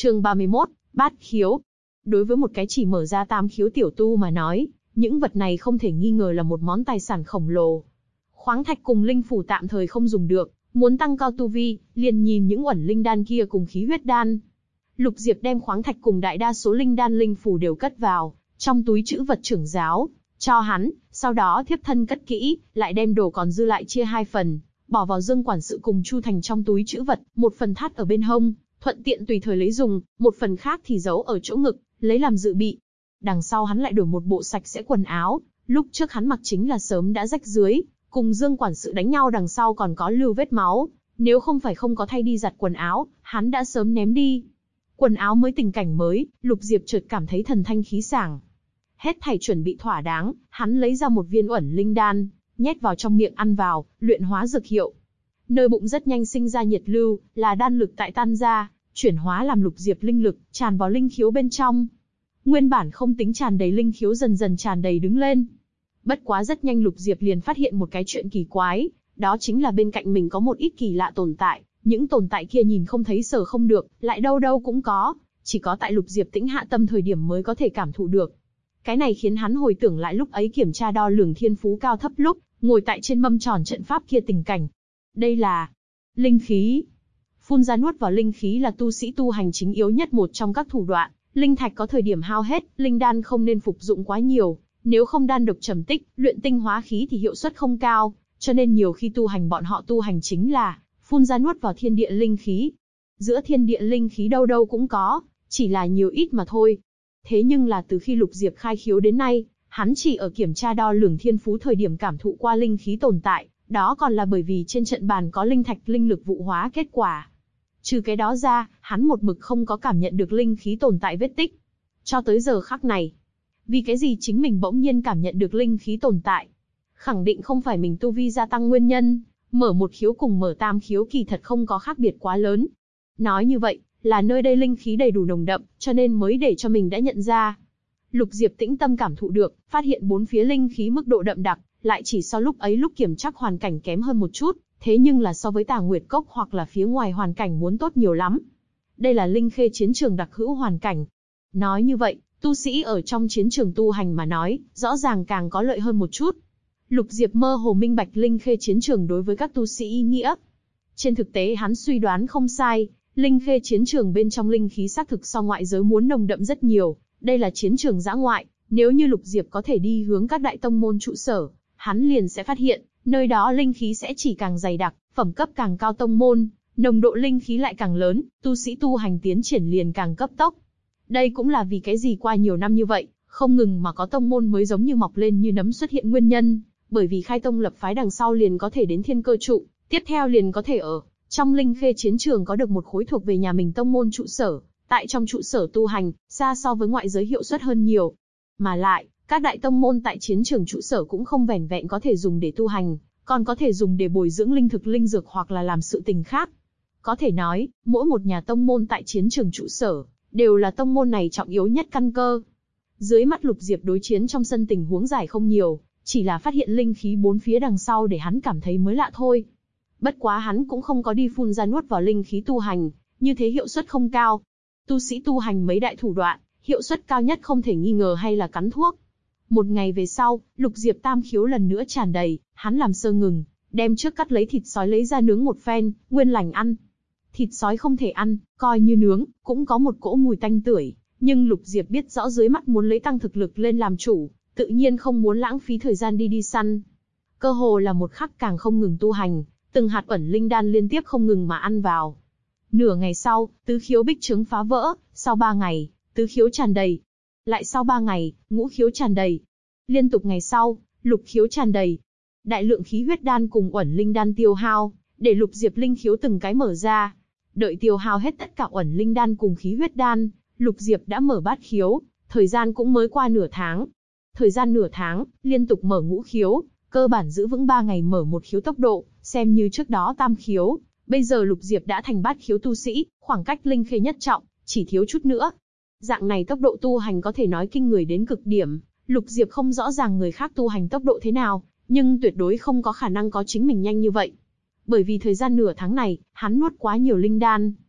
Chương 31, Bát khiếu. Đối với một cái chỉ mở ra tam khiếu tiểu tu mà nói, những vật này không thể nghi ngờ là một món tài sản khổng lồ. Khoáng thạch cùng linh phủ tạm thời không dùng được, muốn tăng cao tu vi, liền nhìn những uẩn linh đan kia cùng khí huyết đan. Lục Diệp đem khoáng thạch cùng đại đa số linh đan linh phủ đều cất vào trong túi trữ vật trưởng giáo, cho hắn, sau đó thiếp thân cất kỹ, lại đem đồ còn dư lại chia 2 phần, bỏ vào dương quản sự cùng Chu Thành trong túi trữ vật, một phần thắt ở bên hông, thuận tiện tùy thời lấy dùng, một phần khác thì giấu ở chỗ ngực, lấy làm dự bị. Đằng sau hắn lại đổi một bộ sạch sẽ quần áo, lúc trước hắn mặc chính là sớm đã rách dưới, cùng dương quản sự đánh nhau đằng sau còn có lưu vết máu, nếu không phải không có thay đi giặt quần áo, hắn đã sớm ném đi. Quần áo mới tình cảnh mới, Lục Diệp chợt cảm thấy thần thanh khí sảng. Hết thảy chuẩn bị thỏa đáng, hắn lấy ra một viên uẩn linh đan, nhét vào trong miệng ăn vào, luyện hóa dược hiệu. Nơi bụng rất nhanh sinh ra nhiệt lưu, là đan lực tại tan ra, chuyển hóa làm Lục Diệp linh lực, tràn vào linh khiếu bên trong. Nguyên bản không tính tràn đầy linh khiếu dần dần tràn đầy đứng lên. Bất quá rất nhanh Lục Diệp liền phát hiện một cái chuyện kỳ quái, đó chính là bên cạnh mình có một ít kỳ lạ tồn tại, những tồn tại kia nhìn không thấy sờ không được, lại đâu đâu cũng có, chỉ có tại Lục Diệp tĩnh hạ tâm thời điểm mới có thể cảm thụ được. Cái này khiến hắn hồi tưởng lại lúc ấy kiểm tra đo lường thiên phú cao thấp lúc, ngồi tại trên mâm tròn trận pháp kia tình cảnh. Đây là linh khí. Phun ra nuốt vào linh khí là tu sĩ tu hành chính yếu nhất một trong các thủ đoạn, linh thạch có thời điểm hao hết, linh đan không nên phục dụng quá nhiều, nếu không đan độc trầm tích, luyện tinh hóa khí thì hiệu suất không cao, cho nên nhiều khi tu hành bọn họ tu hành chính là phun ra nuốt vào thiên địa linh khí. Giữa thiên địa linh khí đâu đâu cũng có, chỉ là nhiều ít mà thôi. Thế nhưng là từ khi Lục Diệp khai khiếu đến nay, hắn chỉ ở kiểm tra đo lường thiên phú thời điểm cảm thụ qua linh khí tồn tại, đó còn là bởi vì trên trận bàn có linh thạch linh lực vụ hóa kết quả. Trừ cái đó ra, hắn một mực không có cảm nhận được linh khí tồn tại vết tích. Cho tới giờ khắc này, vì cái gì chính mình bỗng nhiên cảm nhận được linh khí tồn tại? Khẳng định không phải mình tu vi gia tăng nguyên nhân, mở một khiếu cùng mở tam khiếu kỳ thật không có khác biệt quá lớn. Nói như vậy, là nơi đây linh khí đầy đủ nồng đậm, cho nên mới để cho mình đã nhận ra. Lục Diệp tĩnh tâm cảm thụ được, phát hiện bốn phía linh khí mức độ đậm đặc, lại chỉ so lúc ấy lúc kiểm tra hoàn cảnh kém hơn một chút, thế nhưng là so với Tà Nguyệt Cốc hoặc là phía ngoài hoàn cảnh muốn tốt nhiều lắm. Đây là linh khê chiến trường đặc hữu hoàn cảnh. Nói như vậy, tu sĩ ở trong chiến trường tu hành mà nói, rõ ràng càng có lợi hơn một chút. Lục Diệp mơ hồ minh bạch linh khê chiến trường đối với các tu sĩ ý nghĩa. Trên thực tế hắn suy đoán không sai, linh khê chiến trường bên trong linh khí xác thực so ngoại giới muốn nồng đậm rất nhiều, đây là chiến trường dã ngoại, nếu như Lục Diệp có thể đi hướng các đại tông môn trụ sở, hắn liền sẽ phát hiện, nơi đó linh khí sẽ chỉ càng dày đặc, phẩm cấp càng cao tông môn, nồng độ linh khí lại càng lớn, tu sĩ tu hành tiến triển liền càng cấp tốc. Đây cũng là vì cái gì qua nhiều năm như vậy, không ngừng mà có tông môn mới giống như mọc lên như nấm xuất hiện nguyên nhân, bởi vì khai tông lập phái đằng sau liền có thể đến thiên cơ trụ, tiếp theo liền có thể ở trong linh khê chiến trường có được một khối thuộc về nhà mình tông môn trụ sở, tại trong trụ sở tu hành, xa so với ngoại giới hiệu suất hơn nhiều. Mà lại, các đại tông môn tại chiến trường trụ sở cũng không vẻn vẹn có thể dùng để tu hành, còn có thể dùng để bồi dưỡng linh thực linh dược hoặc là làm sự tình khác. Có thể nói, mỗi một nhà tông môn tại chiến trường trụ sở, đều là tông môn này trọng yếu nhất căn cơ. Dưới mắt Lục Diệp đối chiến trong sân tình huống giải không nhiều, chỉ là phát hiện linh khí bốn phía đằng sau để hắn cảm thấy mới lạ thôi. Bất quá hắn cũng không có đi phun ra nuốt vào linh khí tu hành, như thế hiệu suất không cao. Tu sĩ tu hành mấy đại thủ đoạn, hiệu suất cao nhất không thể nghi ngờ hay là cắn thuốc. Một ngày về sau, Lục Diệp tam khiếu lần nữa tràn đầy, hắn làm sơ ngừng, đem trước cắt lấy thịt sói lấy ra nướng một phen, nguyên lành ăn. Thịt sói không thể ăn, coi như nướng, cũng có một cỗ mùi tanh tưởi, nhưng Lục Diệp biết rõ dưới mắt muốn lấy tăng thực lực lên làm chủ, tự nhiên không muốn lãng phí thời gian đi săn. Cơ hồ là một khắc càng không ngừng tu hành, từng hạt ẩn linh đan liên tiếp không ngừng mà ăn vào. Nửa ngày sau, tứ khiếu bích trướng phá vỡ, sau 3 ngày, tứ khiếu tràn đầy. Lại sau 3 ngày, ngũ khiếu tràn đầy. Liên tục ngày sau, lục khiếu tràn đầy. Đại lượng khí huyết đan cùng uẩn linh đan tiêu hao, để Lục Diệp linh khiếu từng cái mở ra. Đợi tiêu hao hết tất cả uẩn linh đan cùng khí huyết đan, Lục Diệp đã mở bát khiếu, thời gian cũng mới qua nửa tháng. Thời gian nửa tháng, liên tục mở ngũ khiếu, cơ bản giữ vững 3 ngày mở một khiếu tốc độ, xem như trước đó tam khiếu. Bây giờ Lục Diệp đã thành bát khiếu tu sĩ, khoảng cách linh khê nhất trọng, chỉ thiếu chút nữa. Dạng này tốc độ tu hành có thể nói kinh người đến cực điểm, Lục Diệp không rõ ràng người khác tu hành tốc độ thế nào, nhưng tuyệt đối không có khả năng có chính mình nhanh như vậy. Bởi vì thời gian nửa tháng này, hắn nuốt quá nhiều linh đan.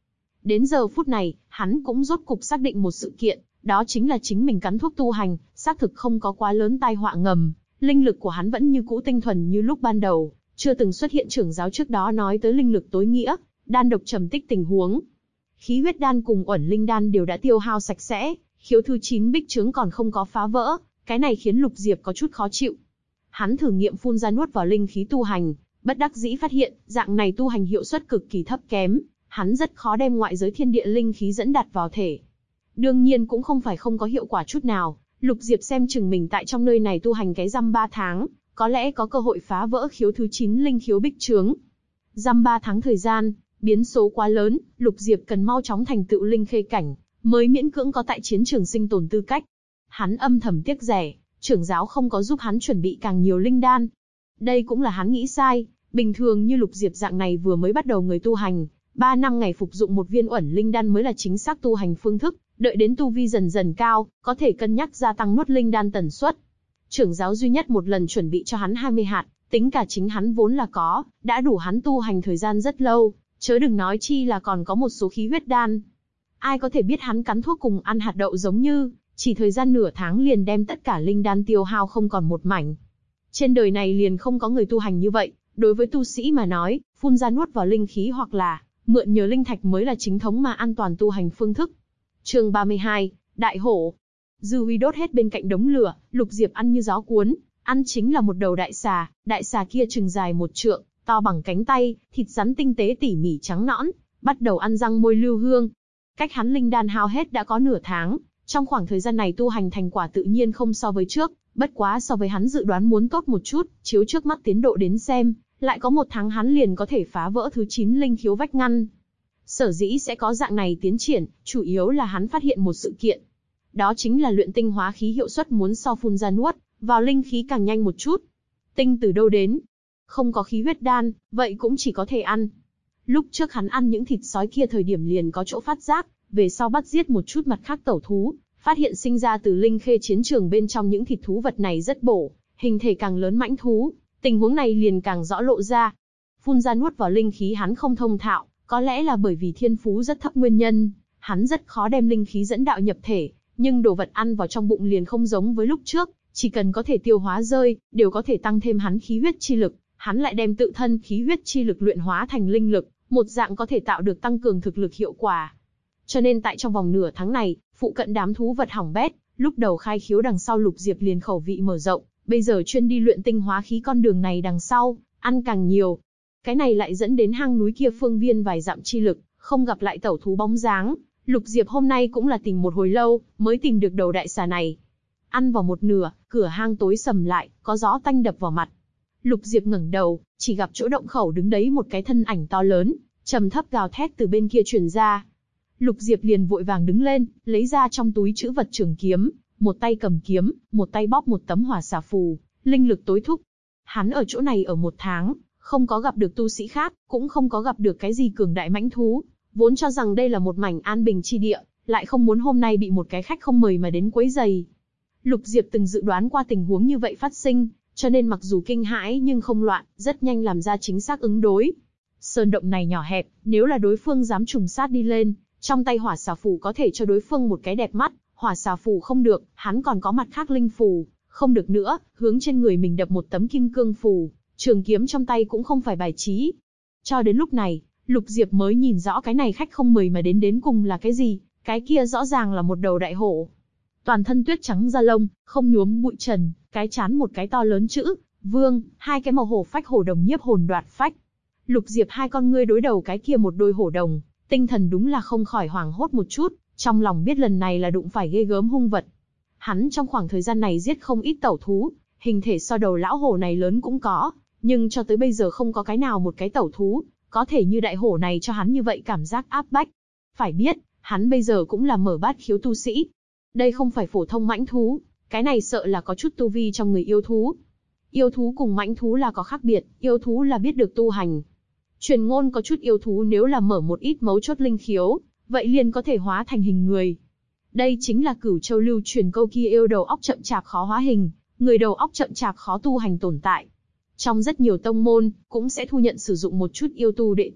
Đến giờ phút này, hắn cũng rốt cục xác định một sự kiện, đó chính là chính mình cắn thuốc tu hành, xác thực không có quá lớn tai họa ngầm, linh lực của hắn vẫn như cũ tinh thuần như lúc ban đầu, chưa từng xuất hiện trưởng giáo trước đó nói tới linh lực tối nghĩa, đan độc trầm tích tình huống. Khí huyết đan cùng uẩn linh đan đều đã tiêu hao sạch sẽ, khiếu thứ 9 bích trướng còn không có phá vỡ, cái này khiến Lục Diệp có chút khó chịu. Hắn thử nghiệm phun ra nuốt vào linh khí tu hành, bất đắc dĩ phát hiện, dạng này tu hành hiệu suất cực kỳ thấp kém, hắn rất khó đem ngoại giới thiên địa linh khí dẫn đặt vào thể. Đương nhiên cũng không phải không có hiệu quả chút nào, Lục Diệp xem chừng mình tại trong nơi này tu hành cái răm 3 tháng, có lẽ có cơ hội phá vỡ khiếu thứ 9 linh khiếu bích trướng. Răm 3 tháng thời gian, biến số quá lớn, Lục Diệp cần mau chóng thành tựu linh khê cảnh, mới miễn cưỡng có tại chiến trường sinh tồn tư cách. Hắn âm thầm tiếc rẻ, trưởng giáo không có giúp hắn chuẩn bị càng nhiều linh đan. Đây cũng là hắn nghĩ sai, bình thường như Lục Diệp dạng này vừa mới bắt đầu người tu hành, 3 năm ngày phục dụng một viên uẩn linh đan mới là chính xác tu hành phương thức, đợi đến tu vi dần dần cao, có thể cân nhắc gia tăng nuốt linh đan tần suất. Trưởng giáo duy nhất một lần chuẩn bị cho hắn 20 hạt, tính cả chính hắn vốn là có, đã đủ hắn tu hành thời gian rất lâu, chớ đừng nói chi là còn có một số khí huyết đan. Ai có thể biết hắn cắn thuốc cùng ăn hạt đậu giống như, chỉ thời gian nửa tháng liền đem tất cả linh đan tiêu hao không còn một mảnh. Trên đời này liền không có người tu hành như vậy, đối với tu sĩ mà nói, phun ra nuốt vào linh khí hoặc là mượn nhờ linh thạch mới là chính thống mà an toàn tu hành phương thức. Chương 32, Đại Hổ. Dư Huy đốt hết bên cạnh đống lửa, Lục Diệp ăn như gió cuốn, ăn chính là một đầu đại xà kia chừng dài 1 trượng, to bằng cánh tay, thịt rắn tinh tế tỉ mỉ trắng nõn, bắt đầu ăn răng môi lưu hương. Cách hắn linh đan hao hết đã có nửa tháng, trong khoảng thời gian này tu hành thành quả tự nhiên không so với trước, bất quá so với hắn dự đoán muốn tốt một chút, chiếu trước mắt tiến độ đến xem, lại có 1 tháng hắn liền có thể phá vỡ thứ 9 linh khiếu vách ngăn. Sở dĩ sẽ có dạng này tiến triển, chủ yếu là hắn phát hiện một sự kiện. Đó chính là luyện tinh hóa khí hiệu suất muốn so phun ra nuốt vào linh khí càng nhanh một chút. Tinh từ đâu đến? Không có khí huyết đan, vậy cũng chỉ có thể ăn. Lúc trước hắn ăn những thịt sói kia thời điểm liền có chỗ phát giác, về sau bắt giết một chút mặt khác tẩu thú, phát hiện sinh ra từ linh khê chiến trường bên trong những thịt thú vật này rất bổ, hình thể càng lớn mãnh thú, tình huống này liền càng rõ lộ ra. Phun ra nuốt vào linh khí hắn không thông thạo, có lẽ là bởi vì thiên phú rất thấp nguyên nhân, hắn rất khó đem linh khí dẫn đạo nhập thể, nhưng đồ vật ăn vào trong bụng liền không giống với lúc trước, chỉ cần có thể tiêu hóa rơi, đều có thể tăng thêm hắn khí huyết chi lực, hắn lại đem tự thân khí huyết chi lực luyện hóa thành linh lực, một dạng có thể tạo được tăng cường thực lực hiệu quả. Cho nên tại trong vòng nửa tháng này, phụ cận đám thú vật hỏng bét, lúc đầu khai khiếu đằng sau Lục Diệp liền khẩu vị mở rộng, bây giờ chuyên đi luyện tinh hóa khí con đường này đằng sau, ăn càng nhiều. Cái này lại dẫn đến hang núi kia phương viên vài dặm chi lực, không gặp lại tẩu thú bóng dáng. Lục Diệp hôm nay cũng là tìm một hồi lâu, mới tìm được đầu đại xà này. Ăn vào một nửa, cửa hang tối sầm lại, có gió tanh đập vào mặt. Lục Diệp ngẩng đầu, chỉ gặp chỗ động khẩu đứng đấy một cái thân ảnh to lớn, trầm thấp gào thét từ bên kia truyền ra. Lục Diệp liền vội vàng đứng lên, lấy ra trong túi trữ vật trường kiếm, một tay cầm kiếm, một tay bóp một tấm hỏa xà phù, linh lực tối thúc. Hắn ở chỗ này ở 1 tháng, không có gặp được tu sĩ khác, cũng không có gặp được cái gì cường đại mãnh thú, vốn cho rằng đây là một mảnh an bình chi địa, lại không muốn hôm nay bị một cái khách không mời mà đến quấy rầy. Lục Diệp từng dự đoán qua tình huống như vậy phát sinh, cho nên mặc dù kinh hãi nhưng không loạn, rất nhanh làm ra chính xác ứng đối. Sơn động này nhỏ hẹp, nếu là đối phương dám trùng sát đi lên, trong tay hỏa xà phù có thể cho đối phương một cái đẹp mắt, hỏa xà phù không được, hắn còn có mặt khác linh phù, không được nữa, hướng trên người mình đập một tấm kim cương phù, trường kiếm trong tay cũng không phải bài trí. Cho đến lúc này, Lục Diệp mới nhìn rõ cái này khách không mời mà đến cùng là cái gì, cái kia rõ ràng là một đầu đại hổ. Toàn thân tuyết trắng da lông, không nhuốm bụi trần, cái trán một cái to lớn chữ Vương, 2 cái màu hổ phách hổ đồng nhiếp hồn đoạt phách. Lục Diệp 2 con ngươi đối đầu cái kia một đôi hổ đồng, tinh thần đúng là không khỏi hoảng hốt một chút, trong lòng biết lần này là đụng phải ghê gớm hung vật. Hắn trong khoảng thời gian này giết không ít tẩu thú, hình thể so đầu lão hổ này lớn cũng có, nhưng cho tới bây giờ không có cái nào một cái tẩu thú có thể như đại hổ này cho hắn như vậy cảm giác áp bách. Phải biết, hắn bây giờ cũng là mở bát khiếu tu sĩ. Đây không phải phổ thông mãnh thú, cái này sợ là có chút tu vi trong người yêu thú. Yêu thú cùng mãnh thú là có khác biệt, yêu thú là biết được tu hành. Truyền ngôn có chút yêu thú nếu là mở một ít mấu chốt linh khiếu, vậy liền có thể hóa thành hình người. Đây chính là Cửu Châu lưu truyền câu kia yêu đầu óc chậm chạp khó hóa hình, người đầu óc chậm chạp khó tu hành tồn tại. Trong rất nhiều tông môn, cũng sẽ thu nhận sử dụng một chút yêu tu đệ tử,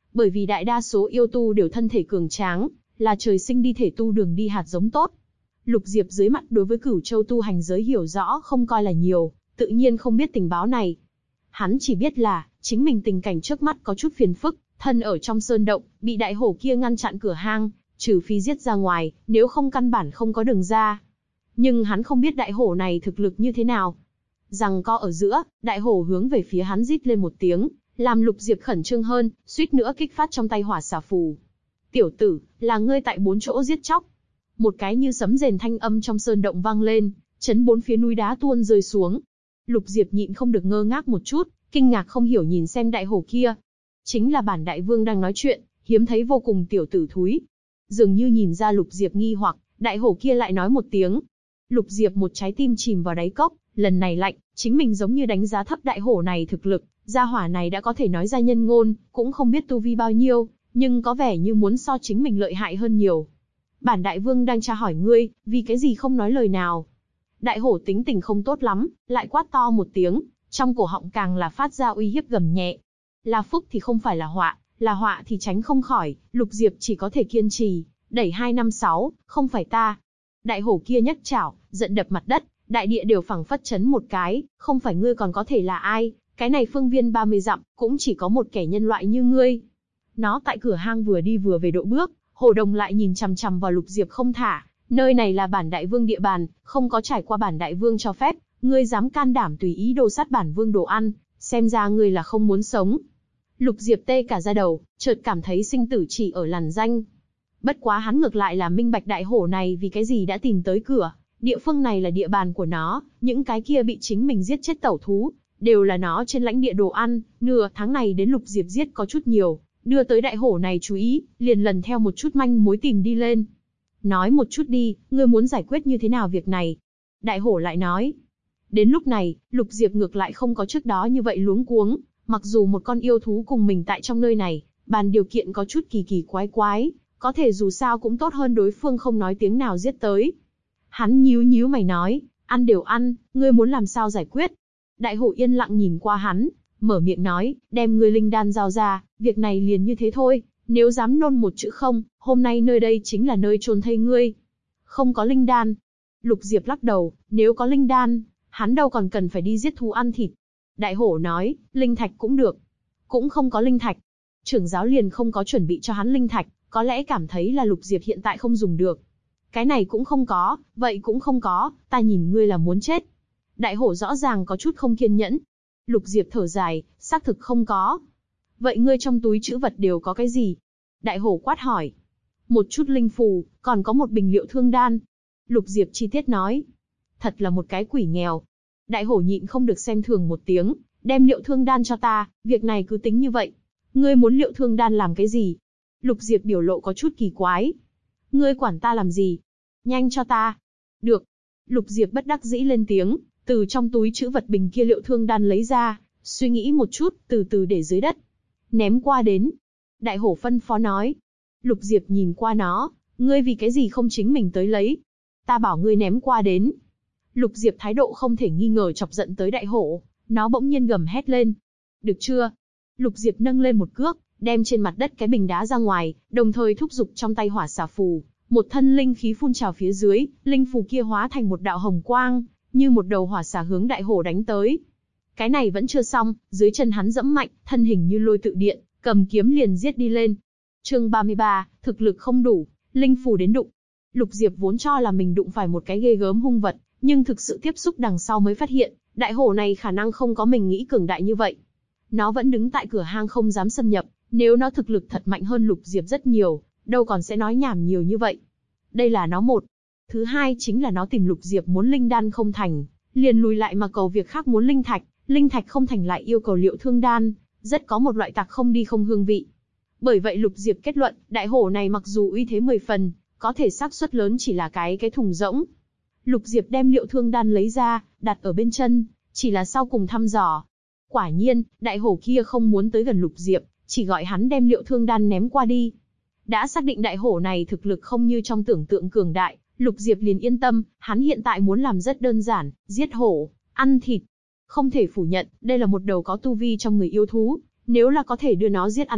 bởi vì đại đa số yêu tu đều thân thể cường tráng, là trời sinh đi thể tu đường đi hạt giống tốt. Lục Diệp dưới mặt đối với Cửu Châu tu hành giới hiểu rõ không coi là nhiều, tự nhiên không biết tình báo này. Hắn chỉ biết là, chính mình tình cảnh trước mắt có chút phiền phức, thân ở trong sơn động, bị đại hổ kia ngăn chặn cửa hang, trừ phi giết ra ngoài, nếu không căn bản không có đường ra. Nhưng hắn không biết đại hổ này thực lực như thế nào. Giằng co ở giữa, đại hổ hướng về phía hắn rít lên một tiếng, làm Lục Diệp khẩn trương hơn, suýt nữa kích phát trong tay hỏa xà phù. Tiểu tử, là ngươi tại 4 chỗ giết chóc. Một cái như sấm rền thanh âm trong sơn động vang lên, chấn 4 phía núi đá tuôn rơi xuống. Lục Diệp nhịn không được ngơ ngác một chút, kinh ngạc không hiểu nhìn xem đại hổ kia. Chính là bản đại vương đang nói chuyện, hiếm thấy vô cùng tiểu tử thúi. Dường như nhìn ra Lục Diệp nghi hoặc, đại hổ kia lại nói một tiếng. Lục Diệp một trái tim chìm vào đáy cốc, lần này lạnh, chính mình giống như đánh giá thấp đại hổ này thực lực, gia hỏa này đã có thể nói ra nhân ngôn, cũng không biết tu vi bao nhiêu, nhưng có vẻ như muốn so chính mình lợi hại hơn nhiều. Bản đại vương đang tra hỏi ngươi, vì cái gì không nói lời nào? Đại hổ tính tình không tốt lắm, lại quát to một tiếng, trong cổ họng càng là phát ra uy hiếp gầm nhẹ. Là phúc thì không phải là họa thì tránh không khỏi, Lục Diệp chỉ có thể kiên trì, đẩy 256, không phải ta. Đại hổ kia nhấc chảo, giận đập mặt đất, đại địa đều phẳng phất chấn một cái, không phải ngươi còn có thể là ai, cái này phương viên 30 dặm, cũng chỉ có một kẻ nhân loại như ngươi. Nó tại cửa hang vừa đi vừa về độ bước, hổ đồng lại nhìn chằm chằm vào Lục Diệp không thả, nơi này là bản đại vương địa bàn, không có trải qua bản đại vương cho phép, ngươi dám can đảm tùy ý đồ sát bản vương đồ ăn, xem ra ngươi là không muốn sống. Lục Diệp tê cả da đầu, chợt cảm thấy sinh tử chỉ ở làn danh. Bất quá hắn ngược lại là minh bạch đại hổ này vì cái gì đã tìm tới cửa, địa phương này là địa bàn của nó, những cái kia bị chính mình giết chết tẩu thú, đều là nó trên lãnh địa đồ ăn, nửa tháng này đến Lục Diệp giết có chút nhiều, đưa tới đại hổ này chú ý, liền lần theo một chút manh mối tìm đi lên. Nói một chút đi, ngươi muốn giải quyết như thế nào việc này? Đại hổ lại nói. Đến lúc này, Lục Diệp ngược lại không có trước đó như vậy luống cuống, mặc dù một con yêu thú cùng mình tại trong nơi này, bàn điều kiện có chút kỳ kỳ quái quái, có thể dù sao cũng tốt hơn đối phương không nói tiếng nào giết tới. Hắn nhíu nhíu mày nói, ăn đều ăn, ngươi muốn làm sao giải quyết? Đại hổ yên lặng nhìn qua hắn, mở miệng nói, đem ngươi linh đan giao ra, việc này liền như thế thôi, nếu dám nôn một chữ không, hôm nay nơi đây chính là nơi chôn thây ngươi. Không có linh đan. Lục Diệp lắc đầu, nếu có linh đan, hắn đâu còn cần phải đi giết thú ăn thịt. Đại hổ nói, linh thạch cũng được. Cũng không có linh thạch. Trưởng giáo liền không có chuẩn bị cho hắn linh thạch, có lẽ cảm thấy là Lục Diệp hiện tại không dùng được. Cái này cũng không có, vậy cũng không có, ta nhìn ngươi là muốn chết. Đại hổ rõ ràng có chút không kiên nhẫn. Lục Diệp thở dài, xác thực không có. Vậy ngươi trong túi trữ vật đều có cái gì? Đại hổ quát hỏi. Một chút linh phù, còn có một bình liệu thương đan. Lục Diệp chi tiết nói. Thật là một cái quỷ nghèo. Đại hổ nhịn không được xem thường một tiếng, đem liệu thương đan cho ta, việc này cứ tính như vậy. Ngươi muốn liệu thương đan làm cái gì? Lục Diệp biểu lộ có chút kỳ quái. Ngươi quản ta làm gì? Nhanh cho ta. Được. Lục Diệp bất đắc dĩ lên tiếng, từ trong túi trữ vật bình kia liệu thương đan lấy ra, suy nghĩ một chút, từ từ để dưới đất. Ném qua đến. Đại hổ phân phó nói. Lục Diệp nhìn qua nó, ngươi vì cái gì không chính mình tới lấy? Ta bảo ngươi ném qua đến. Lục Diệp thái độ không thể nghi ngờ chọc giận tới đại hổ, nó bỗng nhiên gầm hét lên. Được chưa? Lục Diệp nâng lên một cước, đem trên mặt đất cái bình đá ra ngoài, đồng thời thúc giục trong tay hỏa xà phù, một thân linh khí phun trào phía dưới, linh phù kia hóa thành một đạo hồng quang, như một đầu hỏa xà hướng đại hổ đánh tới. Cái này vẫn chưa xong, dưới chân hắn dẫm mạnh, thân hình như lôi tự điện, cầm kiếm liền giết đi lên. Chương 33, thực lực không đủ, linh phù đến đụng. Lục Diệp vốn cho là mình đụng phải một cái ghê gớm hung vật, nhưng thực sự tiếp xúc đằng sau mới phát hiện, đại hổ này khả năng không có mình nghĩ cường đại như vậy. Nó vẫn đứng tại cửa hang không dám xâm nhập, nếu nó thực lực thật mạnh hơn Lục Diệp rất nhiều, đâu còn sẽ nói nhảm nhiều như vậy. Đây là nó một. Thứ hai chính là nó tìm Lục Diệp muốn linh đan không thành, liền lùi lại mà cầu việc khác muốn linh thạch không thành lại yêu cầu liệu thương đan, rất có một loại tặc không đi không hương vị. Bởi vậy Lục Diệp kết luận, đại hổ này mặc dù uy thế 10 phần, có thể xác suất lớn chỉ là cái thùng rỗng. Lục Diệp đem liệu thương đan lấy ra, đặt ở bên chân, chỉ là sau cùng thăm dò. Quả nhiên, đại hổ kia không muốn tới gần Lục Diệp, chỉ gọi hắn đem liệu thương đan ném qua đi. Đã xác định đại hổ này thực lực không như trong tưởng tượng cường đại, Lục Diệp liền yên tâm, hắn hiện tại muốn làm rất đơn giản, giết hổ, ăn thịt. Không thể phủ nhận, đây là một đầu có tu vi trong người yêu thú, nếu là có thể đưa nó giết ăn hết,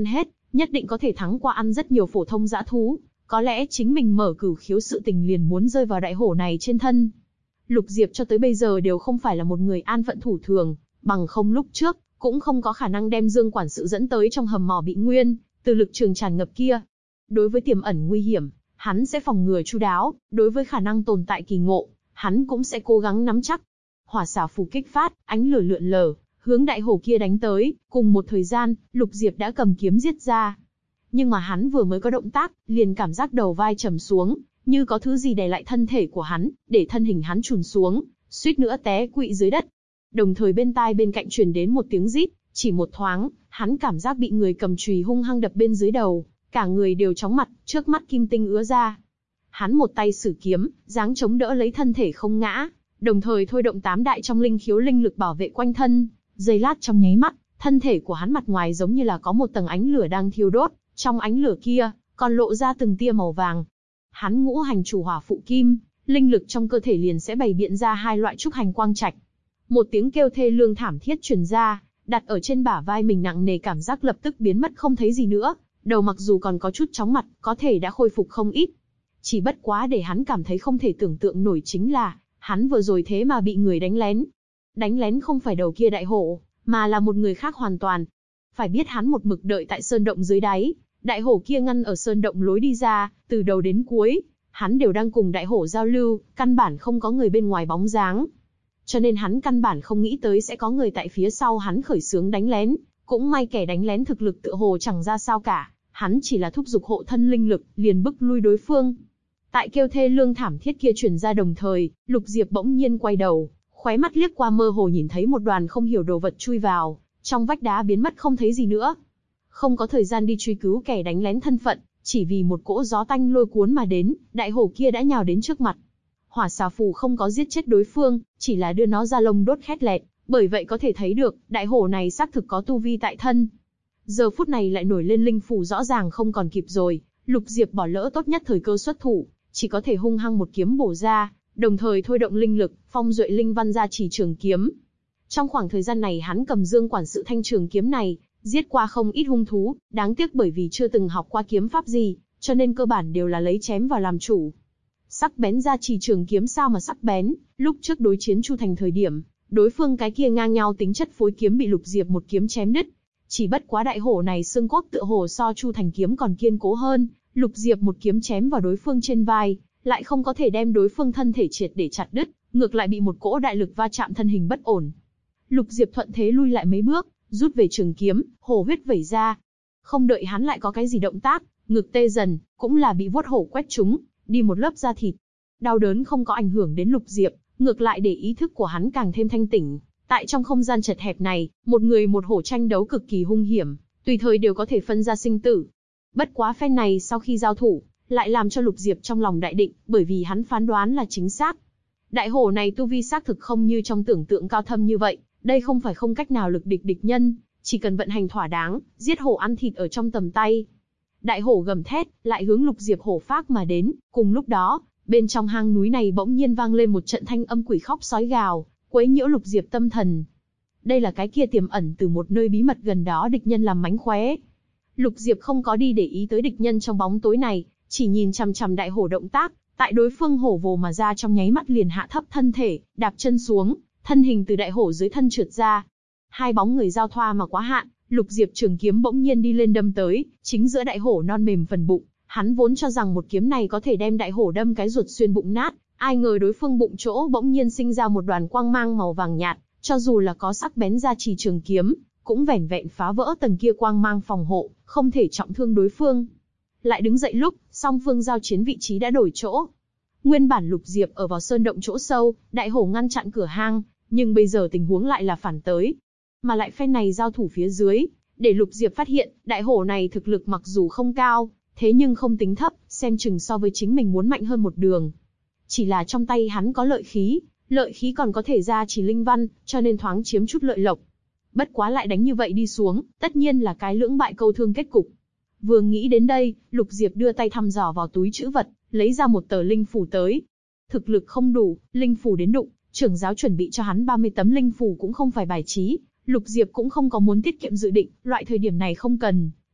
nhất định có thể thắng qua ăn rất nhiều phổ thông dã thú. Có lẽ chính mình mở cửu khiếu sự tình liền muốn rơi vào đại hổ này trên thân. Lục Diệp cho tới bây giờ đều không phải là một người an phận thủ thường, bằng không lúc trước, cũng không có khả năng đem Dương quản sự dẫn tới trong hầm mỏ bị nguyên, từ lực trường tràn ngập kia. Đối với tiềm ẩn nguy hiểm, hắn sẽ phòng ngừa chu đáo, đối với khả năng tồn tại kỳ ngộ, hắn cũng sẽ cố gắng nắm chắc. Hỏa xảo phù kích phát, ánh lửa lượn lờ, hướng đại hổ kia đánh tới, cùng một thời gian, Lục Diệp đã cầm kiếm giết ra. Nhưng mà hắn vừa mới có động tác, liền cảm giác đầu vai trầm xuống, như có thứ gì đè lại thân thể của hắn, để thân hình hắn chùn xuống, suýt nữa té quỵ dưới đất. Đồng thời bên tai bên cạnh truyền đến một tiếng rít, chỉ một thoáng, hắn cảm giác bị người cầm chùy hung hăng đập bên dưới đầu, cả người đều chóng mặt, trước mắt kim tinh ứa ra. Hắn một tay sử kiếm, giáng chống đỡ lấy thân thể không ngã, đồng thời thôi động 8 đại trong linh khiếu linh lực bảo vệ quanh thân. Giây lát trong nháy mắt, thân thể của hắn mặt ngoài giống như là có một tầng ánh lửa đang thiêu đốt, trong ánh lửa kia, còn lộ ra từng tia màu vàng. Hắn ngũ hành chủ hỏa phụ kim, linh lực trong cơ thể liền sẽ bày biện ra hai loại trúc hành quang trạch. Một tiếng kêu thê lương thảm thiết truyền ra, đặt ở trên bả vai mình nặng nề cảm giác lập tức biến mất không thấy gì nữa, đầu mặc dù còn có chút chóng mặt, có thể đã khôi phục không ít. Chỉ bất quá để hắn cảm thấy không thể tưởng tượng nổi chính là, hắn vừa rồi thế mà bị người đánh lén. Đánh lén không phải đầu kia đại hổ, mà là một người khác hoàn toàn. Phải biết hắn một mực đợi tại sơn động dưới đáy, đại hổ kia ngăn ở sơn động lối đi ra, từ đầu đến cuối, hắn đều đang cùng đại hổ giao lưu, căn bản không có người bên ngoài bóng dáng. Cho nên hắn căn bản không nghĩ tới sẽ có người tại phía sau hắn khởi xướng đánh lén, cũng may kẻ đánh lén thực lực tựa hồ chẳng ra sao cả, hắn chỉ là thúc giục hộ thân linh lực, liền bức lui đối phương. Tại kêu thê lương thảm thiết kia truyền ra đồng thời, Lục Diệp bỗng nhiên quay đầu, khóe mắt liếc qua mơ hồ nhìn thấy một đoàn không hiểu đồ vật chui vào, trong vách đá biến mất không thấy gì nữa. Không có thời gian đi truy cứu kẻ đánh lén thân phận, chỉ vì một cỗ gió tanh lôi cuốn mà đến, đại hổ kia đã nhào đến trước mặt. Hỏa xà phù không có giết chết đối phương, chỉ là đưa nó ra lông đốt khét lẹt, bởi vậy có thể thấy được, đại hổ này xác thực có tu vi tại thân. Giờ phút này lại nổi lên linh phù rõ ràng không còn kịp rồi, Lục Diệp bỏ lỡ tốt nhất thời cơ xuất thủ, chỉ có thể hung hăng một kiếm bổ ra, đồng thời thôi động linh lực, phong duệ linh văn ra chỉ trường kiếm. Trong khoảng thời gian này hắn cầm Dương quản sự thanh trường kiếm này, giết qua không ít hung thú, đáng tiếc bởi vì chưa từng học qua kiếm pháp gì, cho nên cơ bản đều là lấy chém vào làm chủ. Sắc bén ra chỉ trường kiếm sao mà sắc bén, lúc trước đối chiến Chu Thành thời điểm, đối phương cái kia ngang nhau tính chất phối kiếm bị Lục Diệp một kiếm chém đứt. Chỉ bất quá đại hổ này xương cốt tựa hồ so Chu Thành kiếm còn kiên cố hơn, Lục Diệp một kiếm chém vào đối phương trên vai, lại không có thể đem đối phương thân thể triệt để chặt đứt, ngược lại bị một cỗ đại lực va chạm thân hình bất ổn. Lục Diệp thuận thế lui lại mấy bước, rút về trường kiếm, hổ huyết vẩy ra. Không đợi hắn lại có cái gì động tác, ngực tê dần, cũng là bị vuốt hổ quét trúng, đi một lớp da thịt. Đau đớn không có ảnh hưởng đến Lục Diệp, ngược lại để ý thức của hắn càng thêm thanh tỉnh. Tại trong không gian chật hẹp này, một người một hổ tranh đấu cực kỳ hung hiểm, tùy thời đều có thể phân ra sinh tử. Bất quá phen này sau khi giao thủ, lại làm cho Lục Diệp trong lòng đại định, bởi vì hắn phán đoán là chính xác. Đại hổ này tu vi xác thực không như trong tưởng tượng cao thâm như vậy, đây không phải không cách nào lực địch địch nhân, chỉ cần vận hành thỏa đáng, giết hổ ăn thịt ở trong tầm tay. Đại hổ gầm thét, lại hướng Lục Diệp hổ phác mà đến, cùng lúc đó, bên trong hang núi này bỗng nhiên vang lên một trận thanh âm quỷ khóc sói gào, quấy nhiễu Lục Diệp tâm thần. Đây là cái kia tiềm ẩn từ một nơi bí mật gần đó địch nhân làm mánh khóe. Lục Diệp không có đi để ý tới địch nhân trong bóng tối này, chỉ nhìn chằm chằm đại hổ động tác, tại đối phương hổ vồ mà ra trong nháy mắt liền hạ thấp thân thể, đạp chân xuống, thân hình từ đại hổ dưới thân trượt ra. Hai bóng người giao thoa mà quá hạn, Lục Diệp trường kiếm bỗng nhiên đi lên đâm tới, chính giữa đại hổ non mềm phần bụng. Hắn vốn cho rằng một kiếm này có thể đem đại hổ đâm cái ruột xuyên bụng nát, ai ngờ đối phương bụng chỗ bỗng nhiên sinh ra một đoàn quang mang màu vàng nhạt, cho dù là có sắc bén ra chỉ trường kiếm, cũng vẻn vẹn phá vỡ tầng kia quang mang phòng hộ, không thể trọng thương đối phương. Lại đứng dậy lúc, song phương giao chiến vị trí đã đổi chỗ. Nguyên bản Lục Diệp ở vào sơn động chỗ sâu, đại hổ ngăn chặn cửa hang, nhưng bây giờ tình huống lại là phản tới. Mà lại phen này giao thủ phía dưới, để Lục Diệp phát hiện, đại hổ này thực lực mặc dù không cao, thế nhưng không tính thấp, xem chừng so với chính mình muốn mạnh hơn một đường. Chỉ là trong tay hắn có lợi khí còn có thể ra chỉ linh văn, cho nên thoáng chiếm chút lợi lộc. Bất quá lại đánh như vậy đi xuống, tất nhiên là cái lưỡng bại câu thương kết cục. Vừa nghĩ đến đây, Lục Diệp đưa tay thăm dò vào túi trữ vật, lấy ra một tờ linh phù tới. Thực lực không đủ, linh phù đến đụng, trưởng giáo chuẩn bị cho hắn 30 tấm linh phù cũng không phải bài trí, Lục Diệp cũng không có muốn tiết kiệm dự định, loại thời điểm này không cần,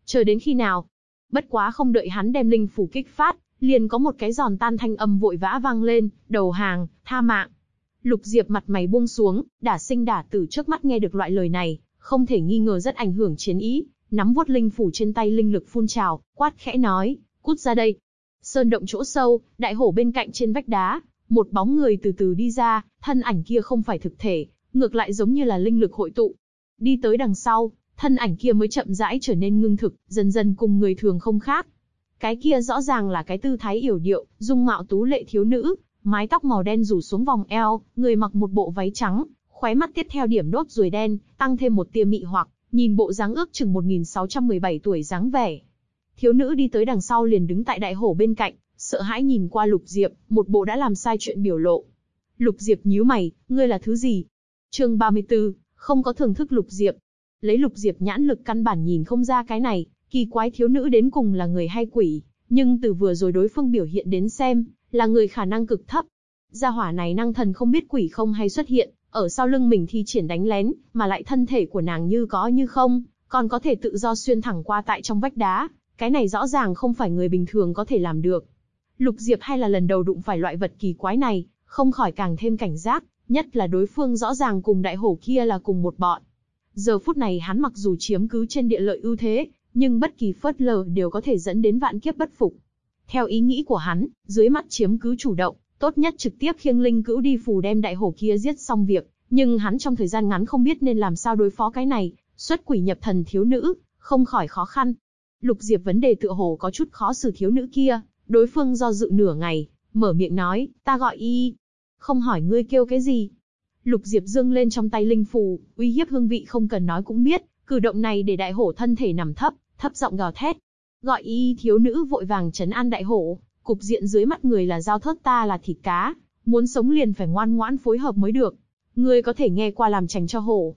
Chờ đến khi nào? Bất quá không đợi hắn đem linh phù kích phát, liền có một cái giòn tan thanh âm vội vã vang lên, đầu hàng, tha mạng. Lục Diệp mặt mày buông xuống, đả sinh đả tử trước mắt nghe được loại lời này, không thể nghi ngờ rất ảnh hưởng chiến ý, nắm vuốt linh phủ trên tay linh lực phun trào, quát khẽ nói, cút ra đây. Sơn động chỗ sâu, đại hổ bên cạnh trên vách đá, một bóng người từ từ đi ra, thân ảnh kia không phải thực thể, ngược lại giống như là linh lực hội tụ. Đi tới đằng sau, thân ảnh kia mới chậm rãi trở nên ngưng thực, dần dần cùng người thường không khác. Cái kia rõ ràng là cái tư thái yểu điệu, dung mạo tú lệ thiếu nữ, mái tóc màu đen rủ xuống vòng eo, người mặc một bộ váy trắng, khóe mắt tiếp theo điểm nốt ruồi đen, tăng thêm một tia mị hoặc, nhìn bộ dáng ước chừng 1617 tuổi dáng vẻ. Thiếu nữ đi tới đằng sau liền đứng tại đại hổ bên cạnh, sợ hãi nhìn qua Lục Diệp, một bộ đã làm sai chuyện biểu lộ. Lục Diệp nhíu mày, ngươi là thứ gì? Chương 34, không có thưởng thức Lục Diệp. Lấy Lục Diệp nhãn lực căn bản nhìn không ra cái này, kỳ quái thiếu nữ đến cùng là người hay quỷ, nhưng từ vừa rồi đối phương biểu hiện đến xem, là người khả năng cực thấp. Gia hỏa này năng thần không biết quỷ không hay xuất hiện, ở sau lưng mình thi triển đánh lén, mà lại thân thể của nàng như có như không, còn có thể tự do xuyên thẳng qua tại trong vách đá, cái này rõ ràng không phải người bình thường có thể làm được. Lục Diệp hay là lần đầu đụng phải loại vật kỳ quái này, không khỏi càng thêm cảnh giác, nhất là đối phương rõ ràng cùng đại hổ kia là cùng một bọn. Giờ phút này hắn mặc dù chiếm cứ trên địa lợi ưu thế, nhưng bất kỳ phớt lờ đều có thể dẫn đến vạn kiếp bất phục. Theo ý nghĩ của hắn, dưới mắt chiếm cứ chủ động, tốt nhất trực tiếp khiêng linh cữu đi phù đem đại hổ kia giết xong việc, nhưng hắn trong thời gian ngắn không biết nên làm sao đối phó cái này, xuất quỷ nhập thần thiếu nữ, không khỏi khó khăn. Lục Diệp vấn đề tựa hồ có chút khó xử thiếu nữ kia, đối phương do dự nửa ngày, mở miệng nói, ta gọi y. Không hỏi ngươi kêu cái gì. Lục Diệp dương lên trong tay linh phù, uy hiếp hương vị không cần nói cũng biết, cử động này để đại hổ thân thể nằm thấp, thấp giọng gào thét. Gọi y thiếu nữ vội vàng trấn an đại hổ, cục diện dưới mắt người là dao thớt ta là thịt cá, muốn sống liền phải ngoan ngoãn phối hợp mới được. Ngươi có thể nghe qua làm trành cho hổ.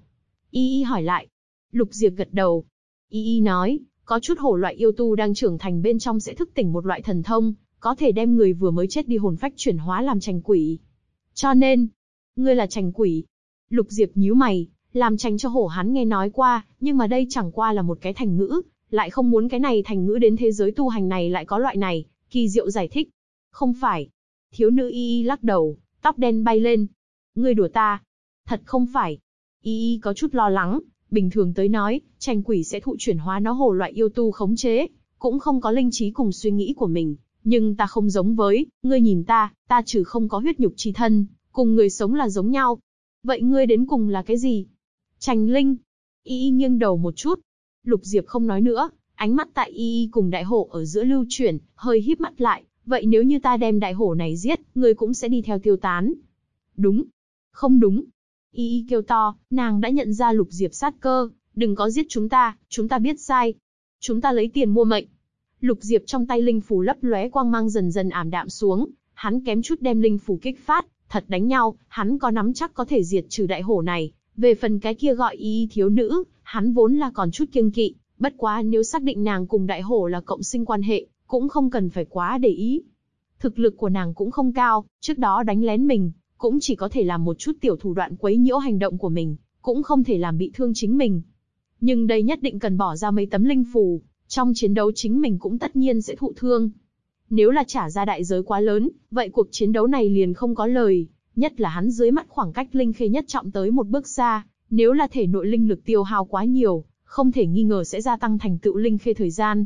Y hỏi lại. Lục Diệp gật đầu. Y nói, có chút hổ loại yêu tu đang trưởng thành bên trong sẽ thức tỉnh một loại thần thông, có thể đem người vừa mới chết đi hồn phách chuyển hóa làm trành quỷ. Cho nên, ngươi là trành quỷ. Lục Diệp nhíu mày, làm trành cho hổ hắn nghe nói qua, nhưng mà đây chẳng qua là một cái thành ngữ, lại không muốn cái này thành ngữ đến thế giới tu hành này lại có loại này, kỳ diệu giải thích. Không phải. Thiếu nữ y lắc đầu, tóc đen bay lên. Ngươi đùa ta. Thật không phải. Y có chút lo lắng, bình thường tới nói, trành quỷ sẽ thụ chuyển hóa nó hổ loại yêu tu khống chế, cũng không có linh trí cùng suy nghĩ của mình. Nhưng ta không giống với, ngươi nhìn ta trừ không có huyết nhục chi thân, cùng người sống là giống nhau. Vậy ngươi đến cùng là cái gì? Trành linh. Y nghiêng đầu một chút. Lục Diệp không nói nữa, ánh mắt tại Y cùng đại hổ ở giữa lưu chuyển, hơi híp mắt lại. Vậy nếu như ta đem đại hổ này giết, ngươi cũng sẽ đi theo tiêu tán. Đúng. Không đúng. Y kêu to, nàng đã nhận ra Lục Diệp sát cơ, đừng có giết chúng ta biết sai. Chúng ta lấy tiền mua mệnh. Lục Diệp trong tay linh phù lấp lóe quang mang dần dần ảm đạm xuống, hắn kém chút đem linh phù kích phát, thật đánh nhau, hắn có nắm chắc có thể diệt trừ đại hổ này. Về phần cái kia gọi Y thiếu nữ, hắn vốn là còn chút kiêng kỵ, bất quá nếu xác định nàng cùng đại hổ là cộng sinh quan hệ, cũng không cần phải quá để ý. Thực lực của nàng cũng không cao, trước đó đánh lén mình, cũng chỉ có thể làm một chút tiểu thủ đoạn quấy nhiễu hành động của mình, cũng không thể làm bị thương chính mình. Nhưng đây nhất định cần bỏ ra mấy tấm linh phù, trong chiến đấu chính mình cũng tất nhiên sẽ thụ thương. Nếu là trả ra đại giới quá lớn, vậy cuộc chiến đấu này liền không có lời, nhất là hắn dưới mắt khoảng cách linh khê nhất trọng tới một bước xa, nếu là thể nội linh lực tiêu hao quá nhiều, không thể nghi ngờ sẽ gia tăng thành tựu linh khê thời gian.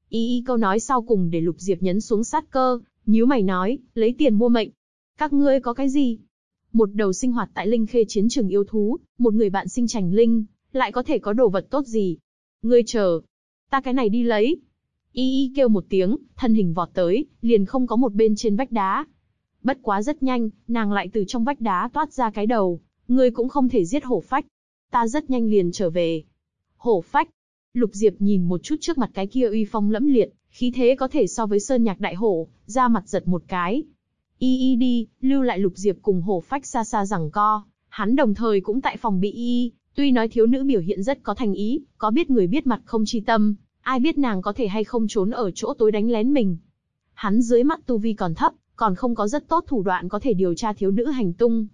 Y câu nói sau cùng để Lục Diệp nhấn xuống sát cơ, nhíu mày nói, lấy tiền mua mệnh. Các ngươi có cái gì? Một đầu sinh hoạt tại linh khê chiến trường yêu thú, một người bạn sinh trành linh, lại có thể có đồ vật tốt gì? Ngươi chờ, ta cái này đi lấy. Y kêu một tiếng, thân hình vọt tới, liền không có một bên trên vách đá. Bất quá rất nhanh, nàng lại từ trong vách đá toát ra cái đầu, ngươi cũng không thể giết hổ phách. Ta rất nhanh liền trở về. Hổ phách. Lục Diệp nhìn một chút trước mặt cái kia uy phong lẫm liệt, khí thế có thể so với sơn nhạc đại hổ, ra mặt giật một cái. Y đi, lưu lại Lục Diệp cùng hổ phách xa xa giằng co, hắn đồng thời cũng tại phòng bị Y. Tuy nói thiếu nữ biểu hiện rất có thành ý, có biết người biết mặt không chi tâm, ai biết nàng có thể hay không trốn ở chỗ tối đánh lén mình. Hắn dưới mắt tu vi còn thấp, còn không có rất tốt thủ đoạn có thể điều tra thiếu nữ hành tung.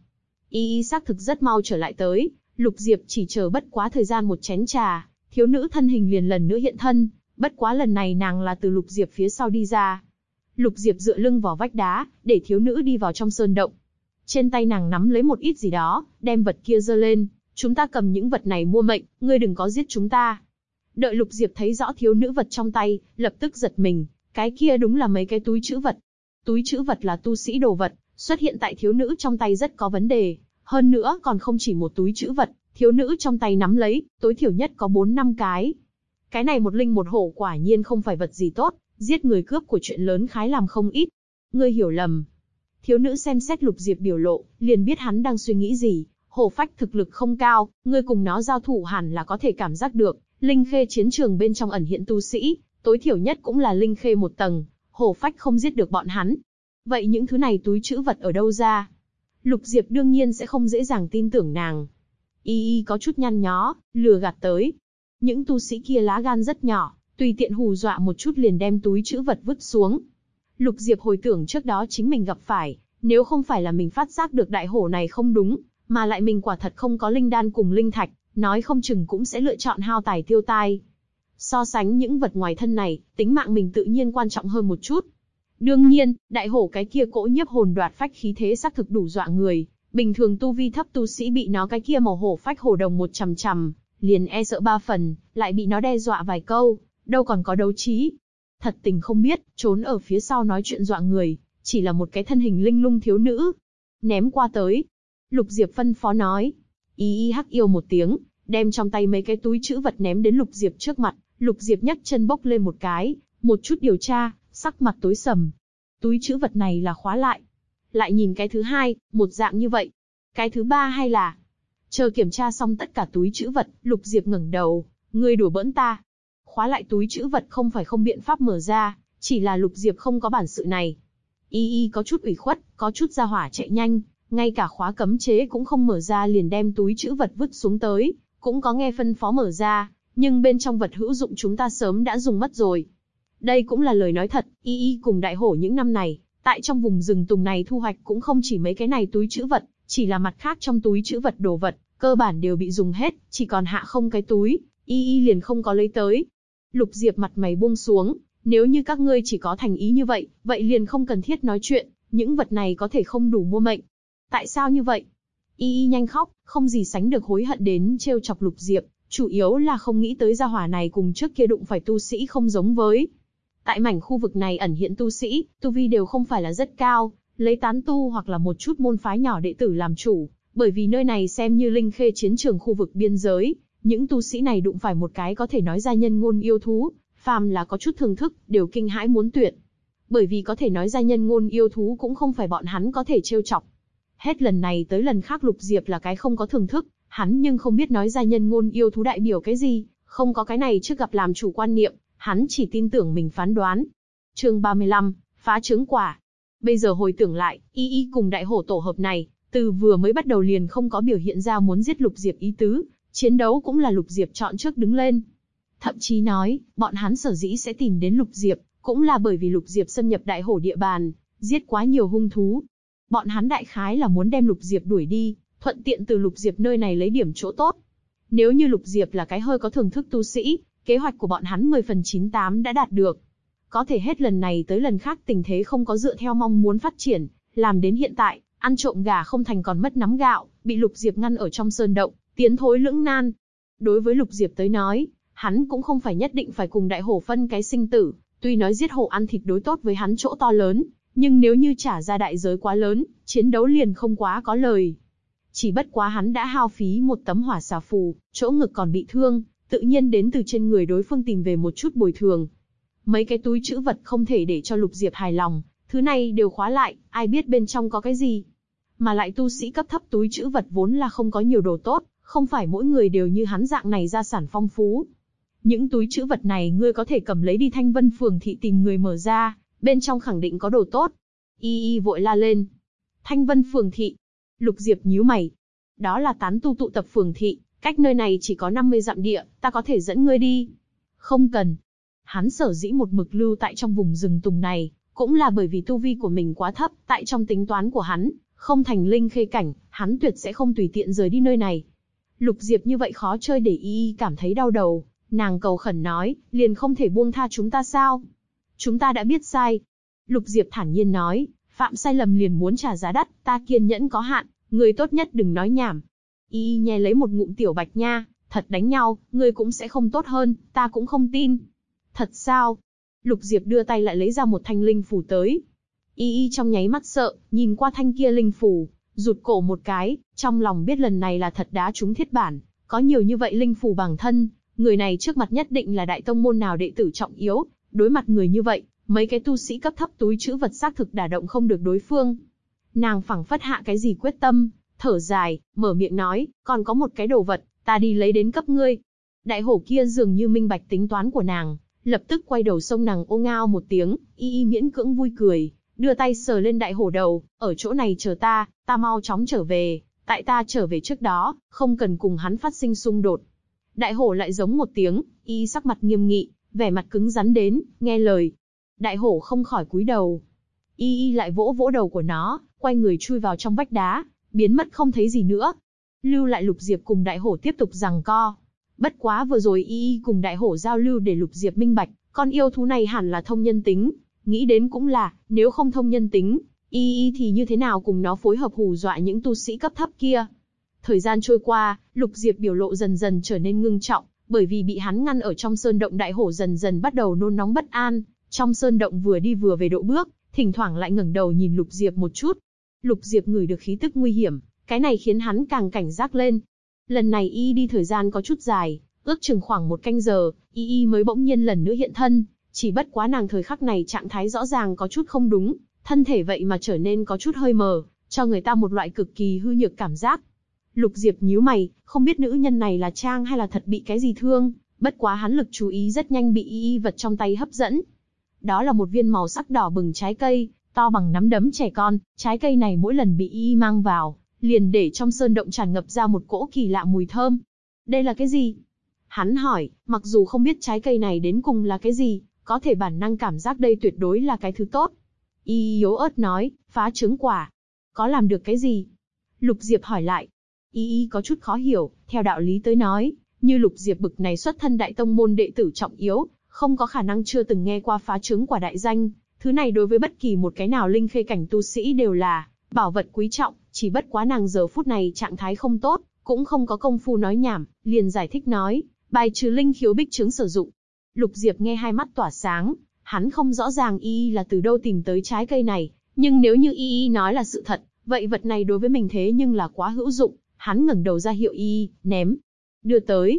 Y xác thực rất mau trở lại tới, Lục Diệp chỉ chờ bất quá thời gian một chén trà, thiếu nữ thân hình liền lần nữa hiện thân, Bất quá lần này nàng là từ Lục Diệp phía sau đi ra. Lục Diệp dựa lưng vào vách đá, để thiếu nữ đi vào trong sơn động. Trên tay nàng nắm lấy một ít gì đó, đem vật kia giơ lên. Chúng ta cầm những vật này mua mệnh, ngươi đừng có giết chúng ta. Đợi Lục Diệp thấy rõ thiếu nữ vật trong tay, lập tức giật mình. Cái kia đúng là mấy cái túi trữ vật. Túi trữ vật là tu sĩ đồ vật, xuất hiện tại thiếu nữ trong tay rất có vấn đề. Hơn nữa còn không chỉ một túi trữ vật, thiếu nữ trong tay nắm lấy, tối thiểu nhất có 4-5 cái. Cái này một linh một hổ quả nhiên không phải vật gì tốt, giết người cướp của chuyện lớn khái làm không ít. Ngươi hiểu lầm. Thiếu nữ xem xét Lục Diệp biểu lộ, liền biết hắn đang suy nghĩ gì. Hổ phách thực lực không cao, ngươi cùng nó giao thủ hẳn là có thể cảm giác được. Linh khê chiến trường bên trong ẩn hiện tu sĩ, tối thiểu nhất cũng là linh khê một tầng, hổ phách không giết được bọn hắn. Vậy những thứ này túi trữ vật ở đâu ra? Lục Diệp đương nhiên sẽ không dễ dàng tin tưởng nàng. Y có chút nhăn nhó, lừa gạt tới. Những tu sĩ kia lá gan rất nhỏ, tùy tiện hù dọa một chút liền đem túi trữ vật vứt xuống. Lục Diệp hồi tưởng trước đó chính mình gặp phải, nếu không phải là mình phát giác được đại hổ này không đúng, mà lại mình quả thật không có linh đan cùng linh thạch, nói không chừng cũng sẽ lựa chọn hao tài tiêu tai. So sánh những vật ngoài thân này, tính mạng mình tự nhiên quan trọng hơn một chút. Đương nhiên, đại hổ cái kia cỗ nhiếp hồn đoạt phách khí thế xác thực đủ dọa người, bình thường tu vi thấp tu sĩ bị nó cái kia màu hổ phách hổ đồng một chằm chằm, liền e sợ 3 phần, lại bị nó đe dọa vài câu, đâu còn có đấu trí. Thật tình không biết, trốn ở phía sau nói chuyện dọa người, chỉ là một cái thân hình linh lung thiếu nữ. Ném qua tới. Lục Diệp phân phó nói. Y hắc yêu một tiếng, đem trong tay mấy cái túi trữ vật ném đến Lục Diệp trước mặt. Lục Diệp nhấc chân bốc lên một cái, một chút điều tra, sắc mặt tối sầm. Túi trữ vật này là khóa lại. Lại nhìn cái thứ hai, một dạng như vậy. Cái thứ ba hay là... Chờ kiểm tra xong tất cả túi trữ vật, Lục Diệp ngẩng đầu. Ngươi đùa bỡn ta. Khóa lại túi trữ vật không phải không biện pháp mở ra, chỉ là Lục Diệp không có bản sự này. Y có chút ủy khuất, có chút ra hỏa chạy nhanh, ngay cả khóa cấm chế cũng không mở ra liền đem túi trữ vật vứt xuống tới, cũng có nghe phân phó mở ra, nhưng bên trong vật hữu dụng chúng ta sớm đã dùng mất rồi. Đây cũng là lời nói thật, Y cùng đại hổ những năm này, tại trong vùng rừng tùng này thu hoạch cũng không chỉ mấy cái này túi trữ vật, chỉ là mặt khác trong túi trữ vật đồ vật, cơ bản đều bị dùng hết, chỉ còn hạ không cái túi, Y liền không có lấy tới. Lục Diệp mặt mày buông xuống, nếu như các ngươi chỉ có thành ý như vậy, vậy liền không cần thiết nói chuyện, những vật này có thể không đủ mua mệnh. Tại sao như vậy? Y nhanh khóc, không gì sánh được hối hận đến trêu chọc Lục Diệp, chủ yếu là không nghĩ tới gia hỏa này cùng trước kia đụng phải tu sĩ không giống với. Tại mảnh khu vực này ẩn hiện tu sĩ, tu vi đều không phải là rất cao, lấy tán tu hoặc là một chút môn phái nhỏ đệ tử làm chủ, bởi vì nơi này xem như linh khê chiến trường khu vực biên giới, những tu sĩ này đụng phải một cái có thể nói ra nhân ngôn yêu thú, phàm là có chút thưởng thức, đều kinh hãi muốn tuyệt. Bởi vì có thể nói ra nhân ngôn yêu thú cũng không phải bọn hắn có thể trêu chọc. Hết lần này tới lần khác Lục Diệp là cái không có thưởng thức, hắn nhưng không biết nói ra nhân ngôn yêu thú đại biểu cái gì, không có cái này trước gặp làm chủ quan niệm, hắn chỉ tin tưởng mình phán đoán. Chương 35, phá trứng quả. Bây giờ hồi tưởng lại, Y cùng đại hổ tổ hợp này, từ vừa mới bắt đầu liền không có biểu hiện ra muốn giết Lục Diệp ý tứ, chiến đấu cũng là Lục Diệp chọn trước đứng lên. Thậm chí nói, bọn hắn sở dĩ sẽ tìm đến Lục Diệp, cũng là bởi vì Lục Diệp xâm nhập đại hổ địa bàn, giết quá nhiều hung thú. Bọn hắn đại khái là muốn đem Lục Diệp đuổi đi, thuận tiện từ Lục Diệp nơi này lấy điểm chỗ tốt. Nếu như Lục Diệp là cái hơi có thưởng thức tu sĩ, kế hoạch của bọn hắn 10 phần 98 đã đạt được. Có thể hết lần này tới lần khác tình thế không có dựa theo mong muốn phát triển, làm đến hiện tại, ăn trộm gà không thành còn mất nắm gạo, bị Lục Diệp ngăn ở trong sơn động, tiến thối lưỡng nan. Đối với Lục Diệp tới nói, hắn cũng không phải nhất định phải cùng đại hổ phân cái sinh tử, tuy nói giết hổ ăn thịt đối tốt với hắn chỗ to lớn, nhưng nếu như trả ra đại giới quá lớn, chiến đấu liền không quá có lời. Chỉ bất quá hắn đã hao phí một tấm hỏa xà phù, chỗ ngực còn bị thương, tự nhiên đến từ trên người đối phương tìm về một chút bồi thường. Mấy cái túi trữ vật không thể để cho Lục Diệp hài lòng, thứ này đều khóa lại, ai biết bên trong có cái gì. Mà lại tu sĩ cấp thấp túi trữ vật vốn là không có nhiều đồ tốt, không phải mỗi người đều như hắn dạng này gia sản phong phú. Những túi trữ vật này ngươi có thể cầm lấy đi Thanh Vân Phường thị tìm người mở ra, bên trong khẳng định có đồ tốt. Y vội la lên. Thanh Vân Phường thị. Lục Diệp nhíu mày. Đó là tán tu tụ tập phường thị, cách nơi này chỉ có 50 dặm địa, ta có thể dẫn ngươi đi. Không cần. Hắn sở dĩ một mực lưu tại trong vùng rừng tùng này, cũng là bởi vì tu vi của mình quá thấp, tại trong tính toán của hắn, không thành linh khê cảnh, hắn tuyệt sẽ không tùy tiện rời đi nơi này. Lục Diệp như vậy khó chơi để Y cảm thấy đau đầu, Nàng cầu khẩn nói, liền không thể buông tha chúng ta sao? Chúng ta đã biết sai. Lục Diệp thản nhiên nói, phạm sai lầm liền muốn trả giá đắt, ta kiên nhẫn có hạn, người tốt nhất đừng nói nhảm. Y nhè lấy một ngụm tiểu bạch nha, thật đánh nhau, ngươi cũng sẽ không tốt hơn, ta cũng không tin. Thật sao? Lục Diệp đưa tay lại lấy ra một thanh linh phù tới. Y trong nháy mắt sợ, nhìn qua thanh kia linh phù, rụt cổ một cái, trong lòng biết lần này là thật đá trúng thiết bản, có nhiều như vậy linh phù bằng thân, người này trước mặt nhất định là đại tông môn nào đệ tử trọng yếu, đối mặt người như vậy, mấy cái tu sĩ cấp thấp túi trữ vật xác thực đả động không được đối phương. Nàng phảng phất hạ cái gì quyết tâm, thở dài, mở miệng nói, còn có một cái đồ vật, ta đi lấy đến cấp ngươi. Đại hổ kia dường như minh bạch tính toán của nàng, lập tức quay đầu xông nàng ô ngao một tiếng, y miễn cưỡng vui cười, đưa tay sờ lên đại hổ đầu, ở chỗ này chờ ta mau chóng trở về, tại ta trở về trước đó, không cần cùng hắn phát sinh xung đột. Đại hổ lại giống một tiếng, y sắc mặt nghiêm nghị, vẻ mặt cứng rắn đến, nghe lời. Đại hổ không khỏi cúi đầu. Y lại vỗ vỗ đầu của nó, quay người chui vào trong vách đá, biến mất không thấy gì nữa. Lưu lại Lục Diệp cùng đại hổ tiếp tục giằng co. Bất quá vừa rồi y cùng đại hổ giao lưu để Lục Diệp minh bạch, con yêu thú này hẳn là thông nhân tính. Nghĩ đến cũng là, nếu không thông nhân tính, y thì như thế nào cùng nó phối hợp hù dọa những tu sĩ cấp thấp kia. Thời gian trôi qua, Lục Diệp biểu lộ dần dần trở nên ngưng trọng, bởi vì bị hắn ngăn ở trong sơn động, đại hổ dần dần bắt đầu nôn nóng bất an. Trong sơn động vừa đi vừa về độ bước, thỉnh thoảng lại ngẩng đầu nhìn Lục Diệp một chút. Lục Diệp ngửi được khí tức nguy hiểm, cái này khiến hắn càng cảnh giác lên. Lần này y đi thời gian có chút dài, ước chừng khoảng 1 canh giờ, y mới bỗng nhiên lần nữa hiện thân. Chỉ bất quá nàng thời khắc này trạng thái rõ ràng có chút không đúng, thân thể vậy mà trở nên có chút hơi mờ, cho người ta một loại cực kỳ hư nhược cảm giác. Lục Diệp nhíu mày, không biết nữ nhân này là trang hay là thật bị cái gì thương, bất quá hắn lực chú ý rất nhanh bị y vật trong tay hấp dẫn. Đó là một viên màu sắc đỏ bừng trái cây, to bằng nắm đấm trẻ con, trái cây này mỗi lần bị y mang vào, liền để trong sơn động tràn ngập ra một cỗ kỳ lạ mùi thơm. Đây là cái gì? Hắn hỏi, mặc dù không biết trái cây này đến cùng là cái gì, có thể bản năng cảm giác đây tuyệt đối là cái thứ tốt. Y yếu ớt nói, phá trứng quả. Có làm được cái gì? Lục Diệp hỏi lại. Y có chút khó hiểu, theo đạo lý tới nói, như Lục Diệp bực này xuất thân đại tông môn đệ tử trọng yếu, không có khả năng chưa từng nghe qua phá trứng quả đại danh. Thứ này đối với bất kỳ một cái nào linh khê cảnh tu sĩ đều là bảo vật quý trọng, chỉ bất quá nàng giờ phút này trạng thái không tốt, cũng không có công phu nói nhảm, liền giải thích nói, bài trừ linh khiếu bích trứng sử dụng. Lục Diệp nghe hai mắt tỏa sáng, hắn không rõ ràng y là từ đâu tìm tới trái cây này, nhưng nếu như y nói là sự thật, vậy vật này đối với mình thế nhưng là quá hữu dụng. Hắn ngẩng đầu ra hiệu y, ném, đưa tới.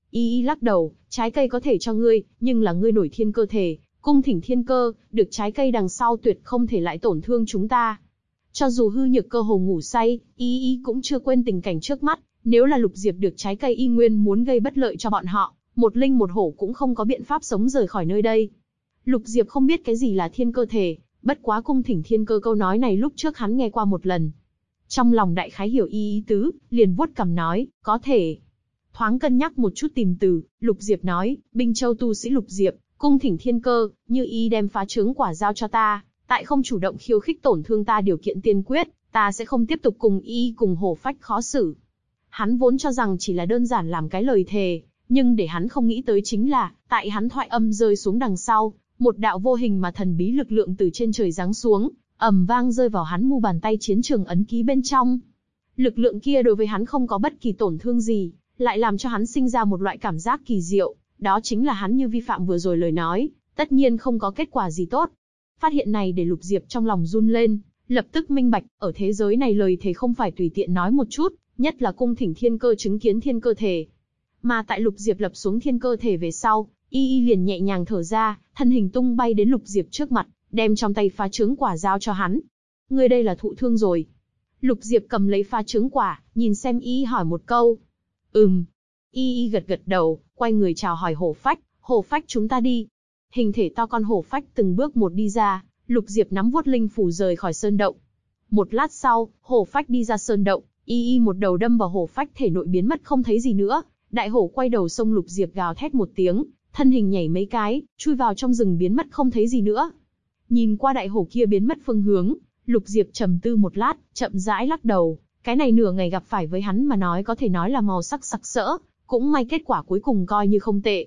Y lắc đầu, trái cây có thể cho ngươi, nhưng là ngươi nổi thiên cơ thể, cung thỉnh thiên cơ, được trái cây đằng sau tuyệt không thể lại tổn thương chúng ta. Cho dù hư nhược cơ hồ ngủ say, y cũng chưa quên tình cảnh trước mắt, nếu là Lục Diệp được trái cây y nguyên muốn gây bất lợi cho bọn họ, một linh một hổ cũng không có biện pháp sống rời khỏi nơi đây. Lục Diệp không biết cái gì là thiên cơ thể, bất quá cung thỉnh thiên cơ câu nói này lúc trước hắn nghe qua một lần. Trong lòng đại khái hiểu ý tứ, liền vuốt cằm nói, có thể. Thoáng cân nhắc một chút tìm từ, Lục Diệp nói, Binh Châu tu sĩ Lục Diệp, cung thỉnh thiên cơ, như y đem phá trứng quả giao cho ta, tại không chủ động khiêu khích tổn thương ta điều kiện tiên quyết, ta sẽ không tiếp tục cùng y cùng hổ phách khó xử. Hắn vốn cho rằng chỉ là đơn giản làm cái lời thề, nhưng để hắn không nghĩ tới chính là, tại hắn thoại âm rơi xuống đằng sau, một đạo vô hình mà thần bí lực lượng từ trên trời giáng xuống, ầm vang rơi vào hắn mu bàn tay chiến trường ấn ký bên trong. Lực lượng kia đối với hắn không có bất kỳ tổn thương gì, lại làm cho hắn sinh ra một loại cảm giác kỳ diệu, đó chính là hắn như vi phạm vừa rồi lời nói, tất nhiên không có kết quả gì tốt. Phát hiện này để Lục Diệp trong lòng run lên, lập tức minh bạch, ở thế giới này lời thề không phải tùy tiện nói một chút, nhất là cung thỉnh thiên cơ chứng kiến thiên cơ thể. Mà tại Lục Diệp lập xuống thiên cơ thể về sau, y liền nhẹ nhàng thở ra, thân hình tung bay đến Lục Diệp trước mặt, đem trong tay phá trứng quả giao cho hắn. Ngươi đây là thụ thương rồi. Lục Diệp cầm lấy phá trứng quả, nhìn xem y hỏi một câu. Y gật gật đầu, quay người chào hỏi hổ phách chúng ta đi. Hình thể to con hổ phách từng bước một đi ra, Lục Diệp nắm vuốt linh phủ rời khỏi sơn động. Một lát sau, hổ phách đi ra sơn động, y một đầu đâm vào hổ phách thể nội biến mất không thấy gì nữa. Đại hổ quay đầu xông Lục Diệp gào thét một tiếng, thân hình nhảy mấy cái, chui vào trong rừng biến mất không thấy gì nữa. Nhìn qua đại hổ kia biến mất phương hướng, Lục Diệp trầm tư một lát, chậm rãi lắc đầu. Cái này nửa ngày gặp phải với hắn mà nói có thể nói là màu sắc sặc sỡ, cũng may kết quả cuối cùng coi như không tệ.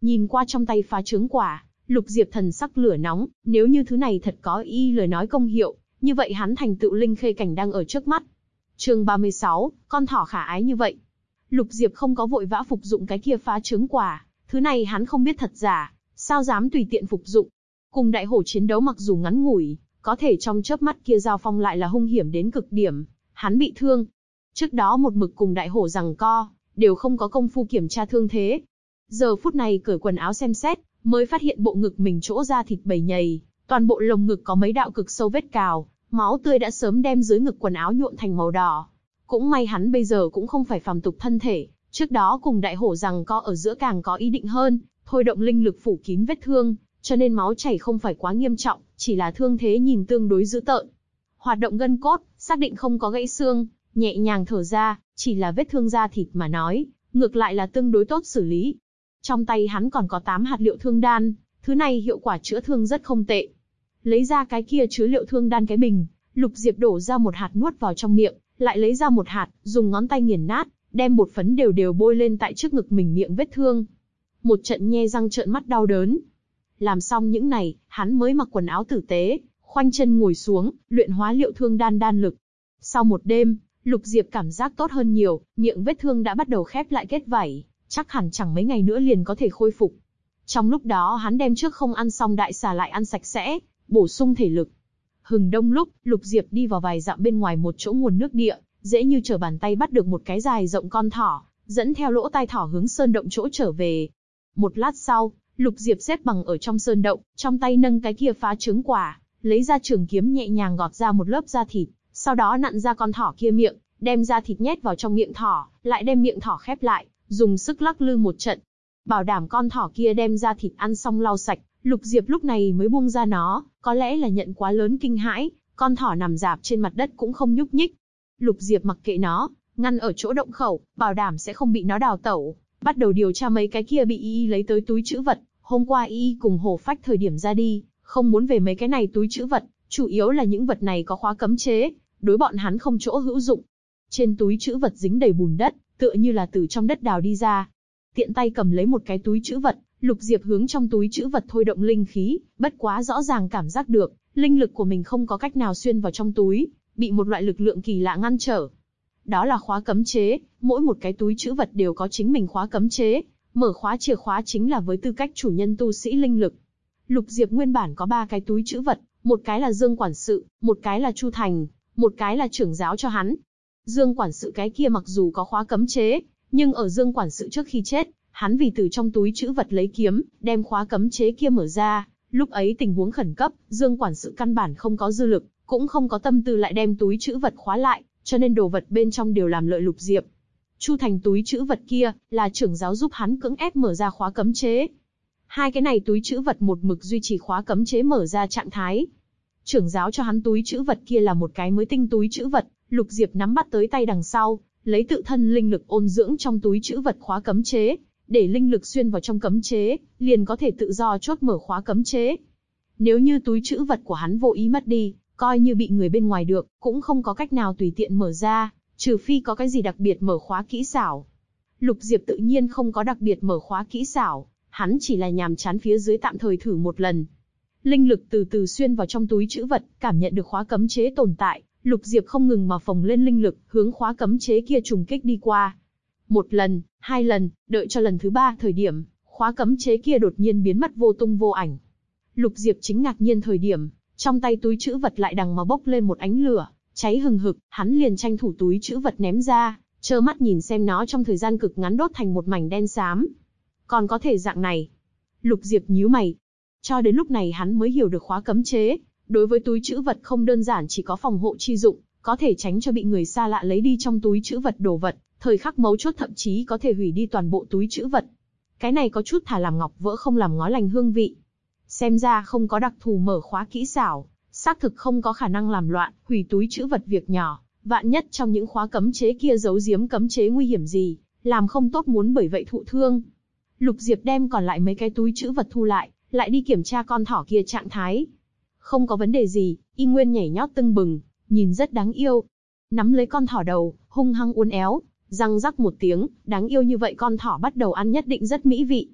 Nhìn qua trong tay phá trướng quả, Lục Diệp thần sắc lửa nóng, nếu như thứ này thật có y lời nói công hiệu, như vậy hắn thành tựu linh khê cảnh đang ở trước mắt. Chương 36, con thỏ khả ái như vậy. Lục Diệp không có vội vã phục dụng cái kia phá trướng quả, thứ này hắn không biết thật giả, sao dám tùy tiện phục dụng. Cùng đại hổ chiến đấu mặc dù ngắn ngủi, có thể trong chớp mắt kia giao phong lại là hung hiểm đến cực điểm, hắn bị thương. Trước đó một mực cùng đại hổ giằng co, đều không có công phu kiểm tra thương thế. Giờ phút này cởi quần áo xem xét, mới phát hiện bộ ngực mình chỗ da thịt bầy nhầy, toàn bộ lồng ngực có mấy đạo cực sâu vết cào, máu tươi đã sớm đem dưới ngực quần áo nhuộm thành màu đỏ. Cũng may hắn bây giờ cũng không phải phàm tục thân thể, trước đó cùng đại hổ giằng co ở giữa càng có ý định hơn, thôi động linh lực phủ kín vết thương, cho nên máu chảy không phải quá nghiêm trọng, chỉ là thương thế nhìn tương đối dữ tợn. Hoạt động gân cốt, xác định không có gãy xương, nhẹ nhàng thở ra, chỉ là vết thương da thịt mà nói, ngược lại là tương đối tốt xử lý. Trong tay hắn còn có 8 hạt liệu thương đan, thứ này hiệu quả chữa thương rất không tệ. Lấy ra cái kia chứa liệu thương đan cái bình, Lục Diệp đổ ra một hạt nuốt vào trong miệng, lại lấy ra một hạt, dùng ngón tay nghiền nát, đem bột phấn đều đều bôi lên tại trước ngực mình miệng vết thương. Một trận nhe răng trợn mắt đau đớn. Làm xong những này, hắn mới mặc quần áo tử tế, khoanh chân ngồi xuống, luyện hóa liệu thương đan đan lực. Sau một đêm, Lục Diệp cảm giác tốt hơn nhiều, miệng vết thương đã bắt đầu khép lại kết vảy, chắc hẳn chẳng mấy ngày nữa liền có thể khôi phục. Trong lúc đó hắn đem trước không ăn xong đại xà lại ăn sạch sẽ, bổ sung thể lực. Hừng đông lúc, Lục Diệp đi vào vài dặm bên ngoài một chỗ nguồn nước địa, dễ như trở bàn tay bắt được một cái dài rộng con thỏ, dẫn theo lỗ tai thỏ hướng sơn động chỗ trở về. Một lát sau, Lục Diệp xếp bằng ở trong sơn động, trong tay nâng cái kia phá trứng quả, lấy ra trường kiếm nhẹ nhàng gọt ra một lớp da thịt, sau đó nặn ra con thỏ kia miệng, đem da thịt nhét vào trong miệng thỏ, lại đem miệng thỏ khép lại, dùng sức lắc lư một trận. Bảo đảm con thỏ kia đem da thịt ăn xong lau sạch, Lục Diệp lúc này mới buông ra nó, có lẽ là nhận quá lớn kinh hãi, con thỏ nằm rạp trên mặt đất cũng không nhúc nhích. Lục Diệp mặc kệ nó, ngăn ở chỗ động khẩu, bảo đảm sẽ không bị nó đào tẩu, bắt đầu điều tra mấy cái kia bị y lấy tới túi trữ vật. Hôm qua y cùng Hổ Phách thời điểm ra đi, không muốn về mấy cái này túi trữ vật, chủ yếu là những vật này có khóa cấm chế, đối bọn hắn không chỗ hữu dụng. Trên túi trữ vật dính đầy bùn đất, tựa như là từ trong đất đào đi ra. Tiện tay cầm lấy một cái túi trữ vật, Lục Diệp hướng trong túi trữ vật thôi động linh khí, bất quá rõ ràng cảm giác được, linh lực của mình không có cách nào xuyên vào trong túi, bị một loại lực lượng kỳ lạ ngăn trở. Đó là khóa cấm chế, mỗi một cái túi trữ vật đều có chính mình khóa cấm chế, mở khóa chìa khóa chính là với tư cách chủ nhân tu sĩ linh lực. Lục Diệp nguyên bản có 3 cái túi trữ vật, một cái là Dương quản sự, một cái là Chu Thành, một cái là trưởng giáo cho hắn. Dương quản sự cái kia mặc dù có khóa cấm chế, nhưng ở Dương quản sự trước khi chết, hắn vì từ trong túi trữ vật lấy kiếm, đem khóa cấm chế kia mở ra, lúc ấy tình huống khẩn cấp, Dương quản sự căn bản không có dư lực, cũng không có tâm tư lại đem túi trữ vật khóa lại, cho nên đồ vật bên trong đều làm lợi Lục Diệp. Chu Thành túi trữ vật kia, là trưởng giáo giúp hắn cưỡng ép mở ra khóa cấm chế. Hai cái này túi trữ vật một mực duy trì khóa cấm chế mở ra trạng thái. Trưởng giáo cho hắn túi trữ vật kia là một cái mới tinh túi trữ vật, Lục Diệp nắm bắt tới tay đằng sau, lấy tự thân linh lực ôn dưỡng trong túi trữ vật khóa cấm chế, để linh lực xuyên vào trong cấm chế, liền có thể tự do chốt mở khóa cấm chế. Nếu như túi trữ vật của hắn vô ý mất đi, coi như bị người bên ngoài được, cũng không có cách nào tùy tiện mở ra, trừ phi có cái gì đặc biệt mở khóa kỹ xảo. Lục Diệp tự nhiên không có đặc biệt mở khóa kỹ xảo, hắn chỉ là nhàm chán phía dưới tạm thời thử một lần. Linh lực từ từ xuyên vào trong túi trữ vật, cảm nhận được khóa cấm chế tồn tại, Lục Diệp không ngừng mà phồng lên linh lực, hướng khóa cấm chế kia trùng kích đi qua. Một lần, 2 lần, đợi cho lần thứ 3 thời điểm, khóa cấm chế kia đột nhiên biến mất vô tung vô ảnh. Lục Diệp chính ngạc nhiên thời điểm, trong tay túi trữ vật lại đằng mà bốc lên một ánh lửa, cháy hừng hực, hắn liền tranh thủ túi trữ vật ném ra, trơ mắt nhìn xem nó trong thời gian cực ngắn đốt thành một mảnh đen xám. Còn có thể dạng này. Lục Diệp nhíu mày. Cho đến lúc này hắn mới hiểu được khóa cấm chế, đối với túi trữ vật không đơn giản chỉ có phòng hộ chi dụng, có thể tránh cho bị người xa lạ lấy đi trong túi trữ vật đồ vật, thời khắc mấu chốt thậm chí có thể hủy đi toàn bộ túi trữ vật. Cái này có chút thả làm ngọc vỡ không làm ngói lành hương vị. Xem ra không có đặc thù mở khóa kỹ xảo, xác thực không có khả năng làm loạn, hủy túi trữ vật việc nhỏ, vạn nhất trong những khóa cấm chế kia giấu giếm cấm chế nguy hiểm gì, làm không tốt muốn bởi vậy thụ thương. Lục Diệp đem còn lại mấy cái túi trữ vật thu lại đi kiểm tra con thỏ kia trạng thái. Không có vấn đề gì, y nguyên nhảy nhót tưng bừng, nhìn rất đáng yêu. Nắm lấy con thỏ đầu, hung hăng uốn éo, răng rắc một tiếng, đáng yêu như vậy con thỏ bắt đầu ăn nhất định rất mỹ vị.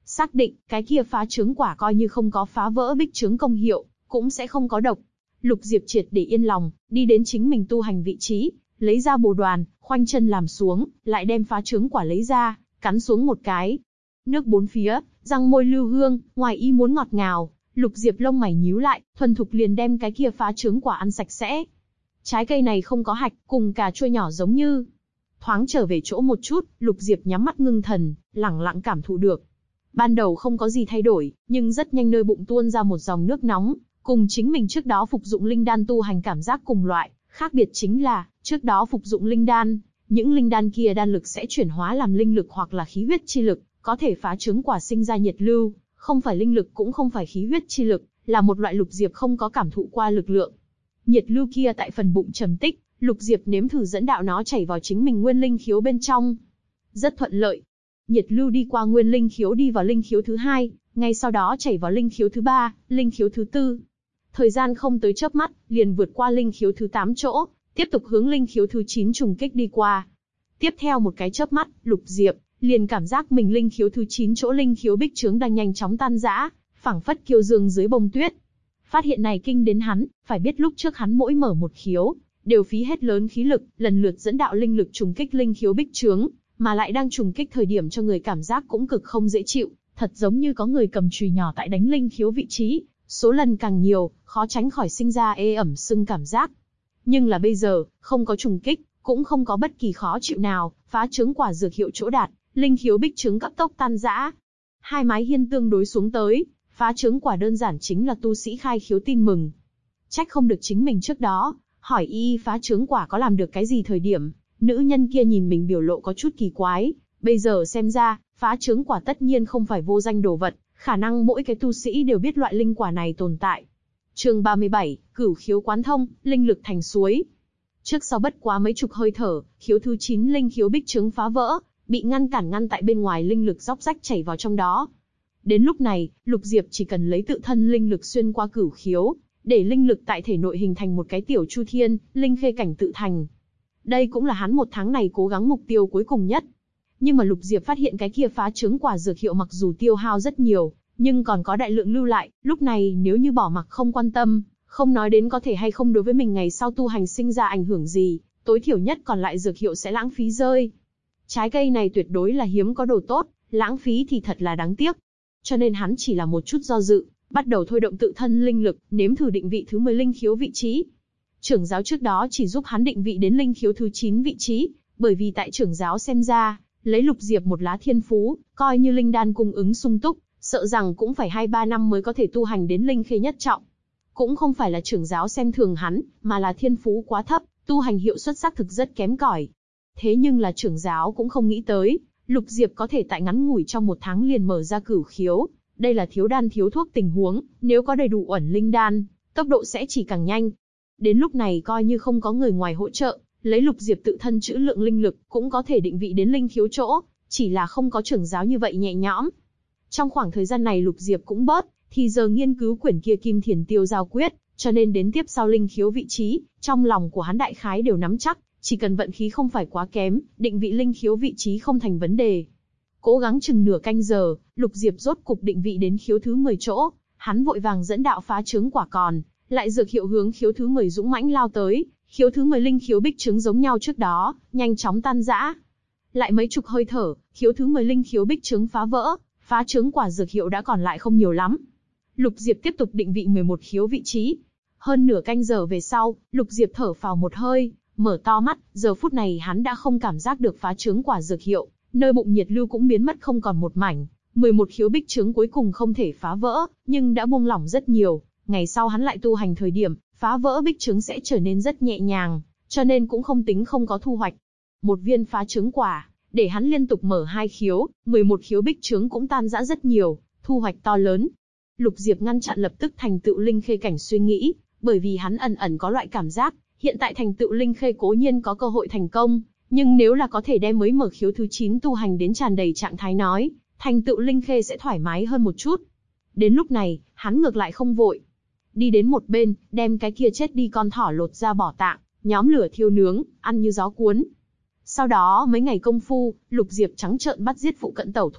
Xác định, cái kia phá trướng quả coi như không có phá vỡ bích trướng công hiệu, cũng sẽ không có độc. Lục Diệp triệt để yên lòng, đi đến chính mình tu hành vị trí, lấy ra bồ đoàn, khoanh chân làm xuống, lại đem phá trướng quả lấy ra, cắn xuống một cái. Nước bốn phía, răng môi lưu hương, ngoài ý muốn ngọt ngào, Lục Diệp lông mày nhíu lại, thuần thục liền đem cái kia phá trướng quả ăn sạch sẽ. Trái cây này không có hạch, cùng cà chua nhỏ giống như. Thoáng trở về chỗ một chút, Lục Diệp nhắm mắt ngưng thần, lẳng lặng cảm thụ được. Ban đầu không có gì thay đổi, nhưng rất nhanh nơi bụng tuôn ra một dòng nước nóng, cùng chính mình trước đó phục dụng linh đan tu hành cảm giác cùng loại, khác biệt chính là, trước đó phục dụng linh đan, những linh đan kia đan lực sẽ chuyển hóa làm linh lực hoặc là khí huyết chi lực, có thể phá trướng quả sinh ra nhiệt lưu, không phải linh lực cũng không phải khí huyết chi lực, là một loại Lục Diệp không có cảm thụ qua lực lượng. Nhiệt lưu kia tại phần bụng trầm tích, Lục Diệp nếm thử dẫn đạo nó chảy vào chính mình nguyên linh khiếu bên trong. Rất thuận lợi. Nhiệt lưu đi qua nguyên linh khiếu đi vào linh khiếu thứ 2, ngay sau đó chảy vào linh khiếu thứ 3, linh khiếu thứ 4. Thời gian không tới chớp mắt, liền vượt qua linh khiếu thứ 8 chỗ, tiếp tục hướng linh khiếu thứ 9 trùng kích đi qua. Tiếp theo một cái chớp mắt, Lục Diệp liền cảm giác mình linh khiếu thứ 9 chỗ linh khiếu bích trướng đang nhanh chóng tan rã, phảng phất kiêu dương dưới bông tuyết. Phát hiện này kinh đến hắn, phải biết lúc trước hắn mỗi mở một khiếu, đều phí hết lớn khí lực, lần lượt dẫn đạo linh lực trùng kích linh khiếu bích trướng, mà lại đang trùng kích thời điểm cho người cảm giác cũng cực không dễ chịu, thật giống như có người cầm chùy nhỏ tại đánh linh khiếu vị trí, số lần càng nhiều, khó tránh khỏi sinh ra ê ẩm sưng cảm giác. Nhưng là bây giờ, không có trùng kích, cũng không có bất kỳ khó chịu nào, phá trướng quả dược hiệu chỗ đạt, linh khiếu bích trướng cấp tốc tan rã. Hai mái hiên tương đối xuống tới, phá trướng quả đơn giản chính là tu sĩ khai khiếu tin mừng. Trách không được chính mình trước đó, hỏi y phá trướng quả có làm được cái gì thời điểm, nữ nhân kia nhìn mình biểu lộ có chút kỳ quái, bây giờ xem ra, phá trướng quả tất nhiên không phải vô danh đồ vật, khả năng mỗi cái tu sĩ đều biết loại linh quả này tồn tại. Chương 37, Cửu khiếu quán thông, linh lực thành suối. Trước sau bất quá mấy chục hơi thở, khiếu thứ 9 linh khiếu bích trướng phá vỡ, bị ngăn tại bên ngoài linh lực róc rách chảy vào trong đó. Đến lúc này, Lục Diệp chỉ cần lấy tự thân linh lực xuyên qua cửu khiếu, để linh lực tại thể nội hình thành một cái tiểu chu thiên, linh khê cảnh tự thành. Đây cũng là hắn một tháng này cố gắng mục tiêu cuối cùng nhất. Nhưng mà Lục Diệp phát hiện cái kia phá trướng quả dược hiệu mặc dù tiêu hao rất nhiều, nhưng còn có đại lượng lưu lại, lúc này nếu như bỏ mặc không quan tâm, không nói đến có thể hay không đối với mình ngày sau tu hành sinh ra ảnh hưởng gì, tối thiểu nhất còn lại dược hiệu sẽ lãng phí rơi. Trái cây này tuyệt đối là hiếm có đồ tốt, lãng phí thì thật là đáng tiếc. Cho nên hắn chỉ là một chút do dự, bắt đầu thôi động tự thân linh lực, nếm thử định vị thứ 10 linh khiếu vị trí. Trưởng giáo trước đó chỉ giúp hắn định vị đến linh khiếu thứ 9 vị trí, bởi vì tại trưởng giáo xem ra, lấy Lục Diệp một lá thiên phú, coi như linh đan cung ứng sung túc, sợ rằng cũng phải 2-3 năm mới có thể tu hành đến linh khê nhất trọng. Cũng không phải là trưởng giáo xem thường hắn, mà là thiên phú quá thấp, tu hành hiệu suất xác thực rất kém cỏi. Thế nhưng là trưởng giáo cũng không nghĩ tới, Lục Diệp có thể tại ngắn ngủi trong một tháng liền mở ra cửu khiếu. Đây là thiếu đan thiếu thuốc tình huống, nếu có đầy đủ uẩn linh đan, tốc độ sẽ chỉ càng nhanh. Đến lúc này coi như không có người ngoài hỗ trợ, lấy Lục Diệp tự thân trữ lượng linh lực cũng có thể định vị đến linh khiếu chỗ, chỉ là không có trưởng giáo như vậy nhẹ nhõm. Trong khoảng thời gian này Lục Diệp cũng bớt, thì giờ nghiên cứu quyển kia Kim Thiền Tiêu Giao Quyết, cho nên đến tiếp sau linh khiếu vị trí, trong lòng của hắn đại khái đều nắm chắc, chỉ cần vận khí không phải quá kém, định vị linh khiếu vị trí không thành vấn đề. Cố gắng chừng nửa canh giờ, Lục Diệp rốt cục định vị đến khiếu thứ 10 chỗ, hắn vội vàng dẫn đạo phá trướng quả còn, lại dược hiệu hướng khiếu thứ 10 dũng mãnh lao tới, khiếu thứ 10 linh khiếu bích trướng giống nhau trước đó, nhanh chóng tan rã. Lại mấy chục hơi thở, khiếu thứ 10 linh khiếu bích trướng phá vỡ, phá trướng quả dược hiệu đã còn lại không nhiều lắm. Lục Diệp tiếp tục định vị 11 khiếu vị trí. Hơn nửa canh giờ về sau, Lục Diệp thở phào một hơi, mở to mắt, giờ phút này hắn đã không cảm giác được phá trướng quả dược hiệu, nơi bụng nhiệt lưu cũng biến mất không còn một mảnh. 11 khiếu bích trướng cuối cùng không thể phá vỡ, nhưng đã buông lỏng rất nhiều. Ngày sau hắn lại tu hành thời điểm, phá vỡ bích trướng sẽ trở nên rất nhẹ nhàng, cho nên cũng không tính không có thu hoạch. Một viên phá trướng quả, để hắn liên tục mở 2 khiếu, 11 khiếu bích trướng cũng tan rã rất nhiều, thu hoạch to lớn. Lục Diệp ngăn chặn lập tức thành tựu linh khê cảnh suy nghĩ, bởi vì hắn ẩn ẩn có loại cảm giác, hiện tại thành tựu linh khê cố nhiên có cơ hội thành công, nhưng nếu là có thể đem mới mở khiếu thứ 9 tu hành đến tràn đầy trạng thái nói, thành tựu linh khê sẽ thoải mái hơn một chút. Đến lúc này, hắn ngược lại không vội. Đi đến một bên, đem cái kia chết đi con thỏ lột ra bỏ tạng, nhóm lửa thiêu nướng, ăn như gió cuốn. Sau đó mấy ngày công phu, Lục Diệp trắng trợn bắt giết phụ cận tẩu thú,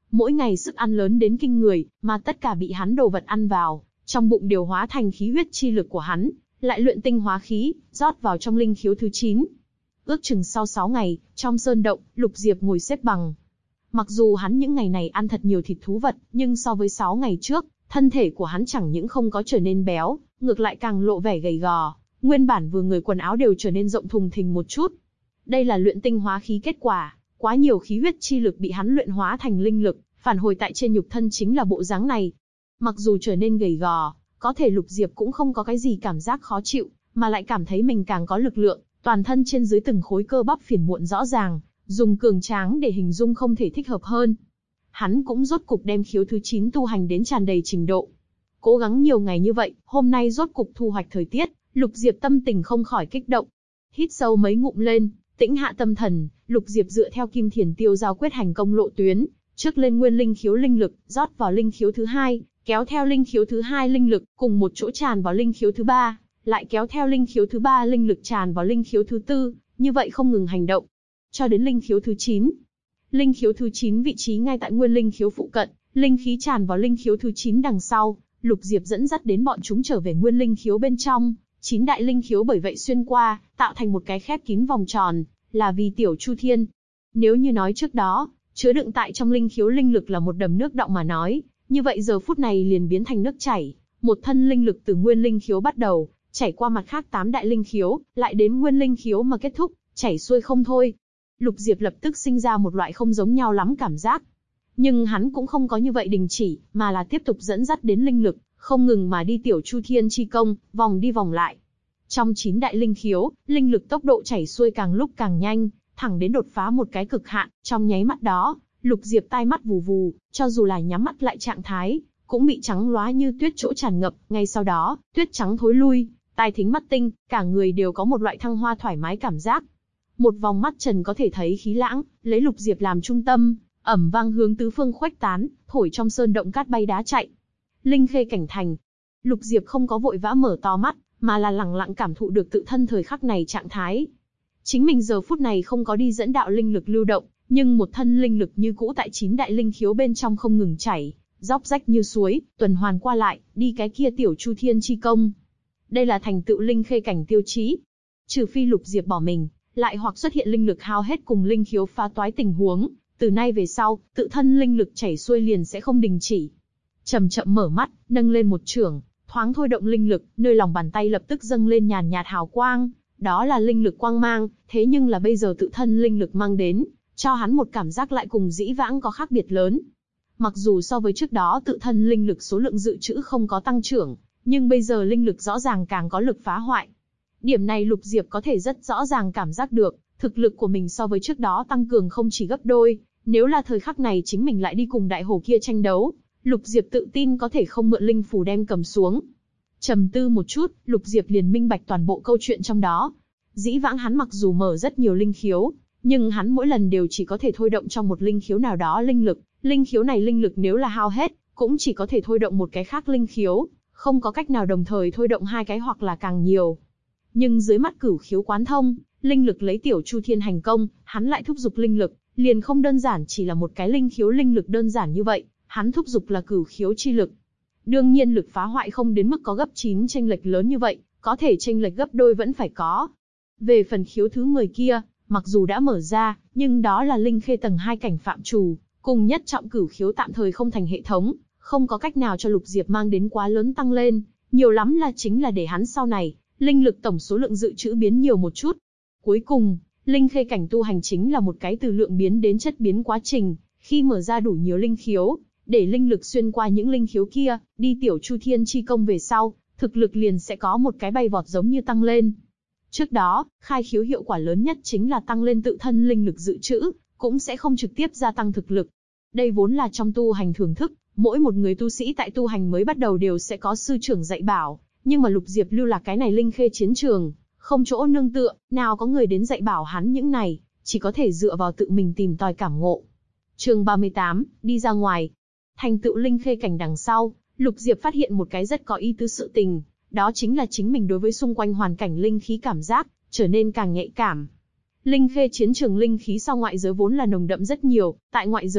mỗi ngày sức ăn lớn đến kinh người, mà tất cả bị hắn đồ vật ăn vào, trong bụng đều hóa thành khí huyết chi lực của hắn, lại luyện tinh hóa khí, rót vào trong linh khiếu thứ 9. Ước chừng sau 6 ngày, trong sơn động, Lục Diệp ngồi xếp bằng. Mặc dù hắn những ngày này ăn thật nhiều thịt thú vật, nhưng so với 6 ngày trước, thân thể của hắn chẳng những không có trở nên béo, ngược lại càng lộ vẻ gầy gò, nguyên bản vừa người quần áo đều trở nên rộng thùng thình một chút. Đây là luyện tinh hóa khí kết quả, quá nhiều khí huyết chi lực bị hắn luyện hóa thành linh lực, phản hồi tại trên nhục thân chính là bộ dáng này. Mặc dù trở nên gầy gò, có thể Lục Diệp cũng không có cái gì cảm giác khó chịu, mà lại cảm thấy mình càng có lực lượng, toàn thân trên dưới từng khối cơ bắp phiền muộn rõ ràng, dùng cường tráng để hình dung không thể thích hợp hơn. Hắn cũng rốt cục đem khiếu thứ 9 tu hành đến tràn đầy trình độ. Cố gắng nhiều ngày như vậy, hôm nay rốt cục thu hoạch thời tiết, Lục Diệp tâm tình không khỏi kích động. Hít sâu mấy ngụm lên, tĩnh hạ tâm thần, Lục Diệp dựa theo Kim Thiền Tiêu Giao quyết hành công lộ tuyến, trước lên nguyên linh khiếu linh lực, rót vào linh khiếu thứ 2, kéo theo linh khiếu thứ 2 linh lực, cùng một chỗ tràn vào linh khiếu thứ 3, lại kéo theo linh khiếu thứ 3 linh lực tràn vào linh khiếu thứ 4, như vậy không ngừng hành động, cho đến linh khiếu thứ 9. Linh khiếu thứ 9 vị trí ngay tại nguyên linh khiếu phụ cận, linh khí tràn vào linh khiếu thứ 9 đằng sau, Lục Diệp dẫn dắt đến bọn chúng trở về nguyên linh khiếu bên trong, 9 đại linh khiếu bởi vậy xuyên qua, tạo thành một cái khép kín vòng tròn, là vì tiểu Chu Thiên. Nếu như nói trước đó, chứa đựng tại trong linh khiếu linh lực là một đầm nước đọng mà nói, như vậy giờ phút này liền biến thành nước chảy, một thân linh lực từ nguyên linh khiếu bắt đầu, chảy qua mặt khác 8 đại linh khiếu, lại đến nguyên linh khiếu mà kết thúc, chảy xuôi không thôi. Lục Diệp lập tức sinh ra một loại không giống nhau lắm cảm giác. Nhưng hắn cũng không có như vậy đình chỉ, mà là tiếp tục dẫn dắt đến linh lực, không ngừng mà đi tiểu Chu Thiên chi công, vòng đi vòng lại. Trong 9 đại linh khiếu, linh lực tốc độ chảy xuôi càng lúc càng nhanh, thẳng đến đột phá một cái cực hạn, trong nháy mắt đó, Lục Diệp tai mắt vù vù, cho dù là nhắm mắt lại trạng thái, cũng bị trắng lóa như tuyết chỗ tràn ngập, ngay sau đó, tuyết trắng thối lui, tai thính mắt tinh, cả người đều có một loại thăng hoa thoải mái cảm giác. Một vòng mắt trần có thể thấy khí lãng, lấy Lục Diệp làm trung tâm, ẩm vang hướng tứ phương khuếch tán, thổi trong sơn động cát bay đá chạy. Linh khê cảnh thành. Lục Diệp không có vội vã mở to mắt, mà là lặng lặng cảm thụ được tự thân thời khắc này trạng thái. Chính mình giờ phút này không có đi dẫn đạo linh lực lưu động, nhưng một thân linh lực như cũ tại 9 đại linh khiếu bên trong không ngừng chảy, róc rách như suối, tuần hoàn qua lại, đi cái kia tiểu Chu Thiên chi công. Đây là thành tựu linh khê cảnh tiêu chí. Trừ phi Lục Diệp bỏ mình, lại hoặc xuất hiện linh lực hao hết cùng linh khiếu phá toái tình huống, từ nay về sau, tự thân linh lực chảy xuôi liền sẽ không đình chỉ. Chậm chậm mở mắt, nâng lên một chưởng, thoáng thôi động linh lực, nơi lòng bàn tay lập tức dâng lên nhàn nhạt hào quang, đó là linh lực quang mang, thế nhưng là bây giờ tự thân linh lực mang đến, cho hắn một cảm giác lại cùng dĩ vãng có khác biệt lớn. Mặc dù so với trước đó tự thân linh lực số lượng dự trữ không có tăng trưởng, nhưng bây giờ linh lực rõ ràng càng có lực phá hoại. Điểm này Lục Diệp có thể rất rõ ràng cảm giác được, thực lực của mình so với trước đó tăng cường không chỉ gấp đôi, nếu là thời khắc này chính mình lại đi cùng đại hồ kia tranh đấu, Lục Diệp tự tin có thể không mượn linh phù đem cầm xuống. Trầm tư một chút, Lục Diệp liền minh bạch toàn bộ câu chuyện trong đó. Dĩ vãng hắn mặc dù mở rất nhiều linh khiếu, nhưng hắn mỗi lần đều chỉ có thể thôi động trong một linh khiếu nào đó linh lực, linh khiếu này linh lực nếu là hao hết, cũng chỉ có thể thôi động một cái khác linh khiếu, không có cách nào đồng thời thôi động hai cái hoặc là càng nhiều. Nhưng dưới mắt cửu khiếu quán thông, linh lực lấy tiểu Chu Thiên hành công, hắn lại thúc giục linh lực, liền không đơn giản chỉ là một cái linh khiếu linh lực đơn giản như vậy, hắn thúc giục là cửu khiếu chi lực. Đương nhiên lực phá hoại không đến mức có gấp 9 chênh lệch lớn như vậy, có thể chênh lệch gấp đôi vẫn phải có. Về phần khiếu thứ 10 kia, mặc dù đã mở ra, nhưng đó là linh khê tầng 2 cảnh phạm trù, cùng nhất trọng cửu khiếu tạm thời không thành hệ thống, không có cách nào cho Lục Diệp mang đến quá lớn tăng lên, nhiều lắm là chính là để hắn sau này, linh lực tổng số lượng dự trữ biến nhiều một chút. Cuối cùng, linh khê cảnh tu hành chính là một cái từ lượng biến đến chất biến quá trình, khi mở ra đủ nhiều linh khiếu, để linh lực xuyên qua những linh khiếu kia, đi tiểu Chu Thiên chi công về sau, thực lực liền sẽ có một cái bay vọt giống như tăng lên. Trước đó, khai khiếu hiệu quả lớn nhất chính là tăng lên tự thân linh lực dự trữ, cũng sẽ không trực tiếp gia tăng thực lực. Đây vốn là trong tu hành thưởng thức, mỗi một người tu sĩ tại tu hành mới bắt đầu đều sẽ có sư trưởng dạy bảo, nhưng mà Lục Diệp lưu lạc cái này linh khê chiến trường, không chỗ nương tựa, nào có người đến dạy bảo hắn những này, chỉ có thể dựa vào tự mình tìm tòi cảm ngộ. Chương 38, đi ra ngoài. Thành tựu linh khê cảnh đằng sau, Lục Diệp phát hiện một cái rất có ý tứ sự tình, đó chính là chính mình đối với xung quanh hoàn cảnh linh khí cảm giác trở nên càng nhạy cảm. Linh khê chiến trường linh khí sau ngoại giới vốn là nồng đậm rất nhiều, tại ngoại giới,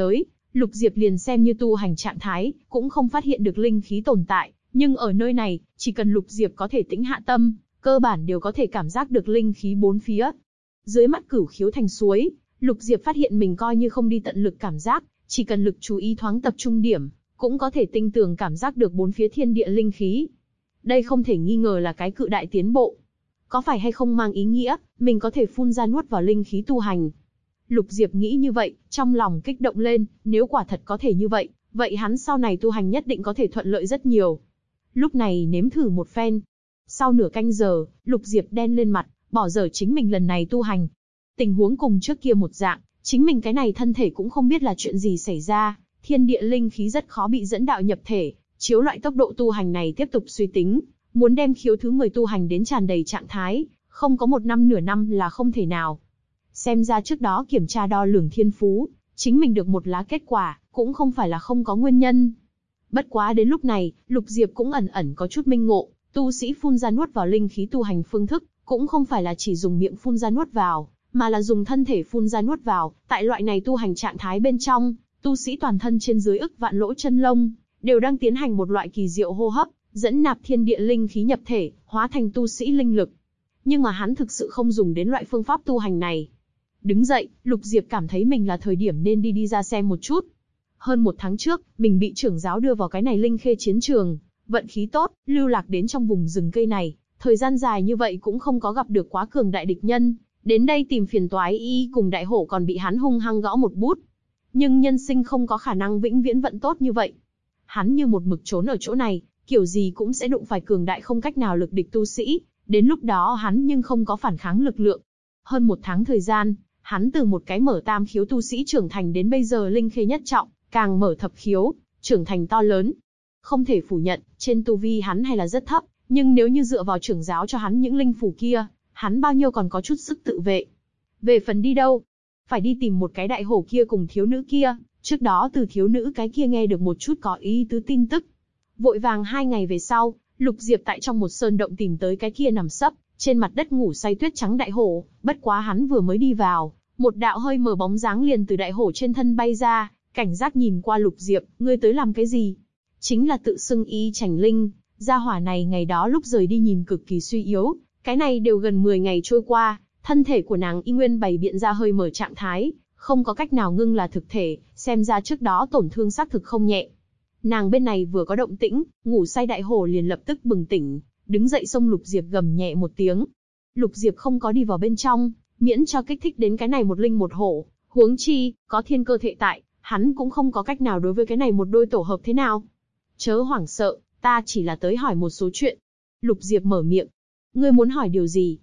Lục Diệp liền xem như tu hành trạng thái, cũng không phát hiện được linh khí tồn tại, nhưng ở nơi này, chỉ cần Lục Diệp có thể tĩnh hạ tâm, cơ bản đều có thể cảm giác được linh khí bốn phía. Dưới mắt cửu khiếu thành suối, Lục Diệp phát hiện mình coi như không đi tận lực cảm giác, chỉ cần lực chú ý thoáng tập trung điểm, cũng có thể tinh tường cảm giác được bốn phía thiên địa linh khí. Đây không thể nghi ngờ là cái cự đại tiến bộ. Có phải hay không mang ý nghĩa, mình có thể phun ra nuốt vào linh khí tu hành. Lục Diệp nghĩ như vậy, trong lòng kích động lên, nếu quả thật có thể như vậy, vậy hắn sau này tu hành nhất định có thể thuận lợi rất nhiều. Lúc này nếm thử một phen. Sau nửa canh giờ, Lục Diệp đen lên mặt, bỏ dở chính mình lần này tu hành. Tình huống cùng trước kia một dạng, chính mình cái này thân thể cũng không biết là chuyện gì xảy ra, thiên địa linh khí rất khó bị dẫn đạo nhập thể, chiếu loại tốc độ tu hành này tiếp tục suy tính, muốn đem khiếu thứ 10 tu hành đến tràn đầy trạng thái, không có một năm nửa năm là không thể nào. Xem ra trước đó kiểm tra đo lường thiên phú, chính mình được một lá kết quả, cũng không phải là không có nguyên nhân. Bất quá đến lúc này, Lục Diệp cũng ẩn ẩn có chút minh ngộ, tu sĩ phun ra nuốt vào linh khí tu hành phương thức, cũng không phải là chỉ dùng miệng phun ra nuốt vào, mà là dùng thân thể phun ra nuốt vào. Tại loại này tu hành trạng thái bên trong, tu sĩ toàn thân trên dưới ức vạn lỗ chân lông, đều đang tiến hành một loại kỳ diệu hô hấp, dẫn nạp thiên địa linh khí nhập thể, hóa thành tu sĩ linh lực. Nhưng mà hắn thực sự không dùng đến loại phương pháp tu hành này. Đứng dậy, Lục Diệp cảm thấy mình là thời điểm nên đi ra xem một chút. Hơn một tháng trước, mình bị trưởng giáo đưa vào cái này linh khê chiến trường, vận khí tốt, lưu lạc đến trong vùng rừng cây này, thời gian dài như vậy cũng không có gặp được quá cường đại địch nhân, đến đây tìm phiền toái y cùng đại hổ còn bị hắn hung hăng gõ một bút. Nhưng nhân sinh không có khả năng vĩnh viễn vận tốt như vậy. Hắn như một mực trốn ở chỗ này, kiểu gì cũng sẽ đụng phải cường đại không cách nào lực địch tu sĩ, đến lúc đó hắn nhưng không có phản kháng lực lượng. Hơn một tháng thời gian, hắn từ một cái mở tam khiếu tu sĩ trưởng thành đến bây giờ linh khê nhất trọng, càng mở thập khiếu, trưởng thành to lớn. Không thể phủ nhận, trên tu vi hắn hay là rất thấp, nhưng nếu như dựa vào trưởng giáo cho hắn những linh phủ kia, hắn bao nhiêu còn có chút sức tự vệ. Về phần đi đâu? Phải đi tìm một cái đại hổ kia cùng thiếu nữ kia, trước đó từ thiếu nữ cái kia nghe được một chút có ý tứ tin tức. Vội vàng 2 ngày về sau, Lục Diệp tại trong một sơn động tìm tới cái kia nằm sấp, trên mặt đất ngủ say tuyết trắng đại hổ, bất quá hắn vừa mới đi vào, một đạo hơi mờ bóng dáng liền từ đại hổ trên thân bay ra, cảnh giác nhìn qua Lục Diệp, ngươi tới làm cái gì? Chính là tự xưng Y Chảnh Linh, gia hỏa này ngày đó lúc rời đi nhìn cực kỳ suy yếu, cái này đều gần 10 ngày trôi qua, thân thể của nàng y nguyên bày biện ra hơi mở trạng thái, không có cách nào ngưng là thực thể, xem ra trước đó tổn thương xác thực không nhẹ. Nàng bên này vừa có động tĩnh, ngủ say đại hổ liền lập tức bừng tỉnh, đứng dậy xông Lục Diệp gầm nhẹ một tiếng. Lục Diệp không có đi vào bên trong, miễn cho kích thích đến cái này một linh một hổ, huống chi, có thiên cơ thệ tại, hắn cũng không có cách nào đối với cái này một đôi tổ hợp thế nào. Chớ hoảng sợ, ta chỉ là tới hỏi một số chuyện. Lục Diệp mở miệng. Ngươi muốn hỏi điều gì?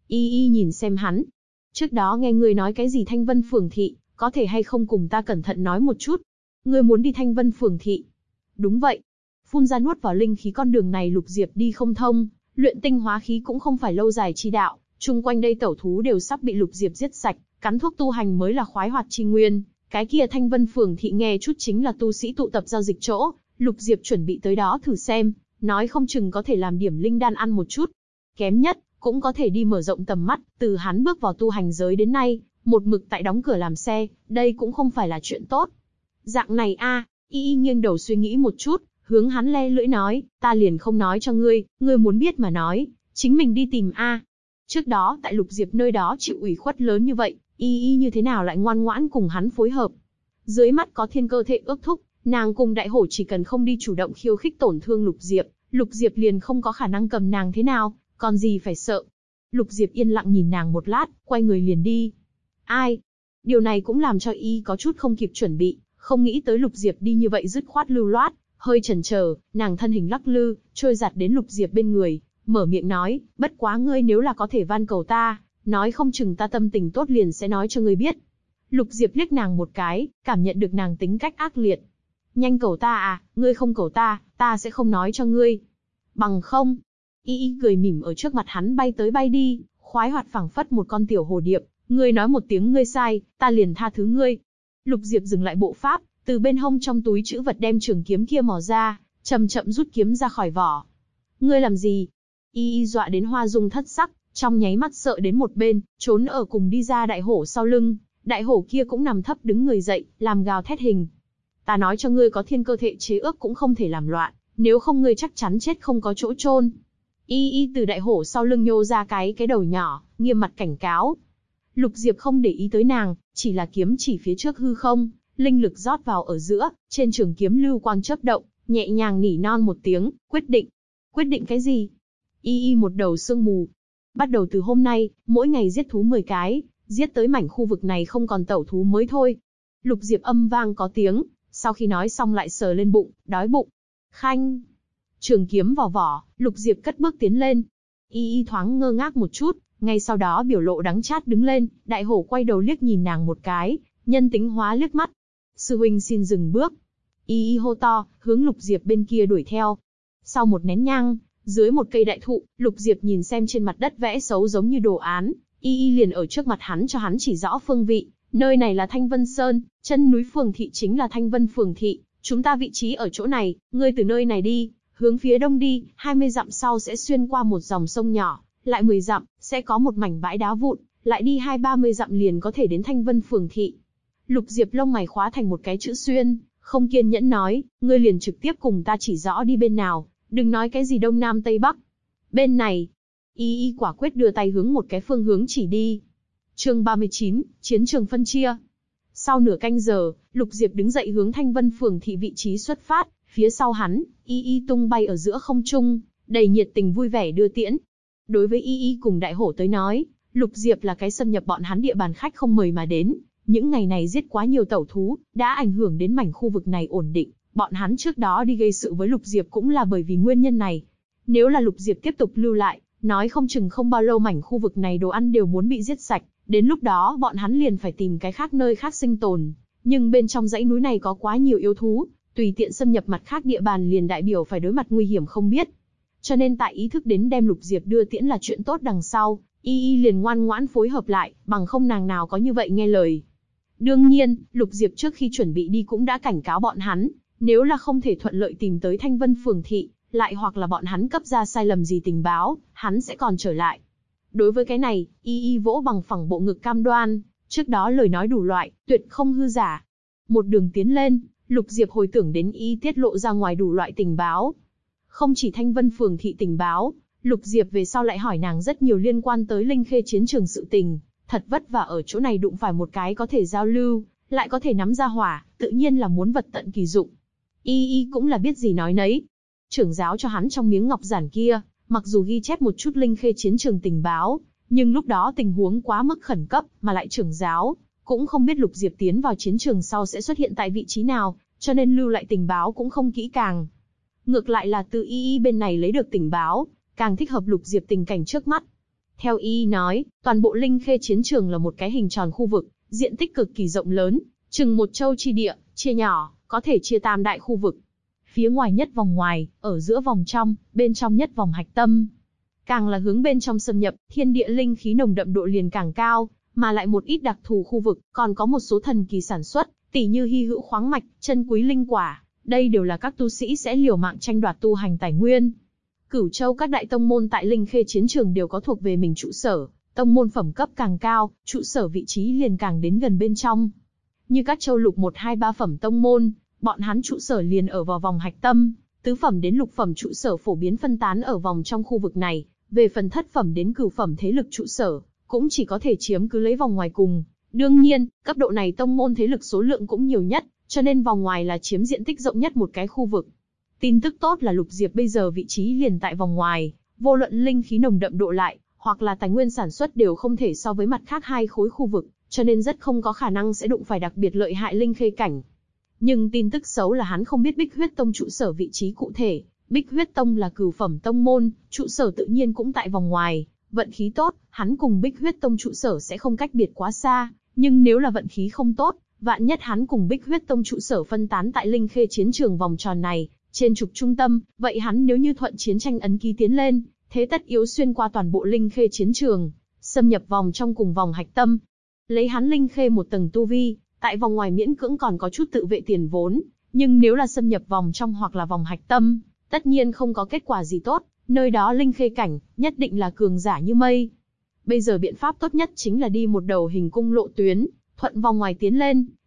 Y nhìn xem hắn. Trước đó nghe ngươi nói cái gì Thanh Vân Phường Thị, có thể hay không cùng ta cẩn thận nói một chút? Ngươi muốn đi Thanh Vân Phường Thị? Đúng vậy. Phun ra nuốt vào linh khí con đường này Lục Diệp đi không thông, luyện tinh hóa khí cũng không phải lâu dài chi đạo, chung quanh đây tẩu thú đều sắp bị Lục Diệp giết sạch, cắn thuốc tu hành mới là khoái hoạt chi nguyên. Cái kia Thanh Vân Phường Thị nghe chút chính là tu sĩ tụ tập giao dịch chỗ, Lục Diệp chuẩn bị tới đó thử xem, nói không chừng có thể làm điểm linh đan ăn một chút. Kém nhất, cũng có thể đi mở rộng tầm mắt, từ hắn bước vào tu hành giới đến nay, một mực tại đóng cửa làm xe, đây cũng không phải là chuyện tốt. Dạng này a, Y nghiêng đầu suy nghĩ một chút, hướng hắn le lưỡi nói, ta liền không nói cho ngươi, ngươi muốn biết mà nói, chính mình đi tìm a. Trước đó tại Lục Diệp nơi đó chịu ủy khuất lớn như vậy, Y như thế nào lại ngoan ngoãn cùng hắn phối hợp. Dưới mắt có thiên cơ thệ ước thúc, nàng cùng đại hổ chỉ cần không đi chủ động khiêu khích tổn thương Lục Diệp liền không có khả năng cầm nàng thế nào, còn gì phải sợ. Lục Diệp yên lặng nhìn nàng một lát, quay người liền đi. Ai? Điều này cũng làm cho Y có chút không kịp chuẩn bị, không nghĩ tới Lục Diệp đi như vậy dứt khoát lưu loát, hơi chần chờ, nàng thân hình lắc lư, trôi giặt đến Lục Diệp bên người, mở miệng nói, bất quá ngươi nếu là có thể van cầu ta, nói không chừng ta tâm tình tốt liền sẽ nói cho ngươi biết. Lục Diệp liếc nàng một cái, cảm nhận được nàng tính cách ác liệt. Nhanh cầu ta à, ngươi không cầu ta, ta sẽ không nói cho ngươi. Bằng không. Y cười mỉm ở trước mặt hắn bay tới bay đi, khoái hoạt phảng phất một con tiểu hồ điệp, ngươi nói một tiếng ngươi sai, ta liền tha thứ ngươi. Lục Diệp dừng lại bộ pháp, từ bên hông trong túi trữ vật đem trường kiếm kia mò ra, chậm chậm rút kiếm ra khỏi vỏ. Ngươi làm gì? Y dọa đến hoa dung thất sắc, trong nháy mắt sợ đến một bên, trốn ở cùng đi ra đại hổ sau lưng. Đại hổ kia cũng nằm thấp đứng người dậy, làm gào thét hình. Ta nói cho ngươi có thiên cơ thệ chế ước cũng không thể làm loạn, nếu không ngươi chắc chắn chết không có chỗ chôn. Y từ đại hổ sau lưng nhô ra cái đầu nhỏ, nghiêm mặt cảnh cáo. Lục Diệp không để ý tới nàng, chỉ là kiếm chỉ phía trước hư không, linh lực rót vào ở giữa, trên trường kiếm lưu quang chớp động, nhẹ nhàng nỉ non một tiếng, quyết định. Quyết định cái gì? Y một đầu sương mù. Bắt đầu từ hôm nay, mỗi ngày giết thú 10 cái, giết tới mảnh khu vực này không còn tẩu thú mới thôi. Lục Diệp âm vang có tiếng, sau khi nói xong lại sờ lên bụng, đói bụng. Khanh. Trường kiếm vào vỏ, Lục Diệp cất bước tiến lên. Y thoáng ngơ ngác một chút, ngay sau đó biểu lộ đắng chát đứng lên, đại hổ quay đầu liếc nhìn nàng một cái, nhân tính hóa liếc mắt. Sư huynh xin dừng bước. Y hô to, hướng Lục Diệp bên kia đuổi theo. Sau một nén nhang, dưới một cây đại thụ, Lục Diệp nhìn xem trên mặt đất vẽ xấu giống như đồ án, Y liền ở trước mặt hắn cho hắn chỉ rõ phương vị. Nơi này là Thanh Vân Sơn, chân núi Phường Thị chính là Thanh Vân Phường Thị, chúng ta vị trí ở chỗ này, ngươi từ nơi này đi, hướng phía đông đi, 20 dặm sau sẽ xuyên qua một dòng sông nhỏ, lại 10 dặm, sẽ có một mảnh bãi đá vụn, lại đi 20-30 dặm liền có thể đến Thanh Vân Phường Thị. Lục Diệp lông mày khóa thành một cái chữ xuyên, không kiên nhẫn nói, ngươi liền trực tiếp cùng ta chỉ rõ đi bên nào, đừng nói cái gì đông nam tây bắc. Bên này, Y quả quyết đưa tay hướng một cái phương hướng chỉ đi. Chương 39, chiến trường phân chia. Sau nửa canh giờ, Lục Diệp đứng dậy hướng Thanh Vân Phường Thị vị trí xuất phát, phía sau hắn, Y tung bay ở giữa không trung, đầy nhiệt tình vui vẻ đưa tiễn. Đối với Y cùng đại hổ tới nói, Lục Diệp là cái xâm nhập bọn hắn địa bàn khách không mời mà đến. Những ngày này giết quá nhiều tẩu thú, đã ảnh hưởng đến mảnh khu vực này ổn định. Bọn hắn trước đó đi gây sự với Lục Diệp cũng là bởi vì nguyên nhân này. Nếu là Lục Diệp tiếp tục lưu lại, nói không chừng không bao lâu mảnh khu vực này đồ ăn đều muốn bị giết sạch. Đến lúc đó bọn hắn liền phải tìm cái khác nơi khác sinh tồn. Nhưng bên trong dãy núi này có quá nhiều yêu thú, tùy tiện xâm nhập mặt khác địa bàn liền đại biểu phải đối mặt nguy hiểm không biết. Cho nên tại ý thức đến đem Lục Diệp đưa tiễn là chuyện tốt đằng sau, Y liền ngoan ngoãn phối hợp lại, bằng không nàng nào có như vậy nghe lời. Đương nhiên, Lục Diệp trước khi chuẩn bị đi cũng đã cảnh cáo bọn hắn, nếu là không thể thuận lợi tìm tới Thanh Vân Phường Thị, lại hoặc là bọn hắn cấp ra sai lầm gì tình báo, hắn sẽ còn trở lại. Đối với cái này, Y vỗ bằng phẳng bộ ngực cam đoan, trước đó lời nói đủ loại, tuyệt không hư giả. Một đường tiến lên, Lục Diệp hồi tưởng đến Y tiết lộ ra ngoài đủ loại tình báo. Không chỉ Thanh Vân Phường Thị tình báo, Lục Diệp về sau lại hỏi nàng rất nhiều liên quan tới Linh Khê chiến trường sự tình, thật vất vả ở chỗ này đụng phải một cái có thể giao lưu, lại có thể nắm ra hỏa, tự nhiên là muốn vật tận kỳ dụng. Y cũng là biết gì nói nấy. Trưởng giáo cho hắn trong miếng ngọc giản kia, mặc dù ghi chép một chút Linh Khê chiến trường tình báo, nhưng lúc đó tình huống quá mức khẩn cấp, mà lại trưởng giáo cũng không biết Lục Diệp tiến vào chiến trường sau sẽ xuất hiện tại vị trí nào, cho nên lưu lại tình báo cũng không kỹ càng. Ngược lại là từ Y bên này lấy được tình báo, càng thích hợp Lục Diệp tình cảnh trước mắt. Theo Y nói, toàn bộ Linh Khê chiến trường là một cái hình tròn khu vực, diện tích cực kỳ rộng lớn, chừng một châu chi địa, chia nhỏ, có thể chia tam đại khu vực. Phía ngoài nhất vòng ngoài, ở giữa vòng trong, bên trong nhất vòng hạch tâm. Càng là hướng bên trong xâm nhập, thiên địa linh khí nồng đậm độ liền càng cao, mà lại một ít đặc thù khu vực, còn có một số thần kỳ sản xuất, tỉ như hy hữu khoáng mạch, chân quý linh quả, đây đều là các tu sĩ sẽ liều mạng tranh đoạt tu hành tài nguyên. Cửu Châu các đại tông môn tại Linh Khê chiến trường đều có thuộc về mình trụ sở, tông môn phẩm cấp càng cao, trụ sở vị trí liền càng đến gần bên trong. Như các châu lục 1, 2, 3 phẩm tông môn, bọn hắn trụ sở liền ở vào vòng hạch tâm, tứ phẩm đến lục phẩm trụ sở phổ biến phân tán ở vòng trong khu vực này, về phần thất phẩm đến cửu phẩm thế lực trụ sở, cũng chỉ có thể chiếm cứ lấy vòng ngoài cùng. Đương nhiên, cấp độ này tông môn thế lực số lượng cũng nhiều nhất, cho nên vòng ngoài là chiếm diện tích rộng nhất một cái khu vực. Tin tức tốt là Lục Diệp bây giờ vị trí liền tại vòng ngoài, vô luận linh khí nồng đậm độ lại, hoặc là tài nguyên sản xuất đều không thể so với mặt khác hai khối khu vực, cho nên rất không có khả năng sẽ đụng phải đặc biệt lợi hại linh khê cảnh. Nhưng tin tức xấu là hắn không biết Bích Huyết Tông trụ sở vị trí cụ thể. Bích Huyết Tông là cửu phẩm tông môn, trụ sở tự nhiên cũng tại vòng ngoài. Vận khí tốt, hắn cùng Bích Huyết Tông trụ sở sẽ không cách biệt quá xa. Nhưng nếu là vận khí không tốt, vạn nhất hắn cùng Bích Huyết Tông trụ sở phân tán tại linh khê chiến trường vòng tròn này, trên trục trung tâm, vậy hắn nếu như thuận chiến tranh ấn ký tiến lên, thế tất yếu xuyên qua toàn bộ linh khê chiến trường, xâm nhập vòng trong cùng vòng hạch tâm. Lấy hắn linh khê một tầng tu vi, tại vòng ngoài miễn cưỡng còn có chút tự vệ tiền vốn, nhưng nếu là xâm nhập vòng trong hoặc là vòng hạch tâm, tất nhiên không có kết quả gì tốt, nơi đó linh khê cảnh, nhất định là cường giả như mây. Bây giờ biện pháp tốt nhất chính là đi một đầu hình cung lộ tuyến, thuận vòng ngoài tiến lên,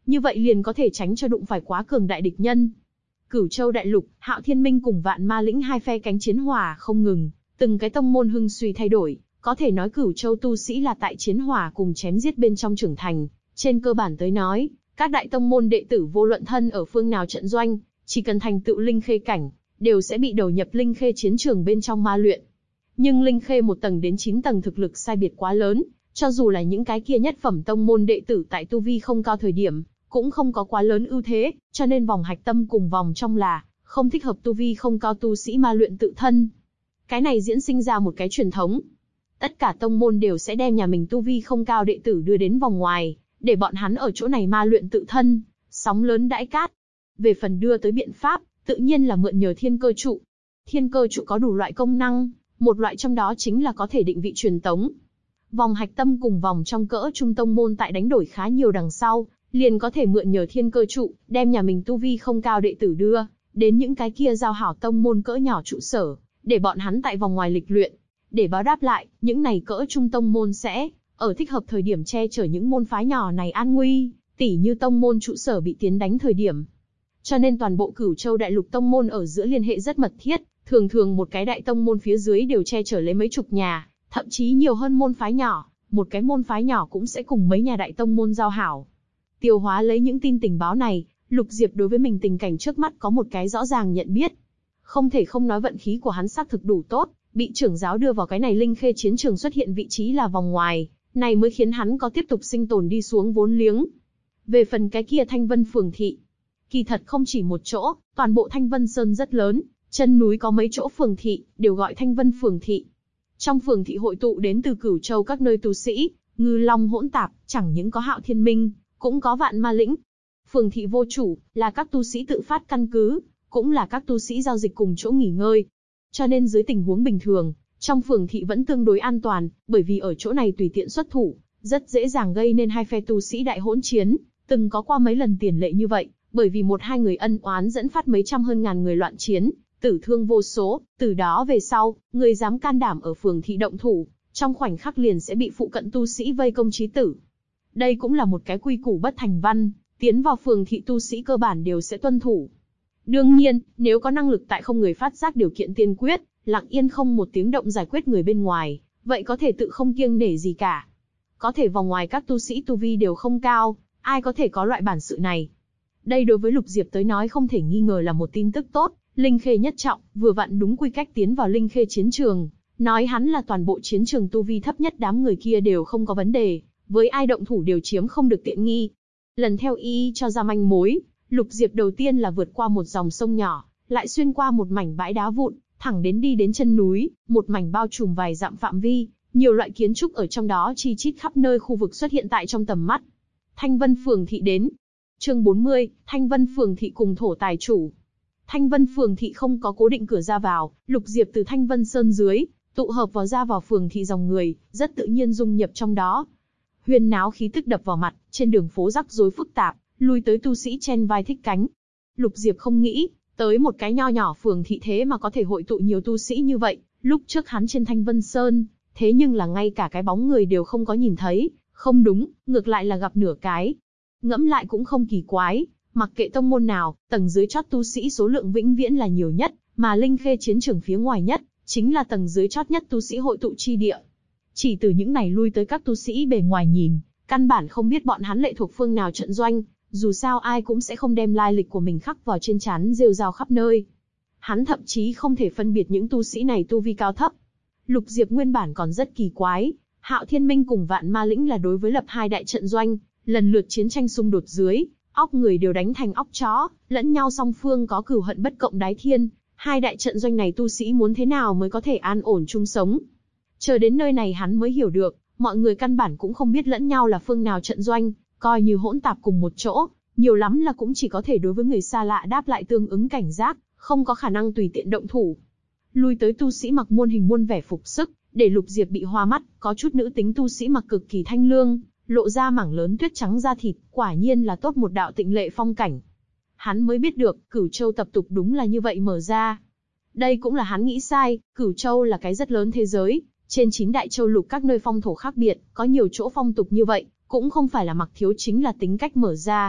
Như vậy liền có thể tránh cho đụng phải quá cường đại địch nhân. Cửu Châu đại lục, Hạo Thiên Minh cùng Vạn Ma Lĩnh hai phe cánh chiến hòa không ngừng, từng cái tông môn hưng suy thay đổi, có thể nói Cửu Châu tu sĩ là tại chiến hòa cùng chém giết bên trong trưởng thành. Trên cơ bản tới nói, các đại tông môn đệ tử vô luận thân ở phương nào trận doanh, chỉ cần thành tựu linh khê cảnh, đều sẽ bị đầu nhập linh khê chiến trường bên trong ma luyện. Nhưng linh khê 1 tầng đến 9 tầng thực lực sai biệt quá lớn, cho dù là những cái kia nhất phẩm tông môn đệ tử tại tu vi không cao thời điểm, cũng không có quá lớn ưu thế, cho nên vòng hạch tâm cùng vòng trong là không thích hợp tu vi không cao tu sĩ ma luyện tự thân. Cái này diễn sinh ra một cái truyền thống. Tất cả tông môn đều sẽ đem nhà mình tu vi không cao đệ tử đưa đến vòng ngoài, để bọn hắn ở chỗ này ma luyện tự thân, sóng lớn đãi cát. Về phần đưa tới biện pháp, tự nhiên là mượn nhờ thiên cơ trụ. Thiên cơ trụ có đủ loại công năng, một loại trong đó chính là có thể định vị truyền tống. Vòng hạch tâm cùng vòng trong cỡ trung tông môn tại đánh đổi khá nhiều đằng sau, liền có thể mượn nhờ thiên cơ trụ, đem nhà mình tu vi không cao đệ tử đưa đến những cái kia giao hảo tông môn cỡ nhỏ trụ sở, để bọn hắn tại vòng ngoài lịch luyện. Để báo đáp lại, những này cỡ trung tông môn sẽ ở thích hợp thời điểm che chở những môn phái nhỏ này an nguy, tỉ như tông môn trụ sở bị tiến đánh thời điểm. Cho nên toàn bộ Cửu Châu đại lục tông môn ở giữa liên hệ rất mật thiết, thường thường một cái đại tông môn phía dưới đều che chở lấy mấy chục nhà, thậm chí nhiều hơn môn phái nhỏ, một cái môn phái nhỏ cũng sẽ cùng mấy nhà đại tông môn giao hảo. Tiêu hóa lấy những tin tình báo này, Lục Diệp đối với mình tình cảnh trước mắt có một cái rõ ràng nhận biết. Không thể không nói vận khí của hắn xác thực đủ tốt, bị trưởng giáo đưa vào cái này linh khê chiến trường xuất hiện vị trí là vòng ngoài, này mới khiến hắn có tiếp tục sinh tồn đi xuống vốn liếng. Về phần cái kia Thanh Vân Phường thị, kỳ thật không chỉ một chỗ, toàn bộ Thanh Vân Sơn rất lớn, chân núi có mấy chỗ phường thị, đều gọi Thanh Vân Phường thị. Trong phường thị hội tụ đến từ Cửu Châu các nơi tu sĩ, ngư long hỗn tạp, chẳng những có Hạo Thiên Minh, cũng có Vạn Ma Lĩnh. Phường thị vô chủ, là các tu sĩ tự phát căn cứ, cũng là các tu sĩ giao dịch cùng chỗ nghỉ ngơi. Cho nên dưới tình huống bình thường, trong phường thị vẫn tương đối an toàn, bởi vì ở chỗ này tùy tiện xuất thủ, rất dễ dàng gây nên hai phe tu sĩ đại hỗn chiến, từng có qua mấy lần tiền lệ như vậy, bởi vì một hai người ân oán dẫn phát mấy trăm hơn ngàn người loạn chiến, tử thương vô số, từ đó về sau, người dám can đảm ở phường thị động thủ, trong khoảnh khắc liền sẽ bị phụ cận tu sĩ vây công chí tử. Đây cũng là một cái quy củ bất thành văn, tiến vào phường thị tu sĩ cơ bản đều sẽ tuân thủ. Đương nhiên, nếu có năng lực tại không người phát giác điều kiện tiên quyết, lặng yên không một tiếng động giải quyết người bên ngoài, vậy có thể tự không kiêng nể gì cả. Có thể vòng ngoài các tu sĩ tu vi đều không cao, ai có thể có loại bản sự này. Đây đối với Lục Diệp tới nói không thể nghi ngờ là một tin tức tốt, linh khê nhất trọng, vừa vặn đúng quy cách tiến vào linh khê chiến trường, nói hắn là toàn bộ chiến trường tu vi thấp nhất đám người kia đều không có vấn đề, với ai động thủ đều chiếm không được tiện nghi. Lần theo y cho ra manh mối, Lục Diệp đầu tiên là vượt qua một dòng sông nhỏ, lại xuyên qua một mảnh bãi đá vụn, thẳng đi đến chân núi, một mảnh bao trùm vài dặm phạm vi, nhiều loại kiến trúc ở trong đó chi chít khắp nơi khu vực xuất hiện tại trong tầm mắt. Thanh Vân Phường thị đến. Chương 40, Thanh Vân Phường thị cùng thổ tài chủ. Thanh Vân Phường thị không có cố định cửa ra vào, Lục Diệp từ Thanh Vân Sơn dưới, tụ hợp ra vào phường thị dòng người, rất tự nhiên dung nhập trong đó. Huyên náo khí tức đập vào mặt, trên đường phố rắc rối phức tạp, lui tới tu sĩ chen vai thích cánh. Lục Diệp không nghĩ, tới một cái nho nhỏ phường thị thế mà có thể hội tụ nhiều tu sĩ như vậy, lúc trước hắn trên Thanh Vân Sơn, thế nhưng là ngay cả cái bóng người đều không có nhìn thấy, không đúng, ngược lại là gặp nửa cái. Ngẫm lại cũng không kỳ quái, mặc kệ tông môn nào, tầng dưới chót tu sĩ số lượng vĩnh viễn là nhiều nhất, mà linh khê chiến trường phía ngoài nhất, chính là tầng dưới chót nhất tu sĩ hội tụ chi địa. Chỉ từ những này lui tới các tu sĩ bề ngoài nhìn, căn bản không biết bọn hắn lệ thuộc phương nào trận doanh, dù sao ai cũng sẽ không đem lai lịch của mình khắc vào trên trán rêu rao khắp nơi. Hắn thậm chí không thể phân biệt những tu sĩ này tu vi cao thấp. Lục Diệp nguyên bản còn rất kỳ quái, Hạo Thiên Minh cùng Vạn Ma Lĩnh là đối với lập hai đại trận doanh, lần lượt chiến tranh xung đột dưới, óc người đều đánh thành óc chó, lẫn nhau song phương có cửu hận bất cộng đái thiên, hai đại trận doanh này tu sĩ muốn thế nào mới có thể an ổn chung sống. Chờ đến nơi này hắn mới hiểu được, mọi người căn bản cũng không biết lẫn nhau là phương nào trận doanh, coi như hỗn tạp cùng một chỗ, nhiều lắm là cũng chỉ có thể đối với người xa lạ đáp lại tương ứng cảnh giác, không có khả năng tùy tiện động thủ. Lui tới tu sĩ mặc muôn hình muôn vẻ phục sức, để Lục Diệp bị hoa mắt, có chút nữ tính tu sĩ mặc cực kỳ thanh lương, lộ ra mảng lớn tuyết trắng da thịt, quả nhiên là tốt một đạo tịnh lệ phong cảnh. Hắn mới biết được, Cửu Châu tập tục đúng là như vậy mở ra. Đây cũng là hắn nghĩ sai, Cửu Châu là cái rất lớn thế giới, trên 9 đại châu lục các nơi phong thổ khác biệt, có nhiều chỗ phong tục như vậy, cũng không phải là mặc thiếu chính là tính cách mở ra.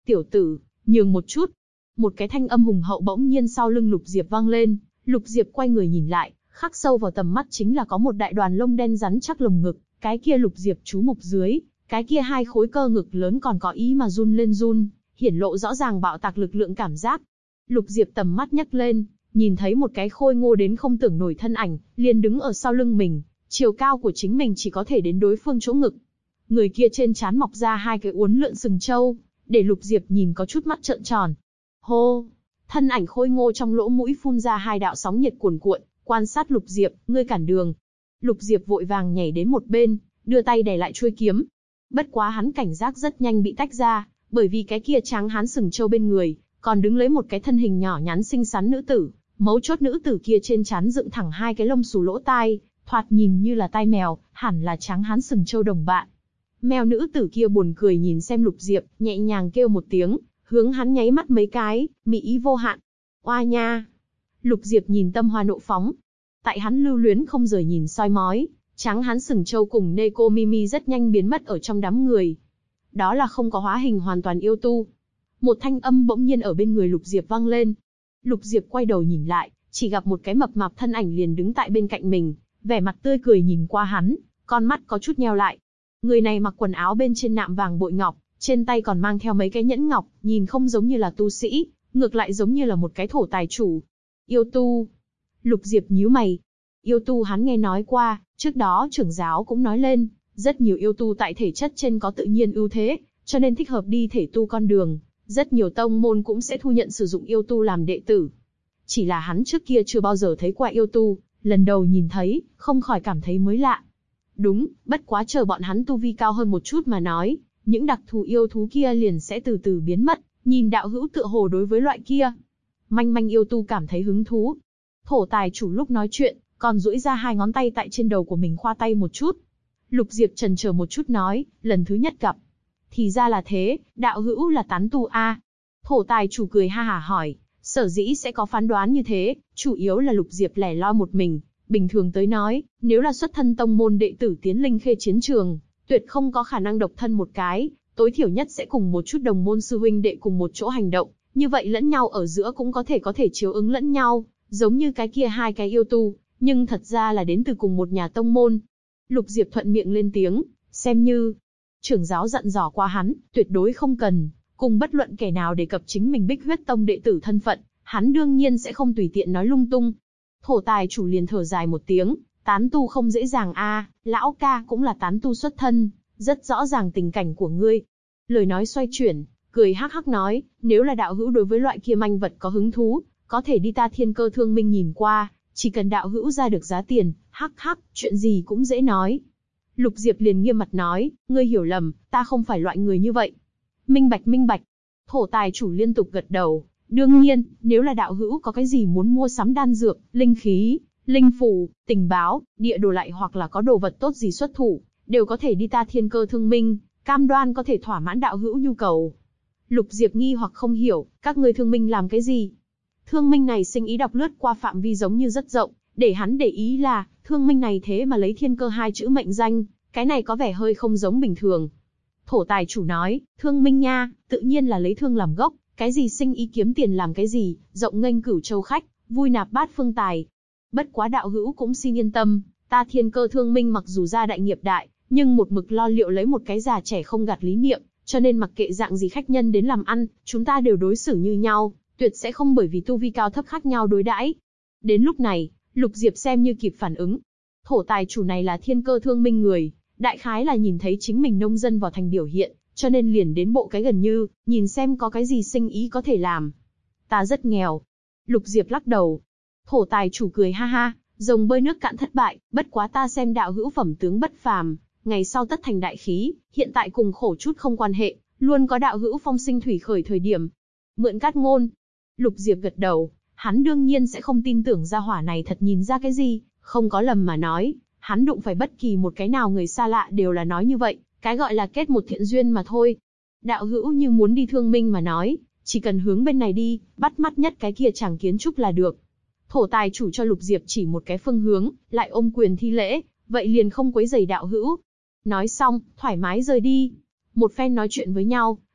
Tiểu tử, nhường một chút. Một cái thanh âm hùng hậu bỗng nhiên sau lưng Lục Diệp vang lên. Lục Diệp quay người nhìn lại, khắc sâu vào tầm mắt chính là có một đại đoàn lông đen rắn chắc lồng ngực. Cái kia Lục Diệp chú mục dưới, cái kia hai khối cơ ngực lớn còn có ý mà run lên run, hiển lộ rõ ràng bạo tạc lực lượng cảm giác. Lục Diệp tầm mắt nhấc lên, nhìn thấy một cái khôi ngô đến không tưởng nổi thân ảnh, liền đứng ở sau lưng mình, chiều cao của chính mình chỉ có thể đến đối phương chỗ ngực. Người kia trên trán mọc ra hai cái uốn lượn sừng trâu, để Lục Diệp nhìn có chút mắt trợn tròn. Hô! Thân ảnh khôi ngô trong lỗ mũi phun ra hai đạo sóng nhiệt cuồn cuộn, quan sát Lục Diệp, ngươi cản đường. Lục Diệp vội vàng nhảy đến một bên, đưa tay đẩy lại chuôi kiếm. Bất quá hắn cảnh giác rất nhanh bị tách ra, bởi vì cái kia tráng hán sừng trâu bên người, còn đứng lấy một cái thân hình nhỏ nhắn xinh xắn nữ tử. Mấu chốt nữ tử kia trên trán dựng thẳng hai cái lông xù lỗ tai, thoạt nhìn như là tai mèo, hẳn là tráng hán sừng trâu đồng bạn. Mèo nữ tử kia buồn cười nhìn xem Lục Diệp, nhẹ nhàng kêu một tiếng, hướng hắn nháy mắt mấy cái, mị ý vô hạn. Oa nha! Lục Diệp nhìn tâm hoa nộ phóng. Tại hắn lưu luyến không rời nhìn soi mói, tráng hán sừng trâu cùng Neko Mimi rất nhanh biến mất ở trong đám người. Đó là không có hóa hình hoàn toàn yêu tu. Một thanh âm bỗng nhiên ở bên người Lục Diệp vang lên. Lục Diệp quay đầu nhìn lại, chỉ gặp một cái mập mạp thân ảnh liền đứng tại bên cạnh mình, vẻ mặt tươi cười nhìn qua hắn, con mắt có chút nheo lại. Người này mặc quần áo bên trên nạm vàng bội ngọc, trên tay còn mang theo mấy cái nhẫn ngọc, nhìn không giống như là tu sĩ, ngược lại giống như là một cái thổ tài chủ. Yêu tu. Lục Diệp nhíu mày. Yêu tu hắn nghe nói qua, trước đó trưởng giáo cũng nói lên, rất nhiều yêu tu tại thể chất trên có tự nhiên ưu thế, cho nên thích hợp đi thể tu con đường. Rất nhiều tông môn cũng sẽ thu nhận sử dụng yêu tu làm đệ tử. Chỉ là hắn trước kia chưa bao giờ thấy qua yêu tu, lần đầu nhìn thấy, không khỏi cảm thấy mới lạ. Đúng, bất quá chờ bọn hắn tu vi cao hơn một chút mà nói, những đặc thù yêu thú kia liền sẽ từ từ biến mất, nhìn đạo hữu tựa hồ đối với loại kia. Manh manh yêu tu cảm thấy hứng thú. Thổ tài chủ lúc nói chuyện, còn duỗi ra hai ngón tay tại trên đầu của mình khoa tay một chút. Lục Diệp chần chờ một chút nói, lần thứ nhất gặp. Thì ra là thế, đạo hữu là tán tu a. Thổ tài chủ cười ha hả hỏi, sở dĩ sẽ có phán đoán như thế, chủ yếu là Lục Diệp lẻ loi một mình. Bình thường tới nói, nếu là xuất thân tông môn đệ tử tiến linh khê chiến trường, tuyệt không có khả năng độc thân một cái, tối thiểu nhất sẽ cùng một chút đồng môn sư huynh đệ cùng một chỗ hành động, như vậy lẫn nhau ở giữa cũng có thể chiếu ứng lẫn nhau, giống như cái kia hai cái yêu tu, nhưng thật ra là đến từ cùng một nhà tông môn. Lục Diệp thuận miệng lên tiếng, xem như trưởng giáo dặn dò qua hắn, tuyệt đối không cần cùng bất luận kẻ nào đề cập chính mình Bích Huyết Tông đệ tử thân phận, hắn đương nhiên sẽ không tùy tiện nói lung tung. Thổ tài chủ liền thở dài một tiếng, tán tu không dễ dàng a, lão ca cũng là tán tu xuất thân, rất rõ ràng tình cảnh của ngươi. Lời nói xoay chuyển, cười hắc hắc nói, nếu là đạo hữu đối với loại kia manh vật có hứng thú, có thể đi ta Thiên Cơ Thương Minh nhìn qua, chỉ cần đạo hữu ra được giá tiền, hắc hắc, chuyện gì cũng dễ nói. Lục Diệp liền nghiêm mặt nói, ngươi hiểu lầm, ta không phải loại người như vậy. Minh bạch minh bạch. Thổ tài chủ liên tục gật đầu, đương nhiên, nếu là đạo hữu có cái gì muốn mua sắm đan dược, linh khí, linh phù, tình báo, địa đồ lại hoặc là có đồ vật tốt gì xuất thủ, đều có thể đi ta Thiên Cơ Thương Minh, cam đoan có thể thỏa mãn đạo hữu nhu cầu. Lục Diệp nghi hoặc không hiểu, các ngươi thương minh làm cái gì? Thương minh này sinh ý đọc lướt qua phạm vi giống như rất rộng, để hắn để ý là, thương minh này thế mà lấy thiên cơ hai chữ mệnh danh, cái này có vẻ hơi không giống bình thường. Thổ tài chủ nói, thương minh nha, tự nhiên là lấy thương làm gốc, cái gì sinh ý kiếm tiền làm cái gì, rộng nghênh cửu châu khách, vui nạp bát phương tài. Bất quá đạo hữu cũng xin yên tâm, ta Thiên Cơ Thương Minh mặc dù ra đại nghiệp đại, nhưng một mực lo liệu lấy một cái già trẻ không gạt lý niệm, cho nên mặc kệ dạng gì khách nhân đến làm ăn, chúng ta đều đối xử như nhau, tuyệt sẽ không bởi vì tu vi cao thấp khác nhau đối đãi. Đến lúc này, Lục Diệp xem như kịp phản ứng. Thổ tài chủ này là Thiên Cơ Thương Minh người, đại khái là nhìn thấy chính mình nông dân vào thành biểu hiện, cho nên liền đến bộ cái gần như, nhìn xem có cái gì sinh ý có thể làm. Ta rất nghèo. Lục Diệp lắc đầu. Thổ tài chủ cười ha ha, rồng bơi nước cạn thất bại, bất quá ta xem đạo hữu phẩm tướng bất phàm, ngày sau tất thành đại khí, hiện tại cùng khổ chút không quan hệ, luôn có đạo hữu phong sinh thủy khởi thời điểm. Mượn cát ngôn. Lục Diệp gật đầu, hắn đương nhiên sẽ không tin tưởng gia hỏa này thật nhìn ra cái gì, không có lầm mà nói, hắn đụng phải bất kỳ một cái nào người xa lạ đều là nói như vậy, cái gọi là kết một thiện duyên mà thôi. Đạo hữu như muốn đi Thương Minh mà nói, chỉ cần hướng bên này đi, bắt mắt nhất cái kia chàng kiến trúc là được. Thổ tài chủ cho Lục Diệp chỉ một cái phương hướng, lại ôm quyền thi lễ, vậy liền không quấy rầy đạo hữu. Nói xong, thoải mái rời đi. Một phen nói chuyện với nhau,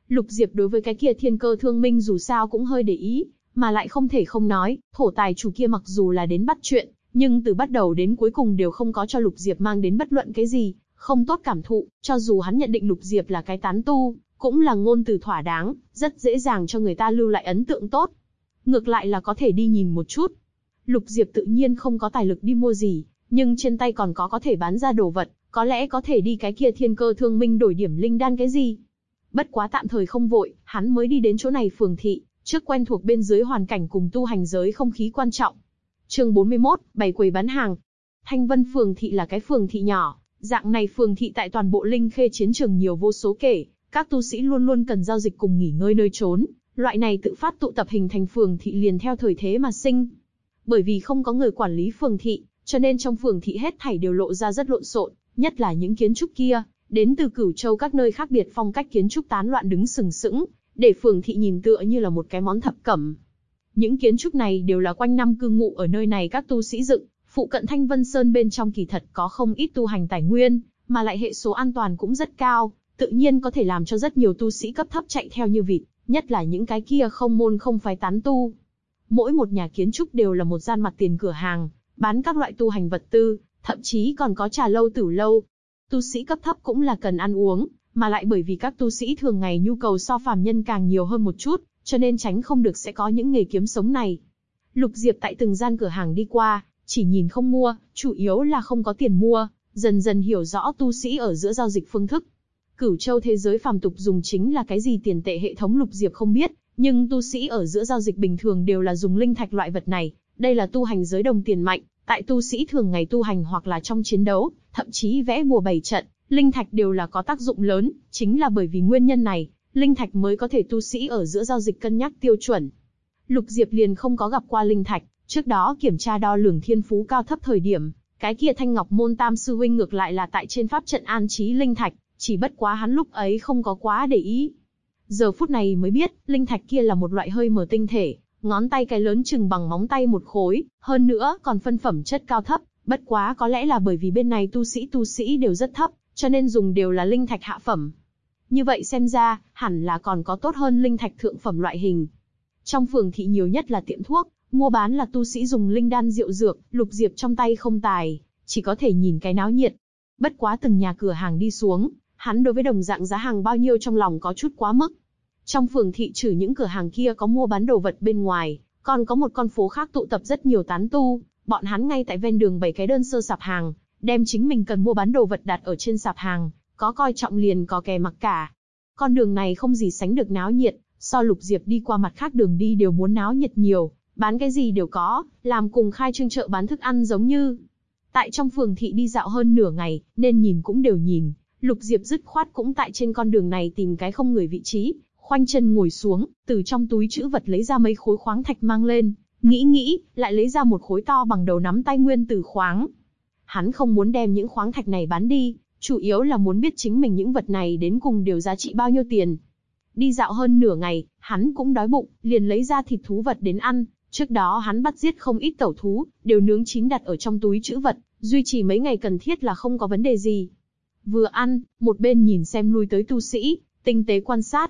Lục Diệp đối với cái kia Thiên Cơ Thương Minh dù sao cũng hơi để ý, mà lại không thể không nói, thổ tài chủ kia mặc dù là đến bắt chuyện, nhưng từ bắt đầu đến cuối cùng đều không có cho Lục Diệp mang đến bất luận cái gì không tốt cảm thụ, cho dù hắn nhận định Lục Diệp là cái tán tu, cũng là ngôn từ thỏa đáng, rất dễ dàng cho người ta lưu lại ấn tượng tốt. Ngược lại là có thể đi nhìn một chút. Lục Diệp tự nhiên không có tài lực đi mua gì, nhưng trên tay còn có thể bán ra đồ vật, có lẽ có thể đi cái kia Thiên Cơ Thương Minh đổi điểm linh đan cái gì. Bất quá tạm thời không vội, hắn mới đi đến chỗ này phường thị, trước quen thuộc bên dưới hoàn cảnh cùng tu hành giới không khí quan trọng. Chương 41, bày quầy bán hàng. Thanh Vân phường thị là cái phường thị nhỏ, dạng này phường thị tại toàn bộ Linh Khê chiến trường nhiều vô số kể, các tu sĩ luôn luôn cần giao dịch cùng nghỉ ngơi nơi trốn, loại này tự phát tụ tập hình thành phường thị liền theo thời thế mà sinh. Bởi vì không có người quản lý phường thị, cho nên trong phường thị hết thảy đều lộ ra rất lộn xộn, nhất là những kiến trúc kia, đến từ Cửu Châu các nơi khác biệt phong cách kiến trúc tán loạn đứng sừng sững, để phường thị nhìn tựa như là một cái món thập cẩm. Những kiến trúc này đều là quanh năm cư ngụ ở nơi này các tu sĩ dựng, phụ cận Thanh Vân Sơn bên trong kỳ thật có không ít tu hành tài nguyên, mà lại hệ số an toàn cũng rất cao, tự nhiên có thể làm cho rất nhiều tu sĩ cấp thấp chạy theo như vịt, nhất là những cái kia không môn không phái tán tu. Mỗi một nhà kiến trúc đều là một gian mặt tiền cửa hàng, bán các loại tu hành vật tư, thậm chí còn có trà lâu tửu lâu. Tu sĩ cấp thấp cũng là cần ăn uống, mà lại bởi vì các tu sĩ thường ngày nhu cầu so phàm nhân càng nhiều hơn một chút, cho nên tránh không được sẽ có những nghề kiếm sống này. Lục Diệp tại từng gian cửa hàng đi qua, chỉ nhìn không mua, chủ yếu là không có tiền mua, dần dần hiểu rõ tu sĩ ở giữa giao dịch phương thức. Cửu Châu thế giới phàm tục dùng chính là cái gì tiền tệ hệ thống Lục Diệp không biết, nhưng tu sĩ ở giữa giao dịch bình thường đều là dùng linh thạch loại vật này, đây là tu hành giới đồng tiền mạnh, tại tu sĩ thường ngày tu hành hoặc là trong chiến đấu, thậm chí vẽ bùa bày trận, linh thạch đều là có tác dụng lớn, chính là bởi vì nguyên nhân này, linh thạch mới có thể tu sĩ ở giữa giao dịch cân nhắc tiêu chuẩn. Lục Diệp liền không có gặp qua linh thạch, trước đó kiểm tra đo lường thiên phú cao thấp thời điểm, cái kia Thanh Ngọc môn Tam sư huynh ngược lại là tại trên pháp trận an trí linh thạch, chỉ bất quá hắn lúc ấy không có quá để ý. Giờ phút này mới biết, linh thạch kia là một loại hơi mờ tinh thể, ngón tay cái lớn chừng bằng móng tay một khối, hơn nữa còn phân phẩm chất cao thấp, bất quá có lẽ là bởi vì bên này tu sĩ đều rất thấp, cho nên dùng đều là linh thạch hạ phẩm. Như vậy xem ra, hẳn là còn có tốt hơn linh thạch thượng phẩm loại hình. Trong phường thị nhiều nhất là tiệm thuốc, mua bán là tu sĩ dùng linh đan rượu dược, Lục Diệp trong tay không tài, chỉ có thể nhìn cái náo nhiệt. Bất quá từng nhà cửa hàng đi xuống, hắn đối với đồng dạng giá hàng bao nhiêu trong lòng có chút quá mức. Trong phường thị trừ những cửa hàng kia có mua bán đồ vật bên ngoài, còn có một con phố khác tụ tập rất nhiều tán tu, bọn hắn ngay tại ven đường bày cái đơn sơ sạp hàng, đem chính mình cần mua bán đồ vật đặt ở trên sạp hàng, có coi trọng liền có kẻ mặc cả. Con đường này không gì sánh được náo nhiệt, so Lục Diệp đi qua mặt khác đường đi đều muốn náo nhiệt nhiều, bán cái gì đều có, làm cùng khai trương chợ bán thức ăn giống như. Tại trong phường thị đi dạo hơn nửa ngày, nên nhìn cũng đều nhìn, Lục Diệp dứt khoát cũng tại trên con đường này tìm cái không người vị trí, khoanh chân ngồi xuống, từ trong túi trữ vật lấy ra mấy khối khoáng thạch mang lên, nghĩ, lại lấy ra một khối to bằng đầu nắm tay nguyên tử khoáng. Hắn không muốn đem những khoáng thạch này bán đi, chủ yếu là muốn biết chính mình những vật này đến cùng đều giá trị bao nhiêu tiền. Đi dạo hơn nửa ngày, hắn cũng đói bụng, liền lấy ra thịt thú vật đến ăn. Trước đó hắn bắt giết không ít tẩu thú, đều nướng chín đặt ở trong túi trữ vật, duy trì mấy ngày cần thiết là không có vấn đề gì. Vừa ăn, một bên nhìn xem lui tới tu sĩ, tinh tế quan sát.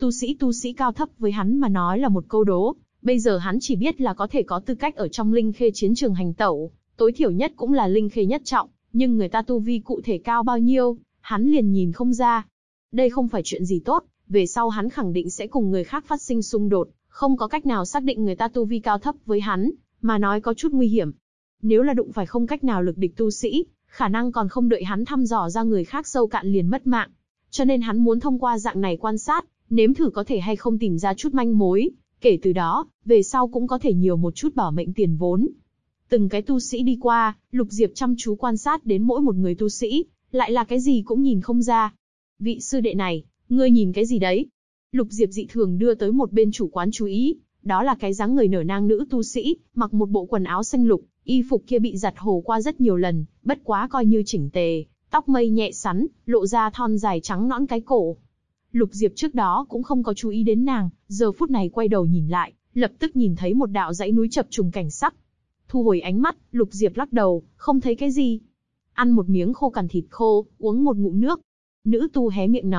Tu sĩ cao thấp với hắn mà nói là một câu đố, bây giờ hắn chỉ biết là có thể có tư cách ở trong Linh Khê chiến trường hành tẩu, tối thiểu nhất cũng là Linh Khê nhất trọng, nhưng người ta tu vi cụ thể cao bao nhiêu, hắn liền nhìn không ra. Đây không phải chuyện gì tốt, về sau hắn khẳng định sẽ cùng người khác phát sinh xung đột, không có cách nào xác định người ta tu vi cao thấp với hắn, mà nói có chút nguy hiểm. Nếu là đụng phải không cách nào lực địch tu sĩ, khả năng còn không đợi hắn thăm dò ra người khác sâu cạn liền mất mạng. Cho nên hắn muốn thông qua dạng này quan sát, nếm thử có thể hay không tìm ra chút manh mối, kể từ đó, về sau cũng có thể nhiều một chút bảo mệnh tiền vốn. Từng cái tu sĩ đi qua, Lục Diệp chăm chú quan sát đến mỗi một người tu sĩ, lại là cái gì cũng nhìn không ra. Vị sư đệ này, ngươi nhìn cái gì đấy? Lục Diệp dị thường đưa tới một bên chủ quán chú ý, đó là cái dáng người nở nang nữ tu sĩ, mặc một bộ quần áo xanh lục, y phục kia bị giặt hồ qua rất nhiều lần, bất quá coi như chỉnh tề, tóc mây nhẹ sắn, lộ ra thon dài trắng nõn cái cổ. Lục Diệp trước đó cũng không có chú ý đến nàng, giờ phút này quay đầu nhìn lại, lập tức nhìn thấy một đạo dãy núi chập trùng cảnh sắc. Thu hồi ánh mắt, Lục Diệp lắc đầu, không thấy cái gì. Ăn một miếng khô cằn thịt khô, uống một ngụm nước. Nữ tu hé miệng nói,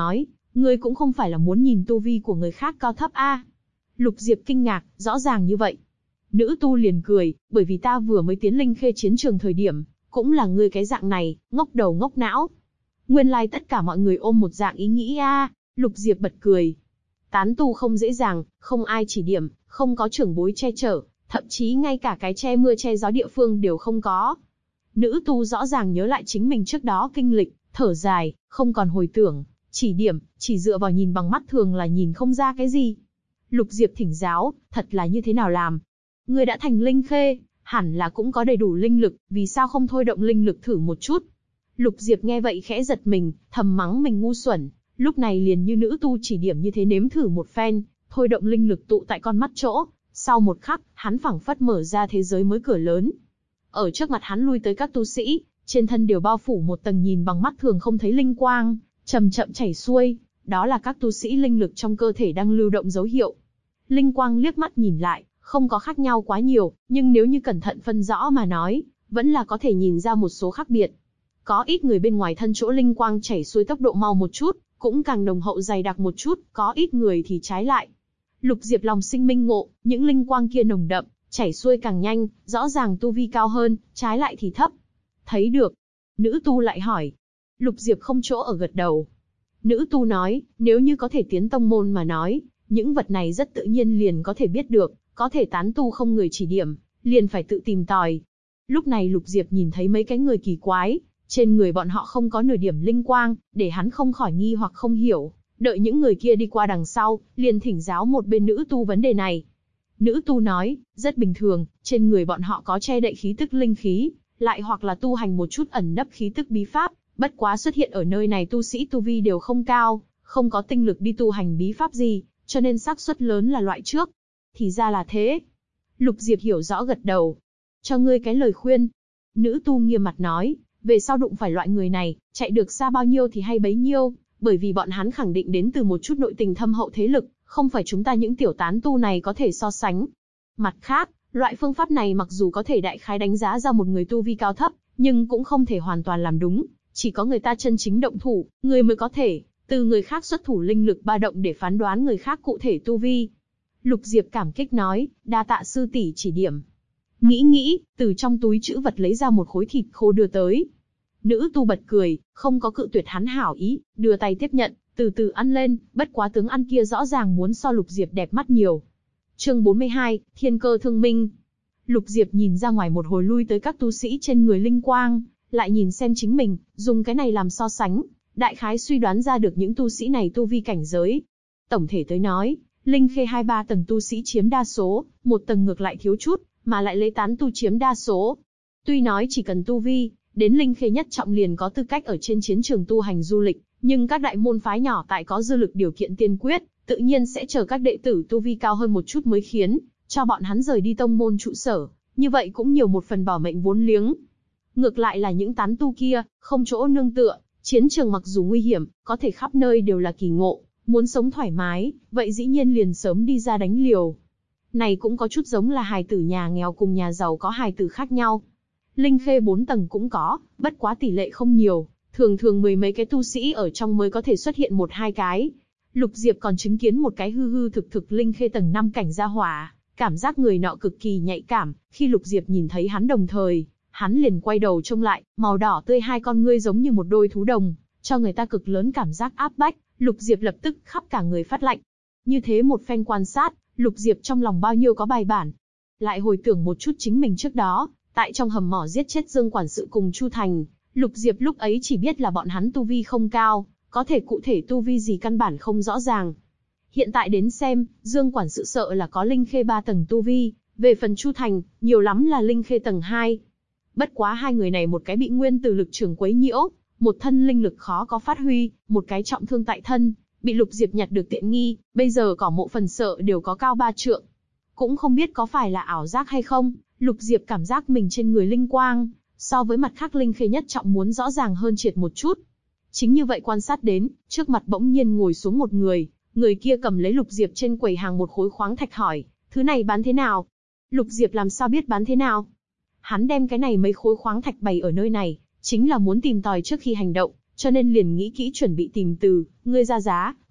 Ngươi cũng không phải là muốn nhìn tu vi của người khác cao thấp a? Lục Diệp kinh ngạc, rõ ràng như vậy. Nữ tu liền cười, bởi vì ta vừa mới tiến Linh Khê chiến trường thời điểm, cũng là ngươi cái dạng này, ngốc đầu ngốc não. Nguyên lai tất cả mọi người ôm một dạng ý nghĩ a. Lục Diệp bật cười. Tán tu không dễ dàng, không ai chỉ điểm, không có trưởng bối che chở, thậm chí ngay cả cái che mưa che gió địa phương đều không có. Nữ tu rõ ràng nhớ lại chính mình trước đó kinh lịch, thở dài, không còn hồi tưởng, chỉ điểm, chỉ dựa vào nhìn bằng mắt thường là nhìn không ra cái gì. Lục Diệp thỉnh giáo, thật là như thế nào làm? Ngươi đã thành Linh Khê, hẳn là cũng có đầy đủ linh lực, vì sao không thôi động linh lực thử một chút? Lục Diệp nghe vậy khẽ giật mình, thầm mắng mình ngu xuẩn, lúc này liền như nữ tu chỉ điểm như thế nếm thử một phen, thôi động linh lực tụ tại con mắt chỗ, sau một khắc, hắn phảng phất mở ra thế giới mới cửa lớn. Ở trước mặt hắn lui tới các tu sĩ, trên thân đều bao phủ một tầng nhìn bằng mắt thường không thấy linh quang, chậm chậm chảy xuôi, đó là các tu sĩ linh lực trong cơ thể đang lưu động dấu hiệu. Linh quang liếc mắt nhìn lại, không có khác nhau quá nhiều, nhưng nếu như cẩn thận phân rõ mà nói, vẫn là có thể nhìn ra một số khác biệt. Có ít người bên ngoài thân chỗ linh quang chảy xuôi tốc độ mau một chút, cũng càng nồng hậu dày đặc một chút, có ít người thì trái lại. Lục Diệp lòng sinh minh ngộ, những linh quang kia nồng đậm, chảy xuôi càng nhanh, rõ ràng tu vi cao hơn, trái lại thì thấp. Thấy được. Nữ tu lại hỏi. Lục Diệp không chỗ ở gật đầu. Nữ tu nói, nếu như có thể tiến tông môn mà nói, những vật này rất tự nhiên liền có thể biết được, có thể tán tu không người chỉ điểm, liền phải tự tìm tòi. Lúc này Lục Diệp nhìn thấy mấy cái người kỳ quái, trên người bọn họ không có nửa điểm linh quang, để hắn không khỏi nghi hoặc không hiểu. Đợi những người kia đi qua đằng sau, liền thỉnh giáo một bên nữ tu vấn đề này. Nữ tu nói, rất bình thường, trên người bọn họ có che đậy khí tức linh khí, lại hoặc là tu hành một chút ẩn nấp khí tức bí pháp, bất quá xuất hiện ở nơi này tu sĩ tu vi đều không cao, không có tinh lực đi tu hành bí pháp gì, cho nên xác suất lớn là loại trước. Thì ra là thế. Lục Diệp hiểu rõ gật đầu. Cho ngươi cái lời khuyên. Nữ tu nghiêm mặt nói, về sau đụng phải loại người này, chạy được xa bao nhiêu thì hay bấy nhiêu, bởi vì bọn hắn khẳng định đến từ một chút nội tình thâm hậu thế lực, không phải chúng ta những tiểu tán tu này có thể so sánh. Mặt khác, loại phương pháp này mặc dù có thể đại khái đánh giá ra một người tu vi cao thấp, nhưng cũng không thể hoàn toàn làm đúng, chỉ có người ta chân chính động thủ, người mới có thể từ người khác xuất thủ linh lực ba động để phán đoán người khác cụ thể tu vi. Lục Diệp cảm kích nói, đa tạ sư tỷ chỉ điểm. Nghĩ, từ trong túi trữ vật lấy ra một khối thịt khô đưa tới. Nữ tu bật cười, không có cự tuyệt hắn hảo ý, đưa tay tiếp nhận, từ từ ăn lên, bất quá tướng ăn kia rõ ràng muốn so Lục Diệp đẹp mắt nhiều. Chương 42, Thiên Cơ Thương Minh. Lục Diệp nhìn ra ngoài một hồi lui tới các tu sĩ trên người linh quang, lại nhìn xem chính mình, dùng cái này làm so sánh, đại khái suy đoán ra được những tu sĩ này tu vi cảnh giới. Tổng thể tới nói, Linh Khê 2-3 tầng tu sĩ chiếm đa số, một tầng ngược lại thiếu chút, mà lại lấy tán tu chiếm đa số. Tuy nói chỉ cần tu vi, đến Linh Khê nhất trọng liền có tư cách ở trên chiến trường tu hành du lịch, nhưng các đại môn phái nhỏ tại có dư lực điều kiện tiên quyết, tự nhiên sẽ chờ các đệ tử tu vi cao hơn một chút mới khiến cho bọn hắn rời đi tông môn trụ sở, như vậy cũng nhiều một phần bảo mệnh vốn liếng. Ngược lại là những tán tu kia, không chỗ nương tựa, chiến trường mặc dù nguy hiểm, có thể khắp nơi đều là kỳ ngộ, muốn sống thoải mái, vậy dĩ nhiên liền sớm đi ra đánh liều. Này cũng có chút giống là hài tử nhà nghèo cùng nhà giàu có hài tử khác nhau. Linh Khê 4 tầng cũng có, bất quá tỷ lệ không nhiều, thường thường mười mấy cái tu sĩ ở trong mới có thể xuất hiện 1-2 cái. Lục Diệp còn chứng kiến một cái hư hư thực thực Linh Khê tầng 5 cảnh gia hỏa, cảm giác người nọ cực kỳ nhạy cảm, khi Lục Diệp nhìn thấy hắn đồng thời, hắn liền quay đầu trông lại, màu đỏ tươi hai con ngươi giống như một đôi thú đồng, cho người ta cực lớn cảm giác áp bách, Lục Diệp lập tức khắp cả người phát lạnh. Như thế một phen quan sát, Lục Diệp trong lòng bao nhiêu có bài bản. Lại hồi tưởng một chút chính mình trước đó, tại trong hầm mỏ giết chết Dương quản sự cùng Chu Thành, Lục Diệp lúc ấy chỉ biết là bọn hắn tu vi không cao, có thể cụ thể tu vi gì căn bản không rõ ràng. Hiện tại đến xem, Dương quản sự sợ là có Linh Khê 3 tầng tu vi, về phần Chu Thành, nhiều lắm là Linh Khê tầng 2. Bất quá hai người này một cái bị nguyên tử lực trường quấy nhiễu, một thân linh lực khó có phát huy, một cái trọng thương tại thân, bị Lục Diệp nhặt được tiện nghi, bây giờ cỏ mộ phần sợ đều có cao 3 trượng. Cũng không biết có phải là ảo giác hay không, Lục Diệp cảm giác mình trên người linh quang, so với mặt khác Linh Khê nhất trọng muốn rõ ràng hơn triệt một chút. Chính như vậy quan sát đến, trước mặt bỗng nhiên ngồi xuống một người, người kia cầm lấy Lục Diệp trên quầy hàng một khối khoáng thạch hỏi, thứ này bán thế nào? Lục Diệp làm sao biết bán thế nào? Hắn đem cái này mấy khối khoáng thạch bày ở nơi này, chính là muốn tìm tòi trước khi hành động, cho nên liền nghĩ kỹ chuẩn bị tìm từ, ngươi ra giá,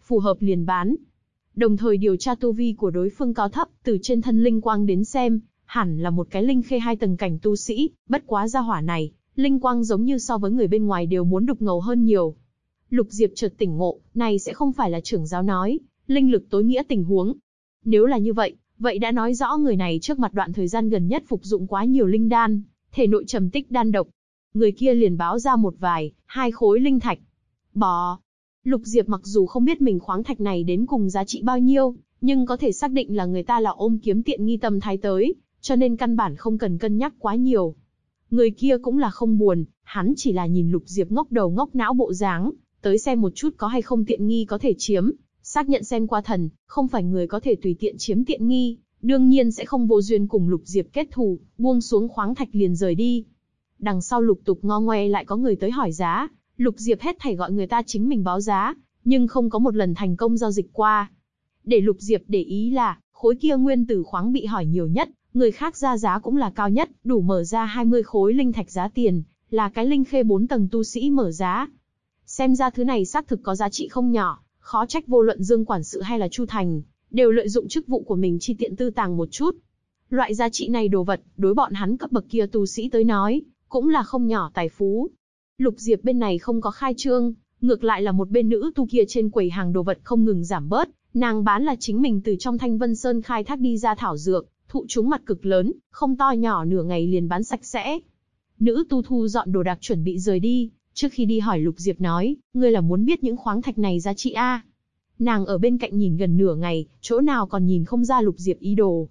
phù hợp liền bán. Đồng thời điều tra tu vi của đối phương cao thấp, từ trên thân linh quang đến xem, hẳn là một cái linh khê 2 tầng cảnh tu sĩ, bất quá gia hỏa này, linh quang giống như so với người bên ngoài đều muốn đục ngầu hơn nhiều. Lục Diệp chợt tỉnh ngộ, này sẽ không phải là trưởng giáo nói, linh lực tối nghĩa tình huống. Nếu là như vậy, vậy đã nói rõ người này trước mặt đoạn thời gian gần nhất phục dụng quá nhiều linh đan, thể nội trầm tích đan độc. Người kia liền báo ra một vài, 2 khối linh thạch. Bò. Lục Diệp mặc dù không biết mình khoáng thạch này đến cùng giá trị bao nhiêu, nhưng có thể xác định là người ta là ôm kiếm tiện nghi tâm thái tới, cho nên căn bản không cần cân nhắc quá nhiều. Người kia cũng là không buồn, hắn chỉ là nhìn Lục Diệp ngốc đầu ngốc não bộ dáng, tới xem một chút có hay không tiện nghi có thể chiếm, xác nhận xem qua thần, không phải người có thể tùy tiện chiếm tiện nghi, đương nhiên sẽ không vô duyên cùng Lục Diệp kết thù, buông xuống khoáng thạch liền rời đi. Đằng sau lục tục ngo ngoe lại có người tới hỏi giá, Lục Diệp hết thảy gọi người ta chính mình báo giá, nhưng không có một lần thành công giao dịch qua. Để Lục Diệp để ý là, khối kia nguyên tử khoáng bị hỏi nhiều nhất, người khác ra giá cũng là cao nhất, đủ mở ra 20 khối linh thạch giá tiền, là cái linh khê 4 tầng tu sĩ mở giá. Xem ra thứ này xác thực có giá trị không nhỏ, khó trách vô luận Dương quản sự hay là Chu Thành, đều lợi dụng chức vụ của mình chi tiện tư tàng một chút. Loại giá trị này đồ vật, đối bọn hắn cấp bậc kia tu sĩ tới nói, cũng là không nhỏ tài phú. Lục Diệp bên này không có khai trương, ngược lại là một bên nữ tu kia trên quầy hàng đồ vật không ngừng giảm bớt, nàng bán là chính mình từ trong Thanh Vân Sơn khai thác đi ra thảo dược, thụ chúng mặt cực lớn, không to nhỏ nửa ngày liền bán sạch sẽ. Nữ tu thu dọn đồ đạc chuẩn bị rời đi, trước khi đi hỏi Lục Diệp nói, ngươi là muốn biết những khoáng thạch này giá trị a? Nàng ở bên cạnh nhìn gần nửa ngày, chỗ nào còn nhìn không ra Lục Diệp ý đồ.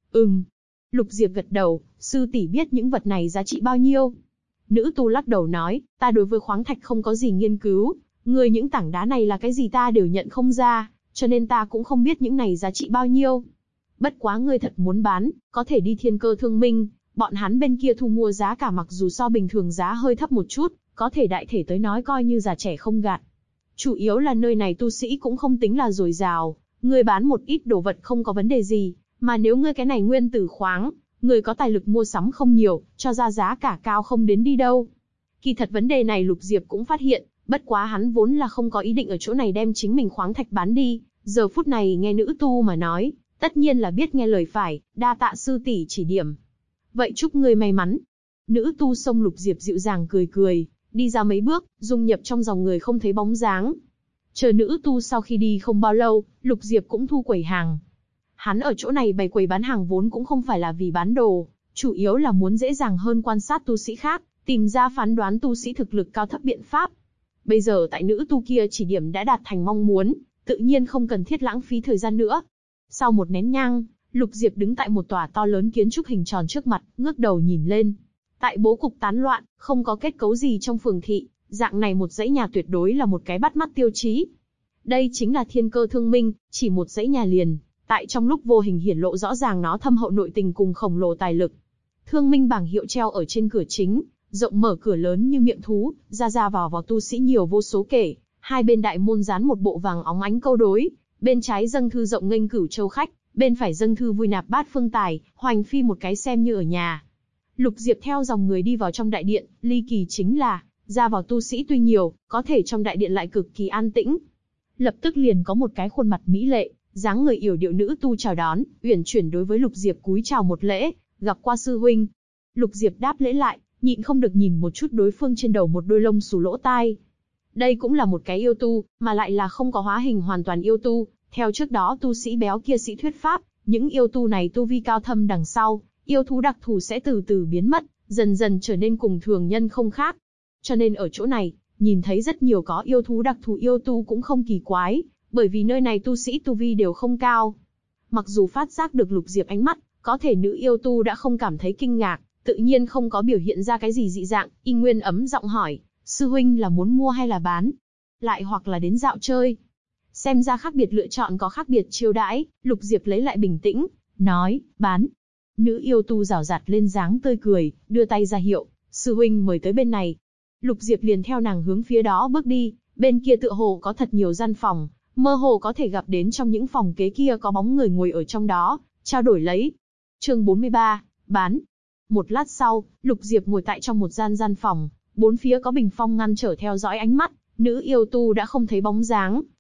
Lục Diệp gật đầu, sư tỷ biết những vật này giá trị bao nhiêu? Nữ tu lắc đầu nói, ta đối với khoáng thạch không có gì nghiên cứu, người những tảng đá này là cái gì ta đều nhận không ra, cho nên ta cũng không biết những này giá trị bao nhiêu. Bất quá ngươi thật muốn bán, có thể đi Thiên Cơ Thương Minh, bọn hắn bên kia thu mua giá cả mặc dù so bình thường giá hơi thấp một chút, có thể đại thể tới nói coi như già trẻ không gạt. Chủ yếu là nơi này tu sĩ cũng không tính là dồi dào, ngươi bán một ít đồ vật không có vấn đề gì, mà nếu ngươi cái này nguyên tử khoáng, người có tài lực mua sắm không nhiều, cho ra giá cả cao không đến đi đâu. Kỳ thật vấn đề này Lục Diệp cũng phát hiện, bất quá hắn vốn là không có ý định ở chỗ này đem chính mình khoáng thạch bán đi, giờ phút này nghe nữ tu mà nói, tất nhiên là biết nghe lời phải, đa tạ sư tỷ chỉ điểm. Vậy chúc ngươi may mắn. Nữ tu xông Lục Diệp dịu dàng cười cười, đi ra mấy bước, dung nhập trong dòng người không thấy bóng dáng. Chờ nữ tu sau khi đi không bao lâu, Lục Diệp cũng thu quầy hàng. Hắn ở chỗ này bày quầy bán hàng vốn cũng không phải là vì bán đồ, chủ yếu là muốn dễ dàng hơn quan sát tu sĩ khác, tìm ra phán đoán tu sĩ thực lực cao thấp biện pháp. Bây giờ tại nữ tu kia chỉ điểm đã đạt thành mong muốn, tự nhiên không cần thiết lãng phí thời gian nữa. Sau một nén nhang, Lục Diệp đứng tại một tòa to lớn kiến trúc hình tròn trước mặt, ngước đầu nhìn lên. Tại bố cục tán loạn, không có kết cấu gì trong phường thị, dạng này một dãy nhà tuyệt đối là một cái bắt mắt tiêu chí. Đây chính là Thiên Cơ Thương Minh, chỉ một dãy nhà liền, tại trong lúc vô hình hiển lộ rõ ràng nó thâm hậu nội tình cùng khổng lồ tài lực. Thương Minh bảng hiệu treo ở trên cửa chính, rộng mở cửa lớn như miệng thú, ra vào tu sĩ nhiều vô số kể. Hai bên đại môn dán một bộ vàng óng ánh câu đối, bên trái dâng thư rộng nghênh cửu châu khách, bên phải dâng thư vui nạp bát phương tài, hoành phi một cái xem như ở nhà. Lục Diệp theo dòng người đi vào trong đại điện, ly kỳ chính là, ra vào tu sĩ tuy nhiều, có thể trong đại điện lại cực kỳ an tĩnh. Lập tức liền có một cái khuôn mặt mỹ lệ, dáng người yểu điệu nữ tu chào đón, uyển chuyển đối với Lục Diệp cúi chào một lễ, gặp qua sư huynh. Lục Diệp đáp lễ lại, nhịn không được nhìn một chút đối phương trên đầu một đôi lông xù lỗ tai. Đây cũng là một cái yêu tu, mà lại là không có hóa hình hoàn toàn yêu tu, theo trước đó tu sĩ béo kia sĩ thuyết pháp, những yêu tu này tu vi cao thâm đằng sau, yêu thú đặc thù sẽ từ từ biến mất, dần dần trở nên cùng thường nhân không khác. Cho nên ở chỗ này, nhìn thấy rất nhiều có yêu thú đặc thù yêu tu cũng không kỳ quái, bởi vì nơi này tu sĩ tu vi đều không cao. Mặc dù phát giác được Lục Diệp ánh mắt, có thể nữ yêu tu đã không cảm thấy kinh ngạc, tự nhiên không có biểu hiện ra cái gì dị dạng, y nguyên ấm giọng hỏi, sư huynh là muốn mua hay là bán? Lại hoặc là đến dạo chơi? Xem ra khác biệt lựa chọn có khác biệt chiêu đãi, Lục Diệp lấy lại bình tĩnh, nói, bán. Nữ yêu tu rảo rạt lên dáng tươi cười, đưa tay ra hiệu, sư huynh mời tới bên này. Lục Diệp liền theo nàng hướng phía đó bước đi, bên kia tựa hồ có thật nhiều gian phòng, mơ hồ có thể gặp đến trong những phòng kế kia có bóng người ngồi ở trong đó, trao đổi lấy. Chương 43, bán. Một lát sau, Lục Diệp ngồi tại trong một gian phòng, bốn phía có bình phong ngăn trở theo dõi ánh mắt, nữ yêu tu đã không thấy bóng dáng,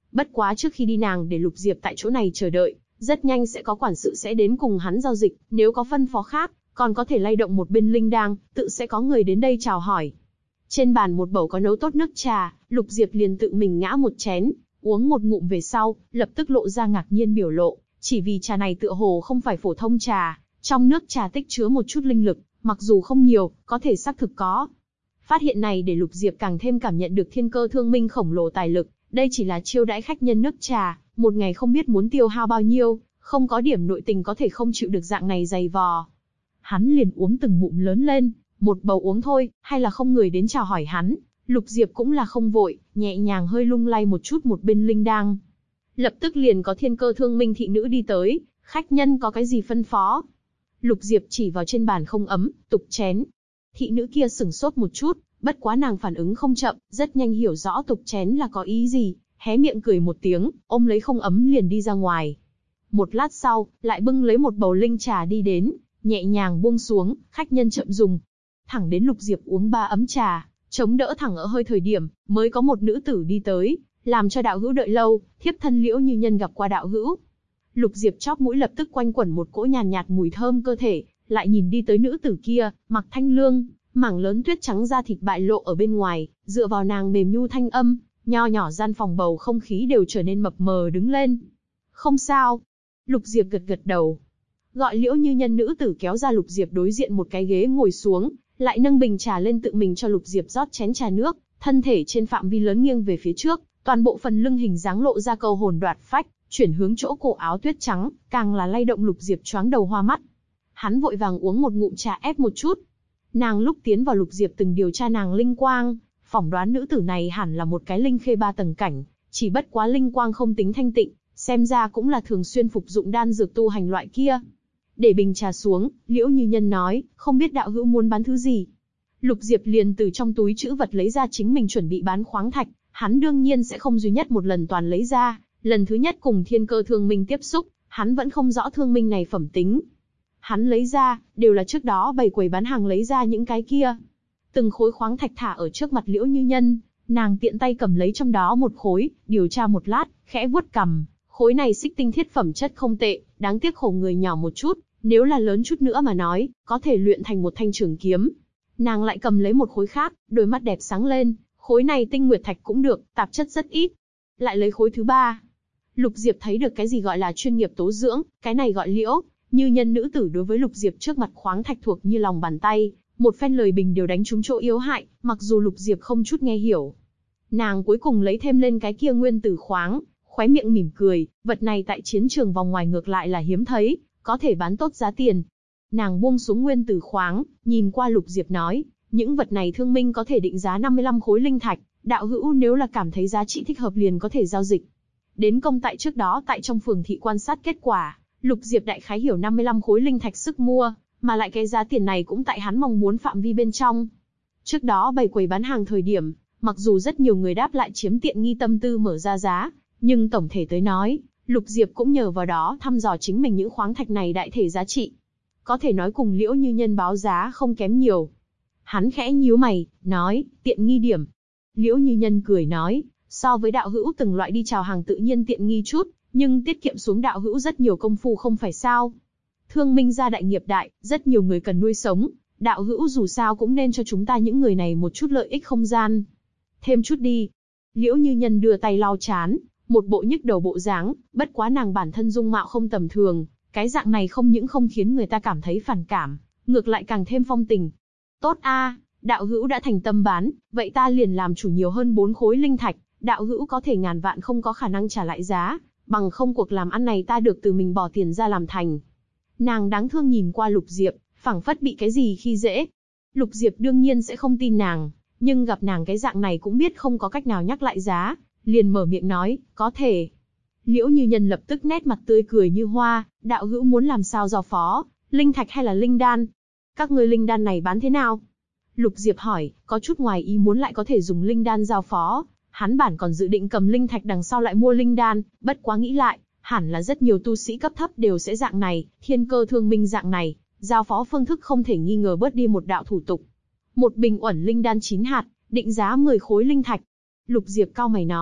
Bất quá trước khi đi nàng để Lục Diệp tại chỗ này chờ đợi, rất nhanh sẽ có quản sự sẽ đến cùng hắn giao dịch, nếu có phân phó khác, còn có thể lay động một bên linh đang, tự sẽ có người đến đây chào hỏi. Trên bàn một bầu có nấu tốt nước trà, Lục Diệp liền tự mình ngã một chén, uống một ngụm về sau, lập tức lộ ra ngạc nhiên biểu lộ, chỉ vì trà này tựa hồ không phải phổ thông trà, trong nước trà tích chứa một chút linh lực, mặc dù không nhiều, có thể xác thực có. Phát hiện này để Lục Diệp càng thêm cảm nhận được thiên cơ thương minh khổng lồ tài lực, đây chỉ là chiêu đãi khách nhân nước trà, một ngày không biết muốn tiêu hao bao nhiêu, không có điểm nội tình có thể không chịu được dạng này dày vò. Hắn liền uống từng ngụm lớn lên, một bầu uống thôi, hay là không người đến chào hỏi hắn, Lục Diệp cũng là không vội, nhẹ nhàng hơi lung lay một chút một bên linh đang. Lập tức liền có thiên cơ thương minh thị nữ đi tới, khách nhân có cái gì phân phó. Lục Diệp chỉ vào trên bàn không ấm, tục chén. Thị nữ kia sửng sốt một chút, bất quá nàng phản ứng không chậm, rất nhanh hiểu rõ tục chén là có ý gì, hé miệng cười một tiếng, ôm lấy không ấm liền đi ra ngoài. Một lát sau, lại bưng lấy một bầu linh trà đi đến, nhẹ nhàng buông xuống, khách nhân chậm dùng. Thẳng đến Lục Diệp uống 3 ấm trà, chống đỡ thẳng ở hơi thời điểm, mới có một nữ tử đi tới, làm cho đạo hữu đợi lâu, thiếp thân Liễu Như Nhân gặp qua đạo hữu. Lục Diệp chóp mũi lập tức quanh quẩn một cỗ nhàn nhạt mùi thơm cơ thể, lại nhìn đi tới nữ tử kia, mặc thanh lương, mảng lớn tuyết trắng da thịt bại lộ ở bên ngoài, dựa vào nàng mềm nhu thanh âm, nho nhỏ gian phòng bầu không khí đều trở nên mập mờ đứng lên. Không sao. Lục Diệp gật gật đầu. Gọi Liễu Như Nhân nữ tử kéo ra Lục Diệp đối diện một cái ghế ngồi xuống, lại nâng bình trà lên tự mình cho Lục Diệp rót chén trà nước, thân thể trên phạm vi lớn nghiêng về phía trước, toàn bộ phần lưng hình dáng lộ ra câu hồn đoạt phách, chuyển hướng chỗ cổ áo tuyết trắng, càng là lay động Lục Diệp choáng đầu hoa mắt. Hắn vội vàng uống một ngụm trà ép một chút. Nàng lúc tiến vào Lục Diệp từng điều tra nàng linh quang, phỏng đoán nữ tử này hẳn là một cái linh khê 3 tầng cảnh, chỉ bất quá linh quang không tính thanh tịnh, xem ra cũng là thường xuyên phục dụng đan dược tu hành loại kia. Để bình trà xuống, Liễu Như Nhân nói, không biết đạo hữu muốn bán thứ gì. Lục Diệp liền từ trong túi trữ vật lấy ra chính mình chuẩn bị bán khoáng thạch, hắn đương nhiên sẽ không duy nhất một lần toàn lấy ra, lần thứ nhất cùng thiên cơ thương minh tiếp xúc, hắn vẫn không rõ thương minh này phẩm tính. Hắn lấy ra, đều là trước đó bày quầy bán hàng lấy ra những cái kia. Từng khối khoáng thạch thả ở trước mặt Liễu Như Nhân, nàng tiện tay cầm lấy trong đó một khối, điều tra một lát, khẽ vuốt cằm, khối này xích tinh thiết phẩm chất không tệ, đáng tiếc khổ người nhỏ một chút, nếu là lớn chút nữa mà nói, có thể luyện thành một thanh trường kiếm. Nàng lại cầm lấy một khối khác, đôi mắt đẹp sáng lên, khối này tinh nguyệt thạch cũng được, tạp chất rất ít. Lại lấy khối thứ 3. Lục Diệp thấy được cái gì gọi là chuyên nghiệp tố dưỡng, cái này gọi Liễu Như Nhân nữ tử đối với Lục Diệp trước mặt khoáng thạch thuộc như lòng bàn tay, một phen lời bình đều đánh trúng chỗ yếu hại, mặc dù Lục Diệp không chút nghe hiểu. Nàng cuối cùng lấy thêm lên cái kia nguyên tử khoáng, khóe miệng mỉm cười, vật này tại chiến trường vòng ngoài ngược lại là hiếm thấy, có thể bán tốt giá tiền. Nàng buông xuống nguyên tử khoáng, nhìn qua Lục Diệp nói, những vật này thương minh có thể định giá 55 khối linh thạch, đạo hữu nếu là cảm thấy giá trị thích hợp liền có thể giao dịch. Đến công tại trước đó tại trong phường thị quan sát kết quả, Lục Diệp đại khái hiểu 55 khối linh thạch sức mua, mà lại cái giá tiền này cũng tại hắn mong muốn phạm vi bên trong. Trước đó bày quầy bán hàng thời điểm, mặc dù rất nhiều người đáp lại chiếm tiện nghi tâm tư mở ra giá, nhưng tổng thể tới nói, Lục Diệp cũng nhờ vào đó thăm dò chính mình những khoáng thạch này đại thể giá trị. Có thể nói cùng Liễu Như Nhân báo giá không kém nhiều. Hắn khẽ nhíu mày, nói, tiện nghi điểm. Liễu Như Nhân cười nói, so với đạo hữu từng loại đi chào hàng tự nhiên tiện nghi chút, nhưng tiết kiệm xuống đạo hữu rất nhiều công phu không phải sao. Thương minh gia đại nghiệp đại, rất nhiều người cần nuôi sống, đạo hữu dù sao cũng nên cho chúng ta những người này một chút lợi ích không gian. Thêm chút đi. Liễu Như Nhân đưa tay lau chán, một bộ nhức đầu bộ dáng, bất quá nàng bản thân dung mạo không tầm thường, cái dạng này không những không khiến người ta cảm thấy phản cảm, ngược lại càng thêm phong tình. Tốt a, đạo hữu đã thành tâm bán, vậy ta liền làm chủ nhiều hơn 4 khối linh thạch, đạo hữu có thể ngàn vạn không có khả năng trả lại giá, bằng không cuộc làm ăn này ta được từ mình bỏ tiền ra làm thành. Nàng đáng thương nhìn qua Lục Diệp, phảng phất bị cái gì khi dễ. Lục Diệp đương nhiên sẽ không tin nàng, nhưng gặp nàng cái dạng này cũng biết không có cách nào nhắc lại giá, liền mở miệng nói, có thể. Liễu Như Nhân lập tức nét mặt tươi cười như hoa, đạo hữu muốn làm sao giao phó, linh thạch hay là linh đan? Các ngươi linh đan này bán thế nào? Lục Diệp hỏi, có chút ngoài ý muốn lại có thể dùng linh đan giao phó, hắn bản còn dự định cầm linh thạch đằng sau lại mua linh đan, bất quá nghĩ lại, hẳn là rất nhiều tu sĩ cấp thấp đều sẽ dạng này, thiên cơ thương minh dạng này, giao phó phương thức không thể nghi ngờ bớt đi một đạo thủ tục. Một bình uẩn linh đan 9 hạt, định giá 10 khối linh thạch. Lục Diệp cau mày nói,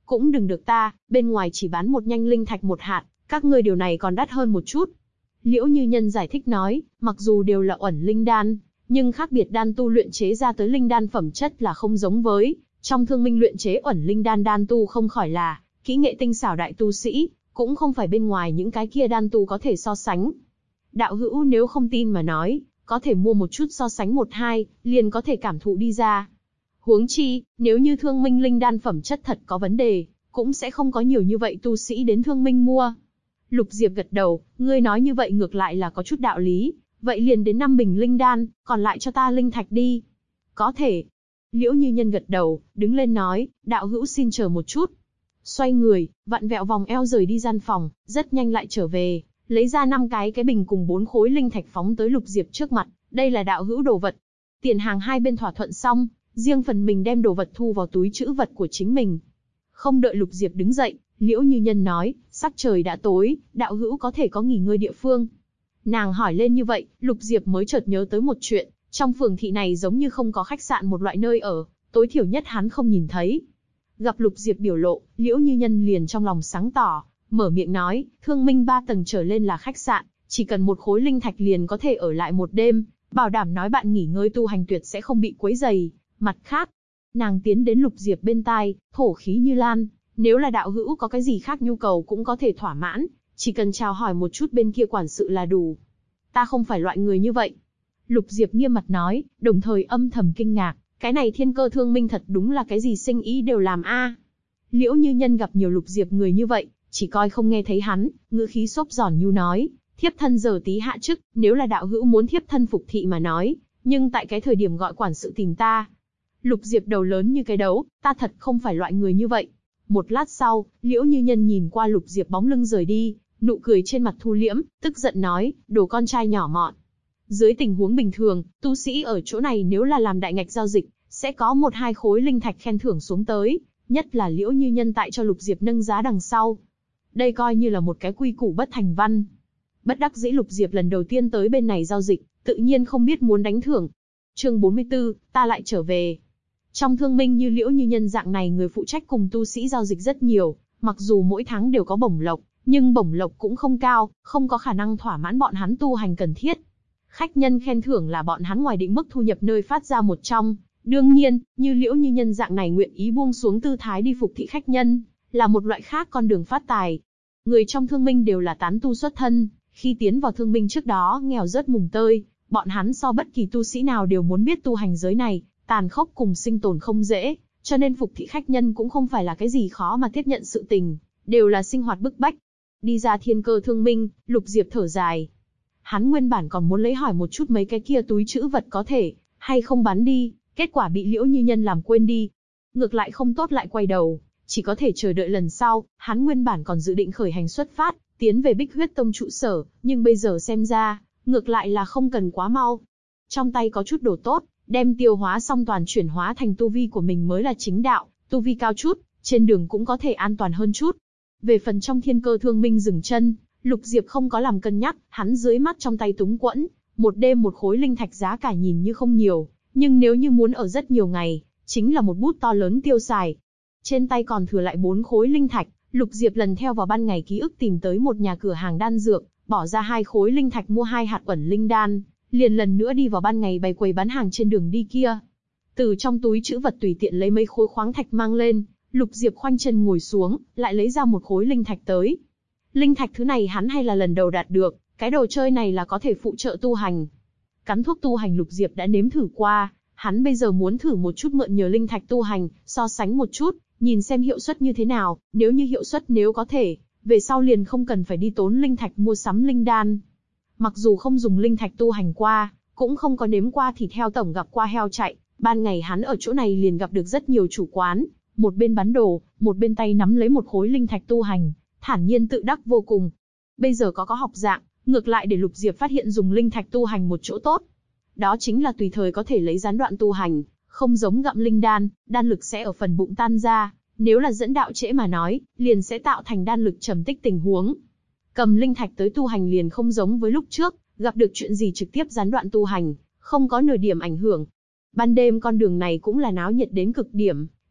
cũng đừng được ta, bên ngoài chỉ bán một nhanh linh thạch một hạt, các ngươi điều này còn đắt hơn một chút. Liễu Như Nhân giải thích nói, mặc dù đều là uẩn linh đan, nhưng khác biệt đan tu luyện chế ra tới linh đan phẩm chất là không giống với, trong Thương Minh luyện chế uẩn linh đan đan tu không khỏi là kỹ nghệ tinh xảo đại tu sĩ, cũng không phải bên ngoài những cái kia đan tu có thể so sánh. Đạo hữu nếu không tin mà nói, có thể mua một chút so sánh một hai, liền có thể cảm thụ đi ra. Huống chi, nếu như Thương Minh linh đan phẩm chất thật có vấn đề, cũng sẽ không có nhiều như vậy tu sĩ đến Thương Minh mua. Lục Diệp gật đầu, ngươi nói như vậy ngược lại là có chút đạo lý, vậy liền đến 5 bình linh đan, còn lại cho ta linh thạch đi. Có thể. Liễu Như Nhân gật đầu, đứng lên nói, đạo hữu xin chờ một chút. Xoay người, vặn vẹo vòng eo rời đi gian phòng, rất nhanh lại trở về, lấy ra 5 cái bình cùng 4 khối linh thạch phóng tới Lục Diệp trước mặt, đây là đạo hữu đồ vật. Tiền hàng hai bên thỏa thuận xong, riêng phần mình đem đồ vật thu vào túi trữ vật của chính mình. Không đợi Lục Diệp đứng dậy, Liễu Như Nhân nói, sắc trời đã tối, đạo hữu có thể có nghỉ ngơi địa phương. Nàng hỏi lên như vậy, Lục Diệp mới chợt nhớ tới một chuyện, trong phường thị này giống như không có khách sạn một loại nơi ở, tối thiểu nhất hắn không nhìn thấy. Gặp Lục Diệp biểu lộ, Liễu Như Nhân liền trong lòng sáng tỏ, mở miệng nói, Thương Minh 3 tầng trở lên là khách sạn, chỉ cần một khối linh thạch liền có thể ở lại một đêm, bảo đảm nói bạn nghỉ ngơi tu hành tuyệt sẽ không bị quấy rầy. Mặt khác, nàng tiến đến Lục Diệp bên tai, thổ khí như lan, nếu là đạo hữu có cái gì khác nhu cầu cũng có thể thỏa mãn, chỉ cần chào hỏi một chút bên kia quản sự là đủ. Ta không phải loại người như vậy. Lục Diệp nghiêm mặt nói, đồng thời âm thầm kinh ngạc, cái này Thiên Cơ Thương Minh thật đúng là cái gì sinh ý đều làm a. Liễu Như Nhân gặp nhiều Lục Diệp người như vậy, chỉ coi không nghe thấy hắn, ngữ khí xốp giòn nhu nói, thiếp thân giờ tí hạ chức, nếu là đạo hữu muốn thiếp thân phục thị mà nói, nhưng tại cái thời điểm gọi quản sự tìm ta. Lục Diệp đầu lớn như cái đấu, ta thật không phải loại người như vậy. Một lát sau, Liễu Như Nhân nhìn qua Lục Diệp bóng lưng rời đi, nụ cười trên mặt thu liễm, tức giận nói, đồ con trai nhỏ mọn. Dưới tình huống bình thường, tu sĩ ở chỗ này nếu là làm đại ngạch giao dịch, sẽ có 1-2 khối linh thạch khen thưởng xuống tới, nhất là Liễu Như Nhân tại cho Lục Diệp nâng giá đằng sau. Đây coi như là một cái quy củ bất thành văn. Bất đắc dĩ Lục Diệp lần đầu tiên tới bên này giao dịch, tự nhiên không biết muốn đánh thưởng. Chương 44, ta lại trở về. Trong Thương Minh như Liễu Như Nhân dạng này người phụ trách cùng tu sĩ giao dịch rất nhiều, mặc dù mỗi tháng đều có bổng lộc, nhưng bổng lộc cũng không cao, không có khả năng thỏa mãn bọn hắn tu hành cần thiết. Khách nhân khen thưởng là bọn hắn ngoài định mức thu nhập nơi phát ra một trong. Đương nhiên, như Liễu Như Nhân dạng này nguyện ý buông xuống tư thái đi phục thị khách nhân, là một loại khác con đường phát tài. Người trong Thương Minh đều là tán tu xuất thân, khi tiến vào Thương Minh trước đó nghèo rớt mùng tơi, bọn hắn so bất kỳ tu sĩ nào đều muốn biết tu hành giới này, tàn khốc cùng sinh tồn không dễ, cho nên phục thị khách nhân cũng không phải là cái gì khó mà tiếp nhận sự tình, đều là sinh hoạt bức bách. Đi ra Thiên Cơ Thương Minh, Lục Diệp thở dài. Hắn nguyên bản còn muốn lấy hỏi một chút mấy cái kia túi trữ vật có thể hay không bán đi, kết quả bị Liễu Như Nhân làm quên đi. Ngược lại không tốt lại quay đầu, chỉ có thể chờ đợi lần sau. Hắn nguyên bản còn dự định khởi hành xuất phát, tiến về Bích Huyết Tông trụ sở, nhưng bây giờ xem ra, ngược lại là không cần quá mau. Trong tay có chút đồ tốt, đem tiêu hóa xong toàn chuyển hóa thành tu vi của mình mới là chính đạo, tu vi cao chút, trên đường cũng có thể an toàn hơn chút. Về phần trong Thiên Cơ Thương Minh dừng chân, Lục Diệp không có làm cân nhắc, hắn dưới mắt trong tay túng quẫn, một đêm một khối linh thạch giá cả nhìn như không nhiều, nhưng nếu như muốn ở rất nhiều ngày, chính là một bút to lớn tiêu xài. Trên tay còn thừa lại 4 khối linh thạch, Lục Diệp lần theo vào ban ngày ký ức tìm tới một nhà cửa hàng đan dược, bỏ ra 2 khối linh thạch mua 2 hạt uẩn linh đan, liền lần nữa đi vào ban ngày bày quầy bán hàng trên đường đi kia. Từ trong túi trữ vật tùy tiện lấy mấy khối khoáng thạch mang lên, Lục Diệp khoanh chân ngồi xuống, lại lấy ra một khối linh thạch tới. Linh thạch thứ này hắn hay là lần đầu đạt được, cái đồ chơi này là có thể phụ trợ tu hành. Cắn thuốc tu hành Lục Diệp đã nếm thử qua, hắn bây giờ muốn thử một chút mượn nhờ linh thạch tu hành, so sánh một chút, nhìn xem hiệu suất như thế nào, nếu như hiệu suất nếu có thể, về sau liền không cần phải đi tốn linh thạch mua sắm linh đan. Mặc dù không dùng linh thạch tu hành qua, cũng không có nếm qua thịt heo tổng gặp qua heo chạy, ban ngày hắn ở chỗ này liền gặp được rất nhiều chủ quán, một bên bán đồ, một bên tay nắm lấy một khối linh thạch tu hành, thản nhiên tự đắc vô cùng. Bây giờ có học dạng, ngược lại để Lục Diệp phát hiện dùng linh thạch tu hành một chỗ tốt. Đó chính là tùy thời có thể lấy gián đoạn tu hành, không giống gặm linh đan, đan lực sẽ ở phần bụng tan ra, nếu là dẫn đạo trễ mà nói, liền sẽ tạo thành đan lực trầm tích tình huống. Cầm linh thạch tới tu hành liền không giống với lúc trước, gặp được chuyện gì trực tiếp gián đoạn tu hành, không có nửa điểm ảnh hưởng. Ban đêm con đường này cũng là náo nhiệt đến cực điểm,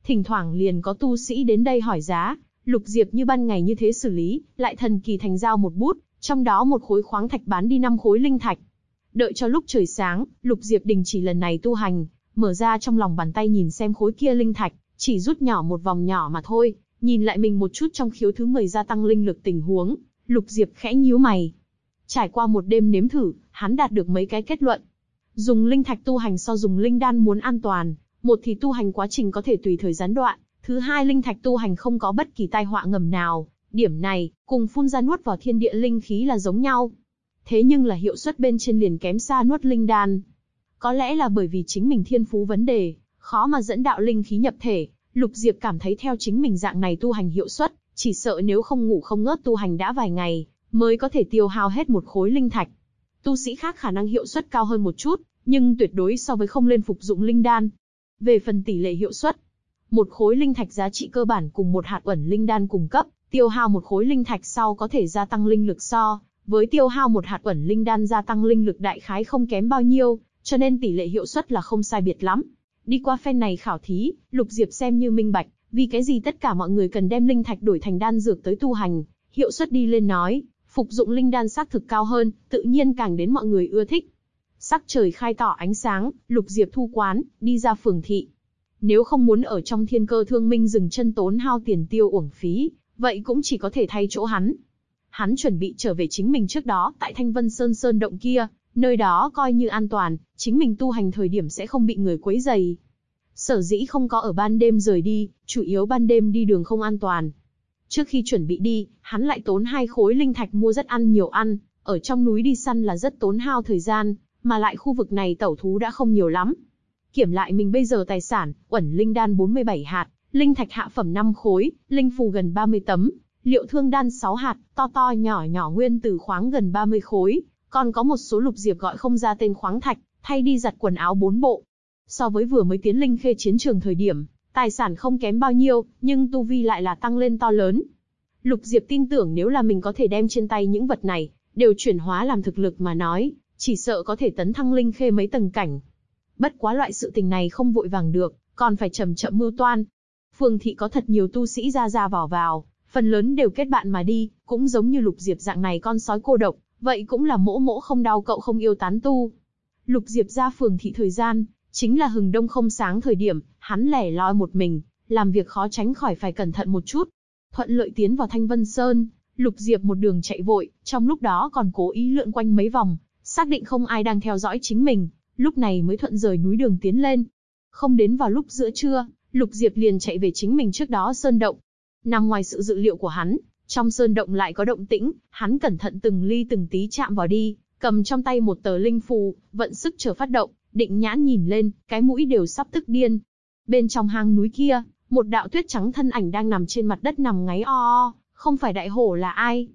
Thỉnh thoảng liền có tu sĩ đến đây hỏi giá, Lục Diệp như ban ngày như thế xử lý, lại thần kỳ thành giao một bút, trong đó một khối khoáng thạch bán đi 5 khối linh thạch. Đợi cho lúc trời sáng, Lục Diệp đình chỉ lần này tu hành, mở ra trong lòng bàn tay nhìn xem khối kia linh thạch, chỉ rút nhỏ một vòng nhỏ mà thôi, nhìn lại mình một chút trong khiếu thứ 10 gia tăng linh lực tình huống, Lục Diệp khẽ nhíu mày. Trải qua một đêm nếm thử, hắn đạt được mấy cái kết luận. Dùng linh thạch tu hành so dùng linh đan muốn an toàn, một thì tu hành quá trình có thể tùy thời gián đoạn, thứ hai linh thạch tu hành không có bất kỳ tai họa ngầm nào, điểm này, cùng phun ra nuốt vào thiên địa linh khí là giống nhau. Thế nhưng là hiệu suất bên trên liền kém xa nuốt linh đan. Có lẽ là bởi vì chính mình thiên phú vấn đề, khó mà dẫn đạo linh khí nhập thể, Lục Diệp cảm thấy theo chính mình dạng này tu hành hiệu suất, chỉ sợ nếu không ngủ không ngớt tu hành đã vài ngày, mới có thể tiêu hao hết một khối linh thạch. Tu sĩ khác khả năng hiệu suất cao hơn một chút, nhưng tuyệt đối so với không lên phục dụng linh đan. Về phần tỷ lệ hiệu suất, một khối linh thạch giá trị cơ bản cùng một hạt uẩn linh đan cùng cấp, tiêu hao một khối linh thạch sau có thể gia tăng linh lực so với tiêu hao một hạt uẩn linh đan gia tăng linh lực đại khái không kém bao nhiêu, cho nên tỷ lệ hiệu suất là không sai biệt lắm. Đi qua phen này khảo thí, Lục Diệp xem như minh bạch, vì cái gì tất cả mọi người cần đem linh thạch đổi thành đan dược tới tu hành, hiệu suất đi lên nói, phục dụng linh đan xác thực cao hơn, tự nhiên càng đến mọi người ưa thích. Sắc trời khai tỏ ánh sáng, Lục Diệp thu quán, đi ra phường thị. Nếu không muốn ở trong Thiên Cơ Thương Minh dừng chân tốn hao tiền tiêu uổng phí, vậy cũng chỉ có thể thay chỗ hắn. Hắn chuẩn bị trở về chính mình trước đó tại Thanh Vân Sơn sơn động kia, nơi đó coi như an toàn, chính mình tu hành thời điểm sẽ không bị người quấy rầy. Sở dĩ không có ở ban đêm rời đi, chủ yếu ban đêm đi đường không an toàn. Trước khi chuẩn bị đi, hắn lại tốn 2 khối linh thạch mua rất ăn nhiều ăn, ở trong núi đi săn là rất tốn hao thời gian, mà lại khu vực này tẩu thú đã không nhiều lắm. Kiểm lại mình bây giờ tài sản, uẩn linh đan 47 hạt, linh thạch hạ phẩm 5 khối, linh phù gần 30 tấm, liệu thương đan 6 hạt, to to nhỏ nhỏ nguyên tử khoáng gần 30 khối, còn có một số Lục Diệp gọi không ra tên khoáng thạch, thay đi giặt quần áo 4 bộ. So với vừa mới tiến linh khê chiến trường thời điểm, tài sản không kém bao nhiêu, nhưng tu vi lại là tăng lên to lớn. Lục Diệp tin tưởng nếu là mình có thể đem trên tay những vật này, đều chuyển hóa làm thực lực mà nói, chỉ sợ có thể tấn thăng linh khê mấy tầng cảnh. Bất quá loại sự tình này không vội vàng được, còn phải chậm chậm mưu toan. Phường thị có thật nhiều tu sĩ ra ra vào vào, phần lớn đều kết bạn mà đi, cũng giống như Lục Diệp dạng này con sói cô độc, vậy cũng là mỗ mỗ không đau cậu không yêu tán tu. Lục Diệp ra phường thị thời gian, chính là hừng đông không sáng thời điểm, hắn lẻ loi một mình, làm việc khó tránh khỏi phải cẩn thận một chút. Thuận lợi tiến vào Thanh Vân Sơn, Lục Diệp một đường chạy vội, trong lúc đó còn cố ý lượn quanh mấy vòng, xác định không ai đang theo dõi chính mình, lúc này mới thuận rời núi đường tiến lên. Không đến vào lúc giữa trưa, Lục Diệp liền chạy về chính mình trước đó sơn động. Nằm ngoài sự dự liệu của hắn, trong sơn động lại có động tĩnh, hắn cẩn thận từng ly từng tí chạm vào đi, cầm trong tay một tờ linh phù, vận sức chờ phát động, định nhãn nhìn lên, cái mũi đều sắp tức điên. Bên trong hang núi kia, một đạo tuyết trắng thân ảnh đang nằm trên mặt đất nằm ngáy o, không phải đại hổ là ai?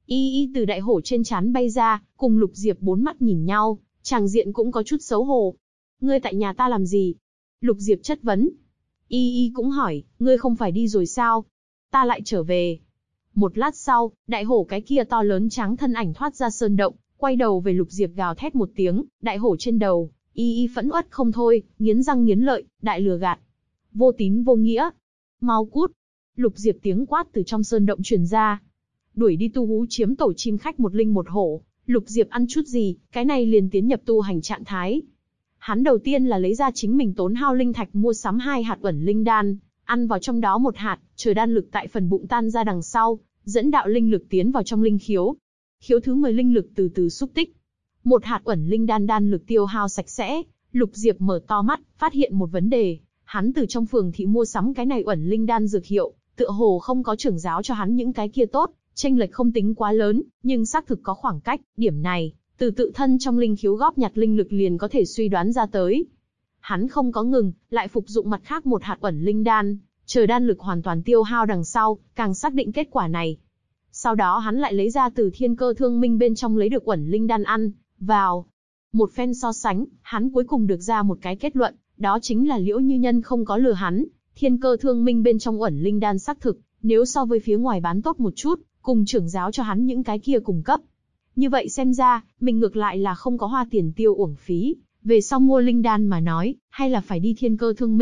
Y từ đại hổ trên trán bay ra, cùng Lục Diệp bốn mắt nhìn nhau, tràng diện cũng có chút xấu hổ. Ngươi tại nhà ta làm gì? Lục Diệp chất vấn. Y cũng hỏi, ngươi không phải đi rồi sao? Ta lại trở về. Một lát sau, đại hổ cái kia to lớn trắng thân ảnh thoát ra sơn động, quay đầu về Lục Diệp gào thét một tiếng, đại hổ trên đầu. Y phẫn uất không thôi, nghiến răng nghiến lợi, đại lừa gạt. Vô tín vô nghĩa. Mau cút. Lục Diệp tiếng quát từ trong sơn động truyền ra. Đuổi đi tu hú chiếm tổ chim khách một linh một hổ. Lục Diệp ăn chút gì, cái này liền tiến nhập tu hành trạng thái. Hắn đầu tiên là lấy ra chính mình tốn hao linh thạch mua sắm 2 hạt uẩn linh đan, ăn vào trong đó một hạt, chờ đan lực tại phần bụng tan ra đằng sau, dẫn đạo linh lực tiến vào trong linh khiếu. Khiếu thứ 10 linh lực từ từ xúc tích. Một hạt uẩn linh đan đan lực tiêu hao sạch sẽ, Lục Diệp mở to mắt, phát hiện một vấn đề. Hắn từ trong phường thị mua sắm cái này uẩn linh đan dược hiệu, tựa hồ không có trưởng giáo cho hắn những cái kia tốt, chênh lệch không tính quá lớn, nhưng xác thực có khoảng cách, điểm này, từ tự thân trong linh khiếu góp nhặt linh lực liền có thể suy đoán ra tới. Hắn không có ngừng, lại phục dụng mặt khác một hạt uẩn linh đan, chờ đan lực hoàn toàn tiêu hao đằng sau, càng xác định kết quả này. Sau đó hắn lại lấy ra từ Thiên Cơ Thương Minh bên trong lấy được uẩn linh đan ăn vào. Một phen so sánh, hắn cuối cùng được ra một cái kết luận, đó chính là Liễu Như Nhân không có lừa hắn, Thiên Cơ Thương Minh bên trong uẩn linh đan xác thực, nếu so với phía ngoài bán tốt một chút, cùng trưởng giáo cho hắn những cái kia cùng cấp. Như vậy xem ra, mình ngược lại là không có hoa tiền tiêu uổng phí, về sau mua linh đan mà nói, hay là phải đi Thiên Cơ Thương Minh,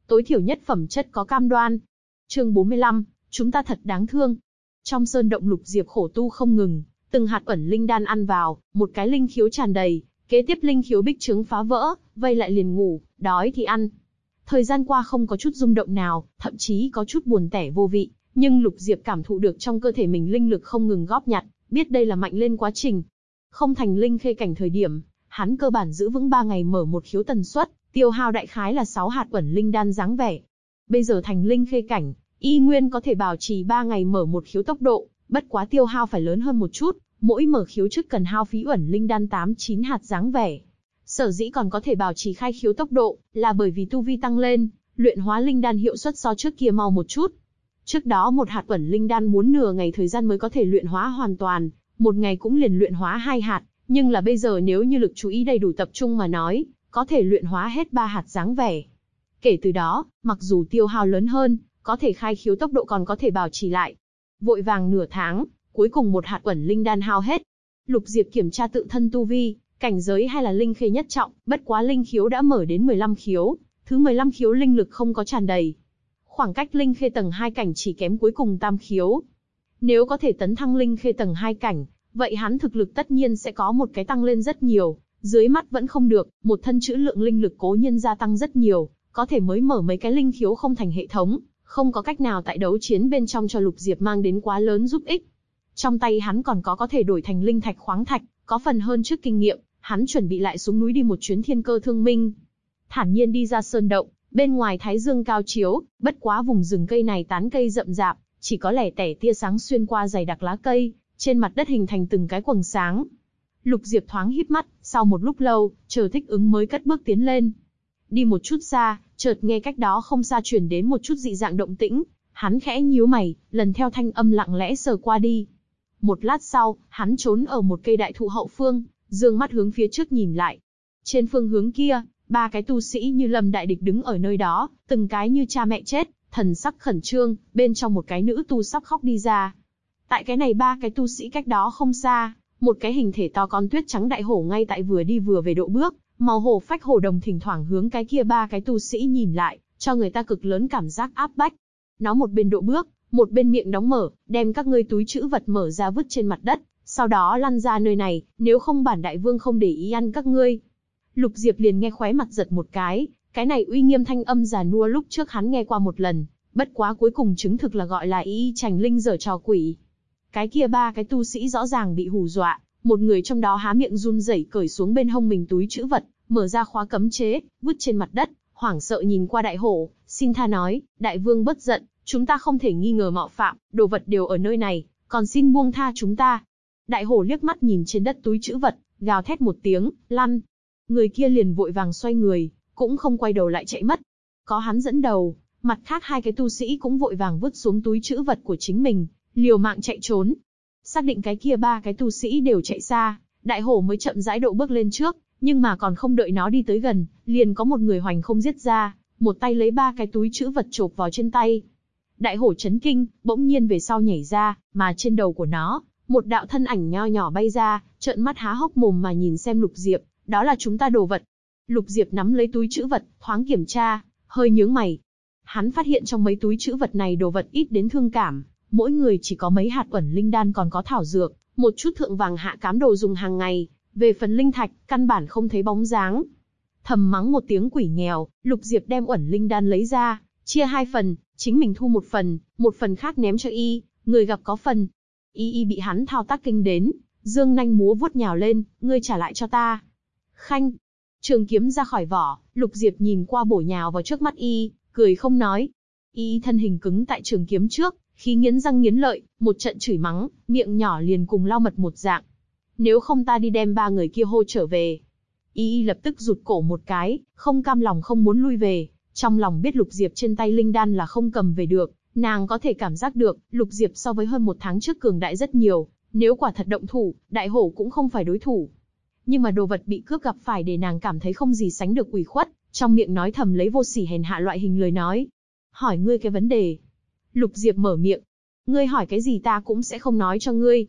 tối thiểu nhất phẩm chất có cam đoan. Chương 45, chúng ta thật đáng thương. Trong sơn động Lục Diệp khổ tu không ngừng, từng hạt ẩn linh đan ăn vào, một cái linh khiếu tràn đầy, kế tiếp linh khiếu bích trướng phá vỡ, vây lại liền ngủ, đói thì ăn. Thời gian qua không có chút rung động nào, thậm chí có chút buồn tẻ vô vị, nhưng Lục Diệp cảm thụ được trong cơ thể mình linh lực không ngừng góp nhặt, biết đây là mạnh lên quá trình. Không thành linh khê cảnh thời điểm, hắn cơ bản giữ vững 3 ngày mở một khiếu tần suất, tiêu hao đại khái là 6 hạt ẩn linh đan dáng vẻ. Bây giờ thành linh khê cảnh, y nguyên có thể bảo trì 3 ngày mở một khiếu tốc độ, bất quá tiêu hao phải lớn hơn một chút, mỗi mở khiếu trước cần hao phí ẩn linh đan 8-9 hạt dáng vẻ. Sở dĩ còn có thể bảo trì khai khiếu tốc độ, là bởi vì tu vi tăng lên, luyện hóa linh đan hiệu suất so trước kia mau một chút. Trước đó một hạt ẩn linh đan muốn nửa ngày thời gian mới có thể luyện hóa hoàn toàn, một ngày cũng liền luyện hóa 2 hạt, nhưng là bây giờ nếu như lực chú ý đầy đủ tập trung mà nói, có thể luyện hóa hết 3 hạt dáng vẻ. Kể từ đó, mặc dù tiêu hao lớn hơn, có thể khai khiếu tốc độ còn có thể bảo trì lại. Vội vàng nửa tháng, cuối cùng một hạt ẩn linh đan hao hết. Lục Diệp kiểm tra tự thân tu vi, cảnh giới hay là linh khê nhất trọng, bất quá linh khiếu đã mở đến 15 khiếu, thứ 15 khiếu linh lực không có tràn đầy. Khoảng cách linh khê tầng 2 cảnh chỉ kém cuối cùng tam khiếu. Nếu có thể tấn thăng linh khê tầng 2 cảnh, vậy hắn thực lực tất nhiên sẽ có một cái tăng lên rất nhiều, dưới mắt vẫn không được, một thân trữ lượng linh lực cố nhiên gia tăng rất nhiều, có thể mới mở mấy cái linh khiếu không thành hệ thống, không có cách nào tại đấu chiến bên trong cho Lục Diệp mang đến quá lớn giúp ích. Trong tay hắn còn có thể đổi thành linh thạch khoáng thạch, có phần hơn trước kinh nghiệm, hắn chuẩn bị lại xuống núi đi một chuyến thiên cơ thương minh. Thản nhiên đi ra sơn động, bên ngoài thái dương cao chiếu, bất quá vùng rừng cây này tán cây rậm rạp, chỉ có lẻ tẻ tia sáng xuyên qua dày đặc lá cây, trên mặt đất hình thành từng cái quầng sáng. Lục Diệp thoáng híp mắt, sau một lúc lâu, chờ thích ứng mới cất bước tiến lên. Đi một chút xa, chợt nghe cách đó không xa truyền đến một chút dị dạng động tĩnh, hắn khẽ nhíu mày, lần theo thanh âm lặng lẽ sờ qua đi. Một lát sau, hắn trốn ở một cây đại thụ hậu phương, dương mắt hướng phía trước nhìn lại. Trên phương hướng kia, 3 cái tu sĩ như lâm đại địch đứng ở nơi đó, từng cái như cha mẹ chết, thần sắc khẩn trương, bên trong một cái nữ tu sắp khóc đi ra. Tại cái này 3 cái tu sĩ cách đó không xa, một cái hình thể to con tuyết trắng đại hổ ngay tại vừa đi vừa về độ bước, màu hổ phách hổ đồng thỉnh thoảng hướng cái kia 3 cái tu sĩ nhìn lại, cho người ta cực lớn cảm giác áp bách. Nó một bên độ bước, một bên miệng đóng mở, đem các ngươi túi trữ vật mở ra vứt trên mặt đất, sau đó lăn ra nơi này, nếu không bản đại vương không để ý ăn các ngươi. Lục Diệp liền nghe khóe mặt giật một cái này uy nghiêm thanh âm già nua lúc trước hắn nghe qua một lần, bất quá cuối cùng chứng thực là gọi là y Trành Linh giở trò quỷ. Cái kia 3 cái tu sĩ rõ ràng bị hù dọa, một người trong đó há miệng run rẩy cởi xuống bên hông mình túi trữ vật, mở ra khóa cấm chế, vứt trên mặt đất, hoảng sợ nhìn qua đại hổ, xin tha nói, đại vương bất giận, chúng ta không thể nghi ngờ mạo phạm, đồ vật đều ở nơi này, còn xin buông tha chúng ta. Đại hổ liếc mắt nhìn trên đất túi trữ vật, gào thét một tiếng, lăn. Người kia liền vội vàng xoay người, cũng không quay đầu lại chạy mất. Có hắn dẫn đầu, mặt khác 2 cái tu sĩ cũng vội vàng vứt xuống túi trữ vật của chính mình, liều mạng chạy trốn. Xác định cái kia 3 cái tu sĩ đều chạy xa, đại hổ mới chậm rãi độ bước lên trước, nhưng mà còn không đợi nó đi tới gần, liền có một người hoành không giết ra, một tay lấy 3 cái túi trữ vật chộp vào trên tay. Đại hổ chấn kinh, bỗng nhiên về sau nhảy ra, mà trên đầu của nó, một đạo thân ảnh nho nhỏ bay ra, trợn mắt há hốc mồm mà nhìn xem Lục Diệp, đó là chúng ta đồ vật. Lục Diệp nắm lấy túi trữ vật, thoáng kiểm tra, hơi nhướng mày. Hắn phát hiện trong mấy túi trữ vật này đồ vật ít đến thương cảm, mỗi người chỉ có mấy hạt ẩn linh đan còn có thảo dược, một chút thượng vàng hạ cám đồ dùng hàng ngày, về phần linh thạch, căn bản không thấy bóng dáng. Thầm mắng một tiếng quỷ nghèo, Lục Diệp đem ẩn linh đan lấy ra, chia 2 phần, chính mình thu một phần khác ném cho y, người gặp có phần. Y bị hắn thao tác kinh đến, dương nanh múa vuốt nhào lên, ngươi trả lại cho ta. Khanh, trường kiếm ra khỏi vỏ, Lục Diệp nhìn qua bổ nhào vào trước mắt y, cười không nói. Y thân hình cứng tại trường kiếm trước, khí nghiến răng nghiến lợi, một trận chửi mắng, miệng nhỏ liền cùng lao mật một dạng. Nếu không ta đi đem 3 người kia hô trở về. Y lập tức rụt cổ một cái, không cam lòng không muốn lui về, trong lòng biết Lục Diệp trên tay linh đan là không cầm về được, nàng có thể cảm giác được, Lục Diệp so với hơn 1 tháng trước cường đại rất nhiều, nếu quả thật động thủ, đại hổ cũng không phải đối thủ. Nhưng mà đồ vật bị cướp gặp phải để nàng cảm thấy không gì sánh được ủy khuất, trong miệng nói thầm lấy vô sỉ hèn hạ loại hình lời nói. Hỏi ngươi cái vấn đề. Lục Diệp mở miệng. Ngươi hỏi cái gì ta cũng sẽ không nói cho ngươi.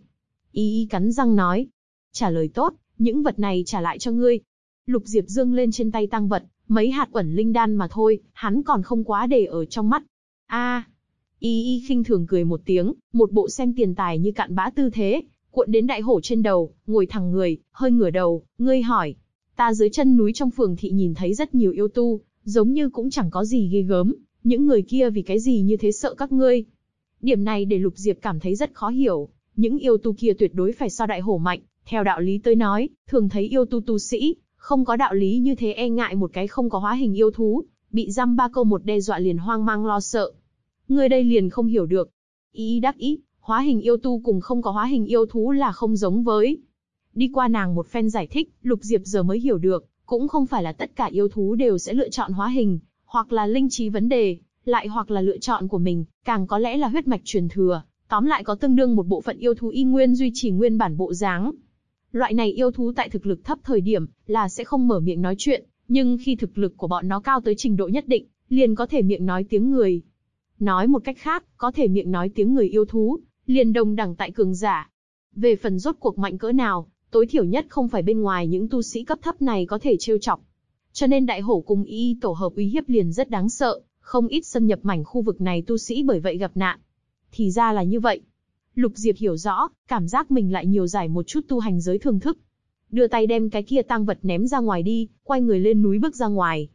Y cắn răng nói. Trả lời tốt, những vật này trả lại cho ngươi. Lục Diệp giương lên trên tay tang vật, mấy hạt ẩn linh đan mà thôi, hắn còn không quá để ở trong mắt. Y khinh thường cười một tiếng, một bộ xem tiền tài như cặn bã tư thế, cuộn đến đại hổ trên đầu, ngồi thẳng người, hơi ngửa đầu, ngươi hỏi. Ta dưới chân núi trong phường thị nhìn thấy rất nhiều yêu tu, giống như cũng chẳng có gì ghê gớm, những người kia vì cái gì như thế sợ các ngươi. Điểm này để Lục Diệp cảm thấy rất khó hiểu, những yêu tu kia tuyệt đối phải so đại hổ mạnh, theo đạo lý tới nói, thường thấy yêu tu sĩ, không có đạo lý như thế e ngại một cái không có hóa hình yêu thú, bị dăm ba câu một đe dọa liền hoang mang lo sợ. Ngươi đây liền không hiểu được. Y đắc ý, hóa hình yêu tu cùng không có hóa hình yêu thú là không giống với. Đi qua nàng một phen giải thích, Lục Diệp giờ mới hiểu được, cũng không phải là tất cả yêu thú đều sẽ lựa chọn hóa hình, hoặc là linh trí vấn đề, lại hoặc là lựa chọn của mình, càng có lẽ là huyết mạch truyền thừa, tóm lại có tương đương một bộ phận yêu thú y nguyên duy trì nguyên bản bộ dáng. Loại này yêu thú tại thực lực thấp thời điểm là sẽ không mở miệng nói chuyện, nhưng khi thực lực của bọn nó cao tới trình độ nhất định, liền có thể miệng nói tiếng người. Nói một cách khác, có thể miệng nói tiếng người yêu thú, liền đồng đẳng tại cường giả. Về phần rốt cuộc mạnh cỡ nào, tối thiểu nhất không phải bên ngoài những tu sĩ cấp thấp này có thể trêu chọc. Cho nên đại hổ cùng y tổ hợp uy hiếp liền rất đáng sợ, không ít xâm nhập mảnh khu vực này tu sĩ bởi vậy gặp nạn. Thì ra là như vậy. Lục Diệp hiểu rõ, cảm giác mình lại nhiều giải một chút tu hành giới thưởng thức. Đưa tay đem cái kia tang vật ném ra ngoài đi, quay người lên núi bước ra ngoài.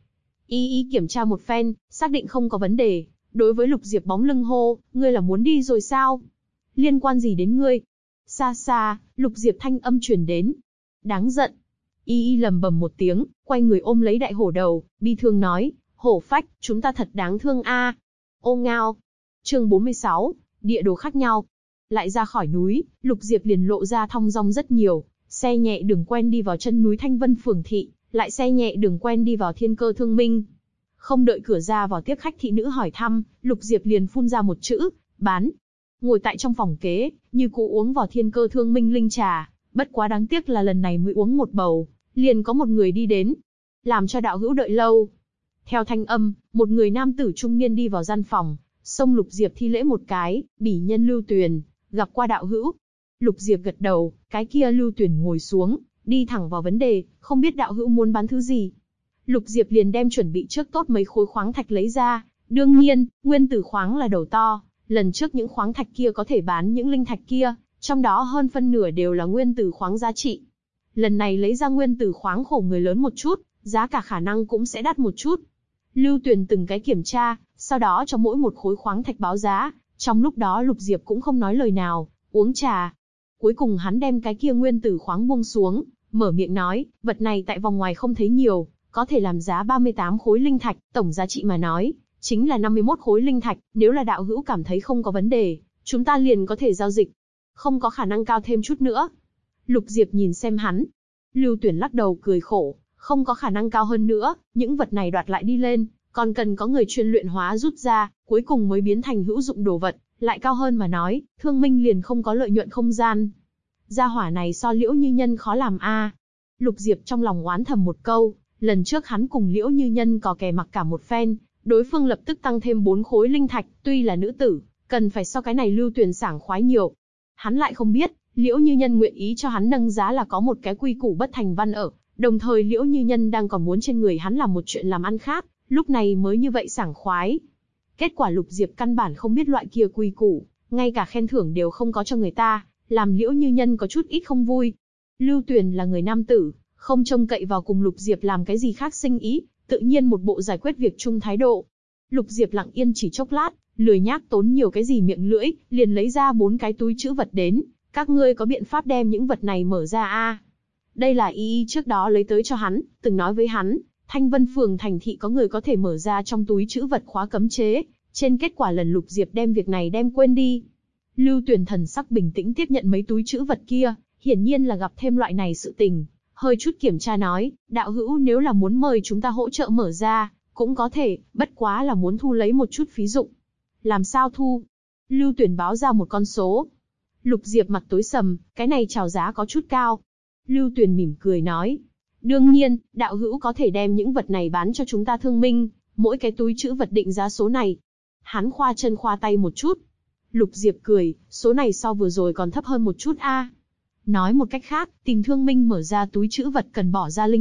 Y kiểm tra một phen, xác định không có vấn đề. Đối với Lục Diệp bóng lưng hô, ngươi là muốn đi rồi sao? Liên quan gì đến ngươi? Xa xa, Lục Diệp thanh âm truyền đến. Đáng giận. Y lầm bầm một tiếng, quay người ôm lấy đại hổ đầu, bi thương nói, hổ phách, chúng ta thật đáng thương a. Ô ngao. Chương 46, địa đồ khác nhau. Lại ra khỏi núi, Lục Diệp liền lộ ra thong dong rất nhiều, xe nhẹ đường quen đi vào chân núi Thanh Vân phường thị, lại xe nhẹ đường quen đi vào Thiên Cơ Thương Minh. Không đợi cửa ra vào tiếp khách thị nữ hỏi thăm, Lục Diệp liền phun ra một chữ, bán. Ngồi tại trong phòng kế, như cũ uống vào Thiên Cơ Thương Minh linh trà, bất quá đáng tiếc là lần này mới uống một bầu, liền có một người đi đến, làm cho đạo hữu đợi lâu. Theo thanh âm, một người nam tử trung niên đi vào gian phòng, xông Lục Diệp thi lễ một cái, bỉ nhân Lưu Tuyền, gặp qua đạo hữu. Lục Diệp gật đầu, cái kia Lưu Tuyền ngồi xuống, đi thẳng vào vấn đề, không biết đạo hữu muốn bán thứ gì. Lục Diệp liền đem chuẩn bị trước tốt mấy khối khoáng thạch lấy ra, đương nhiên, nguyên tử khoáng là đầu to, lần trước những khoáng thạch kia có thể bán những linh thạch kia, trong đó hơn phân nửa đều là nguyên tử khoáng giá trị. Lần này lấy ra nguyên tử khoáng khổ người lớn một chút, giá cả khả năng cũng sẽ đắt một chút. Lưu Tuyền từng cái kiểm tra, sau đó cho mỗi một khối khoáng thạch báo giá, trong lúc đó Lục Diệp cũng không nói lời nào, uống trà. Cuối cùng hắn đem cái kia nguyên tử khoáng buông xuống, mở miệng nói, vật này tại vòng ngoài không thấy nhiều, có thể làm giá 38 khối linh thạch, tổng giá trị mà nói, chính là 51 khối linh thạch, nếu là đạo hữu cảm thấy không có vấn đề, chúng ta liền có thể giao dịch. Không có khả năng cao thêm chút nữa. Lục Diệp nhìn xem hắn. Lưu Tuyển lắc đầu cười khổ, không có khả năng cao hơn nữa, những vật này đoạt lại đi lên, còn cần có người chuyên luyện hóa rút ra, cuối cùng mới biến thành hữu dụng đồ vật, lại cao hơn mà nói, Thương Minh liền không có lợi nhuận không gian. Gia hỏa này so Liễu Như Nhân khó làm a. Lục Diệp trong lòng oán thầm một câu, lần trước hắn cùng Liễu Như Nhân có kè mặc cả một phen, đối phương lập tức tăng thêm 4 khối linh thạch, tuy là nữ tử, cần phải so cái này Lưu Tuyển sảng khoái nhiều. Hắn lại không biết, Liễu Như Nhân nguyện ý cho hắn nâng giá là có một cái quy củ bất thành văn ở, đồng thời Liễu Như Nhân đang còn muốn trên người hắn làm một chuyện làm ăn khác, lúc này mới như vậy sảng khoái. Kết quả Lục Diệp căn bản không biết loại kia quy củ, ngay cả khen thưởng đều không có cho người ta, làm Liễu Như Nhân có chút ít không vui. Lưu Tuyền là người nam tử, không trông cậy vào cùng Lục Diệp làm cái gì khác sinh ý, tự nhiên một bộ giải quyết việc chung thái độ. Lục Diệp lặng yên chỉ chốc lát, lười nhác tốn nhiều cái gì miệng lưỡi, liền lấy ra 4 cái túi trữ vật đến, các ngươi có biện pháp đem những vật này mở ra a? Đây là y trước đó lấy tới cho hắn, từng nói với hắn, Thanh Vân phường thành thị có người có thể mở ra trong túi trữ vật khóa cấm chế, trên kết quả lần Lục Diệp đem việc này đem quên đi. Lưu Tuyền thần sắc bình tĩnh tiếp nhận mấy túi trữ vật kia, hiển nhiên là gặp thêm loại này sự tình, hơi chút kiểm tra nói, đạo hữu nếu là muốn mời chúng ta hỗ trợ mở ra, cũng có thể, bất quá là muốn thu lấy một chút phí dụng. Làm sao thu? Lưu Tuyền báo ra một con số. Lục Diệp mặt tối sầm, cái này chào giá có chút cao. Lưu Tuyền mỉm cười nói, đương nhiên, đạo hữu có thể đem những vật này bán cho chúng ta Thương Minh, mỗi cái túi trữ vật định giá số này. Hắn khoa chân khoa tay một chút. Lục Diệp cười, số này so vừa rồi còn thấp hơn một chút a. Nói một cách khác, tìm Thương Minh mở ra túi trữ vật cần bỏ ra linh thạch,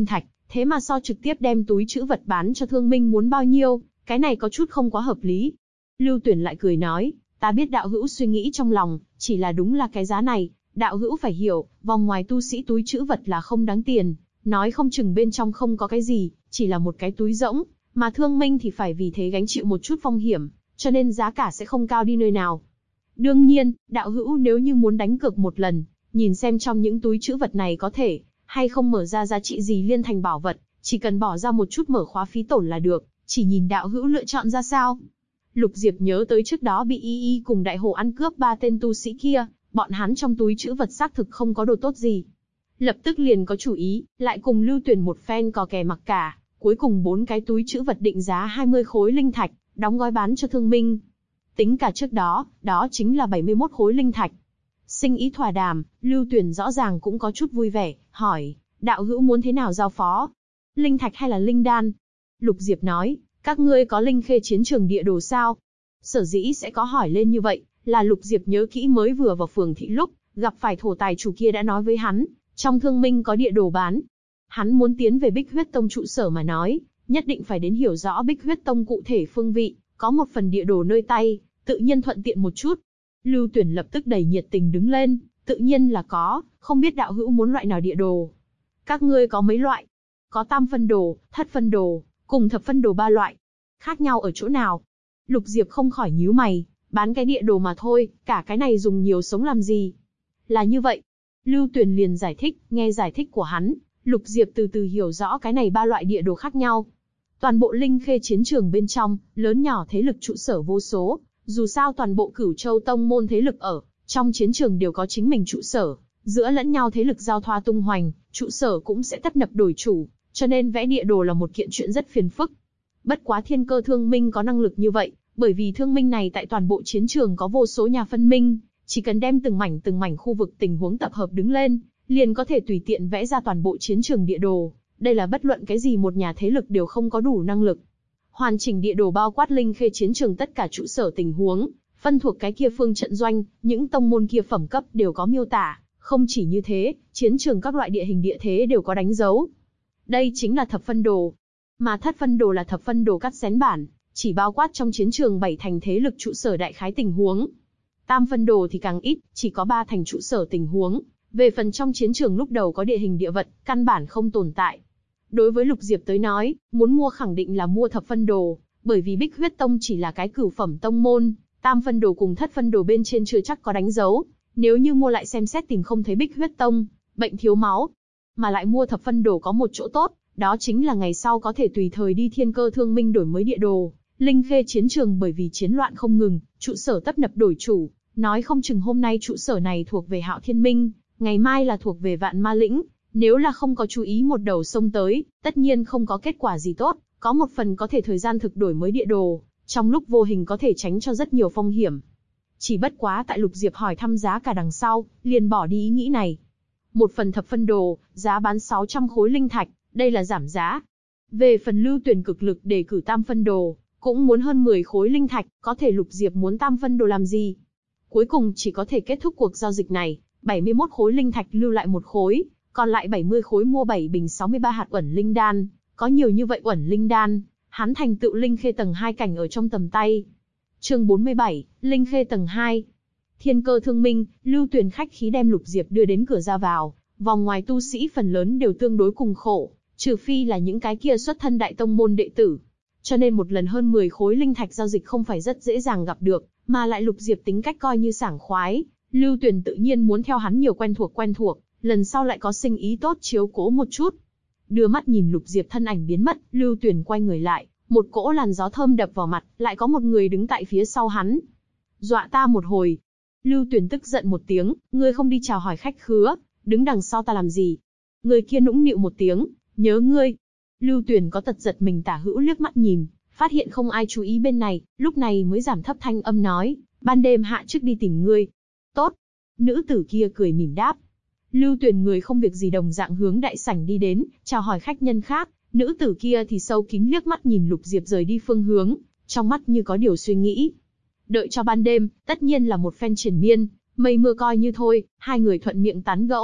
Thế mà so trực tiếp đem túi trữ vật bán cho thương minh muốn bao nhiêu, cái này có chút không quá hợp lý. Lưu Tuyển lại cười nói, ta biết đạo hữu suy nghĩ trong lòng, chỉ là đúng là cái giá này, đạo hữu phải hiểu, vòng ngoài tu sĩ túi trữ vật là không đáng tiền, nói không chừng bên trong không có cái gì, chỉ là một cái túi rỗng, mà thương minh thì phải vì thế gánh chịu một chút phong hiểm, cho nên giá cả sẽ không cao đi nơi nào. Đương nhiên, đạo hữu nếu như muốn đánh cược một lần, nhìn xem trong những túi trữ vật này có thể hay không mở ra giá trị gì liên thành bảo vật, chỉ cần bỏ ra một chút mở khóa phí tổn là được, chỉ nhìn đạo hữu lựa chọn ra sao. Lục Diệp nhớ tới trước đó bị Y cùng Đại Hồ ăn cướp 3 tên tu sĩ kia, bọn hắn trong túi trữ vật xác thực không có đồ tốt gì. Lập tức liền có chủ ý, lại cùng Lưu Tuyển một phen cò kè mặc cả, cuối cùng 4 cái túi trữ vật định giá 20 khối linh thạch, đóng gói bán cho thương minh. Tính cả trước đó, đó chính là 71 khối linh thạch. Sinh ý thỏa đàm, Lưu Tuyển rõ ràng cũng có chút vui vẻ, hỏi, đạo hữu muốn thế nào giao phó? Linh thạch hay là linh đan? Lục Diệp nói, các ngươi có linh khê chiến trường địa đồ sao? Sở dĩ sẽ có hỏi lên như vậy, là Lục Diệp nhớ kỹ mới vừa vào phường thị lúc, gặp phải thổ tài chủ kia đã nói với hắn, trong thương minh có địa đồ bán. Hắn muốn tiến về Bích Huyết Tông trụ sở mà nói, nhất định phải đến hiểu rõ Bích Huyết Tông cụ thể phương vị, có một phần địa đồ nơi tay, tự nhiên thuận tiện một chút. Lưu Tuyển lập tức đầy nhiệt tình đứng lên, tự nhiên là có, không biết đạo hữu muốn loại nào địa đồ. Các ngươi có mấy loại? Có tam phân đồ, thất phân đồ, cùng thập phân đồ 3 loại. Khác nhau ở chỗ nào? Lục Diệp không khỏi nhíu mày, bán cái địa đồ mà thôi, cả cái này dùng nhiều sống làm gì? Là như vậy. Lưu Tuyển liền giải thích, nghe giải thích của hắn, Lục Diệp từ từ hiểu rõ cái này 3 loại địa đồ khác nhau. Toàn bộ linh khê chiến trường bên trong, lớn nhỏ thế lực trụ sở vô số, dù sao toàn bộ Cửu Châu Tông môn thế lực ở trong chiến trường đều có chính mình trụ sở, giữa lẫn nhau thế lực giao thoa tung hoành, trụ sở cũng sẽ tấp nập đổi chủ, cho nên vẽ địa đồ là một kiện chuyện rất phiền phức. Bất quá Thiên Cơ Thương Minh có năng lực như vậy, bởi vì thương minh này tại toàn bộ chiến trường có vô số nhà phân minh, chỉ cần đem từng mảnh khu vực tình huống tập hợp đứng lên, liền có thể tùy tiện vẽ ra toàn bộ chiến trường địa đồ. Đây là bất luận cái gì một nhà thế lực đều không có đủ năng lực. Hoàn chỉnh địa đồ bao quát linh khê chiến trường tất cả trụ sở tình huống, phân thuộc cái kia phương trận doanh, những tông môn kia phẩm cấp đều có miêu tả, không chỉ như thế, chiến trường các loại địa hình địa thế đều có đánh dấu. Đây chính là thập phân đồ. Mà thất phân đồ là thập phân đồ cắt xén bản, chỉ bao quát trong chiến trường 7 thành thế lực trụ sở đại khái tình huống. Tam phân đồ thì càng ít, chỉ có 3 thành trụ sở tình huống. Về phần trong chiến trường lúc đầu có địa hình địa vật, căn bản không tồn tại. Đối với Lục Diệp tới nói, muốn mua khẳng định là mua thập phân đồ, bởi vì Bích Huyết Tông chỉ là cái cửu phẩm tông môn, tam phân đồ cùng thất phân đồ bên trên chưa chắc có đánh dấu. Nếu như mua lại xem xét tìm không thấy Bích Huyết Tông, bệnh thiếu máu. Mà lại mua thập phân đồ có một chỗ tốt, đó chính là ngày sau có thể tùy thời đi Thiên Cơ Thương Minh đổi mới địa đồ. Linh khê chiến trường bởi vì chiến loạn không ngừng, trụ sở tấp nập đổi chủ, nói không chừng hôm nay trụ sở này thuộc về Hạo Thiên Minh, ngày mai là thuộc về Vạn Ma Lĩnh. Nếu là không có chú ý một đầu sông tới, tất nhiên không có kết quả gì tốt, có một phần có thể thời gian thực đổi mới địa đồ, trong lúc vô hình có thể tránh cho rất nhiều phong hiểm. Chỉ bất quá tại Lục Diệp hỏi thăm giá cả đằng sau, liền bỏ đi ý nghĩ này. Một phần thập phân đồ, giá bán 600 khối linh thạch, đây là giảm giá. Về phần Lưu Tuyển cực lực đề cử tam phân đồ, cũng muốn hơn 10 khối linh thạch, có thể Lục Diệp muốn tam phân đồ làm gì? Cuối cùng chỉ có thể kết thúc cuộc giao dịch này, 71 khối linh thạch lưu lại 1 khối, còn lại 70 khối mua 7 bình 63 hạt uẩn linh đan, có nhiều như vậy uẩn linh đan, hắn thành tựu linh khê tầng 2 cảnh ở trong tầm tay. Chương 47, linh khê tầng 2. Thiên Cơ Thương Minh, Lưu Tuyển khách khí đem Lục Diệp đưa đến cửa ra vào, vòng ngoài tu sĩ phần lớn đều tương đối cùng khổ, trừ phi là những cái kia xuất thân đại tông môn đệ tử. Cho nên một lần hơn 10 khối linh thạch giao dịch không phải rất dễ dàng gặp được, mà lại Lục Diệp tính cách coi như sảng khoái, Lưu Tuyển tự nhiên muốn theo hắn nhiều quen thuộc, lần sau lại có sinh ý tốt chiếu cố một chút. Đưa mắt nhìn Lục Diệp thân ảnh biến mất, Lưu Tuyển quay người lại, một cỗ làn gió thơm đập vào mặt, lại có một người đứng tại phía sau hắn. Dọa ta một hồi. Lưu Tuyển tức giận một tiếng, ngươi không đi chào hỏi khách khứa, đứng đằng sau ta làm gì? Người kia nũng nịu một tiếng, nhớ ngươi. Lưu Tuyển có tật giật mình tả hữu liếc mắt nhìn, phát hiện không ai chú ý bên này, lúc này mới giảm thấp thanh âm nói, ban đêm hạ trước đi tìm ngươi. Tốt. Nữ tử kia cười mỉm đáp. Lưu Tuyển người không việc gì đồng dạng hướng đại sảnh đi đến, chào hỏi khách nhân khác, nữ tử kia thì sâu kín liếc mắt nhìn Lục Diệp rời đi phương hướng, trong mắt như có điều suy nghĩ. Đợi cho ban đêm, tất nhiên là một phen triền miên, mây mưa coi như thôi, hai người thuận miệng tán gẫu,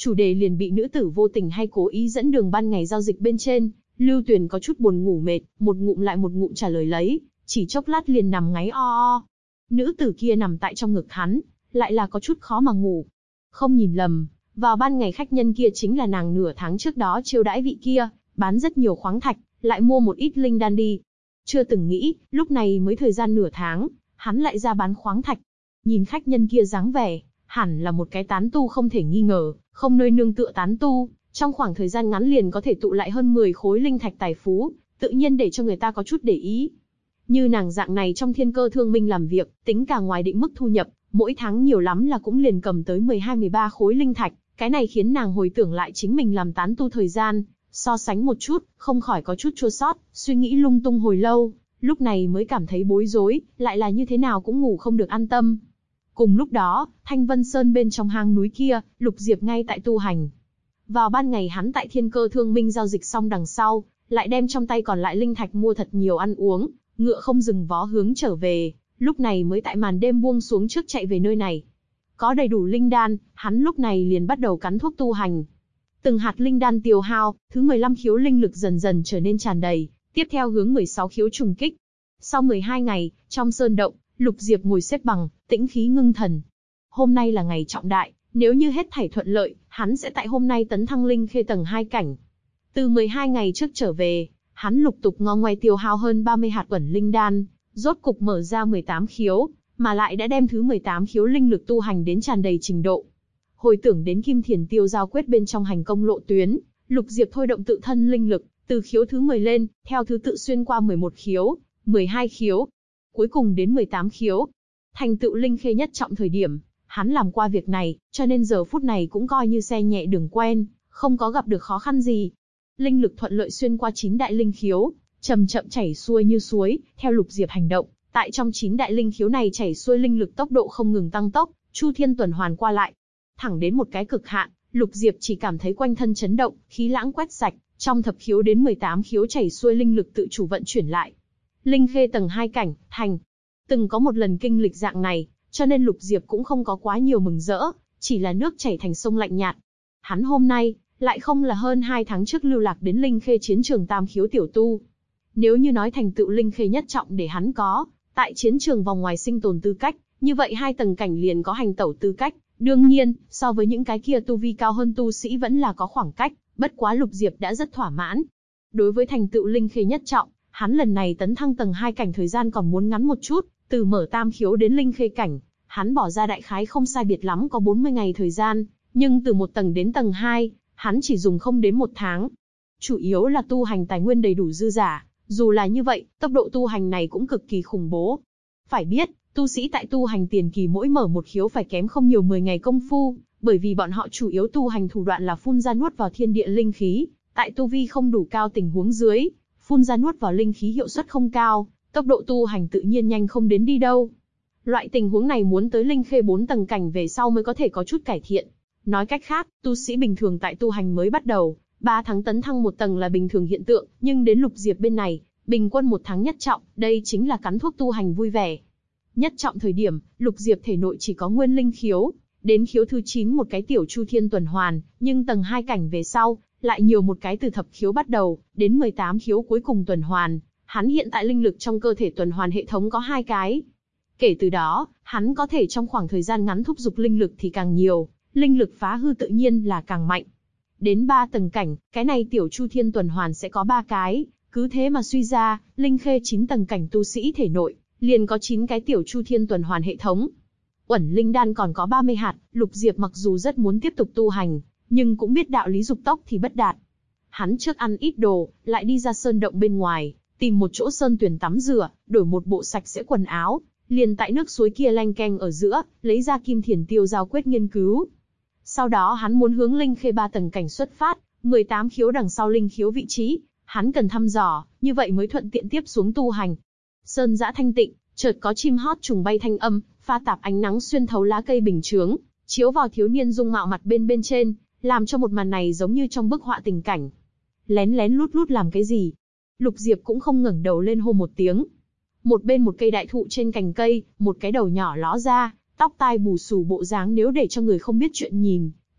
chủ đề liền bị nữ tử vô tình hay cố ý dẫn đường ban ngày giao dịch bên trên. Lưu Tuyền có chút buồn ngủ mệt, một ngụm lại một ngụm trả lời lấy, chỉ chốc lát liền nằm ngáy o o. Nữ tử kia nằm tại trong ngực hắn, lại là có chút khó mà ngủ. Không nhìn lầm, vào ban ngày khách nhân kia chính là nàng nửa tháng trước đó chiêu đãi vị kia, bán rất nhiều khoáng thạch, lại mua một ít linh đan đi. Chưa từng nghĩ, lúc này mới thời gian nửa tháng, hắn lại ra bán khoáng thạch. Nhìn khách nhân kia dáng vẻ, hẳn là một cái tán tu không thể nghi ngờ, không nơi nương tựa tán tu, trong khoảng thời gian ngắn liền có thể tụ lại hơn 10 khối linh thạch tài phú, tự nhiên để cho người ta có chút để ý. Như nàng dạng này trong Thiên Cơ Thương Minh làm việc, tính cả ngoài định mức thu nhập, mỗi tháng nhiều lắm là cũng liền cầm tới 12-13 khối linh thạch, cái này khiến nàng hồi tưởng lại chính mình làm tán tu thời gian, so sánh một chút, không khỏi có chút chua xót, suy nghĩ lung tung hồi lâu, lúc này mới cảm thấy bối rối, lại là như thế nào cũng ngủ không được an tâm. Cùng lúc đó, Thanh Vân Sơn bên trong hang núi kia, Lục Diệp ngay tại tu hành. Vào ban ngày hắn tại Thiên Cơ Thương Minh giao dịch xong đằng sau, lại đem trong tay còn lại linh thạch mua thật nhiều ăn uống, ngựa không dừng vó hướng trở về, lúc này mới tại màn đêm buông xuống trước chạy về nơi này. Có đầy đủ linh đan, hắn lúc này liền bắt đầu cắn thuốc tu hành. Từng hạt linh đan tiêu hao, thứ 15 khiếu linh lực dần dần trở nên tràn đầy, tiếp theo hướng 16 khiếu trùng kích. Sau 12 ngày, trong sơn động, Lục Diệp ngồi xếp bằng, tĩnh khí ngưng thần. Hôm nay là ngày trọng đại, nếu như hết thảy thuận lợi, hắn sẽ tại hôm nay tấn thăng linh khê tầng 2 cảnh. Từ 12 ngày trước trở về, hắn lục tục ngo ngoe tiêu hao hơn 30 hạt uẩn linh đan, rốt cục mở ra 18 khiếu, mà lại đã đem thứ 18 khiếu linh lực tu hành đến tràn đầy trình độ. Hồi tưởng đến Kim Thiền Tiêu giao quyết bên trong hành công lộ tuyến, Lục Diệp thôi động tự thân linh lực, từ khiếu thứ 10 lên, theo thứ tự xuyên qua 11 khiếu, 12 khiếu, cuối cùng đến 18 khiếu. Thành tựu linh khê nhất trọng thời điểm, hắn làm qua việc này, cho nên giờ phút này cũng coi như xe nhẹ đường quen, không có gặp được khó khăn gì. Linh lực thuận lợi xuyên qua 9 đại linh khiếu, chậm chậm chảy xuôi như suối, theo Lục Diệp hành động, tại trong 9 đại linh khiếu này chảy xuôi linh lực tốc độ không ngừng tăng tốc, chu thiên tuần hoàn qua lại. Thẳng đến một cái cực hạn, Lục Diệp chỉ cảm thấy quanh thân chấn động, khí lãng quét sạch, trong thập khiếu đến 18 khiếu chảy xuôi linh lực tự chủ vận chuyển lại. Linh khê tầng 2 cảnh, thành. Từng có một lần kinh lịch dạng này, cho nên Lục Diệp cũng không có quá nhiều mừng rỡ, chỉ là nước chảy thành sông lạnh nhạt. Hắn hôm nay, lại không là hơn 2 tháng trước lưu lạc đến linh khê chiến trường tam khiếu tiểu tu. Nếu như nói thành tựu linh khê nhất trọng để hắn có, tại chiến trường vòng ngoài sinh tồn tư cách, như vậy 2 tầng cảnh liền có hành tẩu tư cách. Đương nhiên, so với những cái kia tu vi cao hơn tu sĩ vẫn là có khoảng cách, bất quá Lục Diệp đã rất thỏa mãn. Đối với thành tựu linh khê nhất trọng, hắn lần này tấn thăng tầng 2 cảnh thời gian còn muốn ngắn một chút, từ mở tam khiếu đến linh khê cảnh, hắn bỏ ra đại khái không sai biệt lắm có 40 ngày thời gian, nhưng từ một tầng đến tầng 2, hắn chỉ dùng không đến 1 tháng. Chủ yếu là tu hành tài nguyên đầy đủ dư giả, dù là như vậy, tốc độ tu hành này cũng cực kỳ khủng bố. Phải biết, tu sĩ tại tu hành tiền kỳ mỗi mở một khiếu phải kém không nhiều 10 ngày công phu, bởi vì bọn họ chủ yếu tu hành thủ đoạn là phun ra nuốt vào thiên địa linh khí, tại tu vi không đủ cao tình huống dưới, phun ra nuốt vào linh khí hiệu suất không cao, tốc độ tu hành tự nhiên nhanh không đến đi đâu. Loại tình huống này muốn tới linh khê 4 tầng cảnh về sau mới có thể có chút cải thiện. Nói cách khác, tu sĩ bình thường tại tu hành mới bắt đầu, 3 tháng tấn thăng 1 tầng là bình thường hiện tượng, nhưng đến Lục Diệp bên này, bình quân 1 tháng nhất trọng, đây chính là cắn thuốc tu hành vui vẻ. Nhất trọng thời điểm, Lục Diệp thể nội chỉ có nguyên linh khiếu, đến khiếu thứ 9 một cái tiểu chu thiên tuần hoàn, nhưng tầng 2 cảnh về sau, lại nhiều một cái từ thập khiếu bắt đầu, đến 18 khiếu cuối cùng tuần hoàn. Hắn hiện tại linh lực trong cơ thể tuần hoàn hệ thống có 2 cái. Kể từ đó, hắn có thể trong khoảng thời gian ngắn thúc giục linh lực thì càng nhiều, linh lực phá hư tự nhiên là càng mạnh. Đến 3 tầng cảnh, cái này tiểu chu thiên tuần hoàn sẽ có 3 cái, cứ thế mà suy ra, linh khê 9 tầng cảnh tu sĩ thể nội, liền có 9 cái tiểu chu thiên tuần hoàn hệ thống. Uẩn linh đan còn có 30 hạt, Lục Diệp mặc dù rất muốn tiếp tục tu hành, nhưng cũng biết đạo lý dục tốc thì bất đạt. Hắn trước ăn ít đồ, lại đi ra sơn động bên ngoài, tìm một chỗ sơn tuyển tắm rửa, đổi một bộ sạch sẽ quần áo, liền tại nước suối kia lanh keng ở giữa, lấy ra Kim Thiền Tiêu giao quyết nghiên cứu. Sau đó hắn muốn hướng linh khê 3 tầng cảnh xuất phát, 18 khiếu đằng sau linh khiếu vị trí, hắn cần thăm dò, như vậy mới thuận tiện tiếp xuống tu hành. Sơn dã thanh tịnh, chợt có chim hót trùng bay thanh âm, pha tạp ánh nắng xuyên thấu lá cây bình chướng, chiếu vào thiếu niên dung mạo mặt bên trên, làm cho một màn này giống như trong bức họa tình cảnh. Lén lén lút lút làm cái gì? Lục Diệp cũng không ngẩng đầu lên hô một tiếng. Một bên một cây đại thụ trên cành cây, một cái đầu nhỏ ló ra, tóc tai bù xù bộ dáng nếu để cho người không biết chuyện nhìn,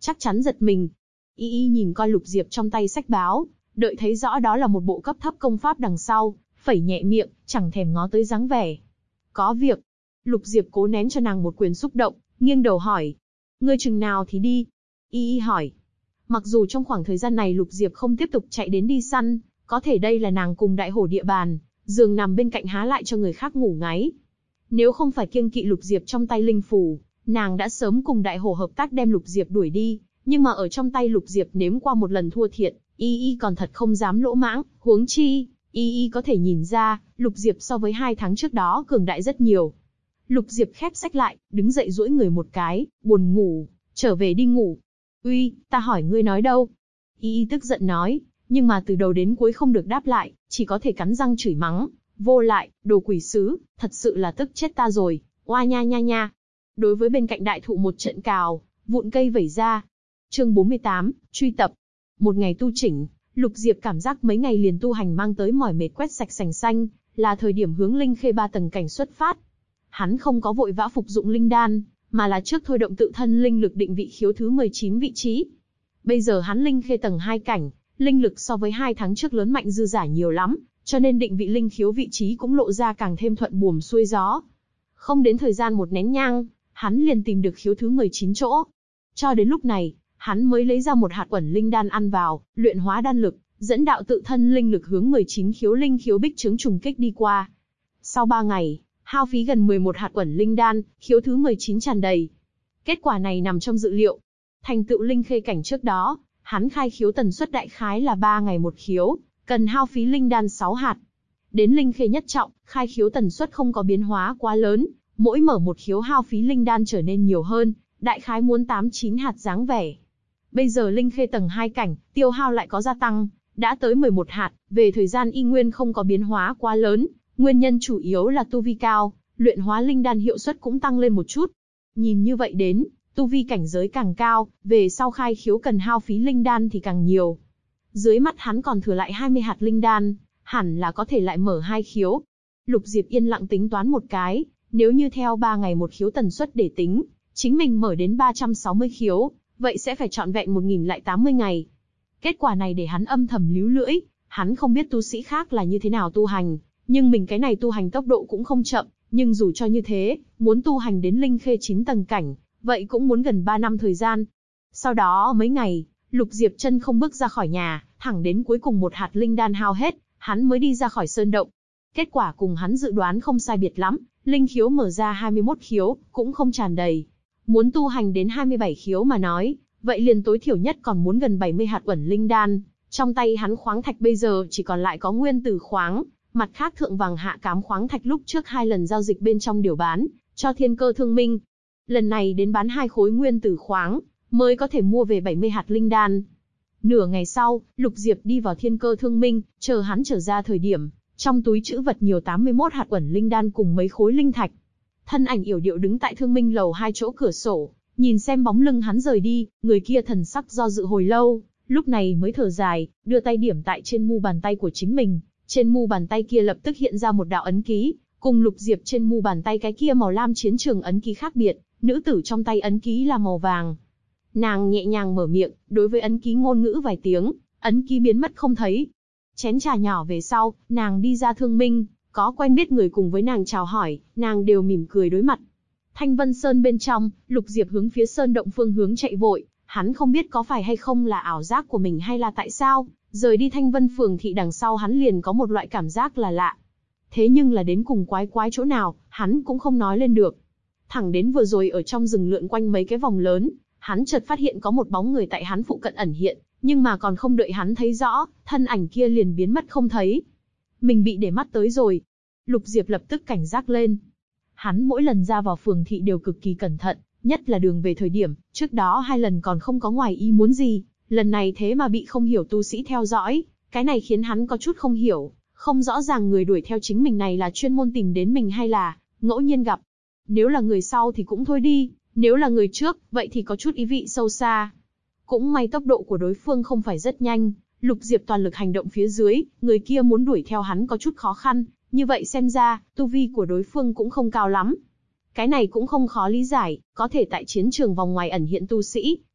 chắc chắn giật mình. Y Y nhìn coi Lục Diệp trong tay sách báo, đợi thấy rõ đó là một bộ cấp thấp công pháp đằng sau, phẩy nhẹ miệng, chẳng thèm ngó tới dáng vẻ. Có việc. Lục Diệp cố nén cho nàng một quyền xúc động, nghiêng đầu hỏi. Ngươi chừng nào thì đi? Y Y hỏi. Mặc dù trong khoảng thời gian này Lục Diệp không tiếp tục chạy đến đi săn, có thể đây là nàng cùng đại hổ địa bàn, giường nằm bên cạnh há lại cho người khác ngủ ngáy. Nếu không phải kiêng kỵ Lục Diệp trong tay linh phù, nàng đã sớm cùng đại hổ hợp tác đem Lục Diệp đuổi đi, nhưng mà ở trong tay Lục Diệp nếm qua một lần thua thiệt, Y Y còn thật không dám lỗ mãng, huống chi, Y Y có thể nhìn ra, Lục Diệp so với 2 tháng trước đó cường đại rất nhiều. Lục Diệp khép sách lại, đứng dậy duỗi người một cái, buồn ngủ, trở về đi ngủ. Uy, ta hỏi ngươi nói đâu? Y Y tức giận nói, nhưng mà từ đầu đến cuối không được đáp lại, chỉ có thể cắn răng chửi mắng. Vô lại, đồ quỷ sứ, thật sự là tức chết ta rồi, oa nha nha nha. Đối với bên cạnh đại thụ một trận cào, vụn cây vẩy ra. Chương 48, truy tập. Một ngày tu chỉnh, Lục Diệp cảm giác mấy ngày liền tu hành mang tới mỏi mệt quét sạch sành xanh, là thời điểm hướng linh khê 3 tầng cảnh xuất phát. Hắn không có vội vã phục dụng linh đan, mà là trước thôi động tự thân linh lực định vị khiếu thứ 19 vị trí. Bây giờ hắn linh khê tầng 2 cảnh, linh lực so với 2 tháng trước lớn mạnh dư giả nhiều lắm, cho nên định vị linh khiếu vị trí cũng lộ ra càng thêm thuận buồm xuôi gió. Không đến thời gian một nén nhang, hắn liền tìm được khiếu thứ 19 chỗ. Cho đến lúc này, hắn mới lấy ra một hạt uẩn linh đan ăn vào, luyện hóa đan lực, dẫn đạo tự thân linh lực hướng 19 khiếu linh khiếu bích trướng trùng kích đi qua. Sau 3 ngày, hao phí gần 11 hạt uẩn linh đan, khiếu thứ 19 tràn đầy. Kết quả này nằm trong dự liệu. Thành tựu linh khê cảnh trước đó, hắn khai khiếu tần suất đại khái là 3 ngày một khiếu, cần hao phí linh đan 6 hạt. Đến linh khê nhất trọng, khai khiếu tần suất không có biến hóa quá lớn, mỗi mở một khiếu hao phí linh đan trở nên nhiều hơn, đại khái muốn 8-9 hạt dáng vẻ. Bây giờ linh khê tầng 2 cảnh, tiêu hao lại có gia tăng, đã tới 11 hạt, về thời gian y nguyên không có biến hóa quá lớn, nguyên nhân chủ yếu là tu vi cao, luyện hóa linh đan hiệu suất cũng tăng lên một chút. Nhìn như vậy đến, tu vi cảnh giới càng cao, về sau khai khiếu cần hao phí linh đan thì càng nhiều. Dưới mắt hắn còn thừa lại 20 hạt linh đan, hẳn là có thể lại mở 2 khiếu. Lục Diệp yên lặng tính toán một cái, nếu như theo 3 ngày một khiếu tần suất để tính, chính mình mở đến 360 khiếu, vậy sẽ phải trọn vẹn 1080 ngày. Kết quả này để hắn âm thầm líu lưỡi, hắn không biết tu sĩ khác là như thế nào tu hành, nhưng mình cái này tu hành tốc độ cũng không chậm, nhưng dù cho như thế, muốn tu hành đến linh khê 9 tầng cảnh, vậy cũng muốn gần 3 năm thời gian. Sau đó mấy ngày, Lục Diệp chân không bước ra khỏi nhà, thẳng đến cuối cùng một hạt linh đan hao hết, hắn mới đi ra khỏi sơn động. Kết quả cùng hắn dự đoán không sai biệt lắm, linh khiếu mở ra 21 khiếu, cũng không tràn đầy. Muốn tu hành đến 27 khiếu mà nói, vậy liền tối thiểu nhất còn muốn gần 70 hạt uẩn linh đan. Trong tay hắn khoáng thạch bây giờ chỉ còn lại có nguyên tử khoáng, mặt khác thượng vàng hạ cám khoáng thạch lúc trước 2 lần giao dịch bên trong điều bán, cho Thiên Cơ Thương Minh. Lần này đến bán 2 khối nguyên tử khoáng, mới có thể mua về 70 hạt linh đan. Nửa ngày sau, Lục Diệp đi vào Thiên Cơ Thương Minh, chờ hắn trở ra thời điểm, trong túi trữ vật nhiều 81 hạt uẩn linh đan cùng mấy khối linh thạch. Thân ảnh yểu điệu đứng tại Thương Minh lầu 2 chỗ cửa sổ, nhìn xem bóng lưng hắn rời đi, người kia thần sắc do dự hồi lâu, lúc này mới thở dài, đưa tay điểm tại trên mu bàn tay của chính mình. Trên mu bàn tay kia lập tức hiện ra một đạo ấn ký, cùng Lục Diệp trên mu bàn tay cái kia màu lam chiến trường ấn ký khác biệt, nữ tử trong tay ấn ký là màu vàng. Nàng nhẹ nhàng mở miệng, đối với ấn ký ngôn ngữ vài tiếng, ấn ký biến mất không thấy. Chén trà nhỏ về sau, nàng đi ra Thương Minh, có quen biết người cùng với nàng chào hỏi, nàng đều mỉm cười đối mặt. Thanh Vân Sơn bên trong, Lục Diệp hướng phía sơn động phương hướng chạy vội, hắn không biết có phải hay không là ảo giác của mình hay là tại sao, rời đi Thanh Vân Phường thị đằng sau hắn liền có một loại cảm giác là lạ. Thế nhưng là đến cùng quái quái chỗ nào, hắn cũng không nói lên được. Thẳng đến vừa rồi ở trong rừng lượn quanh mấy cái vòng lớn, hắn chợt phát hiện có một bóng người tại hắn phụ cận ẩn hiện, nhưng mà còn không đợi hắn thấy rõ, thân ảnh kia liền biến mất không thấy. Mình bị để mắt tới rồi. Lục Diệp lập tức cảnh giác lên. Hắn mỗi lần ra vào phường thị đều cực kỳ cẩn thận, nhất là đường về thời điểm, trước đó 2 lần còn không có ngoài ý muốn gì, lần này thế mà bị không hiểu tu sĩ theo dõi, cái này khiến hắn có chút không hiểu, không rõ ràng người đuổi theo chính mình này là chuyên môn tìm đến mình hay là ngẫu nhiên gặp. Nếu là người sau thì cũng thôi đi, nếu là người trước, vậy thì có chút ý vị sâu xa. Cũng may tốc độ của đối phương không phải rất nhanh, Lục Diệp toàn lực hành động phía dưới, người kia muốn đuổi theo hắn có chút khó khăn, như vậy xem ra, tu vi của đối phương cũng không cao lắm. Cái này cũng không khó lý giải, có thể tại chiến trường vòng ngoài ẩn hiện tu sĩ,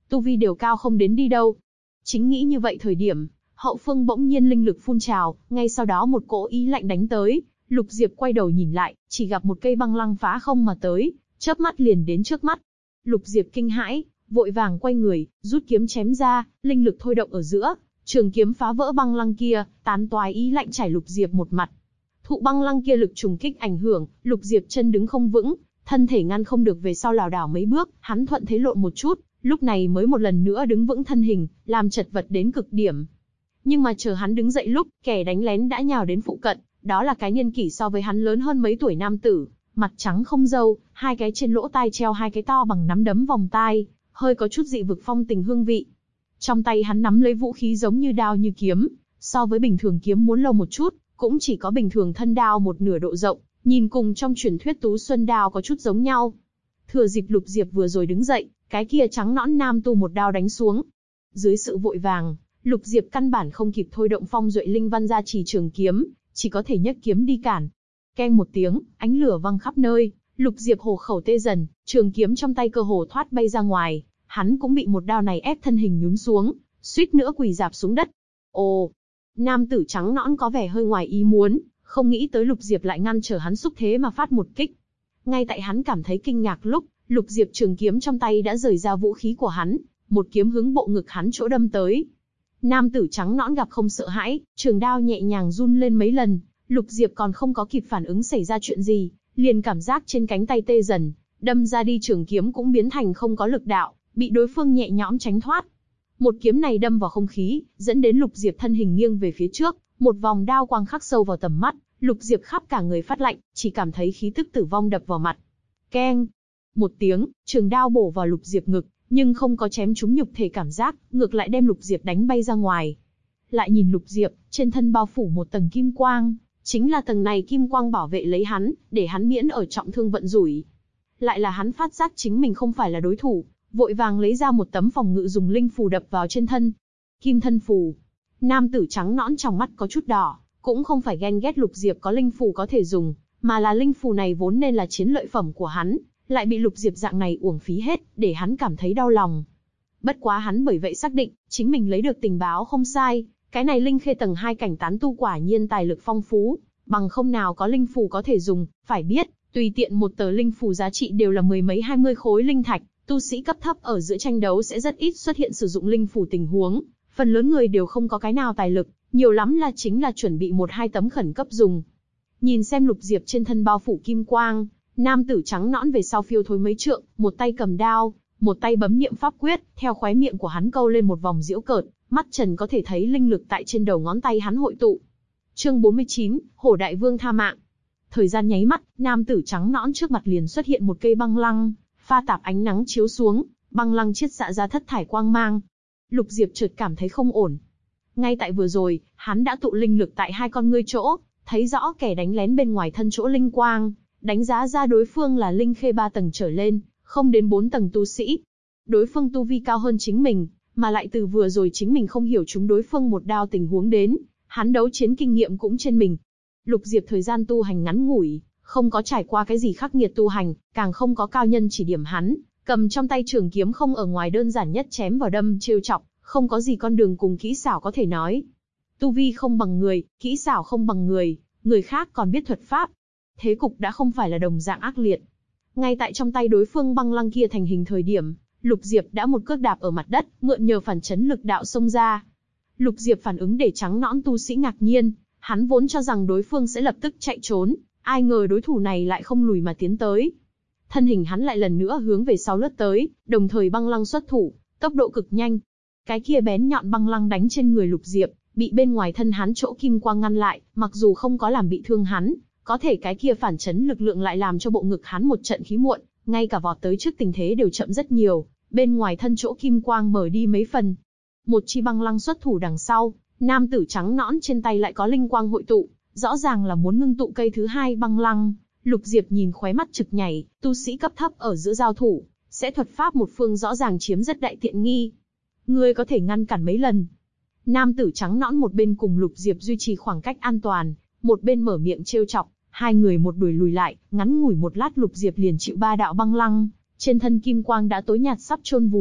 tu vi đều cao không đến đi đâu. Chính nghĩ như vậy thời điểm, hậu phương bỗng nhiên linh lực phun trào, ngay sau đó một cỗ ý lạnh đánh tới. Lục Diệp quay đầu nhìn lại, chỉ gặp một cây băng lăng phá không mà tới, chớp mắt liền đến trước mắt. Lục Diệp kinh hãi, vội vàng quay người, rút kiếm chém ra, linh lực thôi động ở giữa, trường kiếm phá vỡ băng lăng kia, tán toái ý lạnh chảy Lục Diệp một mặt. Thụ băng lăng kia lực trùng kích ảnh hưởng, Lục Diệp chân đứng không vững, thân thể ngăn không được về sau lảo đảo mấy bước, hắn thuận thế lộn một chút, lúc này mới một lần nữa đứng vững thân hình, làm chật vật đến cực điểm. Nhưng mà chờ hắn đứng dậy lúc, kẻ đánh lén đã nhào đến phụ cận, đó là cái niên kỷ so với hắn lớn hơn mấy tuổi nam tử, mặt trắng không râu, hai cái trên lỗ tai treo hai cái to bằng nắm đấm vòng tai, hơi có chút dị vực phong tình hương vị. Trong tay hắn nắm lấy vũ khí giống như đao như kiếm, so với bình thường kiếm muốn lâu một chút, cũng chỉ có bình thường thân đao một nửa độ rộng, nhìn cùng trong truyền thuyết Tú Xuân đao có chút giống nhau. Thừa dịp Lục Diệp vừa rồi đứng dậy, cái kia trắng nõn nam tu một đao đánh xuống. Dưới sự vội vàng, Lục Diệp căn bản không kịp thôi động phong duệ linh văn gia trì trường kiếm, chỉ có thể nhấc kiếm đi cản. Keng một tiếng, ánh lửa văng khắp nơi, Lục Diệp hổ khẩu tê dần, trường kiếm trong tay cơ hồ thoát bay ra ngoài, hắn cũng bị một đao này ép thân hình nhún xuống, suýt nữa quỳ rạp xuống đất. Ồ, nam tử trắng nõn có vẻ hơi ngoài ý muốn, không nghĩ tới Lục Diệp lại ngăn trở hắn xúc thế mà phát một kích. Ngay tại hắn cảm thấy kinh ngạc lúc, Lục Diệp trường kiếm trong tay đã rời ra vũ khí của hắn, một kiếm hướng bộ ngực hắn chỗ đâm tới. Nam tử trắng nõn gặp không sợ hãi, trường đao nhẹ nhàng run lên mấy lần, Lục Diệp còn không có kịp phản ứng xảy ra chuyện gì, liền cảm giác trên cánh tay tê dần, đâm ra đi trường kiếm cũng biến thành không có lực đạo, bị đối phương nhẹ nhõm tránh thoát. Một kiếm này đâm vào không khí, dẫn đến Lục Diệp thân hình nghiêng về phía trước, một vòng đao quang khắc sâu vào tầm mắt, Lục Diệp khắp cả người phát lạnh, chỉ cảm thấy khí tức tử vong đập vào mặt. Keng! Một tiếng, trường đao bổ vào Lục Diệp ngực, nhưng không có chém trúng nhục thể cảm giác, ngược lại đem Lục Diệp đánh bay ra ngoài. Lại nhìn Lục Diệp, trên thân bao phủ một tầng kim quang, chính là tầng này kim quang bảo vệ lấy hắn, để hắn miễn ở trọng thương vận rủi. Lại là hắn phát giác chính mình không phải là đối thủ, vội vàng lấy ra một tấm phòng ngự dùng linh phù đập vào trên thân. Kim thân phù. Nam tử trắng nõn trong mắt có chút đỏ, cũng không phải ghen ghét Lục Diệp có linh phù có thể dùng, mà là linh phù này vốn nên là chiến lợi phẩm của hắn, lại bị Lục Diệp dạng này uổng phí hết, để hắn cảm thấy đau lòng. Bất quá hắn bởi vậy xác định, chính mình lấy được tình báo không sai, cái này linh khê tầng 2 cảnh tán tu quả nhiên tài lực phong phú, bằng không nào có linh phù có thể dùng, phải biết, tùy tiện một tờ linh phù giá trị đều là mười mấy 20 khối linh thạch, tu sĩ cấp thấp ở giữa tranh đấu sẽ rất ít xuất hiện sử dụng linh phù tình huống, phần lớn người đều không có cái nào tài lực, nhiều lắm là chính là chuẩn bị 1-2 tấm khẩn cấp dùng. Nhìn xem Lục Diệp trên thân bao phủ kim quang, nam tử trắng nõn về sau phiêu thối mấy trượng, một tay cầm đao, một tay bấm niệm pháp quyết, theo khóe miệng của hắn câu lên một vòng giễu cợt, mắt trần có thể thấy linh lực tại trên đầu ngón tay hắn hội tụ. Chương 49, Hổ Đại Vương tha mạng. Thời gian nháy mắt, nam tử trắng nõn trước mặt liền xuất hiện một cây băng lăng, pha tạp ánh nắng chiếu xuống, băng lăng chiết xạ ra thất thải quang mang. Lục Diệp chợt cảm thấy không ổn. Ngay tại vừa rồi, hắn đã tụ linh lực tại hai con ngươi chỗ, thấy rõ kẻ đánh lén bên ngoài thân chỗ linh quang, đánh giá ra đối phương là linh khê 3 tầng trở lên, không đến 4 tầng tu sĩ. Đối phương tu vi cao hơn chính mình, mà lại từ vừa rồi chính mình không hiểu chúng đối phương một đao tình huống đến, hắn đấu chiến kinh nghiệm cũng trên mình. Lục Diệp thời gian tu hành ngắn ngủi, không có trải qua cái gì khắc nghiệt tu hành, càng không có cao nhân chỉ điểm hắn, cầm trong tay trường kiếm không ở ngoài đơn giản nhất chém vào đâm trêu chọc, không có gì con đường cùng kỹ xảo có thể nói. Tu vi không bằng người, kỹ xảo không bằng người, người khác còn biết thuật pháp. Thế cục đã không phải là đồng dạng ác liệt. Ngay tại trong tay đối phương băng lăng kia thành hình thời điểm, Lục Diệp đã một cước đạp ở mặt đất, mượn nhờ phản chấn lực đạo xông ra. Lục Diệp phản ứng để trắng nõn tu sĩ ngạc nhiên, hắn vốn cho rằng đối phương sẽ lập tức chạy trốn, ai ngờ đối thủ này lại không lùi mà tiến tới. Thân hình hắn lại lần nữa hướng về sau lướt tới, đồng thời băng lăng xuất thủ, tốc độ cực nhanh. Cái kia bén nhọn băng lăng đánh trên người Lục Diệp, bị bên ngoài thân hắn chỗ kim quang ngăn lại, mặc dù không có làm bị thương hắn, có thể cái kia phản chấn lực lượng lại làm cho bộ ngực hắn một trận khí muộn, ngay cả vọt tới trước tình thế đều chậm rất nhiều, bên ngoài thân chỗ kim quang mở đi mấy phần. Một chi băng lăng xuất thủ đằng sau, nam tử trắng nõn trên tay lại có linh quang hội tụ, rõ ràng là muốn ngưng tụ cây thứ hai băng lăng. Lục Diệp nhìn khóe mắt trực nhảy, tu sĩ cấp thấp ở giữa giao thủ, sẽ thuật pháp một phương rõ ràng chiếm rất đại tiện nghi. Ngươi có thể ngăn cản mấy lần? Nam tử trắng nõn một bên cùng Lục Diệp duy trì khoảng cách an toàn, một bên mở miệng trêu chọc, hai người một đuổi lùi lại, ngắn ngủi một lát Lục Diệp liền chịu 3 đạo băng lăng, trên thân kim quang đã tối nhạt sắp chôn vùi,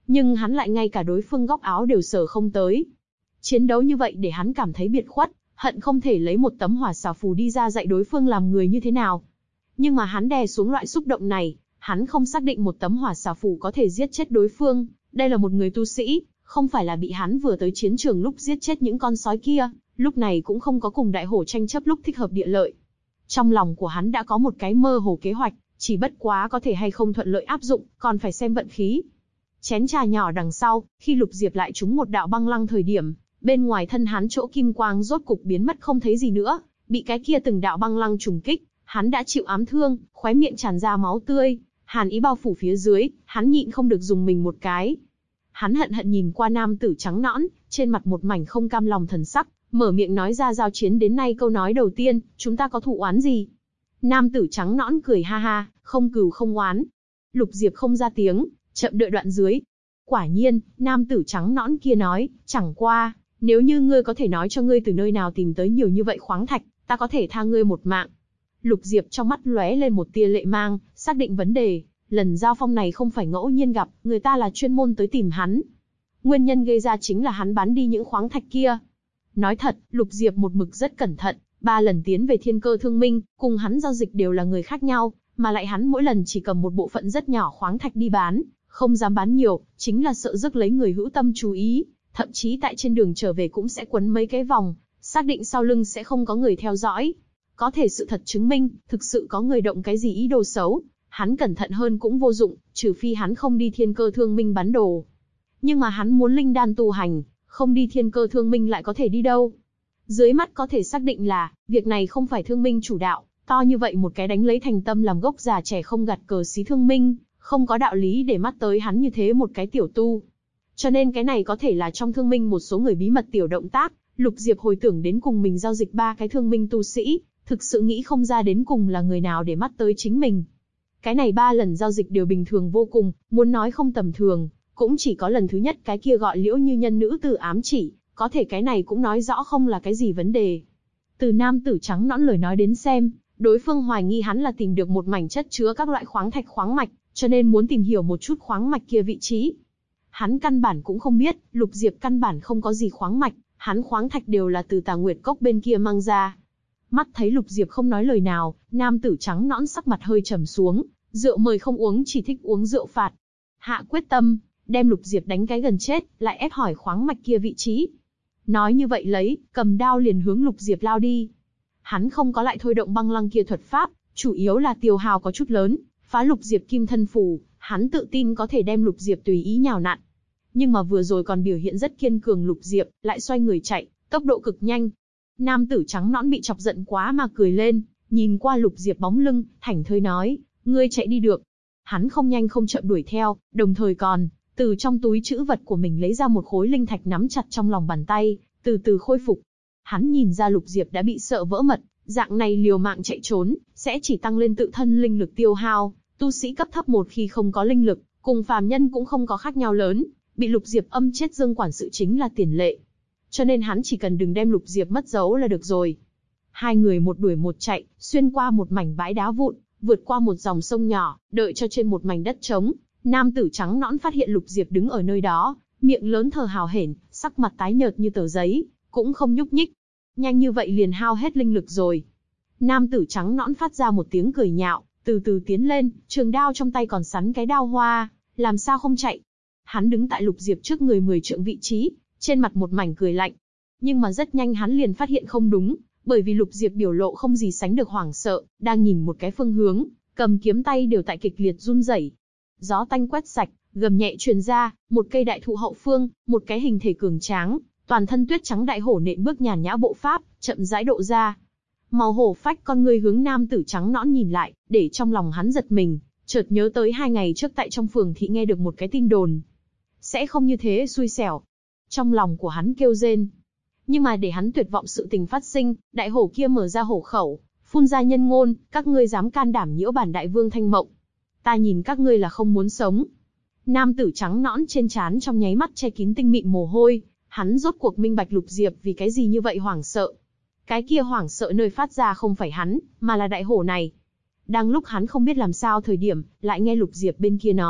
nhưng hắn lại ngay cả đối phương góc áo đều sờ không tới. Chiến đấu như vậy để hắn cảm thấy biệt khuất, hận không thể lấy một tấm hỏa xà phù đi ra dạy đối phương làm người như thế nào. Nhưng mà hắn đè xuống loại xúc động này, hắn không xác định một tấm hỏa xà phù có thể giết chết đối phương. Đây là một người tu sĩ, không phải là bị hắn vừa tới chiến trường lúc giết chết những con sói kia, lúc này cũng không có cùng đại hổ tranh chấp lúc thích hợp địa lợi. Trong lòng của hắn đã có một cái mơ hồ kế hoạch, chỉ bất quá có thể hay không thuận lợi áp dụng, còn phải xem vận khí. Chén trà nhỏ đằng sau, khi Lục Diệp lại trúng một đạo băng lăng thời điểm, bên ngoài thân hắn chỗ kim quang rốt cục biến mất không thấy gì nữa, bị cái kia từng đạo băng lăng trùng kích, hắn đã chịu ám thương, khóe miệng tràn ra máu tươi, hàn ý bao phủ phía dưới, hắn nhịn không được dùng mình một cái. Hắn hận hận nhìn qua nam tử trắng nõn, trên mặt một mảnh không cam lòng thần sắc, mở miệng nói ra giao chiến đến nay câu nói đầu tiên, chúng ta có thù oán gì? Nam tử trắng nõn cười ha ha, không cừu không oán. Lục Diệp không ra tiếng, chậm đợi đoạn dưới. Quả nhiên, nam tử trắng nõn kia nói, chẳng qua, nếu như ngươi có thể nói cho ngươi từ nơi nào tìm tới nhiều như vậy khoáng thạch, ta có thể tha ngươi một mạng. Lục Diệp trong mắt lóe lên một tia lệ mang, xác định vấn đề, lần giao phong này không phải ngẫu nhiên gặp, người ta là chuyên môn tới tìm hắn. Nguyên nhân gây ra chính là hắn bán đi những khoáng thạch kia. Nói thật, Lục Diệp một mực rất cẩn thận, 3 lần tiến về Thiên Cơ Thương Minh, cùng hắn giao dịch đều là người khác nhau, mà lại hắn mỗi lần chỉ cầm một bộ phận rất nhỏ khoáng thạch đi bán, không dám bán nhiều, chính là sợ rước lấy người hữu tâm chú ý, thậm chí tại trên đường trở về cũng sẽ quấn mấy cái vòng, xác định sau lưng sẽ không có người theo dõi. Có thể sự thật chứng minh, thực sự có người động cái gì ý đồ xấu, hắn cẩn thận hơn cũng vô dụng, trừ phi hắn không đi Thiên Cơ Thương Minh bán đồ. Nhưng mà hắn muốn linh đan tu hành, không đi Thiên Cơ Thương Minh lại có thể đi đâu? Dưới mắt có thể xác định là, việc này không phải Thương Minh chủ đạo, to như vậy một cái đánh lấy thành tâm làm gốc già trẻ không gặt cờ xí Thương Minh, không có đạo lý để mắt tới hắn như thế một cái tiểu tu. Cho nên cái này có thể là trong Thương Minh một số người bí mật tiểu động tác, Lục Diệp hồi tưởng đến cùng mình giao dịch 3 cái Thương Minh tu sĩ, thực sự nghĩ không ra đến cùng là người nào để mắt tới chính mình. Cái này 3 lần giao dịch đều bình thường vô cùng, muốn nói không tầm thường, cũng chỉ có lần thứ nhất cái kia gọi Liễu Như Nhân nữ tử ám chỉ, có thể cái này cũng nói rõ không là cái gì vấn đề. Từ nam tử trắng nõn lời nói đến xem, đối phương hoài nghi hắn là tìm được một mảnh chất chứa các loại khoáng thạch khoáng mạch, cho nên muốn tìm hiểu một chút khoáng mạch kia vị trí. Hắn căn bản cũng không biết, Lục Diệp căn bản không có gì khoáng mạch, hắn khoáng thạch đều là từ Tà Nguyệt Cốc bên kia mang ra. Mắt thấy Lục Diệp không nói lời nào, nam tử trắng nõn sắc mặt hơi trầm xuống, rượu mời không uống chỉ thích uống rượu phạt. Hạ quyết tâm, đem Lục Diệp đánh cái gần chết, lại ép hỏi khoáng mạch kia vị trí. Nói như vậy lấy, cầm đao liền hướng Lục Diệp lao đi. Hắn không có lại thôi động băng lăng kia thuật pháp, chủ yếu là tiêu hao có chút lớn, phá Lục Diệp kim thân phù, hắn tự tin có thể đem Lục Diệp tùy ý nhào nặn. Nhưng mà vừa rồi còn biểu hiện rất kiên cường Lục Diệp, lại xoay người chạy, tốc độ cực nhanh. Nam tử trắng nõn bị chọc giận quá mà cười lên, nhìn qua Lục Diệp bóng lưng, thảnh thơi nói, ngươi chạy đi được. Hắn không nhanh không chậm đuổi theo, đồng thời còn từ trong túi trữ vật của mình lấy ra một khối linh thạch nắm chặt trong lòng bàn tay, từ từ khôi phục. Hắn nhìn ra Lục Diệp đã bị sợ vỡ mật, dạng này liều mạng chạy trốn, sẽ chỉ tăng lên tự thân linh lực tiêu hao. Tu sĩ cấp thấp một khi không có linh lực, cùng phàm nhân cũng không có khác nhau lớn, bị Lục Diệp âm chết dương quản sự chính là tiền lệ. Cho nên hắn chỉ cần đừng đem Lục Diệp mất dấu là được rồi. Hai người một đuổi một chạy, xuyên qua một mảnh bãi đá vụn, vượt qua một dòng sông nhỏ, đợi cho trên một mảnh đất trống, nam tử trắng nõn phát hiện Lục Diệp đứng ở nơi đó, miệng lớn thở hào hển, sắc mặt tái nhợt như tờ giấy, cũng không nhúc nhích. Nhanh như vậy liền hao hết linh lực rồi. Nam tử trắng nõn phát ra một tiếng cười nhạo, từ từ tiến lên, trường đao trong tay còn sắn cái đao hoa, làm sao không chạy. Hắn đứng tại Lục Diệp trước người 10 trượng vị trí, trên mặt một mảnh cười lạnh. Nhưng mà rất nhanh hắn liền phát hiện không đúng, bởi vì Lục Diệp biểu lộ không gì sánh được hoảng sợ, đang nhìn một cái phương hướng, cầm kiếm tay đều tại kịch liệt run rẩy. Gió tanh quét sạch, gầm nhẹ truyền ra, một cây đại thụ hậu phương, một cái hình thể cường tráng, toàn thân tuyết trắng đại hổ nện bước nhàn nhã bộ pháp, chậm rãi độ ra. Màu hổ phách con người hướng nam tử trắng nõn nhìn lại, để trong lòng hắn giật mình, chợt nhớ tới 2 ngày trước tại trong phường thị nghe được một cái tin đồn. Sẽ không như thế xui xẻo. Trong lòng của hắn kêu rên. Nhưng mà để hắn tuyệt vọng sự tình phát sinh, đại hổ kia mở ra hổ khẩu, phun ra nhân ngôn, các ngươi dám can đảm nhiễu bản đại vương Thanh Mộng. Ta nhìn các ngươi là không muốn sống. Nam tử trắng nõn trên trán trong nháy mắt che kín tinh mịn mồ hôi, hắn rốt cuộc minh bạch Lục Diệp vì cái gì như vậy hoảng sợ. Cái kia hoảng sợ nơi phát ra không phải hắn, mà là đại hổ này. Đang lúc hắn không biết làm sao thời điểm, lại nghe Lục Diệp bên kia nói,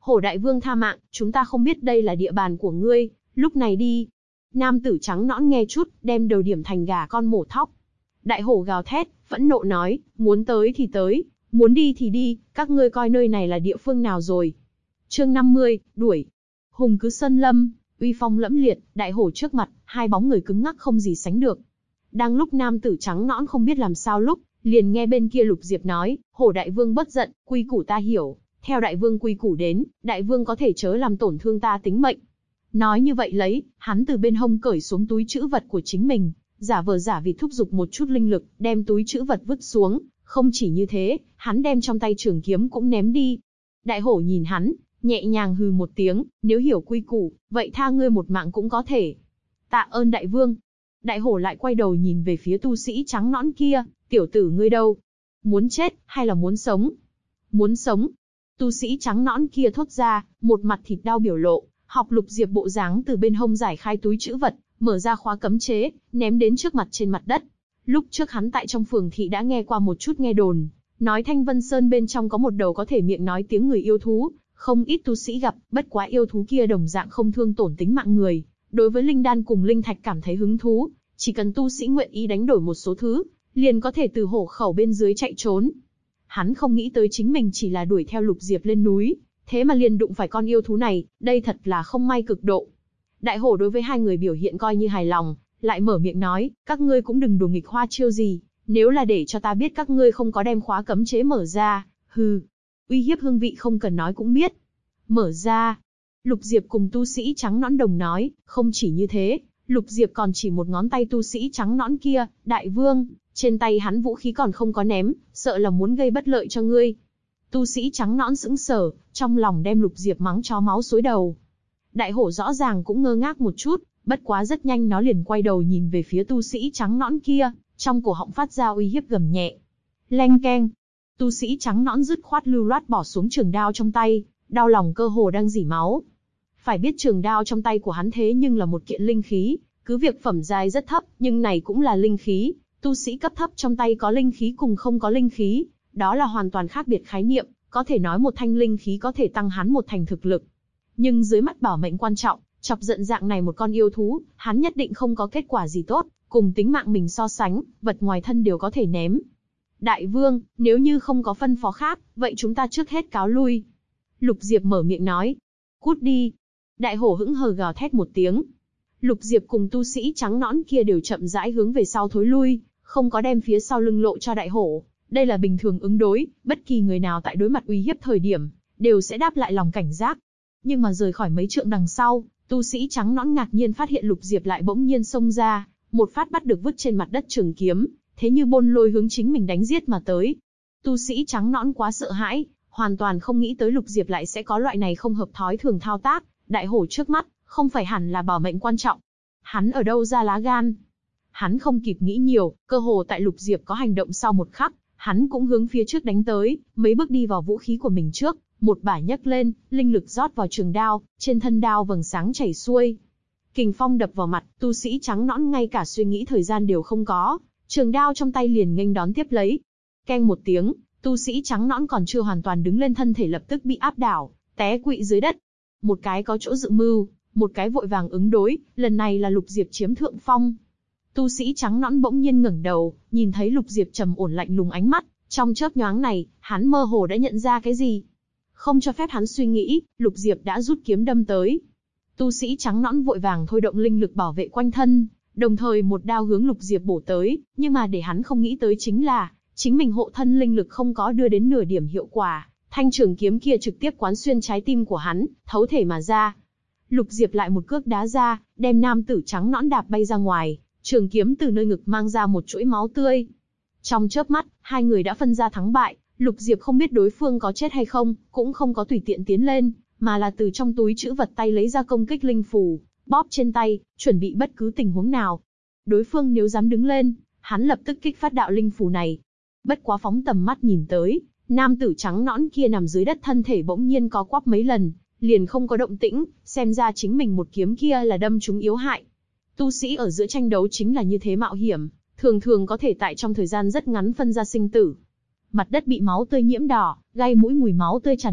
Hổ đại vương tha mạng, chúng ta không biết đây là địa bàn của ngươi, lúc này đi. Nam tử trắng nõn nghe chút, đem đầu điểm thành gà con mổ thóc. Đại hổ gào thét, phẫn nộ nói, muốn tới thì tới, muốn đi thì đi, các ngươi coi nơi này là địa phương nào rồi. Chương 50, đuổi. Hùng cứ sơn lâm, uy phong lẫm liệt, đại hổ trước mặt, hai bóng người cứng ngắc không gì sánh được. Đang lúc nam tử trắng nõn không biết làm sao lúc, liền nghe bên kia Lục Diệp nói, hổ đại vương bất giận, quy củ ta hiểu, theo đại vương quy củ đến, đại vương có thể chớ làm tổn thương ta tính mệnh. Nói như vậy lấy, hắn từ bên hông cởi xuống túi trữ vật của chính mình, giả vờ giả vịt thúc giục một chút linh lực, đem túi trữ vật vứt xuống, không chỉ như thế, hắn đem trong tay trường kiếm cũng ném đi. Đại hổ nhìn hắn, nhẹ nhàng hừ một tiếng, nếu hiểu quy củ, vậy tha ngươi một mạng cũng có thể. Tạ ơn đại vương. Đại hổ lại quay đầu nhìn về phía tu sĩ trắng nõn kia, tiểu tử ngươi đâu? Muốn chết, hay là muốn sống? Muốn sống. Tu sĩ trắng nõn kia thốt ra, một mặt thịt đau biểu lộ, học Lục Diệp bộ dáng từ bên hông giải khai túi trữ vật, mở ra khóa cấm chế, ném đến trước mặt trên mặt đất. Lúc trước hắn tại trong phường thị đã nghe qua một chút nghe đồn, nói Thanh Vân Sơn bên trong có một đầu có thể miệng nói tiếng người yêu thú, không ít tu sĩ gặp, bất quá yêu thú kia đồng dạng không thương tổn tính mạng người. Đối với linh đan cùng linh thạch cảm thấy hứng thú, chỉ cần tu sĩ nguyện ý đánh đổi một số thứ, liền có thể từ hổ khẩu bên dưới chạy trốn. Hắn không nghĩ tới chính mình chỉ là đuổi theo Lục Diệp lên núi, thế mà liền đụng phải con yêu thú này, đây thật là không may cực độ. Đại hổ đối với hai người biểu hiện coi như hài lòng, lại mở miệng nói, các ngươi cũng đừng đùa nghịch hoa chiêu gì, nếu là để cho ta biết các ngươi không có đem khóa cấm chế mở ra, hừ, uy hiếp hương vị không cần nói cũng biết. Mở ra. Lục Diệp cùng tu sĩ trắng nõn đồng nói, không chỉ như thế, Lục Diệp còn chỉ một ngón tay tu sĩ trắng nõn kia, đại vương, trên tay hắn vũ khí còn không có ném, sợ là muốn gây bất lợi cho ngươi. Tu sĩ trắng nõn sững sờ, trong lòng đem Lục Diệp mắng chó máu xối đầu. Đại hổ rõ ràng cũng ngơ ngác một chút, bất quá rất nhanh nó liền quay đầu nhìn về phía tu sĩ trắng nõn kia, trong cổ họng phát ra uy hiếp gầm nhẹ. Leng keng. Tu sĩ trắng nõn dứt khoát lưu loát bỏ xuống trường đao trong tay, đau lòng cơ hồ đang rỉ máu. Phải biết trường đao trong tay của hắn thế nhưng là một kiện linh khí, cứ việc phẩm giai rất thấp, nhưng này cũng là linh khí. Tu sĩ cấp thấp trong tay có linh khí cùng không có linh khí, đó là hoàn toàn khác biệt khái niệm, có thể nói một thanh linh khí có thể tăng hắn một thành thực lực. Nhưng dưới mắt bảo mệnh quan trọng, chọc giận dạng này một con yêu thú, hắn nhất định không có kết quả gì tốt, cùng tính mạng mình so sánh, vật ngoài thân đều có thể ném. Đại vương, nếu như không có phân phó khác, vậy chúng ta trước hết cáo lui. Lục Diệp mở miệng nói. Cút đi. Đại hổ hững hờ gào thét một tiếng. Lục Diệp cùng tu sĩ trắng nõn kia đều chậm rãi hướng về sau thối lui, không có đem phía sau lưng lộ cho đại hổ. Đây là bình thường ứng đối, bất kỳ người nào tại đối mặt uy hiếp thời điểm, đều sẽ đáp lại lòng cảnh giác. Nhưng mà rời khỏi mấy trượng đằng sau, tu sĩ trắng nõn ngạc nhiên phát hiện Lục Diệp lại bỗng nhiên xông ra, một phát bắt được vứt trên mặt đất trường kiếm, thế như bôn lôi hướng chính mình đánh giết mà tới. Tu sĩ trắng nõn quá sợ hãi, hoàn toàn không nghĩ tới Lục Diệp lại sẽ có loại này không hợp thói thường thao tác. Đại hổ trước mắt, không phải hẳn là bảo mệnh quan trọng. Hắn ở đâu ra lá gan? Hắn không kịp nghĩ nhiều, cơ hồ tại Lục Diệp có hành động sau một khắc, hắn cũng hướng phía trước đánh tới, mấy bước đi vào vũ khí của mình trước, một bả nhấc lên, linh lực rót vào trường đao, trên thân đao vầng sáng chảy xuôi. Kình phong đập vào mặt, tu sĩ trắng nõn ngay cả suy nghĩ thời gian đều không có, trường đao trong tay liền nghênh đón tiếp lấy. Keng một tiếng, tu sĩ trắng nõn còn chưa hoàn toàn đứng lên thân thể lập tức bị áp đảo, té quỵ dưới đất. Một cái có chỗ dự mưu, một cái vội vàng ứng đối, lần này là Lục Diệp chiếm thượng phong. Tu sĩ trắng nõn bỗng nhiên ngẩng đầu, nhìn thấy Lục Diệp trầm ổn lạnh lùng ánh mắt, trong chớp nhoáng này, hắn mơ hồ đã nhận ra cái gì. Không cho phép hắn suy nghĩ, Lục Diệp đã rút kiếm đâm tới. Tu sĩ trắng nõn vội vàng thôi động linh lực bảo vệ quanh thân, đồng thời một đao hướng Lục Diệp bổ tới, nhưng mà để hắn không nghĩ tới chính là, chính mình hộ thân linh lực không có đưa đến nửa điểm hiệu quả, thanh trường kiếm kia trực tiếp quán xuyên trái tim của hắn, thấu thể mà ra. Lục Diệp lại một cước đá ra, đem nam tử trắng nõn đạp bay ra ngoài, trường kiếm từ nơi ngực mang ra một chuỗi máu tươi. Trong chớp mắt, hai người đã phân ra thắng bại. Lục Diệp không biết đối phương có chết hay không, cũng không có tùy tiện tiến lên, mà là từ trong túi trữ vật tay lấy ra công kích linh phù, bóp trên tay, chuẩn bị bất cứ tình huống nào. Đối phương nếu dám đứng lên, hắn lập tức kích phát đạo linh phù này. Bất quá phóng tầm mắt nhìn tới, nam tử trắng nõn kia nằm dưới đất thân thể bỗng nhiên có quắp mấy lần, liền không có động tĩnh, xem ra chính mình một kiếm kia là đâm trúng yếu hại. Tu sĩ ở giữa tranh đấu chính là như thế mạo hiểm, thường thường có thể tại trong thời gian rất ngắn phân ra sinh tử. Mặt đất bị máu tươi nhiễm đỏ, gai mũi mùi máu tươi tràn ngập,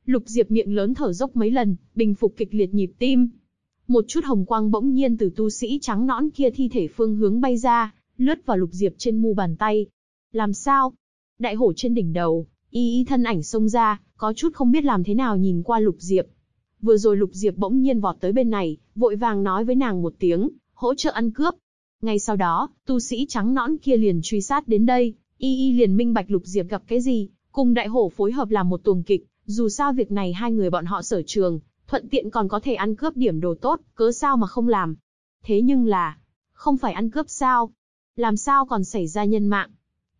Lục Diệp miệng lớn thở dốc mấy lần, bình phục kịch liệt nhịp tim. Một chút hồng quang bỗng nhiên từ tu sĩ trắng nõn kia thi thể phương hướng bay ra, lướt vào Lục Diệp trên mu bàn tay. Làm sao? Đại hổ trên đỉnh đầu, y thân ảnh xông ra, có chút không biết làm thế nào nhìn qua Lục Diệp. Vừa rồi Lục Diệp bỗng nhiên vọt tới bên này, vội vàng nói với nàng một tiếng, hỗ trợ ăn cướp. Ngay sau đó, tu sĩ trắng nõn kia liền truy sát đến đây, y liền minh bạch Lục Diệp gặp cái gì, cùng đại hổ phối hợp làm một tuồng kịch, dù sao việc này hai người bọn họ sở trường, thuận tiện còn có thể ăn cướp điểm đồ tốt, cớ sao mà không làm. Thế nhưng là, không phải ăn cướp sao? Làm sao còn xảy ra nhân mạng?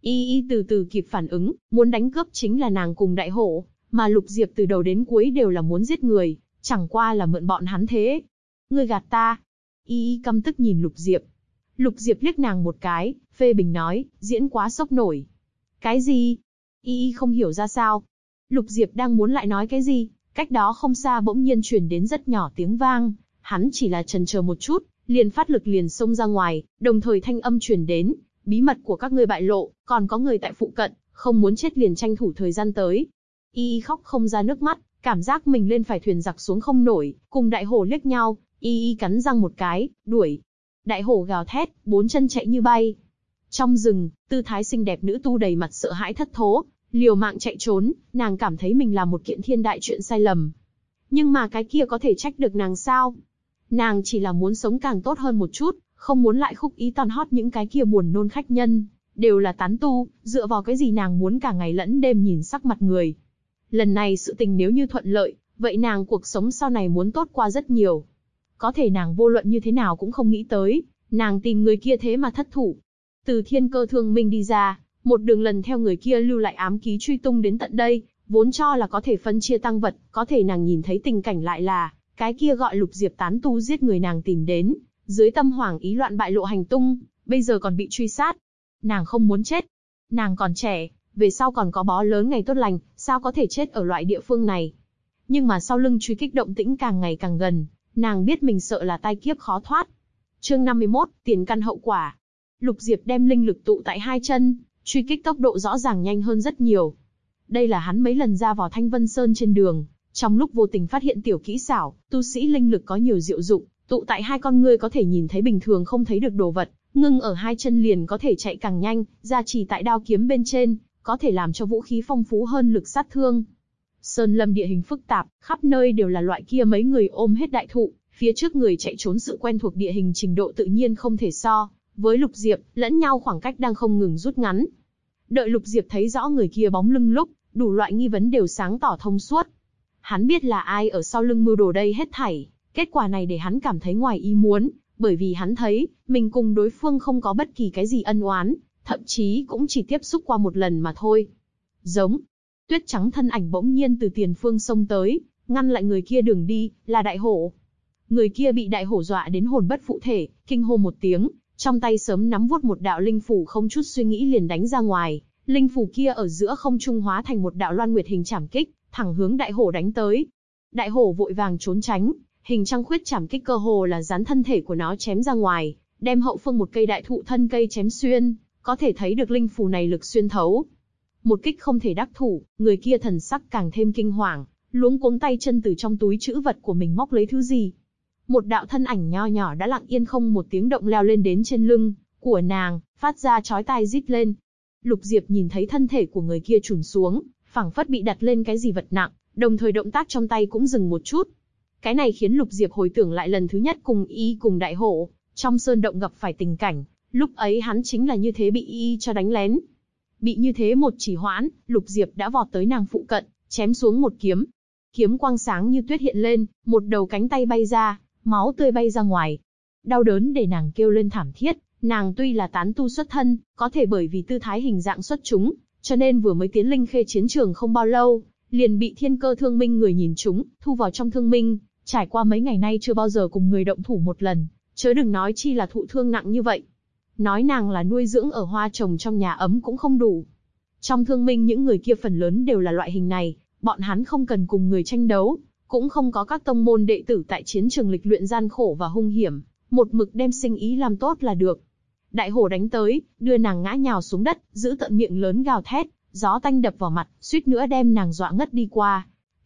Y từ từ kịp phản ứng, muốn đánh cướp chính là nàng cùng đại hổ, mà Lục Diệp từ đầu đến cuối đều là muốn giết người, chẳng qua là mượn bọn hắn thế. Ngươi gạt ta. Y căm tức nhìn Lục Diệp. Lục Diệp liếc nàng một cái, phê bình nói, diễn quá sốc nổi. Cái gì? Y không hiểu ra sao. Lục Diệp đang muốn lại nói cái gì, cách đó không xa bỗng nhiên truyền đến rất nhỏ tiếng vang, hắn chỉ là chần chờ một chút, liền phát lực liền xông ra ngoài, đồng thời thanh âm truyền đến, bí mật của các ngươi bại lộ, còn có người tại phụ cận, không muốn chết liền tranh thủ thời gian tới. Y khóc không ra nước mắt, cảm giác mình lên phải thuyền giặc xuống không nổi, cùng đại hổ liếc nhau, y cắn răng một cái, đuổi. Đại hổ gào thét, bốn chân chạy như bay. Trong rừng, tư thái xinh đẹp nữ tu đầy mặt sợ hãi thất thố, liều mạng chạy trốn, nàng cảm thấy mình làm một kiện thiên đại chuyện sai lầm. Nhưng mà cái kia có thể trách được nàng sao? Nàng chỉ là muốn sống càng tốt hơn một chút, không muốn lại khúc ý toàn hót những cái kia buồn nôn khách nhân, đều là tán tu, dựa vào cái gì nàng muốn cả ngày lẫn đêm nhìn sắc mặt người. Lần này sự tình nếu như thuận lợi, vậy nàng cuộc sống sau này muốn tốt qua rất nhiều. Có thể nàng vô luận như thế nào cũng không nghĩ tới, nàng tìm người kia thế mà thất thủ. Từ Thiên Cơ Thương Minh đi ra, một đường lần theo người kia lưu lại ám ký truy tung đến tận đây, vốn cho là có thể phân chia tang vật, có thể nàng nhìn thấy tình cảnh lại là, cái kia gọi Lục Diệp tán tu giết người nàng tìm đến, dưới tâm hoảng ý loạn bại lộ hành tung, bây giờ còn bị truy sát. Nàng không muốn chết. Nàng còn trẻ, về sau còn có bó lớn ngày tốt lành, sao có thể chết ở loại địa phương này. Nhưng mà sau lưng truy kích động tĩnh càng ngày càng gần, nàng biết mình sợ là tai kiếp khó thoát. Chương 51, tiền căn hậu quả. Lục Diệp đem linh lực tụ tại hai chân, truy kích tốc độ rõ ràng nhanh hơn rất nhiều. Đây là hắn mấy lần ra vào Thanh Vân Sơn trên đường, trong lúc vô tình phát hiện tiểu kỹ xảo, tu sĩ linh lực có nhiều diệu dụng, tụ tại hai con ngươi có thể nhìn thấy bình thường không thấy được đồ vật, ngưng ở hai chân liền có thể chạy càng nhanh, gia trì tại đao kiếm bên trên, có thể làm cho vũ khí phong phú hơn lực sát thương. Sơn lâm địa hình phức tạp, khắp nơi đều là loại kia mấy người ôm hết đại thụ, phía trước người chạy trốn sự quen thuộc địa hình trình độ tự nhiên không thể so với Lục Diệp, lẫn nhau khoảng cách đang không ngừng rút ngắn. Đợi Lục Diệp thấy rõ người kia bóng lưng lúc, đủ loại nghi vấn đều sáng tỏ thông suốt. Hắn biết là ai ở sau lưng mưu đồ đây hết thảy, kết quả này để hắn cảm thấy ngoài ý muốn, bởi vì hắn thấy, mình cùng đối phương không có bất kỳ cái gì ân oán, thậm chí cũng chỉ tiếp xúc qua một lần mà thôi. Giống, tuyết trắng thân ảnh bỗng nhiên từ tiền phương xông tới, ngăn lại người kia đường đi, là đại hổ. Người kia bị đại hổ dọa đến hồn bất phụ thể, kinh hô một tiếng, trong tay sớm nắm vuốt một đạo linh phủ không chút suy nghĩ liền đánh ra ngoài, linh phủ kia ở giữa không trung hóa thành một đạo loan nguyệt hình chảm kích, thẳng hướng đại hổ đánh tới. Đại hổ vội vàng trốn tránh, hình trăng khuyết chảm kích cơ hồ là dán thân thể của nó chém ra ngoài, đem hậu phương một cây đại thụ thân cây chém xuyên, có thể thấy được linh phù này lực xuyên thấu. Một kích không thể đắc thủ, người kia thần sắc càng thêm kinh hoàng, luống cuống tay chân từ trong túi trữ vật của mình móc lấy thứ gì. Một đạo thân ảnh nho nhỏ đã lặng yên không một tiếng động leo lên đến trên lưng của nàng, phát ra chói tai rít lên. Lục Diệp nhìn thấy thân thể của người kia chùn xuống, phảng phất bị đặt lên cái gì vật nặng, đồng thời động tác trong tay cũng dừng một chút. Cái này khiến Lục Diệp hồi tưởng lại lần thứ nhất cùng đại hổ trong sơn động gặp phải tình cảnh, lúc ấy hắn chính là như thế bị cho đánh lén. Bị như thế một chỉ hoãn, Lục Diệp đã vọt tới nàng phụ cận, chém xuống một kiếm. Kiếm quang sáng như tuyết hiện lên, một đầu cánh tay bay ra, máu tươi bay ra ngoài. Đau đớn để nàng kêu lên thảm thiết, nàng tuy là tán tu xuất thân, có thể bởi vì tư thái hình dạng xuất chúng, cho nên vừa mới tiến Linh Khê chiến trường không bao lâu, liền bị Thiên Cơ Thương Minh người nhìn trúng, thu vào trong thương minh, trải qua mấy ngày nay chưa bao giờ cùng người động thủ một lần, chớ đừng nói chi là thụ thương nặng như vậy. Nói nàng là nuôi dưỡng ở hoa trồng trong nhà ấm cũng không đủ. Trong thương minh những người kia phần lớn đều là loại hình này, bọn hắn không cần cùng người tranh đấu, cũng không có các tông môn đệ tử tại chiến trường lịch luyện gian khổ và hung hiểm, một mực đem sinh ý làm tốt là được. Đại hổ đánh tới, đưa nàng ngã nhào xuống đất, giữ tận miệng lớn gào thét, gió tanh đập vào mặt, suýt nữa đem nàng dọa ngất đi qua.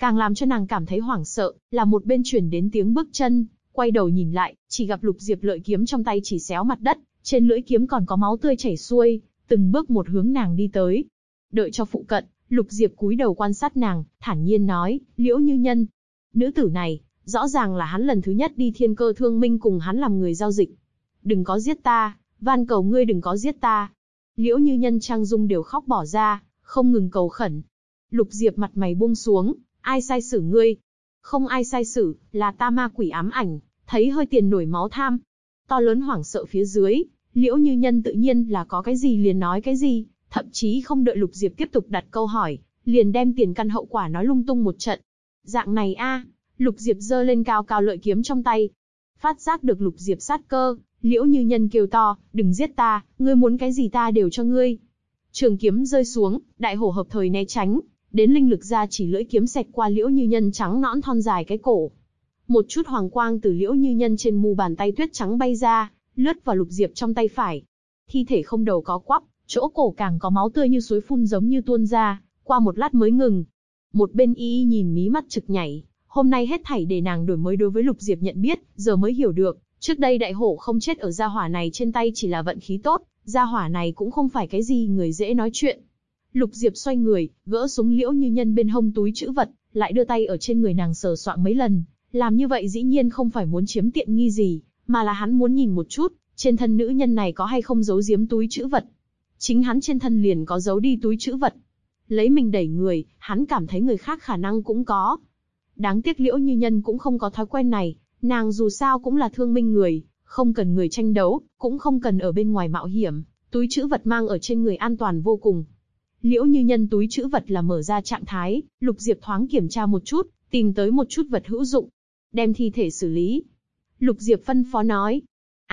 Càng làm cho nàng cảm thấy hoảng sợ, là một bên truyền đến tiếng bước chân, quay đầu nhìn lại, chỉ gặp Lục Diệp lợi kiếm trong tay chỉ xéo mặt đất, trên lưỡi kiếm còn có máu tươi chảy xuôi, từng bước một hướng nàng đi tới. Đợi cho phụ cận, Lục Diệp cúi đầu quan sát nàng, thản nhiên nói, Liễu Như Nhân. Nữ tử này, rõ ràng là hắn lần thứ nhất đi Thiên Cơ Thương Minh cùng hắn làm người giao dịch. Đừng có giết ta, van cầu ngươi đừng có giết ta. Liễu Như Nhân trang dung đều khóc bỏ ra, không ngừng cầu khẩn. Lục Diệp mặt mày buông xuống, ai sai xử ngươi? Không ai sai xử, là ta ma quỷ ám ảnh, thấy hơi tiền nổi máu tham. To lớn hoảng sợ phía dưới, Liễu Như Nhân tự nhiên là có cái gì liền nói cái gì, thậm chí không đợi Lục Diệp tiếp tục đặt câu hỏi, liền đem tiền căn hậu quả nói lung tung một trận. Dạng này a, Lục Diệp giơ lên cao cao lợi kiếm trong tay. Phát giác được Lục Diệp sát cơ, Liễu Như Nhân kêu to, đừng giết ta, ngươi muốn cái gì ta đều cho ngươi. Trường kiếm rơi xuống, đại hổ hợp thời né tránh, đến linh lực ra chỉ lưỡi kiếm xẹt qua Liễu Như Nhân trắng nõn thon dài cái cổ. Một chút hoàng quang từ Liễu Như Nhân trên mu bàn tay tuyết trắng bay ra, lướt vào Lục Diệp trong tay phải. Thi thể không đầu có quắp, chỗ cổ càng có máu tươi như suối phun giống như tuôn ra, qua một lát mới ngừng. Một bên y nhìn mí mắt trực nhảy, hôm nay hết thảy để nàng đổi mới đối với Lục Diệp nhận biết, giờ mới hiểu được, trước đây đại hổ không chết ở gia hỏa này trên tay chỉ là vận khí tốt, gia hỏa này cũng không phải cái gì người dễ nói chuyện. Lục Diệp xoay người, gỡ súng Liễu Như Nhân bên hông túi trữ vật, lại đưa tay ở trên người nàng sờ soạng mấy lần, làm như vậy dĩ nhiên không phải muốn chiếm tiện nghi gì, mà là hắn muốn nhìn một chút, trên thân nữ nhân này có hay không giấu giếm túi trữ vật. Chính hắn trên thân liền có giấu đi túi trữ vật. Lấy mình đẩy người, hắn cảm thấy người khác khả năng cũng có. Đáng tiếc Liễu Như Nhân cũng không có thói quen này, nàng dù sao cũng là thương minh người, không cần người tranh đấu, cũng không cần ở bên ngoài mạo hiểm, túi trữ vật mang ở trên người an toàn vô cùng. Liễu Như Nhân túi trữ vật là mở ra trạng thái, Lục Diệp thoáng kiểm tra một chút, tìm tới một chút vật hữu dụng, đem thi thể xử lý. Lục Diệp phân phó nói,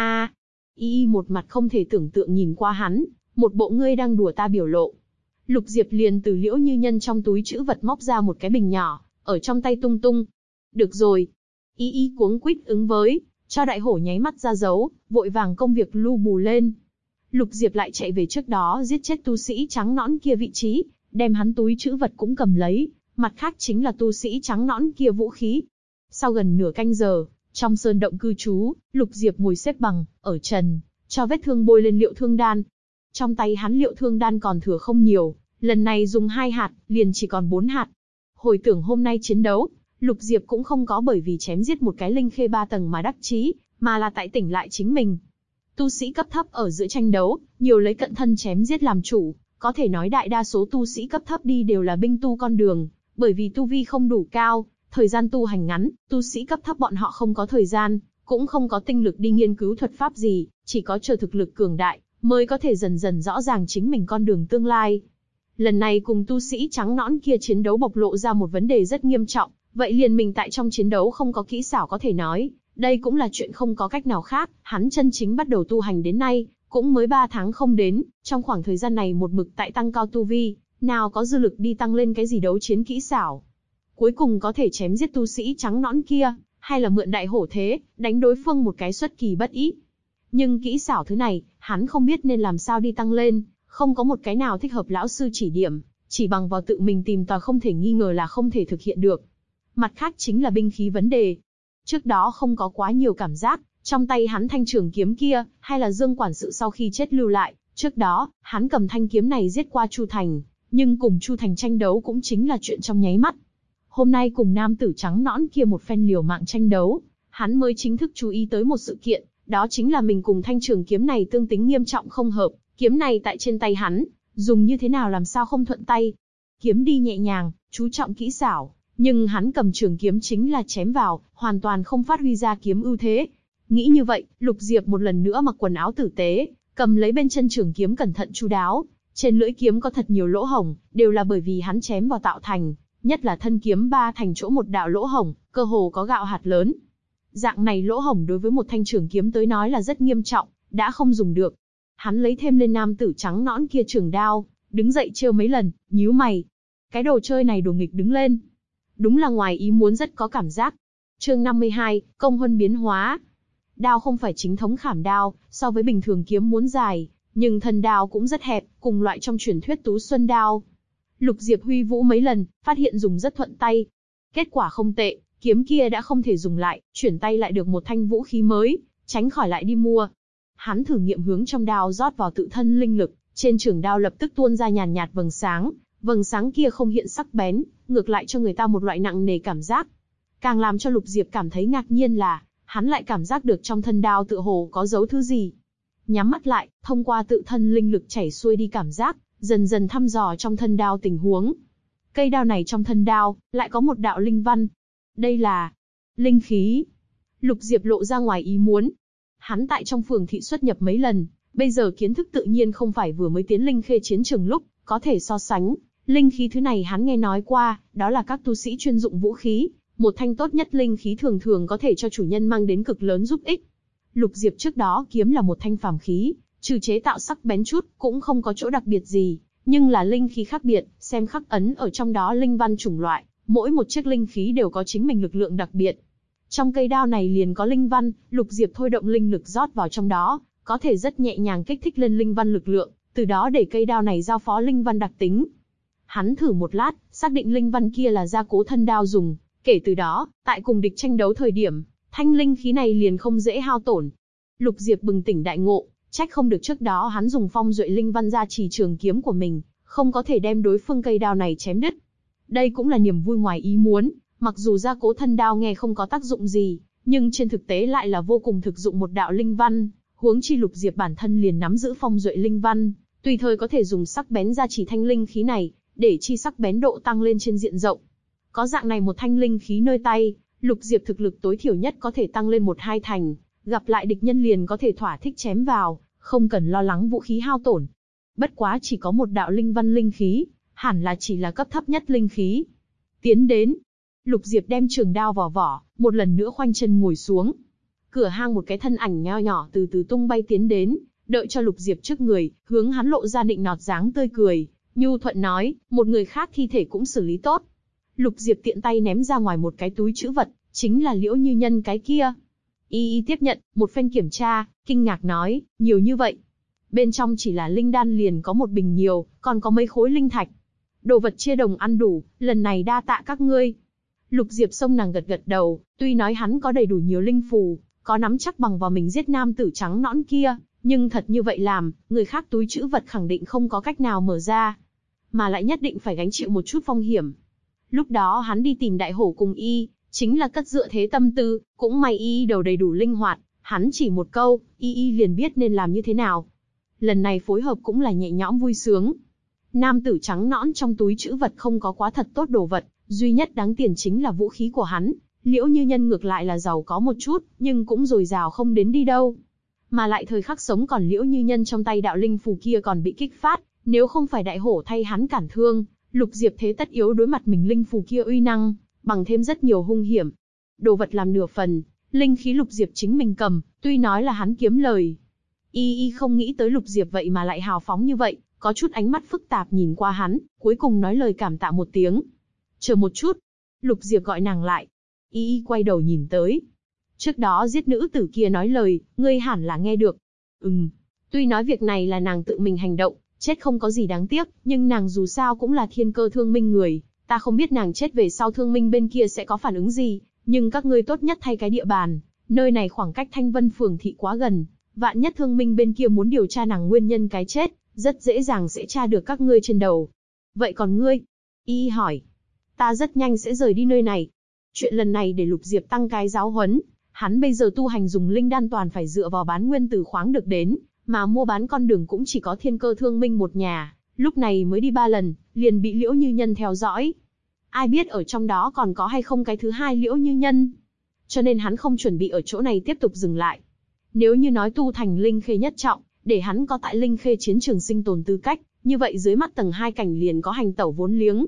y một mặt không thể tưởng tượng nhìn qua hắn, một bộ ngươi đang đùa ta biểu lộ. Lục Diệp liền từ Liễu Như Nhân trong túi trữ vật móc ra một cái bình nhỏ, ở trong tay tung tung. Được rồi. Y cuống quýt ứng với, cho đại hổ nháy mắt ra dấu, vội vàng công việc lu bù lên. Lục Diệp lại chạy về trước đó giết chết tu sĩ trắng nõn kia vị trí, đem hắn túi trữ vật cũng cầm lấy, mặt khác chính là tu sĩ trắng nõn kia vũ khí. Sau gần nửa canh giờ, trong sơn động cư trú, Lục Diệp ngồi xếp bằng, ở trần, cho vết thương bôi lên liệu thương đan. Trong tay hắn liệu thương đan còn thừa không nhiều, lần này dùng 2 hạt, liền chỉ còn 4 hạt. Hồi tưởng hôm nay chiến đấu, Lục Diệp cũng không có bởi vì chém giết một cái linh khê 3 tầng mà đắc chí, mà là tại tỉnh lại chính mình. Tu sĩ cấp thấp ở giữa tranh đấu, nhiều lấy cận thân chém giết làm chủ, có thể nói đại đa số tu sĩ cấp thấp đi đều là binh tu con đường, bởi vì tu vi không đủ cao, thời gian tu hành ngắn, tu sĩ cấp thấp bọn họ không có thời gian, cũng không có tinh lực đi nghiên cứu thuật pháp gì, chỉ có chờ thực lực cường đại, mới có thể dần dần rõ ràng chính mình con đường tương lai. Lần này cùng tu sĩ trắng nõn kia chiến đấu bộc lộ ra một vấn đề rất nghiêm trọng, vậy liền mình tại trong chiến đấu không có kỹ xảo có thể nói, đây cũng là chuyện không có cách nào khác, hắn chân chính bắt đầu tu hành đến nay, cũng mới 3 tháng không đến, trong khoảng thời gian này một mực tại tăng cao tu vi, nào có dư lực đi tăng lên cái gì đấu chiến kỹ xảo. Cuối cùng có thể chém giết tu sĩ trắng nõn kia, hay là mượn đại hổ thế, đánh đối phương một cái xuất kỳ bất ý. Nhưng kỹ xảo thứ này, hắn không biết nên làm sao đi tăng lên, không có một cái nào thích hợp lão sư chỉ điểm, chỉ bằng vào tự mình tìm tòi không thể nghi ngờ là không thể thực hiện được. Mặt khác chính là binh khí vấn đề. Trước đó không có quá nhiều cảm giác, trong tay hắn thanh trường kiếm kia, hay là Dương quản sự sau khi chết lưu lại, trước đó, hắn cầm thanh kiếm này giết qua Chu Thành, nhưng cùng Chu Thành tranh đấu cũng chính là chuyện trong nháy mắt. Hôm nay cùng nam tử trắng nõn kia một phen liều mạng tranh đấu, hắn mới chính thức chú ý tới một sự kiện, đó chính là mình cùng thanh trường kiếm này tương tính nghiêm trọng không hợp, kiếm này tại trên tay hắn, dùng như thế nào làm sao không thuận tay. Kiếm đi nhẹ nhàng, chú trọng kỹ xảo, nhưng hắn cầm trường kiếm chính là chém vào, hoàn toàn không phát huy ra kiếm ưu thế. Nghĩ như vậy, Lục Diệp một lần nữa mặc quần áo tử tế, cầm lấy bên chân trường kiếm cẩn thận chu đáo, trên lưỡi kiếm có thật nhiều lỗ hổng, đều là bởi vì hắn chém vào tạo thành, nhất là thân kiếm 3 thành chỗ một đạo lỗ hổng, cơ hồ có gạo hạt lớn. Dạng này lỗ hổng đối với một thanh trường kiếm tới nói là rất nghiêm trọng, đã không dùng được. Hắn lấy thêm lên nam tử trắng nõn kia trường đao, đứng dậy trêu mấy lần, nhíu mày. Cái đồ chơi này đồ nghịch đứng lên. Đúng là ngoài ý muốn rất có cảm giác. Chương 52, công huân biến hóa. Đao không phải chính thống khảm đao, so với bình thường kiếm muốn dài, nhưng thân đao cũng rất hẹp, cùng loại trong truyền thuyết Tú Xuân đao. Lục Diệp huy vũ mấy lần, phát hiện dùng rất thuận tay. Kết quả không tệ, kiếm kia đã không thể dùng lại, chuyển tay lại được một thanh vũ khí mới, tránh khỏi lại đi mua. Hắn thử nghiệm hướng trong đao rót vào tự thân linh lực, trên trường đao lập tức tuôn ra nhàn nhạt vầng sáng kia không hiện sắc bén, ngược lại cho người ta một loại nặng nề cảm giác. Càng làm cho Lục Diệp cảm thấy ngạc nhiên là, hắn lại cảm giác được trong thân đao tựa hồ có giấu thứ gì. Nhắm mắt lại, thông qua tự thân linh lực chảy xuôi đi cảm giác, dần dần thăm dò trong thân đao tình huống. Cây đao này trong thân đao, lại có một đạo linh văn. Đây là linh khí. Lục Diệp lộ ra ngoài ý muốn. Hắn tại trong phường thị xuất nhập mấy lần, bây giờ kiến thức tự nhiên không phải vừa mới tiến linh khê chiến trường lúc, có thể so sánh. Linh khí thứ này hắn nghe nói qua, đó là các tu sĩ chuyên dụng vũ khí. Một thanh tốt nhất linh khí thường thường có thể cho chủ nhân mang đến cực lớn giúp ích. Lục Diệp trước đó kiếm là một thanh phàm khí, trừ chế tạo sắc bén chút, cũng không có chỗ đặc biệt gì. Nhưng là linh khí khác biệt, xem khắc ấn ở trong đó linh văn chủng loại, mỗi một chiếc linh khí đều có chính mình lực lượng đặc biệt. Trong cây đao này liền có linh văn, Lục Diệp thôi động linh lực rót vào trong đó, có thể rất nhẹ nhàng kích thích lên linh văn lực lượng, từ đó để cây đao này giao phó linh văn đặc tính. Hắn thử một lát, xác định linh văn kia là gia cố thân đao dùng, kể từ đó, tại cùng địch tranh đấu thời điểm, thanh linh khí này liền không dễ hao tổn. Lục Diệp bừng tỉnh đại ngộ, trách không được trước đó hắn dùng phong duệ linh văn gia trì trường kiếm của mình, không có thể đem đối phương cây đao này chém đứt. Đây cũng là niềm vui ngoài ý muốn, mặc dù gia cố thân đao nghe không có tác dụng gì, nhưng trên thực tế lại là vô cùng thực dụng một đạo linh văn, huống chi Lục Diệp bản thân liền nắm giữ phong duệ linh văn, tùy thời có thể dùng sắc bén gia trì thanh linh khí này, để chi sắc bén độ tăng lên trên diện rộng. Có dạng này một thanh linh khí nơi tay, Lục Diệp thực lực tối thiểu nhất có thể tăng lên 1-2 thành, gặp lại địch nhân liền có thể thỏa thích chém vào, không cần lo lắng vũ khí hao tổn. Bất quá chỉ có một đạo linh văn linh khí, hẳn là chỉ là cấp thấp nhất linh khí. Tiến đến, Lục Diệp đem trường đao vào vỏ, một lần nữa khoanh chân ngồi xuống. Cửa hang một cái thân ảnh nho nhỏ từ từ tung bay tiến đến, đợi cho Lục Diệp trước người, hướng hắn lộ ra nịnh nọt dáng tươi cười, nhu thuận nói, một người khác thi thể cũng xử lý tốt. Lục Diệp tiện tay ném ra ngoài một cái túi trữ vật, chính là Liễu Như Nhân cái kia. Y tiếp nhận, một phen kiểm tra, kinh ngạc nói, nhiều như vậy. Bên trong chỉ là linh đan liền có một bình nhiều, còn có mấy khối linh thạch. Đồ vật chia đồng ăn đủ, lần này đa tạ các ngươi. Lục Diệp xông nàng gật gật đầu, tuy nói hắn có đầy đủ nhiều linh phù, có nắm chắc bằng vào mình giết nam tử trắng nõn kia, nhưng thật như vậy làm, người khác túi trữ vật khẳng định không có cách nào mở ra, mà lại nhất định phải gánh chịu một chút phong hiểm. Lúc đó hắn đi tìm đại hổ cùng y, chính là cất dựa thế tâm tư, cũng may y đầu đầy đủ linh hoạt, hắn chỉ một câu, y liền biết nên làm như thế nào. Lần này phối hợp cũng là nhẹ nhõm vui sướng. Nam tử trắng nõn trong túi trữ vật không có quá thật tốt đồ vật, duy nhất đáng tiền chính là vũ khí của hắn. Liễu Như Nhân ngược lại là giàu có một chút, nhưng cũng dồi dào không đến đi đâu. Mà lại thời khắc sống còn Liễu Như Nhân trong tay đạo linh phù kia còn bị kích phát, nếu không phải đại hổ thay hắn cản thương, Lục Diệp thế tất yếu đối mặt mình linh phù kia uy năng, bằng thêm rất nhiều hung hiểm. Đồ vật làm nửa phần, linh khí Lục Diệp chính mình cầm, tuy nói là hắn kiếm lời. Y không nghĩ tới Lục Diệp vậy mà lại hào phóng như vậy, có chút ánh mắt phức tạp nhìn qua hắn, cuối cùng nói lời cảm tạ một tiếng. Chờ một chút. Lục Diệp gọi nàng lại. Y quay đầu nhìn tới. Trước đó giết nữ tử kia nói lời, ngươi hẳn là nghe được. Tuy nói việc này là nàng tự mình hành động, chết không có gì đáng tiếc, nhưng nàng dù sao cũng là thiên cơ thương minh người. Ta không biết nàng chết về sau thương minh bên kia sẽ có phản ứng gì, nhưng các ngươi tốt nhất thay cái địa bàn. Nơi này khoảng cách Thanh Vân phường thị quá gần. Vạn nhất thương minh bên kia muốn điều tra nàng nguyên nhân cái chết, rất dễ dàng sẽ tra được các ngươi trên đầu. Vậy còn ngươi? Y hỏi. Ta rất nhanh sẽ rời đi nơi này. Chuyện lần này để Lục Diệp tăng cái giáo huấn. Hắn bây giờ tu hành dùng linh đan toàn phải dựa vào bán nguyên tử khoáng được đến, mà mua bán con đường cũng chỉ có thiên cơ thương minh một nhà. Lúc này mới đi 3 lần, liền bị Liễu Như Nhân theo dõi. Ai biết ở trong đó còn có hay không cái thứ hai Liễu Như Nhân. Cho nên hắn không chuẩn bị ở chỗ này tiếp tục dừng lại. Nếu như nói tu thành linh khê nhất trọng, để hắn có tại linh khê chiến trường sinh tồn tư cách, như vậy dưới mắt tầng 2 cảnh liền có hành tẩu vốn liếng.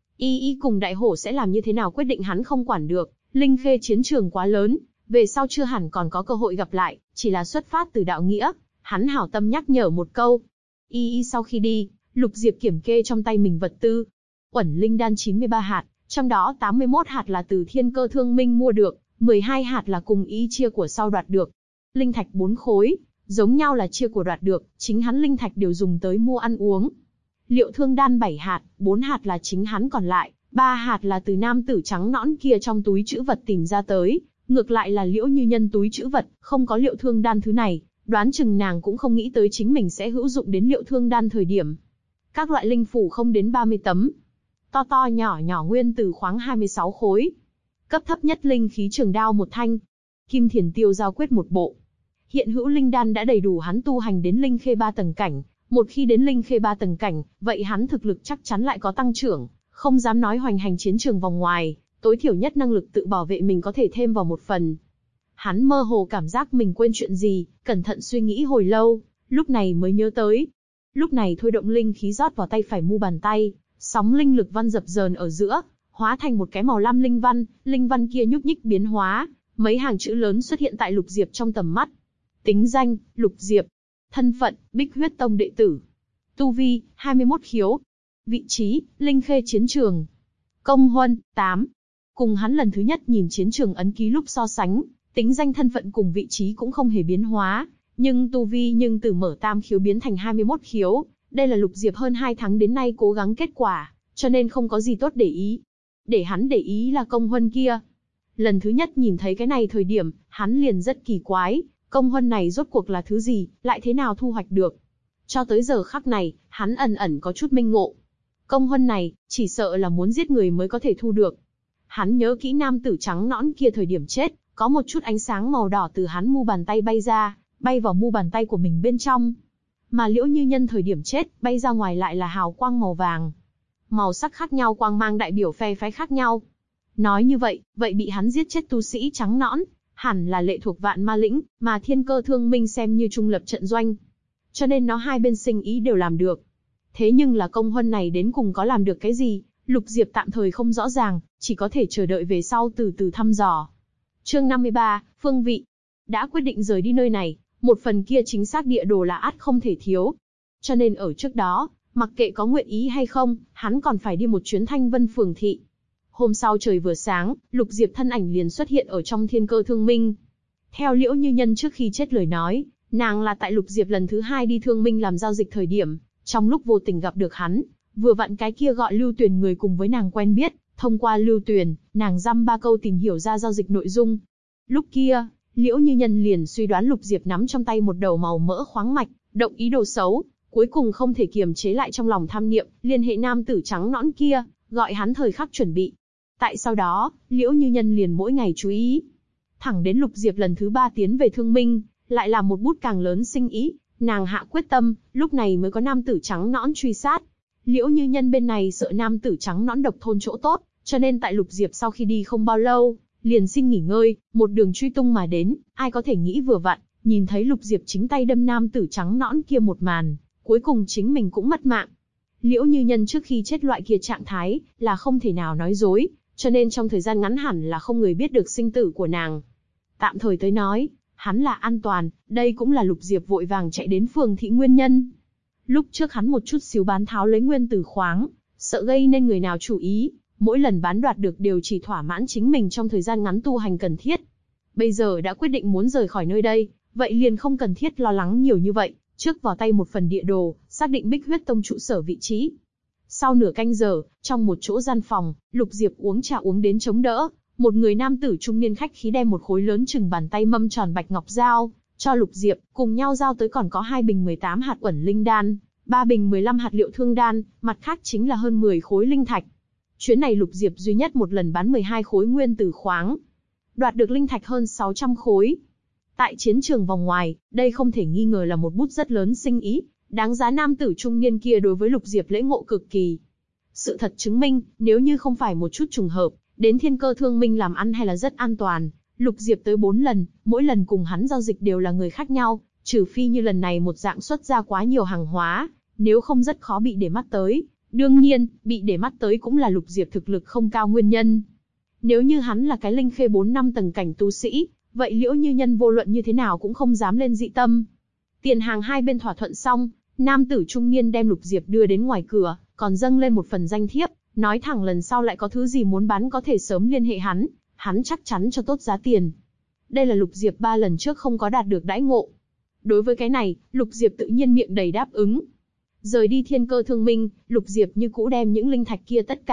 Y cùng đại hổ sẽ làm như thế nào quyết định hắn không quản được, linh khê chiến trường quá lớn, về sau chưa hẳn còn có cơ hội gặp lại, chỉ là xuất phát từ đạo nghĩa, hắn hảo tâm nhắc nhở một câu. Y sau khi đi, Lục Diệp kiểm kê trong tay mình vật tư. Uẩn linh đan 93 hạt, trong đó 81 hạt là từ thiên cơ thương minh mua được, 12 hạt là cùng Y chia của sau đoạt được. Linh thạch 4 khối, giống nhau là chia của đoạt được, chính hắn linh thạch đều dùng tới mua ăn uống. Liệu thương đan 7 hạt, 4 hạt là chính hắn còn lại, 3 hạt là từ nam tử trắng nõn kia trong túi trữ vật tìm ra tới, ngược lại là Liễu Như Nhân túi trữ vật, không có liệu thương đan thứ này, đoán chừng nàng cũng không nghĩ tới chính mình sẽ hữu dụng đến liệu thương đan thời điểm. Các loại linh phủ không đến 30 tấm. To to nhỏ nhỏ nguyên tử khoáng 26 khối. Cấp thấp nhất linh khí trường đao một thanh. Kim thiền tiêu giao quyết một bộ. Hiện hữu linh đan đã đầy đủ hắn tu hành đến linh khê 3 tầng cảnh. Một khi đến linh khê 3 tầng cảnh, vậy hắn thực lực chắc chắn lại có tăng trưởng, không dám nói hoành hành chiến trường vòng ngoài, tối thiểu nhất năng lực tự bảo vệ mình có thể thêm vào một phần. Hắn mơ hồ cảm giác mình quên chuyện gì, cẩn thận suy nghĩ hồi lâu, lúc này mới nhớ tới. Lúc này thôi động linh khí rót vào tay phải mu bàn tay, sóng linh lực văn dập dờn ở giữa, hóa thành một cái màu lam linh văn kia nhúc nhích biến hóa, mấy hàng chữ lớn xuất hiện tại Lục Diệp trong tầm mắt. Tính danh, Lục Diệp. Thân phận, Bích Huyết Tông đệ tử. Tu vi, 21 khiếu. Vị trí, Linh Khê chiến trường. Công huân, 8. Cùng hắn lần thứ nhất nhìn chiến trường ấn ký lúc so sánh, tính danh thân phận cùng vị trí cũng không hề biến hóa, nhưng tu vi từ mở tam khiếu biến thành 21 khiếu, đây là Lục Diệp hơn 2 tháng đến nay cố gắng kết quả, cho nên không có gì tốt để ý. Để hắn để ý là công huân kia. Lần thứ nhất nhìn thấy cái này thời điểm, hắn liền rất kỳ quái, công huân này rốt cuộc là thứ gì, lại thế nào thu hoạch được. Cho tới giờ khắc này, hắn ẩn ẩn có chút minh ngộ. Công huân này, chỉ sợ là muốn giết người mới có thể thu được. Hắn nhớ kỹ nam tử trắng nõn kia thời điểm chết, có một chút ánh sáng màu đỏ từ hắn mu bàn tay bay ra, bay vào mu bàn tay của mình bên trong. Mà Liễu Như Nhân thời điểm chết, bay ra ngoài lại là hào quang màu vàng. Màu sắc khác nhau quang mang đại biểu phe phái khác nhau. Nói như vậy, bị hắn giết chết tu sĩ trắng nõn, hẳn là lệ thuộc Vạn Ma Lĩnh, mà Thiên Cơ Thương Minh xem như trung lập trận doanh. Cho nên nó hai bên sinh ý đều làm được. Thế nhưng là công huân này đến cùng có làm được cái gì, Lục Diệp tạm thời không rõ ràng, chỉ có thể chờ đợi về sau từ từ thăm dò. Chương 53, phương vị. Đã quyết định rời đi nơi này, một phần kia chính xác địa đồ là ắt không thể thiếu. Cho nên ở trước đó, mặc kệ có nguyện ý hay không, hắn còn phải đi một chuyến Thanh Vân Phường thị. Hôm sau trời vừa sáng, Lục Diệp thân ảnh liền xuất hiện ở trong Thiên Cơ Thương Minh. Theo Liễu Như Nhân trước khi chết lời nói, nàng là tại Lục Diệp lần thứ 2 đi Thương Minh làm giao dịch thời điểm, trong lúc vô tình gặp được hắn, vừa vặn cái kia gọi Lưu Tuyền người cùng với nàng quen biết, thông qua Lưu Tuyền, nàng dăm ba câu tìm hiểu ra giao dịch nội dung. Lúc kia, Liễu Như Nhân liền suy đoán Lục Diệp nắm trong tay một đầu màu mỡ khoáng mạch, động ý đồ xấu, cuối cùng không thể kiềm chế lại trong lòng tham niệm, liên hệ nam tử trắng nõn kia, gọi hắn thời khắc chuẩn bị. Tại sau đó, Liễu Như Nhân liền mỗi ngày chú ý. Thẳng đến Lục Diệp lần thứ 3 tiến về Thương Minh, lại làm một bút càng lớn sinh ý, nàng hạ quyết tâm, lúc này mới có nam tử trắng nõn truy sát. Liễu Như Nhân bên này sợ nam tử trắng nõn độc thôn chỗ tốt, cho nên tại Lục Diệp sau khi đi không bao lâu, liền xin nghỉ ngơi, một đường truy tung mà đến, ai có thể nghĩ vừa vặn, nhìn thấy Lục Diệp chính tay đâm nam tử trắng nõn kia một màn, cuối cùng chính mình cũng mất mạng. Liễu Như Nhân trước khi chết loại kia trạng thái, là không thể nào nói dối, cho nên trong thời gian ngắn hẳn là không người biết được sinh tử của nàng. Tạm thời tới nói, hắn là an toàn, đây cũng là Lục Diệp vội vàng chạy đến phường thị nguyên nhân. Lúc trước hắn một chút xíu bán tháo lấy nguyên tử khoáng, sợ gây nên người nào chú ý, mỗi lần bán đoạt được đều chỉ thỏa mãn chính mình trong thời gian ngắn tu hành cần thiết. Bây giờ đã quyết định muốn rời khỏi nơi đây, vậy liền không cần thiết lo lắng nhiều như vậy, trước vào tay một phần địa đồ, xác định Bích Huyết Tông trụ sở vị trí. Sau nửa canh giờ, trong một chỗ gian phòng, Lục Diệp uống trà uống đến chống đỡ, một người nam tử trung niên khách khí đem một khối lớn chừng bàn tay mâm tròn bạch ngọc giao cho Lục Diệp, cùng nhau giao tới còn có 2 bình 18 hạt uẩn linh đan, 3 bình 15 hạt liệu thương đan, mặt khác chính là hơn 10 khối linh thạch. Chuyến này Lục Diệp duy nhất một lần bán 12 khối nguyên tử khoáng, đoạt được linh thạch hơn 600 khối. Tại chiến trường vòng ngoài, đây không thể nghi ngờ là một bút rất lớn sinh ý, đáng giá nam tử trung niên kia đối với Lục Diệp lễ ngộ cực kỳ. Sự thật chứng minh, nếu như không phải một chút trùng hợp, đến Thiên Cơ Thương Minh làm ăn hay là rất an toàn, Lục Diệp tới 4 lần, mỗi lần cùng hắn giao dịch đều là người khác nhau, trừ phi như lần này một dạng xuất ra quá nhiều hàng hóa, nếu không rất khó bị để mắt tới. Đương nhiên, bị để mắt tới cũng là Lục Diệp thực lực không cao nguyên nhân. Nếu như hắn là cái linh khê 4-5 tầng cảnh tu sĩ, vậy Liễu Như Nhân vô luận như thế nào cũng không dám lên dị tâm. Tiền hàng hai bên thỏa thuận xong, nam tử trung niên đem Lục Diệp đưa đến ngoài cửa, còn dâng lên một phần danh thiếp, nói thẳng lần sau lại có thứ gì muốn bán có thể sớm liên hệ hắn chắc chắn cho tốt giá tiền. Đây là Lục Diệp 3 lần trước không có đạt được đãi ngộ. Đối với cái này, Lục Diệp tự nhiên miệng đầy đáp ứng. Rời đi Thiên Cơ Thương Minh, Lục Diệp như cũ đem những linh thạch kia tất cả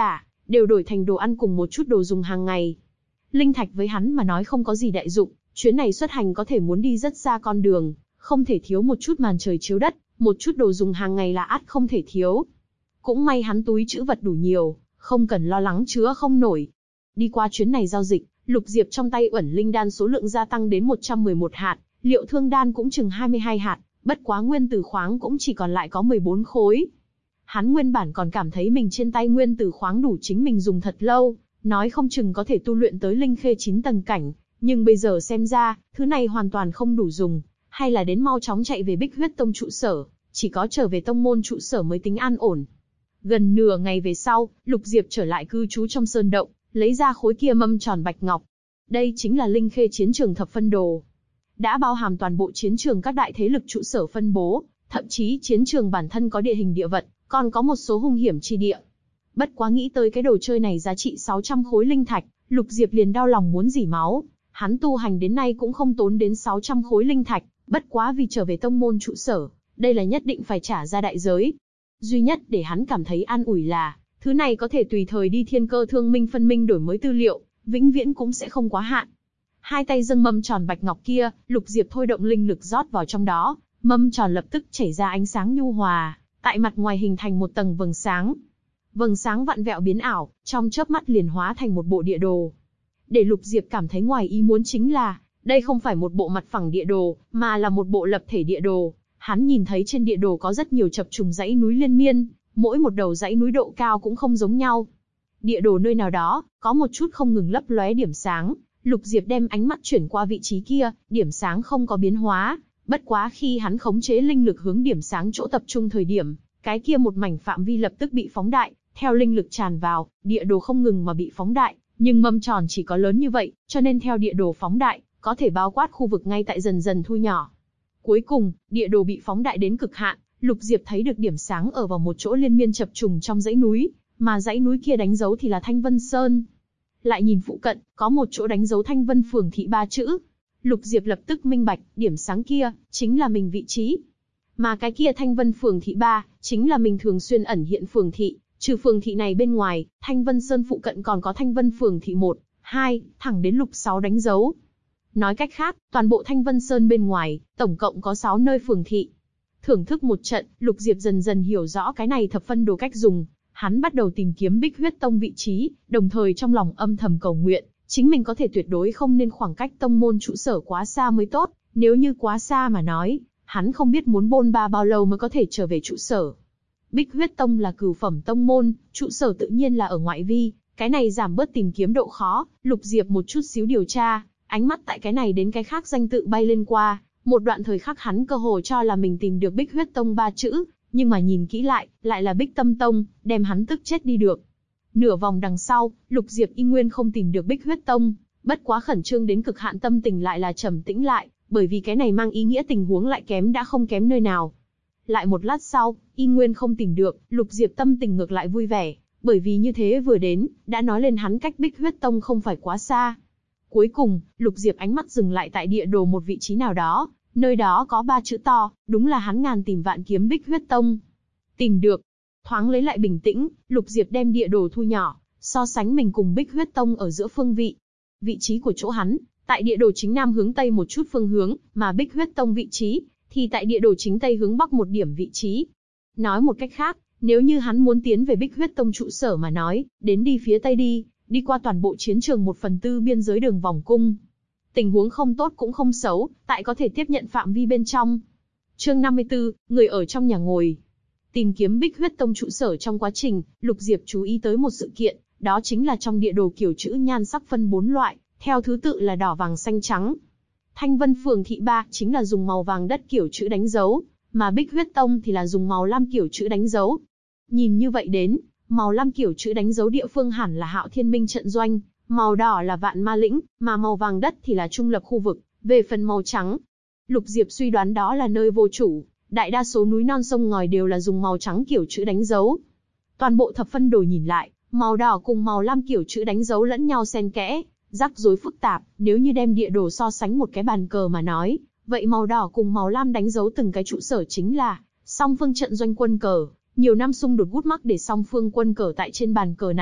đều đổi thành đồ ăn cùng một chút đồ dùng hàng ngày. Linh thạch với hắn mà nói không có gì đại dụng, chuyến này xuất hành có thể muốn đi rất xa con đường, không thể thiếu một chút màn trời chiếu đất, một chút đồ dùng hàng ngày là ắt không thể thiếu. Cũng may hắn túi trữ vật đủ nhiều, không cần lo lắng chứa không nổi. Đi qua chuyến này giao dịch, Lục Diệp trong tay Uẩn Linh đan số lượng gia tăng đến 111 hạt, Liệu Thương đan cũng chừng 22 hạt, bất quá nguyên tử khoáng cũng chỉ còn lại có 14 khối. Hắn nguyên bản còn cảm thấy mình trên tay nguyên tử khoáng đủ chính mình dùng thật lâu, nói không chừng có thể tu luyện tới linh khê 9 tầng cảnh, nhưng bây giờ xem ra, thứ này hoàn toàn không đủ dùng, hay là đến mau chóng chạy về Bích Huyết Tông trụ sở, chỉ có trở về tông môn trụ sở mới tính an ổn. Gần nửa ngày về sau, Lục Diệp trở lại cư trú trong sơn động, lấy ra khối kia mâm tròn bạch ngọc. Đây chính là linh khê chiến trường thập phân đồ. Đã bao hàm toàn bộ chiến trường các đại thế lực trụ sở phân bố, thậm chí chiến trường bản thân có địa hình địa vật, còn có một số hung hiểm chi địa. Bất quá nghĩ tới cái đồ chơi này giá trị 600 khối linh thạch, Lục Diệp liền đau lòng muốn rỉ máu. Hắn tu hành đến nay cũng không tốn đến 600 khối linh thạch, bất quá vì trở về tông môn trụ sở, đây là nhất định phải trả ra đại giới. Duy nhất để hắn cảm thấy an ủi là, thứ này có thể tùy thời đi thiên cơ thương minh phân minh đổi mới tư liệu, vĩnh viễn cũng sẽ không quá hạn. Hai tay dâng mâm tròn bạch ngọc kia, Lục Diệp thôi động linh lực rót vào trong đó, mâm tròn lập tức chảy ra ánh sáng nhu hòa, tại mặt ngoài hình thành một tầng vầng sáng. Vầng sáng vặn vẹo biến ảo, trong chớp mắt liền hóa thành một bộ địa đồ. Để Lục Diệp cảm thấy ngoài ý muốn chính là, đây không phải một bộ mặt phẳng địa đồ, mà là một bộ lập thể địa đồ. Hắn nhìn thấy trên địa đồ có rất nhiều chập trùng dãy núi liên miên, mỗi một đầu dãy núi độ cao cũng không giống nhau. Địa đồ nơi nào đó, có một chút không ngừng lấp lóe điểm sáng, Lục Diệp đem ánh mắt chuyển qua vị trí kia, điểm sáng không có biến hóa, bất quá khi hắn khống chế linh lực hướng điểm sáng chỗ tập trung thời điểm, cái kia một mảnh phạm vi lập tức bị phóng đại, theo linh lực tràn vào, địa đồ không ngừng mà bị phóng đại, nhưng mâm tròn chỉ có lớn như vậy, cho nên theo địa đồ phóng đại, có thể bao quát khu vực ngay tại dần dần thu nhỏ. Cuối cùng, địa đồ bị phóng đại đến cực hạn, Lục Diệp thấy được điểm sáng ở vào một chỗ liên miên chập trùng trong dãy núi, mà dãy núi kia đánh dấu thì là Thanh Vân Sơn. Lại nhìn phụ cận, có một chỗ đánh dấu Thanh Vân Phường thị 3 chữ. Lục Diệp lập tức minh bạch, điểm sáng kia, chính là mình vị trí. Mà cái kia Thanh Vân Phường thị 3, chính là mình thường xuyên ẩn hiện phường thị, trừ phường thị này bên ngoài, Thanh Vân Sơn phụ cận còn có Thanh Vân Phường thị 1, 2, thẳng đến lục 6 đánh dấu. Nói cách khác, toàn bộ Thanh Vân Sơn bên ngoài, tổng cộng có 6 nơi phường thị. Thưởng thức một trận, Lục Diệp dần dần hiểu rõ cái này thập phân đồ cách dùng. Hắn bắt đầu tìm kiếm Bích Huyết Tông vị trí, đồng thời trong lòng âm thầm cầu nguyện, chính mình có thể tuyệt đối không nên khoảng cách tông môn trụ sở quá xa mới tốt, nếu như quá xa mà nói, hắn không biết muốn bôn ba bao lâu mới có thể trở về trụ sở. Bích Huyết Tông là cửu phẩm tông môn, trụ sở tự nhiên là ở ngoại vi, cái này giảm bớt tìm kiếm độ khó. Lục Diệp một chút xíu điều tra, ánh mắt tại cái này đến cái khác danh tự bay lên qua, một đoạn thời khắc hắn cơ hồ cho là mình tìm được Bích Huyết Tông 3 chữ, nhưng mà nhìn kỹ lại là Bích Tâm Tông, đem hắn tức chết đi được. Nửa vòng đằng sau, Lục Diệp y nguyên không tìm được Bích Huyết Tông, bất quá khẩn trương đến cực hạn tâm tình lại là trầm tĩnh lại, bởi vì cái này mang ý nghĩa tình huống lại kém đã không kém nơi nào. Lại một lát sau, y nguyên không tìm được, Lục Diệp tâm tình ngược lại vui vẻ, bởi vì như thế vừa đến, đã nói lên hắn cách Bích Huyết Tông không phải quá xa. Cuối cùng, Lục Diệp ánh mắt dừng lại tại địa đồ một vị trí nào đó, nơi đó có 3 chữ to, đúng là hắn ngàn tìm vạn kiếm Bích Huyết Tông. Tìm được. Thoáng lấy lại bình tĩnh, Lục Diệp đem địa đồ thu nhỏ, so sánh mình cùng Bích Huyết Tông ở giữa phương vị. Vị trí của chỗ hắn, tại địa đồ chính nam hướng tây một chút phương hướng, mà Bích Huyết Tông vị trí, thì tại địa đồ chính tây hướng bắc một điểm vị trí. Nói một cách khác, nếu như hắn muốn tiến về Bích Huyết Tông trụ sở mà nói, đến đi phía tây đi qua toàn bộ chiến trường 1/4 biên giới đường vòng cung. Tình huống không tốt cũng không xấu, tại có thể tiếp nhận phạm vi bên trong. Chương 54, người ở trong nhà ngồi. Tìm kiếm Bích Huyết Tông trụ sở trong quá trình, Lục Diệp chú ý tới một sự kiện, đó chính là trong địa đồ kiểu chữ nhan sắc phân 4 loại, theo thứ tự là đỏ vàng xanh trắng. Thanh Vân Phường thị 3 chính là dùng màu vàng đất kiểu chữ đánh dấu, mà Bích Huyết Tông thì là dùng màu lam kiểu chữ đánh dấu. Nhìn như vậy đến, màu lam kiểu chữ đánh dấu địa phương hẳn là Hạo Thiên Minh trận doanh, màu đỏ là Vạn Ma Lĩnh, mà màu vàng đất thì là trung lập khu vực. Về phần màu trắng, Lục Diệp suy đoán đó là nơi vô chủ, đại đa số núi non sông ngòi đều là dùng màu trắng kiểu chữ đánh dấu. Toàn bộ thập phân đồ nhìn lại, màu đỏ cùng màu lam kiểu chữ đánh dấu lẫn nhau xen kẽ, rắc rối phức tạp. Nếu như đem địa đồ so sánh một cái bàn cờ mà nói, vậy màu đỏ cùng màu lam đánh dấu từng cái trụ sở chính là song phương trận doanh quân cờ. Nhiều năm xung đột gút mắc để song phương quân cờ tại trên bàn cờ này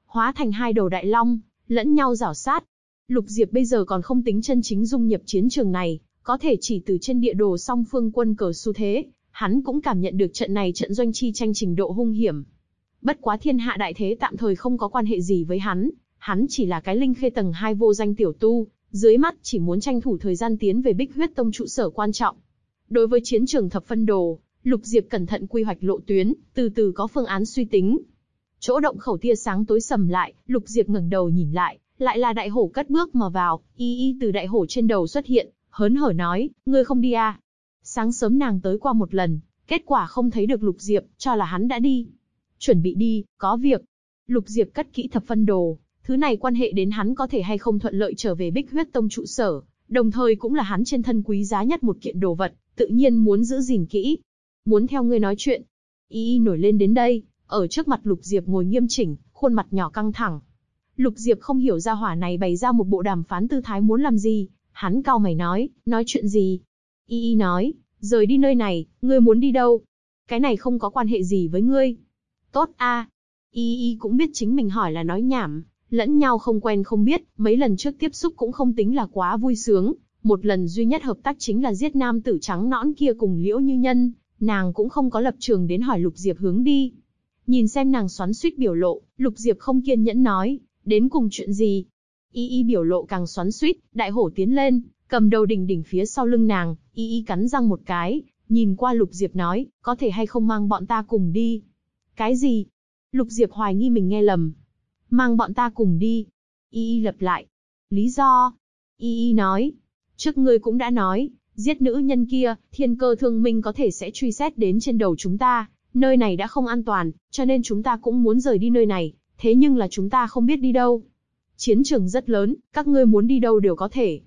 hóa thành hai đầu đại long, lẫn nhau rảo sát. Lục Diệp bây giờ còn không tính chân chính dung nhập chiến trường này, có thể chỉ từ trên địa đồ song phương quân cờ xu thế, hắn cũng cảm nhận được trận này trận doanh chi tranh trình độ hung hiểm. Bất quá thiên hạ đại thế tạm thời không có quan hệ gì với hắn chỉ là cái linh khê tầng 2 vô danh tiểu tu, dưới mắt chỉ muốn tranh thủ thời gian tiến về Bích Huyết Tông trụ sở quan trọng. Đối với chiến trường thập phân đồ, Lục Diệp cẩn thận quy hoạch lộ tuyến, từ từ có phương án suy tính. Chỗ động khẩu tia sáng tối sầm lại, Lục Diệp ngẩng đầu nhìn lại là đại hổ cất bước mà vào, y từ đại hổ trên đầu xuất hiện, hớn hở nói, ngươi không đi à? Sáng sớm nàng tới qua một lần, kết quả không thấy được Lục Diệp, cho là hắn đã đi. Chuẩn bị đi, có việc. Lục Diệp cất kỹ thập phân đồ, thứ này quan hệ đến hắn có thể hay không thuận lợi trở về Bích Huyết Tông trụ sở, đồng thời cũng là hắn trên thân quý giá nhất một kiện đồ vật, tự nhiên muốn giữ gìn kỹ. Muốn theo ngươi nói chuyện. Y nổi lên đến đây, ở trước mặt Lục Diệp ngồi nghiêm chỉnh, khuôn mặt nhỏ căng thẳng. Lục Diệp không hiểu ra hỏa này bày ra một bộ đàm phán tư thái muốn làm gì, hắn cau mày nói chuyện gì? Y nói, rời đi nơi này, ngươi muốn đi đâu? Cái này không có quan hệ gì với ngươi. Tốt a. Y cũng biết chính mình hỏi là nói nhảm, lẫn nhau không quen không biết, mấy lần trước tiếp xúc cũng không tính là quá vui sướng, một lần duy nhất hợp tác chính là giết nam tử trắng nõn kia cùng Liễu Như Nhân, nàng cũng không có lập trường đến hỏi Lục Diệp hướng đi. Nhìn xem nàng xoắn xuýt biểu lộ, Lục Diệp không kiên nhẫn nói, đến cùng chuyện gì? Y biểu lộ càng xoắn xuýt, đại hổ tiến lên, cầm đầu đỉnh phía sau lưng nàng, Y cắn răng một cái, nhìn qua Lục Diệp nói, có thể hay không mang bọn ta cùng đi? Cái gì? Lục Diệp hoài nghi mình nghe lầm. Mang bọn ta cùng đi. Y lặp lại. Lý do? Y nói. Trước ngươi cũng đã nói, giết nữ nhân kia, thiên cơ thương minh có thể sẽ truy xét đến trên đầu chúng ta. Nơi này đã không an toàn, cho nên chúng ta cũng muốn rời đi nơi này. Thế nhưng là chúng ta không biết đi đâu. Chiến trường rất lớn, các ngươi muốn đi đâu đều có thể.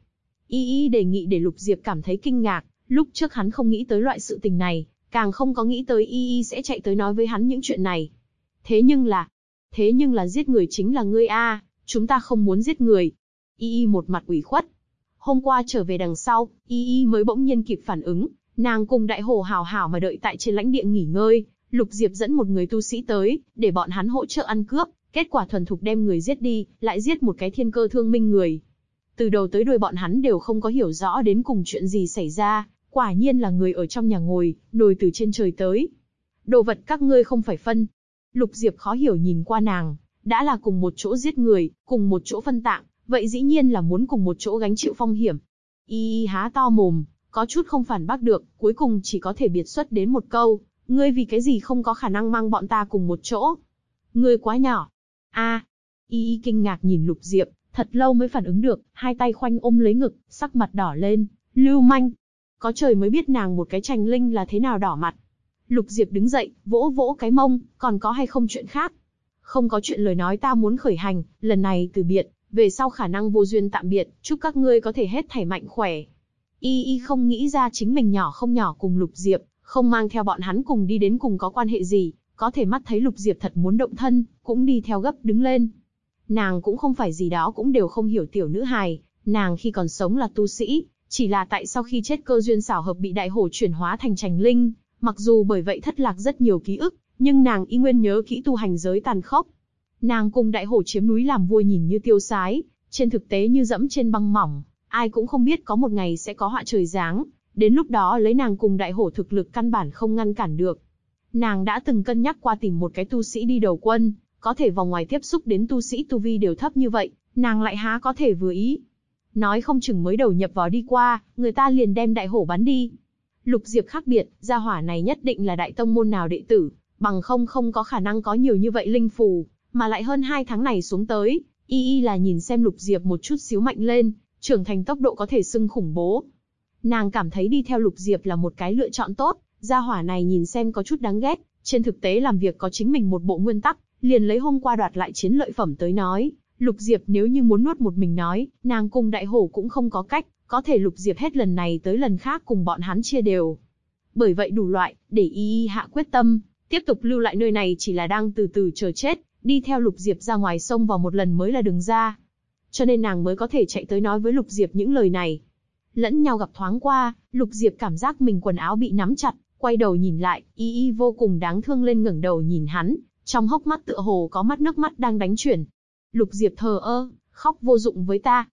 Y đề nghị để Lục Diệp cảm thấy kinh ngạc. Lúc trước hắn không nghĩ tới loại sự tình này, càng không có nghĩ tới Y sẽ chạy tới nói với hắn những chuyện này. Thế nhưng là giết người chính là ngươi a, chúng ta không muốn giết người. Y một mặt ủy khuất. Hôm qua trở về đằng sau, Y mới bỗng nhiên kịp phản ứng, nàng cùng đại hổ hảo hảo mà đợi tại trên lãnh địa nghỉ ngơi, Lục Diệp dẫn một người tu sĩ tới, để bọn hắn hỗ trợ ăn cướp, kết quả thuần thục đem người giết đi, lại giết một cái thiên cơ thương minh người. Từ đầu tới đuôi bọn hắn đều không có hiểu rõ đến cùng chuyện gì xảy ra, quả nhiên là người ở trong nhà ngồi, nồi từ trên trời tới. Đồ vật các ngươi không phải phân. Lục Diệp khó hiểu nhìn qua nàng, đã là cùng một chỗ giết người, cùng một chỗ phân tạng, vậy dĩ nhiên là muốn cùng một chỗ gánh chịu phong hiểm. Y há to mồm, có chút không phản bác được, cuối cùng chỉ có thể biệt xuất đến một câu, ngươi vì cái gì không có khả năng mang bọn ta cùng một chỗ? Ngươi quá nhỏ. Y kinh ngạc nhìn Lục Diệp, thật lâu mới phản ứng được, hai tay khoanh ôm lấy ngực, sắc mặt đỏ lên, lưu manh. Có trời mới biết nàng một cái trành linh là thế nào đỏ mặt. Lục Diệp đứng dậy, vỗ vỗ cái mông, còn có hay không chuyện khác? Không có chuyện lời nói ta muốn khởi hành, lần này từ biệt, về sau khả năng vô duyên tạm biệt, chúc các ngươi có thể hết thảy mạnh khỏe. Y không nghĩ ra chính mình nhỏ không nhỏ cùng Lục Diệp, không mang theo bọn hắn cùng đi đến cùng có quan hệ gì, có thể mắt thấy Lục Diệp thật muốn động thân, cũng đi theo gấp đứng lên. Nàng cũng không phải gì đó cũng đều không hiểu tiểu nữ hài, nàng khi còn sống là tu sĩ, chỉ là tại sau khi chết cơ duyên xảo hợp bị đại hổ chuyển hóa thành trành linh, mặc dù bởi vậy thất lạc rất nhiều ký ức, nhưng nàng y nguyên nhớ kỹ tu hành giới tàn khốc. Nàng cùng đại hổ chiếm núi làm vua nhìn như tiêu sái, trên thực tế như dẫm trên băng mỏng, ai cũng không biết có một ngày sẽ có họa trời giáng, đến lúc đó lấy nàng cùng đại hổ thực lực căn bản không ngăn cản được. Nàng đã từng cân nhắc qua tìm một cái tu sĩ đi đầu quân, có thể vòng ngoài tiếp xúc đến tu sĩ tu vi đều thấp như vậy, nàng lại há có thể vừa ý. Nói không chừng mới đầu nhập vào đi qua, người ta liền đem đại hổ bắn đi. Lục Diệp khác biệt, gia hỏa này nhất định là đại tông môn nào đệ tử, bằng không có khả năng có nhiều như vậy linh phù, mà lại hơn 2 tháng này xuống tới, y là nhìn xem Lục Diệp một chút xíu mạnh lên, trưởng thành tốc độ có thể xưng khủng bố. Nàng cảm thấy đi theo Lục Diệp là một cái lựa chọn tốt, gia hỏa này nhìn xem có chút đáng ghét, trên thực tế làm việc có chính mình một bộ nguyên tắc, liền lấy hôm qua đoạt lại chiến lợi phẩm tới nói, Lục Diệp nếu như muốn nuốt một mình nói, nàng cùng đại hổ cũng không có cách, có thể Lục Diệp hết lần này tới lần khác cùng bọn hắn chia đều. Bởi vậy đủ loại, để y hạ quyết tâm, tiếp tục lưu lại nơi này chỉ là đang từ từ chờ chết, đi theo Lục Diệp ra ngoài sông vào một lần mới là đường ra. Cho nên nàng mới có thể chạy tới nói với Lục Diệp những lời này. Lẫn nhau gặp thoáng qua, Lục Diệp cảm giác mình quần áo bị nắm chặt, quay đầu nhìn lại, y vô cùng đáng thương lên ngẩng đầu nhìn hắn, Trong hốc mắt tựa hồ có mắt nước mắt đang đánh chuyển. Lục Diệp thờ ơ, khóc vô dụng với ta.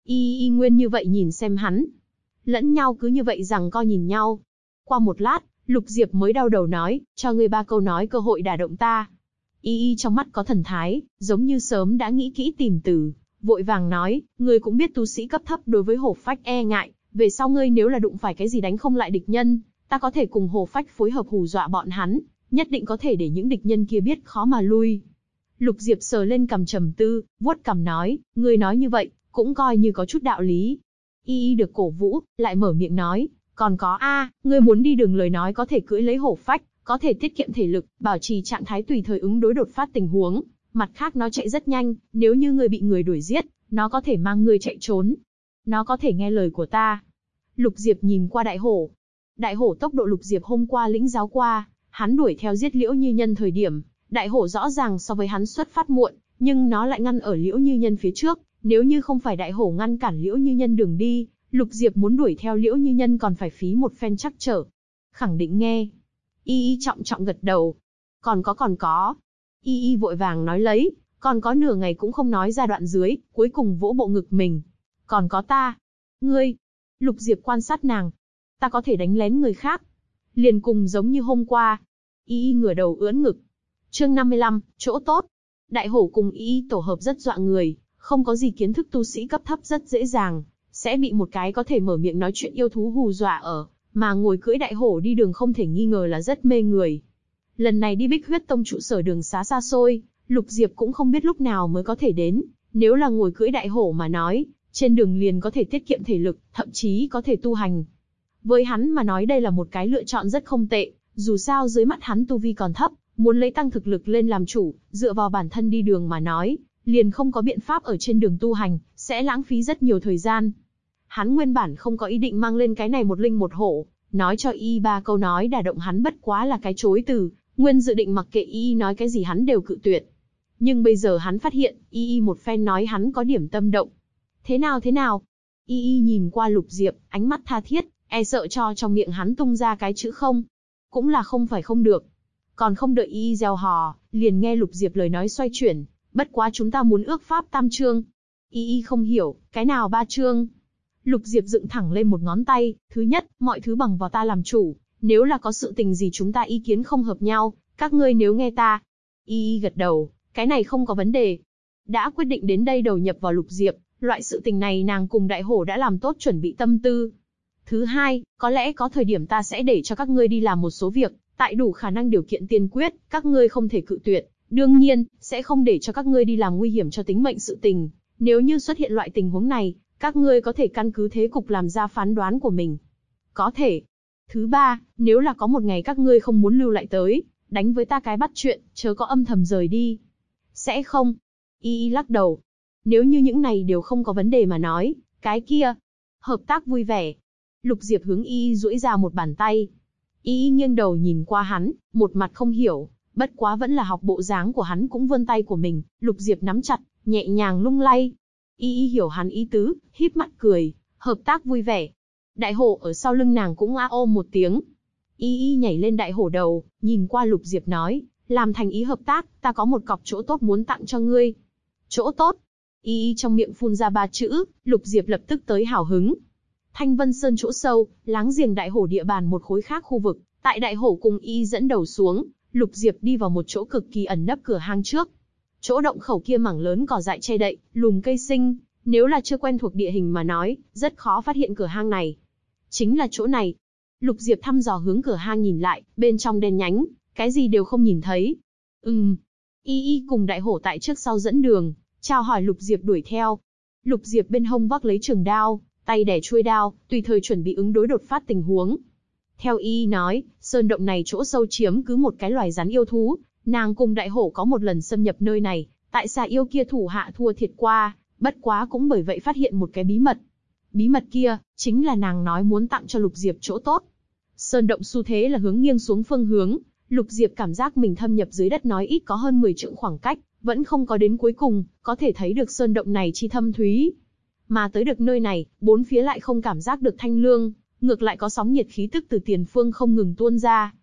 Y nguyên như vậy nhìn xem hắn. Lẫn nhau cứ như vậy rằng co nhìn nhau. Qua một lát, Lục Diệp mới đau đầu nói, cho ngươi 3 câu nói cơ hội đả động ta. Trong mắt có thần thái, giống như sớm đã nghĩ kỹ tìm từ, vội vàng nói, ngươi cũng biết tu sĩ cấp thấp đối với hổ phách e ngại, về sau ngươi nếu là đụng phải cái gì đánh không lại địch nhân, ta có thể cùng hổ phách phối hợp hù dọa bọn hắn, nhất định có thể để những địch nhân kia biết khó mà lui. Lục Diệp sờ lên cằm trầm tư, vuốt cằm nói, ngươi nói như vậy, cũng coi như có chút đạo lý. Được cổ vũ, lại mở miệng nói, còn có ngươi muốn đi đường lời nói có thể cưỡi lấy hổ phách, có thể tiết kiệm thể lực, bảo trì trạng thái tùy thời ứng đối đột phát tình huống. Mặt khác nó chạy rất nhanh, nếu như ngươi bị người đuổi giết, nó có thể mang ngươi chạy trốn. Nó có thể nghe lời của ta. Lục Diệp nhìn qua đại hổ. Đại hổ tốc độ Lục Diệp hôm qua lĩnh giáo qua, hắn đuổi theo giết Liễu Như Nhân thời điểm, đại hổ rõ ràng so với hắn xuất phát muộn, nhưng nó lại ngăn ở Liễu Như Nhân phía trước. Nếu như không phải đại hổ ngăn cản Liễu Như Nhân đường đi, Lục Diệp muốn đuổi theo Liễu Như Nhân còn phải phí một phen trắc trở. Khẳng định nghe. Trọng trọng gật đầu. Còn có. Vội vàng nói lấy, còn có nửa ngày cũng không nói ra đoạn dưới, cuối cùng vỗ bộ ngực mình. Còn có ta. Ngươi. Lục Diệp quan sát nàng. Ta có thể đánh lén người khác. Liền cùng giống như hôm qua. Ngửa đầu ưỡn ngực. Chương 55, chỗ tốt. Đại hổ cùng tổ hợp rất dọa người, không có gì kiến thức tu sĩ cấp thấp rất dễ dàng, sẽ bị một cái có thể mở miệng nói chuyện yêu thú hù dọa ở, mà ngồi cưỡi đại hổ đi đường không thể nghi ngờ là rất mê người. Lần này đi Bích Huyết Tông trụ sở đường xá xa xôi, Lục Diệp cũng không biết lúc nào mới có thể đến, nếu là ngồi cưỡi đại hổ mà nói, trên đường liền có thể tiết kiệm thể lực, thậm chí có thể tu hành. Với hắn mà nói đây là một cái lựa chọn rất không tệ, dù sao dưới mắt hắn tu vi còn thấp, muốn lấy tăng thực lực lên làm chủ, dựa vào bản thân đi đường mà nói, liền không có biện pháp ở trên đường tu hành, sẽ lãng phí rất nhiều thời gian. Hắn nguyên bản không có ý định mang lên cái này một linh một hổ, nói cho 3 câu nói đả động hắn bất quá là cái chối từ, nguyên dự định mặc kệ nói cái gì hắn đều cự tuyệt. Nhưng bây giờ hắn phát hiện, một phen nói hắn có điểm tâm động. Thế nào? Nhìn qua Lục Diệp, ánh mắt tha thiết, e sợ cho trong miệng hắn tung ra cái chữ không. Cũng là không phải không được. Còn không đợi gieo hò, liền nghe Lục Diệp lời nói xoay chuyển, bất quá chúng ta muốn ước pháp 3 chương. Không hiểu, cái nào 3 chương? Lục Diệp dựng thẳng lên một ngón tay, thứ nhất, mọi thứ bằng vào ta làm chủ, nếu là có sự tình gì chúng ta ý kiến không hợp nhau, các ngươi nếu nghe ta. Gật đầu, cái này không có vấn đề. Đã quyết định đến đây đầu nhập vào Lục Diệp, loại sự tình này nàng cùng đại hổ đã làm tốt chuẩn bị tâm tư. Thứ hai, có lẽ có thời điểm ta sẽ để cho các ngươi đi làm một số việc, tại đủ khả năng điều kiện tiên quyết, các ngươi không thể cự tuyệt. Đương nhiên, sẽ không để cho các ngươi đi làm nguy hiểm cho tính mệnh sự tình. Nếu như xuất hiện loại tình huống này, các ngươi có thể căn cứ thế cục làm ra phán đoán của mình. Có thể. Thứ ba, nếu là có một ngày các ngươi không muốn lưu lại tới, đánh với ta cái bắt chuyện, chớ có âm thầm rời đi. Sẽ không. Lắc đầu. Nếu như những này đều không có vấn đề mà nói, cái kia. Hợp tác vui vẻ. Lục Diệp hướng duỗi ra một bàn tay. Nghiêng đầu nhìn qua hắn, một mặt không hiểu, bất quá vẫn là học bộ dáng của hắn cũng vươn tay của mình, Lục Diệp nắm chặt, nhẹ nhàng lung lay. Hiểu hắn ý tứ, híp mắt cười, hợp tác vui vẻ. Đại hổ ở sau lưng nàng cũng ôm một tiếng. Nhảy lên đại hổ đầu, nhìn qua Lục Diệp nói, làm thành ý hợp tác, ta có một cọc chỗ tốt muốn tặng cho ngươi. Chỗ tốt? Trong miệng phun ra 3 chữ, Lục Diệp lập tức tới hào hứng. Thanh Vân Sơn chỗ sâu, láng giềng đại hổ địa bàn một khối khác khu vực, tại đại hổ cùng dẫn đầu xuống, Lục Diệp đi vào một chỗ cực kỳ ẩn nấp cửa hang trước. Chỗ động khẩu kia mảng lớn cỏ dại che đậy, lùm cây sinh, nếu là chưa quen thuộc địa hình mà nói, rất khó phát hiện cửa hang này. Chính là chỗ này. Lục Diệp thăm dò hướng cửa hang nhìn lại, bên trong đen nhánh, cái gì đều không nhìn thấy. Cùng đại hổ tại trước sau dẫn đường, chào hỏi Lục Diệp đuổi theo. Lục Diệp bên hông vác lấy trường đao, tay đè chuôi đao, tùy thời chuẩn bị ứng đối đột phát tình huống. Theo nói, sơn động này chỗ sâu chiếm cứ một cái loài rắn yêu thú, nàng cùng đại hổ có một lần xâm nhập nơi này, tại xà yêu kia thủ hạ thua thiệt qua, bất quá cũng bởi vậy phát hiện một cái bí mật. Bí mật kia, chính là nàng nói muốn tặng cho Lục Diệp chỗ tốt. Sơn động xu thế là hướng nghiêng xuống phương hướng, Lục Diệp cảm giác mình thâm nhập dưới đất nói ít có hơn 10 trượng khoảng cách, vẫn không có đến cuối cùng, có thể thấy được sơn động này chi thâm thúy. Mà tới được nơi này, bốn phía lại không cảm giác được thanh lương, ngược lại có sóng nhiệt khí tức từ tiền phương không ngừng tuôn ra.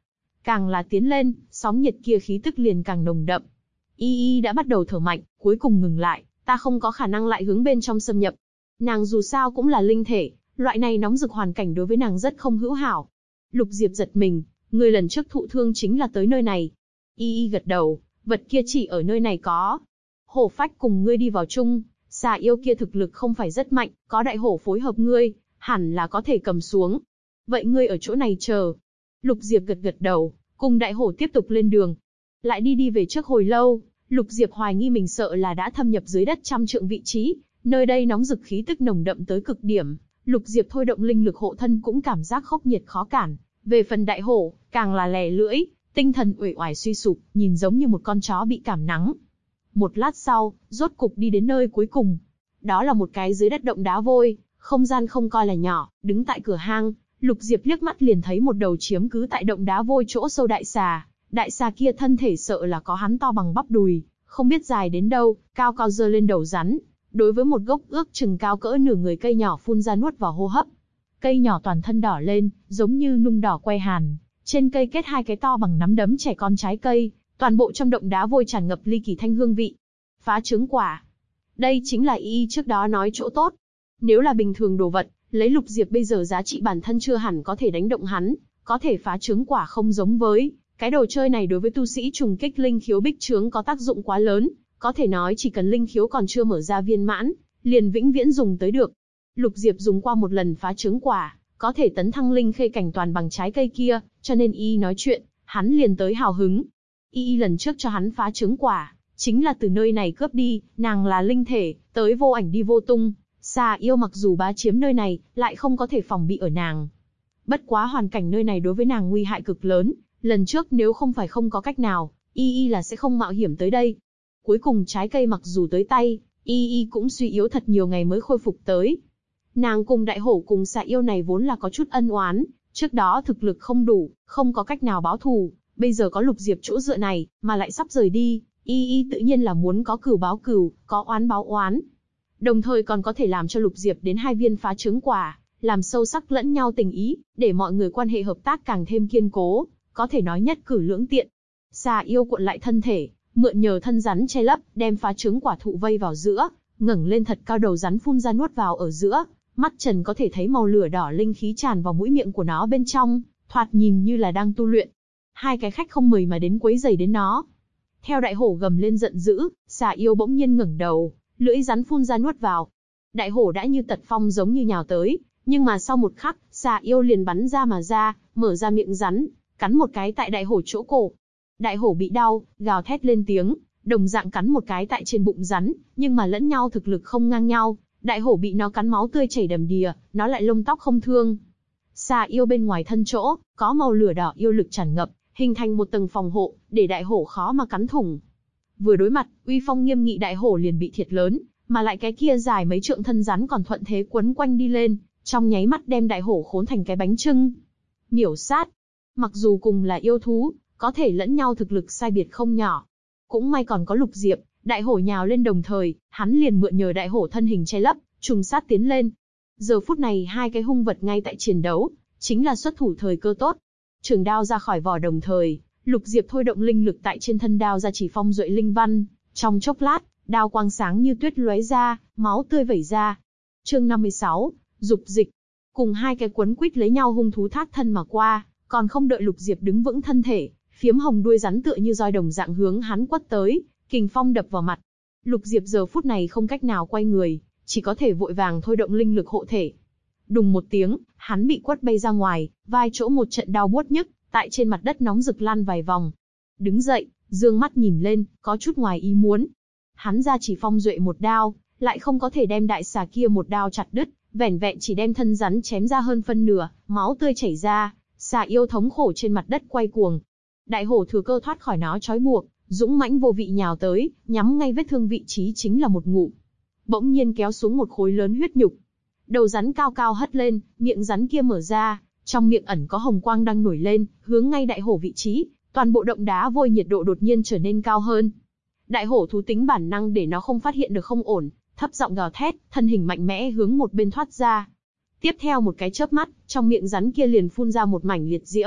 càng là tiến lên, sóng nhiệt kia khí tức liền càng nồng đậm. Y Y đã bắt đầu thở mạnh, cuối cùng ngừng lại, ta không có khả năng lại hướng bên trong xâm nhập. Nàng dù sao cũng là linh thể, loại này nóng rực hoàn cảnh đối với nàng rất không hữu hảo. Lục Diệp giật mình, người lần trước thụ thương chính là tới nơi này. Y Y gật đầu, vật kia chỉ ở nơi này có. Hổ phách cùng ngươi đi vào chung, xà yêu kia thực lực không phải rất mạnh, có đại hổ phối hợp ngươi, hẳn là có thể cầm xuống. Vậy ngươi ở chỗ này chờ. Lục Diệp gật gật đầu, cùng đại hổ tiếp tục lên đường. Lại đi về trước hồi lâu, Lục Diệp hoài nghi mình sợ là đã thâm nhập dưới đất 100 trượng vị trí, nơi đây nóng rực khí tức nồng đậm tới cực điểm. Lục Diệp thôi động linh lực hộ thân cũng cảm giác khốc nhiệt khó cản. Về phần đại hổ, càng là lè lưỡi, tinh thần uể oải suy sụp, nhìn giống như một con chó bị cảm nắng. Một lát sau, rốt cục đi đến nơi cuối cùng. Đó là một cái dưới đất động đá vôi, không gian không coi là nhỏ, đứng tại cửa hang, Lục Diệp liếc mắt liền thấy một đầu chiếm cứ tại động đá vôi chỗ sâu đại xà. Đại xà kia thân thể sợ là có hắn to bằng bắp đùi, không biết dài đến đâu, cao cao giơ lên đầu rắn. Đối với một gốc ước chừng cao cỡ nửa người cây nhỏ phun ra nuốt vào hô hấp. Cây nhỏ toàn thân đỏ lên, giống như nung đỏ que hàn. Trên cây kết 2 cái to bằng nắm đấm trẻ con trái cây, toàn bộ trong động đá vôi tràn ngập ly kỳ thanh hương vị. Phá trứng quả. Đây chính là Y trước đó nói chỗ tốt. Nếu là bình thường đồ vật, lấy Lục Diệp bây giờ giá trị bản thân chưa hẳn có thể đánh động hắn, có thể phá trứng quả không giống với. Cái đồ chơi này đối với tu sĩ trùng kích linh khiếu bích trướng có tác dụng quá lớn, có thể nói chỉ cần linh khiếu còn chưa mở ra viên mãn, liền vĩnh viễn dùng tới được. Lục Diệp dùng qua một lần phá trứng quả, có thể tấn thăng linh khê cảnh toàn bằng trái cây kia, cho nên Y nói chuyện, hắn liền tới hào hứng. Y lần trước cho hắn phá trứng quả, chính là từ nơi này cướp đi, nàng là linh thể, tới vô ảnh đi vô tung. Xà yêu mặc dù bá chiếm nơi này, lại không có thể phòng bị ở nàng. Bất quá hoàn cảnh nơi này đối với nàng nguy hại cực lớn, lần trước nếu không phải không có cách nào, Y là sẽ không mạo hiểm tới đây. Cuối cùng trái cây mặc dù tới tay, Y cũng suy yếu thật nhiều ngày mới khôi phục tới. Nàng cùng đại hổ cùng xà yêu này vốn là có chút ân oán, trước đó thực lực không đủ, không có cách nào báo thù, bây giờ có Lục Diệp chỗ dựa này, mà lại sắp rời đi, Y tự nhiên là muốn có cừu báo cừu, có oán báo oán. Đồng thời còn có thể làm cho Lục Diệp đến 2 viên phá trứng quả, làm sâu sắc lẫn nhau tình ý, để mọi người quan hệ hợp tác càng thêm kiên cố, có thể nói nhất cử lưỡng tiện. Xà yêu cuộn lại thân thể, mượn nhờ thân rắn che lấp, đem phá trứng quả thụ vây vào giữa, ngẩng lên thật cao đầu rắn phun ra nuốt vào ở giữa, mắt trần có thể thấy màu lửa đỏ linh khí tràn vào mũi miệng của nó bên trong, thoạt nhìn như là đang tu luyện. 2 cái khách không mời mà đến quấy rầy đến nó. Theo đại hổ gầm lên giận dữ, xà yêu bỗng nhiên ngẩng đầu, lưỡi rắn phun ra nuốt vào. Đại hổ đã như tật phong giống như nhào tới, nhưng mà sau một khắc, xà yêu liền bắn ra mà ra, mở ra miệng rắn, cắn một cái tại đại hổ chỗ cổ. Đại hổ bị đau, gào thét lên tiếng, đồng dạng cắn một cái tại trên bụng rắn, nhưng mà lẫn nhau thực lực không ngang nhau. Đại hổ bị nó cắn máu tươi chảy đầm đìa, nó lại lông tóc không thương. Xà yêu bên ngoài thân chỗ, có màu lửa đỏ yêu lực tràn ngập, hình thành một tầng phòng hộ, để đại hổ khó mà cắn thủng. Vừa đối mặt, uy phong nghiêm nghị đại hổ liền bị thiệt lớn, mà lại cái kia dài mấy trượng thân rắn còn thuận thế quấn quanh đi lên, trong nháy mắt đem đại hổ khốn thành cái bánh chưng. Miểu sát. Mặc dù cùng là yêu thú, có thể lẫn nhau thực lực sai biệt không nhỏ. Cũng may còn có Lục Diệp, đại hổ nhào lên đồng thời, hắn liền mượn nhờ đại hổ thân hình che lấp, trùng sát tiến lên. Giờ phút này 2 cái hung vật ngay tại chiến đấu, chính là xuất thủ thời cơ tốt. Trường đao ra khỏi vỏ đồng thời, Lục Diệp thôi động linh lực tại trên thân đao ra chỉ phong duệ linh văn, trong chốc lát, đao quang sáng như tuyết lóe ra, máu tươi vẩy ra. Chương 56, dục dịch. Cùng 2 cái quấn quýt lấy nhau hung thú thác thân mà qua, còn không đợi Lục Diệp đứng vững thân thể, phiếm hồng đuôi rắn tựa như roi đồng dạng hướng hắn quất tới, kình phong đập vào mặt. Lục Diệp giờ phút này không cách nào quay người, chỉ có thể vội vàng thôi động linh lực hộ thể. Đùng một tiếng, hắn bị quất bay ra ngoài, vai chỗ một trận đau buốt nhức, tại trên mặt đất nóng rực lăn vài vòng. Đứng dậy, dương mắt nhìn lên, có chút ngoài ý muốn. Hắn ra chỉ phong duệ một đao, lại không có thể đem đại xà kia một đao chặt đứt, vẻn vẹn chỉ đem thân rắn chém ra hơn phân nửa, máu tươi chảy ra, xà yêu thống khổ trên mặt đất quay cuồng. Đại hổ thừa cơ thoát khỏi nó trói buộc, dũng mãnh vô vị nhào tới, nhắm ngay vết thương vị trí chính là một ngụm. Bỗng nhiên kéo xuống một khối lớn huyết nhục. Đầu rắn cao cao hất lên, miệng rắn kia mở ra, trong miệng ẩn có hồng quang đang nổi lên, hướng ngay đại hổ vị trí, toàn bộ động đá vôi nhiệt độ đột nhiên trở nên cao hơn. Đại hổ thú tính bản năng để nó không phát hiện được không ổn, thấp giọng gào thét, thân hình mạnh mẽ hướng một bên thoát ra. Tiếp theo một cái chớp mắt, trong miệng rắn kia liền phun ra một mảnh liệt diễm,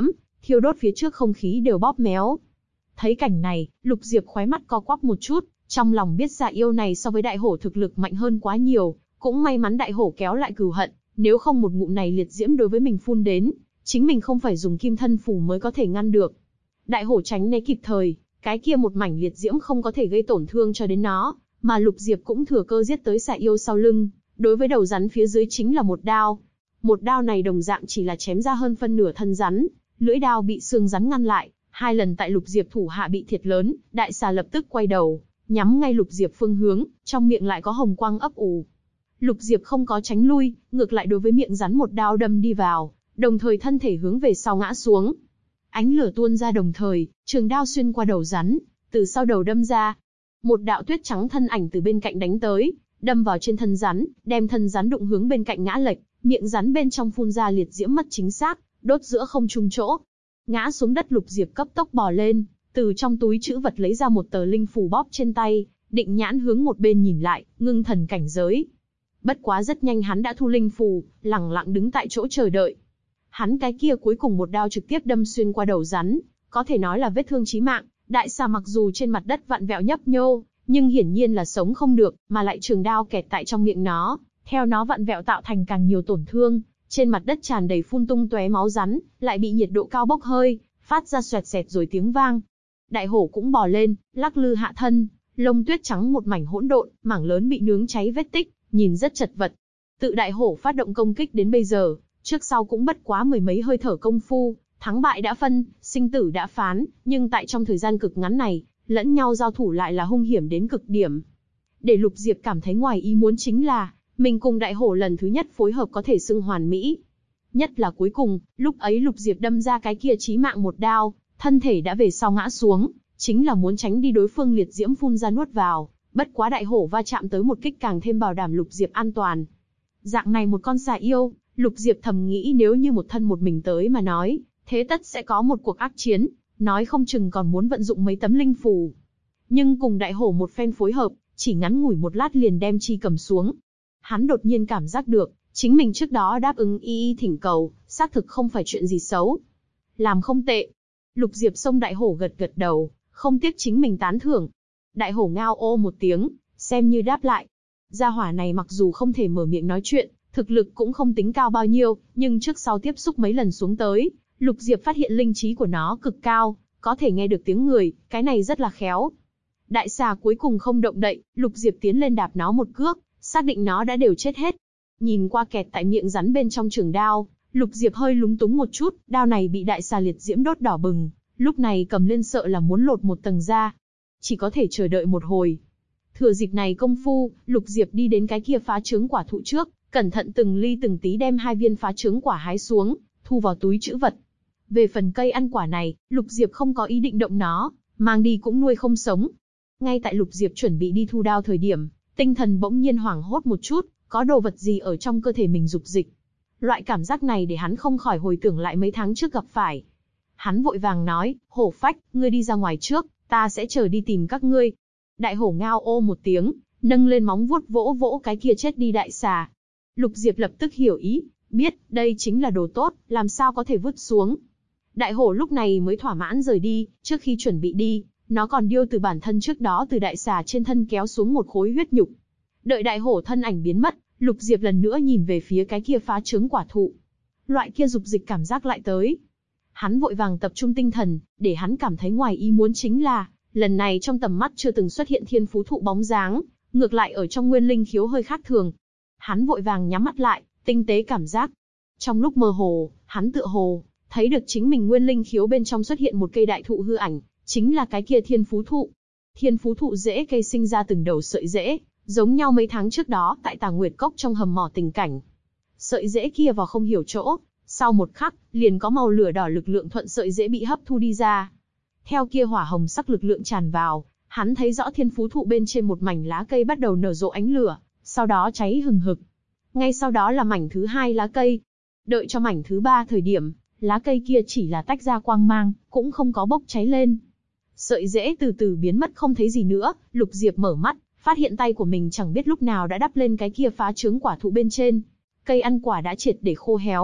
thiêu đốt phía trước không khí đều bóp méo. Thấy cảnh này, Lục Diệp khóe mắt co quắp một chút, trong lòng biết xà yêu này so với đại hổ thực lực mạnh hơn quá nhiều, cũng may mắn đại hổ kéo lại cừu hận, nếu không một ngụm này liệt diễm đối với mình phun đến, chính mình không phải dùng kim thân phù mới có thể ngăn được. Đại hổ tránh né kịp thời, cái kia một mảnh liệt diễm không có thể gây tổn thương cho đến nó, mà Lục Diệp cũng thừa cơ giết tới xà yêu sau lưng, đối với đầu rắn phía dưới chính là một đao. Một đao này đồng dạng chỉ là chém ra hơn phân nửa thân rắn, lưỡi đao bị xương rắn ngăn lại, 2 lần tại Lục Diệp thủ hạ bị thiệt lớn, đại xà lập tức quay đầu, nhắm ngay Lục Diệp phương hướng, trong miệng lại có hồng quang ấp ủ. Lục Diệp không có tránh lui, ngược lại đối với miệng rắn một đao đâm đi vào, đồng thời thân thể hướng về sau ngã xuống. Ánh lửa tuôn ra đồng thời, trường đao xuyên qua đầu rắn, từ sau đầu đâm ra. Một đạo tuyết trắng thân ảnh từ bên cạnh đánh tới, đâm vào trên thân rắn, đem thân rắn đụng hướng bên cạnh ngã lệch, miệng rắn bên trong phun ra liệt diễm mất chính xác, đốt giữa không trung chỗ. Ngã xuống đất Lục Diệp cấp tốc bò lên, từ trong túi trữ vật lấy ra một tờ linh phù bóp trên tay, định nhãn hướng một bên nhìn lại, ngưng thần cảnh giới. Bất quá rất nhanh hắn đã thu linh phù, lẳng lặng đứng tại chỗ chờ đợi. Hắn cái kia cuối cùng một đao trực tiếp đâm xuyên qua đầu rắn, có thể nói là vết thương chí mạng. Đại xà mặc dù trên mặt đất vặn vẹo nhấp nhô, nhưng hiển nhiên là sống không được, mà lại trường đao kẹt tại trong miệng nó, theo nó vặn vẹo tạo thành càng nhiều tổn thương. Trên mặt đất tràn đầy phun tung tóe máu rắn, lại bị nhiệt độ cao bốc hơi, phát ra xoẹt xẹt rồi tiếng vang. Đại hổ cũng bò lên, lắc lư hạ thân, lông tuyết trắng một mảnh hỗn độn, mảng lớn bị nướng cháy vết tích, nhìn rất chật vật. Tự đại hổ phát động công kích đến bây giờ, trước sau cũng bất quá mười mấy hơi thở công phu, thắng bại đã phân, sinh tử đã phán, nhưng tại trong thời gian cực ngắn này, lẫn nhau giao thủ lại là hung hiểm đến cực điểm. Để Lục Diệp cảm thấy ngoài ý muốn chính là, mình cùng đại hổ lần thứ nhất phối hợp có thể xưng hoàn mỹ. Nhất là cuối cùng, lúc ấy Lục Diệp đâm ra cái kia chí mạng một đao, thân thể đã về sau ngã xuống, chính là muốn tránh đi đối phương liệt diễm phun ra nuốt vào, bất quá đại hổ va chạm tới một kích càng thêm bảo đảm Lục Diệp an toàn. Dạng này một con xà yêu, Lục Diệp thầm nghĩ nếu như một thân một mình tới mà nói, thế tất sẽ có một cuộc ác chiến, nói không chừng còn muốn vận dụng mấy tấm linh phù. Nhưng cùng đại hổ một phen phối hợp, chỉ ngắn ngủi một lát liền đem chi cầm xuống. Hắn đột nhiên cảm giác được, chính mình trước đó đáp ứng y thỉnh cầu, xác thực không phải chuyện gì xấu. Làm không tệ. Lục Diệp xông đại hổ gật gật đầu, không tiếc chính mình tán thưởng. Đại hổ ngao ô một tiếng, xem như đáp lại. Gia hỏa này mặc dù không thể mở miệng nói chuyện, thực lực cũng không tính cao bao nhiêu, nhưng trước sau tiếp xúc mấy lần xuống tới, Lục Diệp phát hiện linh trí của nó cực cao, có thể nghe được tiếng người, cái này rất là khéo. Đại xà cuối cùng không động đậy, Lục Diệp tiến lên đạp nó một cước, xác định nó đã đều chết hết. Nhìn qua kẹt tại miệng rắn bên trong trường đao, Lục Diệp hơi lúng túng một chút, đao này bị đại xà liệt diễm đốt đỏ bừng, lúc này cầm lên sợ là muốn lột một tầng da. Chỉ có thể chờ đợi một hồi. Thừa dịp này công phu, Lục Diệp đi đến cái kia phá trứng quả thụ trước, cẩn thận từng ly từng tí đem 2 viên phá trứng quả hái xuống, thu vào túi trữ vật. Về phần cây ăn quả này, Lục Diệp không có ý định động nó, mang đi cũng nuôi không sống. Ngay tại Lục Diệp chuẩn bị đi thu đao thời điểm, tinh thần bỗng nhiên hoảng hốt một chút, có đồ vật gì ở trong cơ thể mình dục dịch. Loại cảm giác này để hắn không khỏi hồi tưởng lại mấy tháng trước gặp phải. Hắn vội vàng nói, hổ phách, ngươi đi ra ngoài trước, ta sẽ chờ đi tìm các ngươi. Đại hổ ngao ô một tiếng, nâng lên móng vuốt vỗ vỗ cái kia chết đi đại xà. Lục Diệp lập tức hiểu ý, biết đây chính là đồ tốt, làm sao có thể vứt xuống. Đại hổ lúc này mới thỏa mãn rời đi, trước khi chuẩn bị đi, nó còn điêu từ bản thân trước đó từ đại xà trên thân kéo xuống một khối huyết nhục. Đợi đại hổ thân ảnh biến mất, Lục Diệp lần nữa nhìn về phía cái kia phá trứng quả thụ. Loại kia dục dịch cảm giác lại tới. Hắn vội vàng tập trung tinh thần, để hắn cảm thấy ngoài ý muốn chính là, lần này trong tầm mắt chưa từng xuất hiện thiên phú thụ bóng dáng, ngược lại ở trong nguyên linh khiếu hơi khác thường. Hắn vội vàng nhắm mắt lại, tinh tế cảm giác. Trong lúc mơ hồ, hắn tựa hồ thấy được chính mình nguyên linh khiếu bên trong xuất hiện một cây đại thụ hư ảnh, chính là cái kia thiên phú thụ. Thiên phú thụ rễ cây sinh ra từng đầu sợi rễ, giống nhau mấy tháng trước đó tại Tà Nguyệt Cốc trong hầm mỏ tình cảnh. Sợi rễ kia vào không hiểu chỗ, sau một khắc, liền có màu lửa đỏ lực lượng thuận sợi rễ bị hấp thu đi ra. Theo kia hỏa hồng sắc lực lượng tràn vào, hắn thấy rõ thiên phú thụ bên trên một mảnh lá cây bắt đầu nở rộ ánh lửa, sau đó cháy hừng hực. Ngay sau đó là mảnh thứ 2 lá cây. Đợi cho mảnh thứ 3 thời điểm, lá cây kia chỉ là tách ra quang mang, cũng không có bốc cháy lên. Sợi rễ từ từ biến mất không thấy gì nữa, Lục Diệp mở mắt, phát hiện tay của mình chẳng biết lúc nào đã đắp lên cái kia phá trứng quả thụ bên trên. Cây ăn quả đã triệt để khô héo,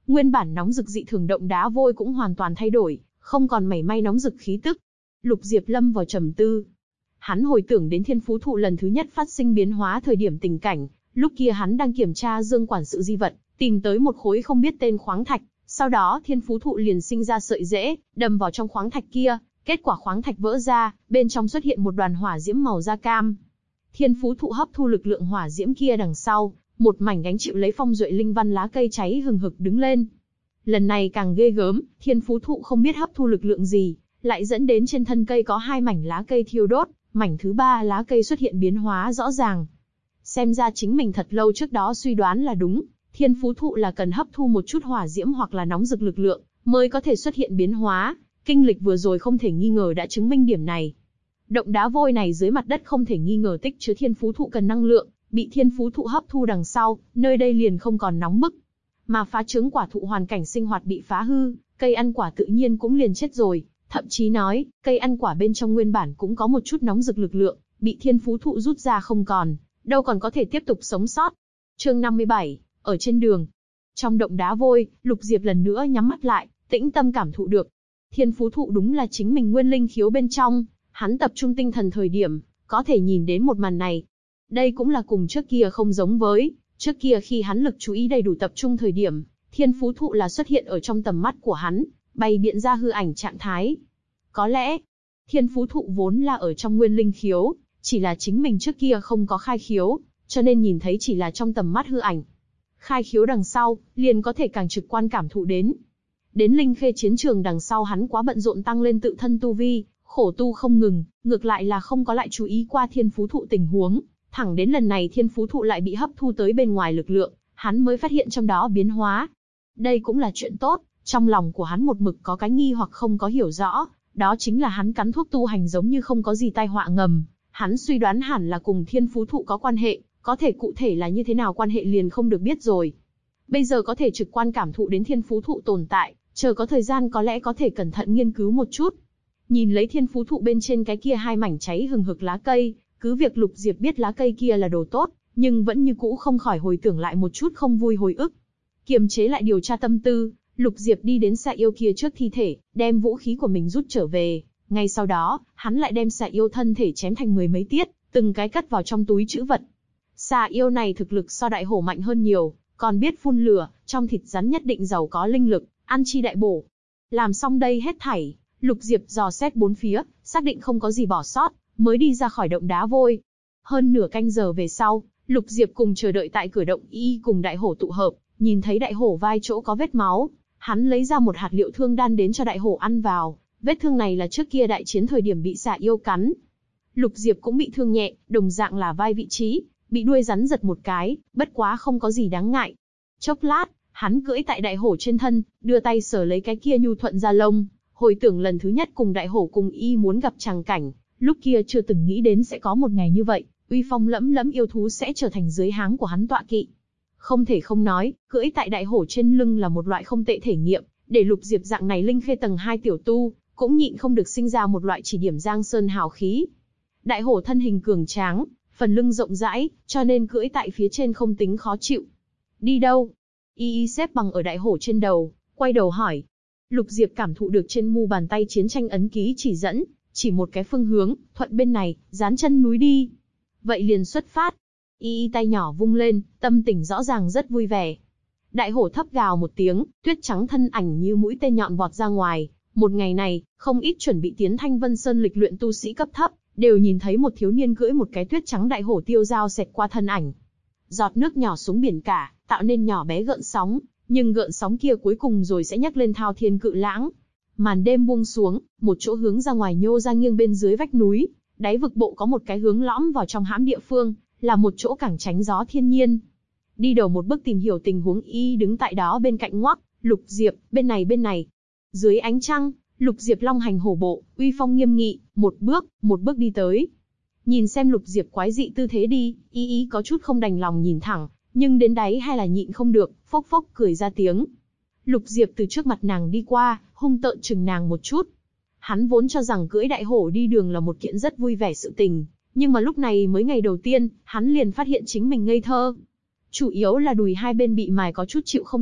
Nguyên bản nóng rực dị thường động đá vôi cũng hoàn toàn thay đổi, không còn mảy may nóng rực khí tức. Lục Diệp lâm vào trầm tư. Hắn hồi tưởng đến thiên phú thụ lần thứ nhất phát sinh biến hóa thời điểm tình cảnh, lúc kia hắn đang kiểm tra dương quản sự di vật, tìm tới một khối không biết tên khoáng thạch, sau đó thiên phú thụ liền sinh ra sợi rễ, đâm vào trong khoáng thạch kia, kết quả khoáng thạch vỡ ra, bên trong xuất hiện một đoàn hỏa diễm màu da cam. Thiên phú thụ hấp thu lực lượng hỏa diễm kia đằng sau, một mảnh gánh chịu lấy phong duệ linh văn lá cây cháy hừng hực đứng lên. Lần này càng ghê gớm, thiên phú thụ không biết hấp thu lực lượng gì, lại dẫn đến trên thân cây có 2 mảnh lá cây thiêu đốt, mảnh thứ 3 lá cây xuất hiện biến hóa rõ ràng. Xem ra chính mình thật lâu trước đó suy đoán là đúng, thiên phú thụ là cần hấp thu một chút hỏa diễm hoặc là nóng rực lực lượng, mới có thể xuất hiện biến hóa. Kinh lịch vừa rồi không thể nghi ngờ đã chứng minh điểm này. Động đá vôi này dưới mặt đất không thể nghi ngờ tích chứa thiên phú thụ cần năng lượng, bị thiên phú thụ hấp thu đằng sau, nơi đây liền không còn nóng bức. Mà phá trứng quả thụ hoàn cảnh sinh hoạt bị phá hư, cây ăn quả tự nhiên cũng liền chết rồi. Thậm chí nói, cây ăn quả bên trong nguyên bản cũng có một chút nóng rực lực lượng, bị thiên phú thụ rút ra không còn, đâu còn có thể tiếp tục sống sót. Chương 57, ở trên đường. Trong động đá vôi, Lục Diệp lần nữa nhắm mắt lại, tĩnh tâm cảm thụ được. Thiên phú thụ đúng là chính mình nguyên linh khiếu bên trong, hắn tập trung tinh thần thời điểm, có thể nhìn đến một màn này. Đây cũng là cùng trước kia không giống với, trước kia khi hắn lực chú ý đầy đủ tập trung thời điểm, thiên phú thụ là xuất hiện ở trong tầm mắt của hắn, bày biện ra hư ảnh trạng thái. Có lẽ, thiên phú thụ vốn là ở trong nguyên linh khiếu, chỉ là chính mình trước kia không có khai khiếu, cho nên nhìn thấy chỉ là trong tầm mắt hư ảnh. Khai khiếu đằng sau, liền có thể càng trực quan cảm thụ đến. Đến linh khê chiến trường đằng sau hắn quá bận rộn tăng lên tự thân tu vi, khổ tu không ngừng, ngược lại là không có lại chú ý qua thiên phú thụ tình huống. Thẳng đến lần này thiên phú thụ lại bị hấp thu tới bên ngoài lực lượng, hắn mới phát hiện trong đó biến hóa. Đây cũng là chuyện tốt, trong lòng của hắn một mực có cái nghi hoặc không có hiểu rõ, đó chính là hắn cắn thuốc tu hành giống như không có gì tai họa ngầm. Hắn suy đoán hẳn là cùng thiên phú thụ có quan hệ, có thể cụ thể là như thế nào quan hệ liền không được biết rồi. Bây giờ có thể trực quan cảm thụ đến thiên phú thụ tồn tại, chờ có thời gian có lẽ có thể cẩn thận nghiên cứu một chút. Nhìn lấy thiên phú thụ bên trên cái kia 2 mảnh cháy hừng hực lá cây, cứ việc Lục Diệp biết lá cây kia là đồ tốt, nhưng vẫn như cũ không khỏi hồi tưởng lại một chút không vui hồi ức. Kiềm chế lại điều tra tâm tư, Lục Diệp đi đến xà yêu kia trước thi thể, đem vũ khí của mình rút trở về. Ngay sau đó, hắn lại đem xà yêu thân thể chém thành 10 mấy tiết, từng cái cất vào trong túi trữ vật. Xà yêu này thực lực so đại hổ mạnh hơn nhiều, còn biết phun lửa, trong thịt rắn nhất định giàu có linh lực, ăn chi đại bổ. Làm xong đây hết thảy, Lục Diệp dò xét bốn phía, xác định không có gì bỏ sót, mới đi ra khỏi động đá vôi. Hơn nửa canh giờ về sau, Lục Diệp cùng chờ đợi tại cửa động y cùng đại hổ tụ hợp, nhìn thấy đại hổ vai chỗ có vết máu, hắn lấy ra một hạt liệu thương đan đến cho đại hổ ăn vào. Vết thương này là trước kia đại chiến thời điểm bị xà yêu cắn. Lục Diệp cũng bị thương nhẹ, đồng dạng là vai vị trí, bị đuôi rắn giật một cái, bất quá không có gì đáng ngại. Chốc lát, hắn cưỡi tại đại hổ trên thân, đưa tay sờ lấy cái kia nhu thuận da lông, hồi tưởng lần thứ nhất cùng đại hổ cùng y muốn gặp tràng cảnh, lúc kia chưa từng nghĩ đến sẽ có một ngày như vậy, uy phong lẫm lẫm yêu thú sẽ trở thành dưới háng của hắn tọa kỵ. Không thể không nói, cưỡi tại đại hổ trên lưng là một loại không tệ thể nghiệm, để Lục Diệp dạng này linh khê tầng 2 tiểu tu, cũng nhịn không được sinh ra một loại chỉ điểm giang sơn hào khí. Đại hổ thân hình cường tráng, phần lưng rộng rãi, cho nên cưỡi tại phía trên không tính khó chịu. Đi đâu? Y xếp bằng ở đại hổ trên đầu, quay đầu hỏi. Lục Diệp cảm thụ được trên mu bàn tay chiến tranh ấn ký chỉ dẫn, chỉ một cái phương hướng, thuận bên này, dán chân núi đi. Vậy liền xuất phát. Y tay nhỏ vung lên, tâm tình rõ ràng rất vui vẻ. Đại hổ thấp gào một tiếng, tuyết trắng thân ảnh như mũi tên nhọn vọt ra ngoài. Một ngày này, không ít chuẩn bị tiến Thanh Vân Sơn lịch luyện tu sĩ cấp thấp, đều nhìn thấy một thiếu niên cưỡi một cái tuyết trắng đại hổ tiêu dao xẹt qua thân ảnh. Giọt nước nhỏ xuống biển cả, tạo nên nhỏ bé gợn sóng, nhưng gợn sóng kia cuối cùng rồi sẽ nhấc lên thao thiên cự lãng. Màn đêm buông xuống, một chỗ hướng ra ngoài nhô ra nghiêng bên dưới vách núi, đáy vực bộ có một cái hướng lõm vào trong hãm địa phương, là một chỗ cảng tránh gió thiên nhiên. Đi đầu một bước tìm hiểu tình huống y đứng tại đó bên cạnh ngoắc, Lục Diệp, bên này. Dưới ánh trăng, Lục Diệp long hành hổ bộ, uy phong nghiêm nghị, một bước đi tới. Nhìn xem Lục Diệp quái dị tư thế đi, y có chút không đành lòng nhìn thẳng, nhưng đến đáy hay là nhịn không được, phốc phốc cười ra tiếng. Lục Diệp từ trước mặt nàng đi qua, hung tợn chừng nàng một chút. Hắn vốn cho rằng cưỡi đại hổ đi đường là một kiện rất vui vẻ sự tình, nhưng mà lúc này mới ngày đầu tiên, hắn liền phát hiện chính mình ngây thơ. Chủ yếu là đùi hai bên bị mài có chút chịu không được,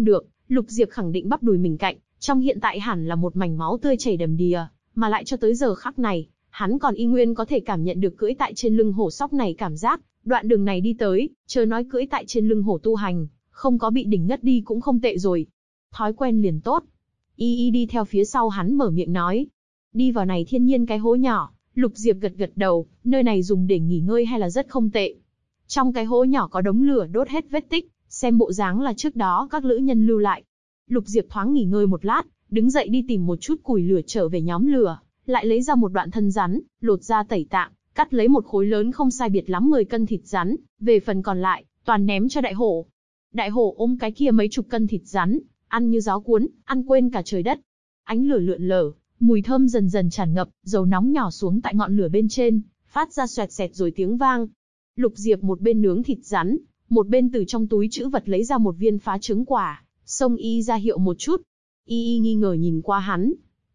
Lục Diệp khẳng định bắp đùi mình cạnh, trong hiện tại hẳn là một mảnh máu tươi chảy đầm đìa, mà lại cho tới giờ khắc này, hắn còn y nguyên có thể cảm nhận được cưỡi tại trên lưng hổ sóc này cảm giác, đoạn đường này đi tới, chớ nói cưỡi tại trên lưng hổ tu hành, không có bị đỉnh ngất đi cũng không tệ rồi. Thói quen liền tốt. Y Y đi theo phía sau hắn mở miệng nói. Đi vào này thiên nhiên cái hố nhỏ, Lục Diệp gật gật đầu, nơi này dùng để nghỉ ngơi hay là rất không tệ. Trong cái hố nhỏ có đống lửa đốt hết vết tích, xem bộ dáng là trước đó các lữ nhân lưu lại. Lục Diệp thoáng nghỉ ngơi một lát, đứng dậy đi tìm một chút củi lửa trở về nhóm lửa, lại lấy ra một đoạn thân rắn, lột ra tẩy tạng, cắt lấy một khối lớn không sai biệt lắm 10 cân thịt rắn, về phần còn lại, toàn ném cho đại hổ. Đại hổ ôm cái kia mấy chục cân thịt rắn, ăn như gió cuốn, ăn quên cả trời đất. Ánh lửa lượn lờ, mùi thơm dần dần tràn ngập, dầu nóng nhỏ xuống tại ngọn lửa bên trên, phát ra xoẹt xẹt rồi tiếng vang. Lục Diệp một bên nướng thịt rắn, một bên từ trong túi trữ vật lấy ra một viên phá trứng quả, xông Y ra hiệu một chút. Y nghi ngờ nhìn qua hắn.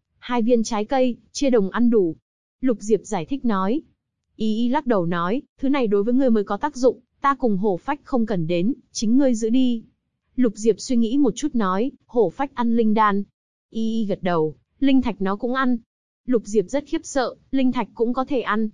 2 viên trái cây, chia đồng ăn đủ. Lục Diệp giải thích nói. Y lắc đầu nói, thứ này đối với ngươi mới có tác dụng, ta cùng hổ phách không cần đến, chính ngươi giữ đi. Lục Diệp suy nghĩ một chút nói, hổ phách ăn linh đan. Y gật đầu, linh thạch nó cũng ăn. Lục Diệp rất khiếp sợ, linh thạch cũng có thể ăn.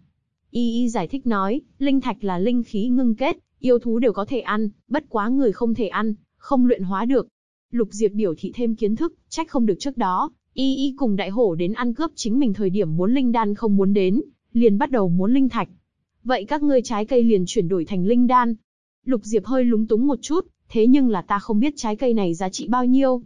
Y giải thích nói, linh thạch là linh khí ngưng kết, yêu thú đều có thể ăn, bất quá người không thể ăn, không luyện hóa được. Lục Diệp biểu thị thêm kiến thức, trách không được trước đó, Y cùng đại hổ đến ăn cướp chính mình thời điểm muốn linh đan không muốn đến, liền bắt đầu muốn linh thạch. Vậy các ngươi trái cây liền chuyển đổi thành linh đan. Lục Diệp hơi lúng túng một chút, thế nhưng là ta không biết trái cây này giá trị bao nhiêu.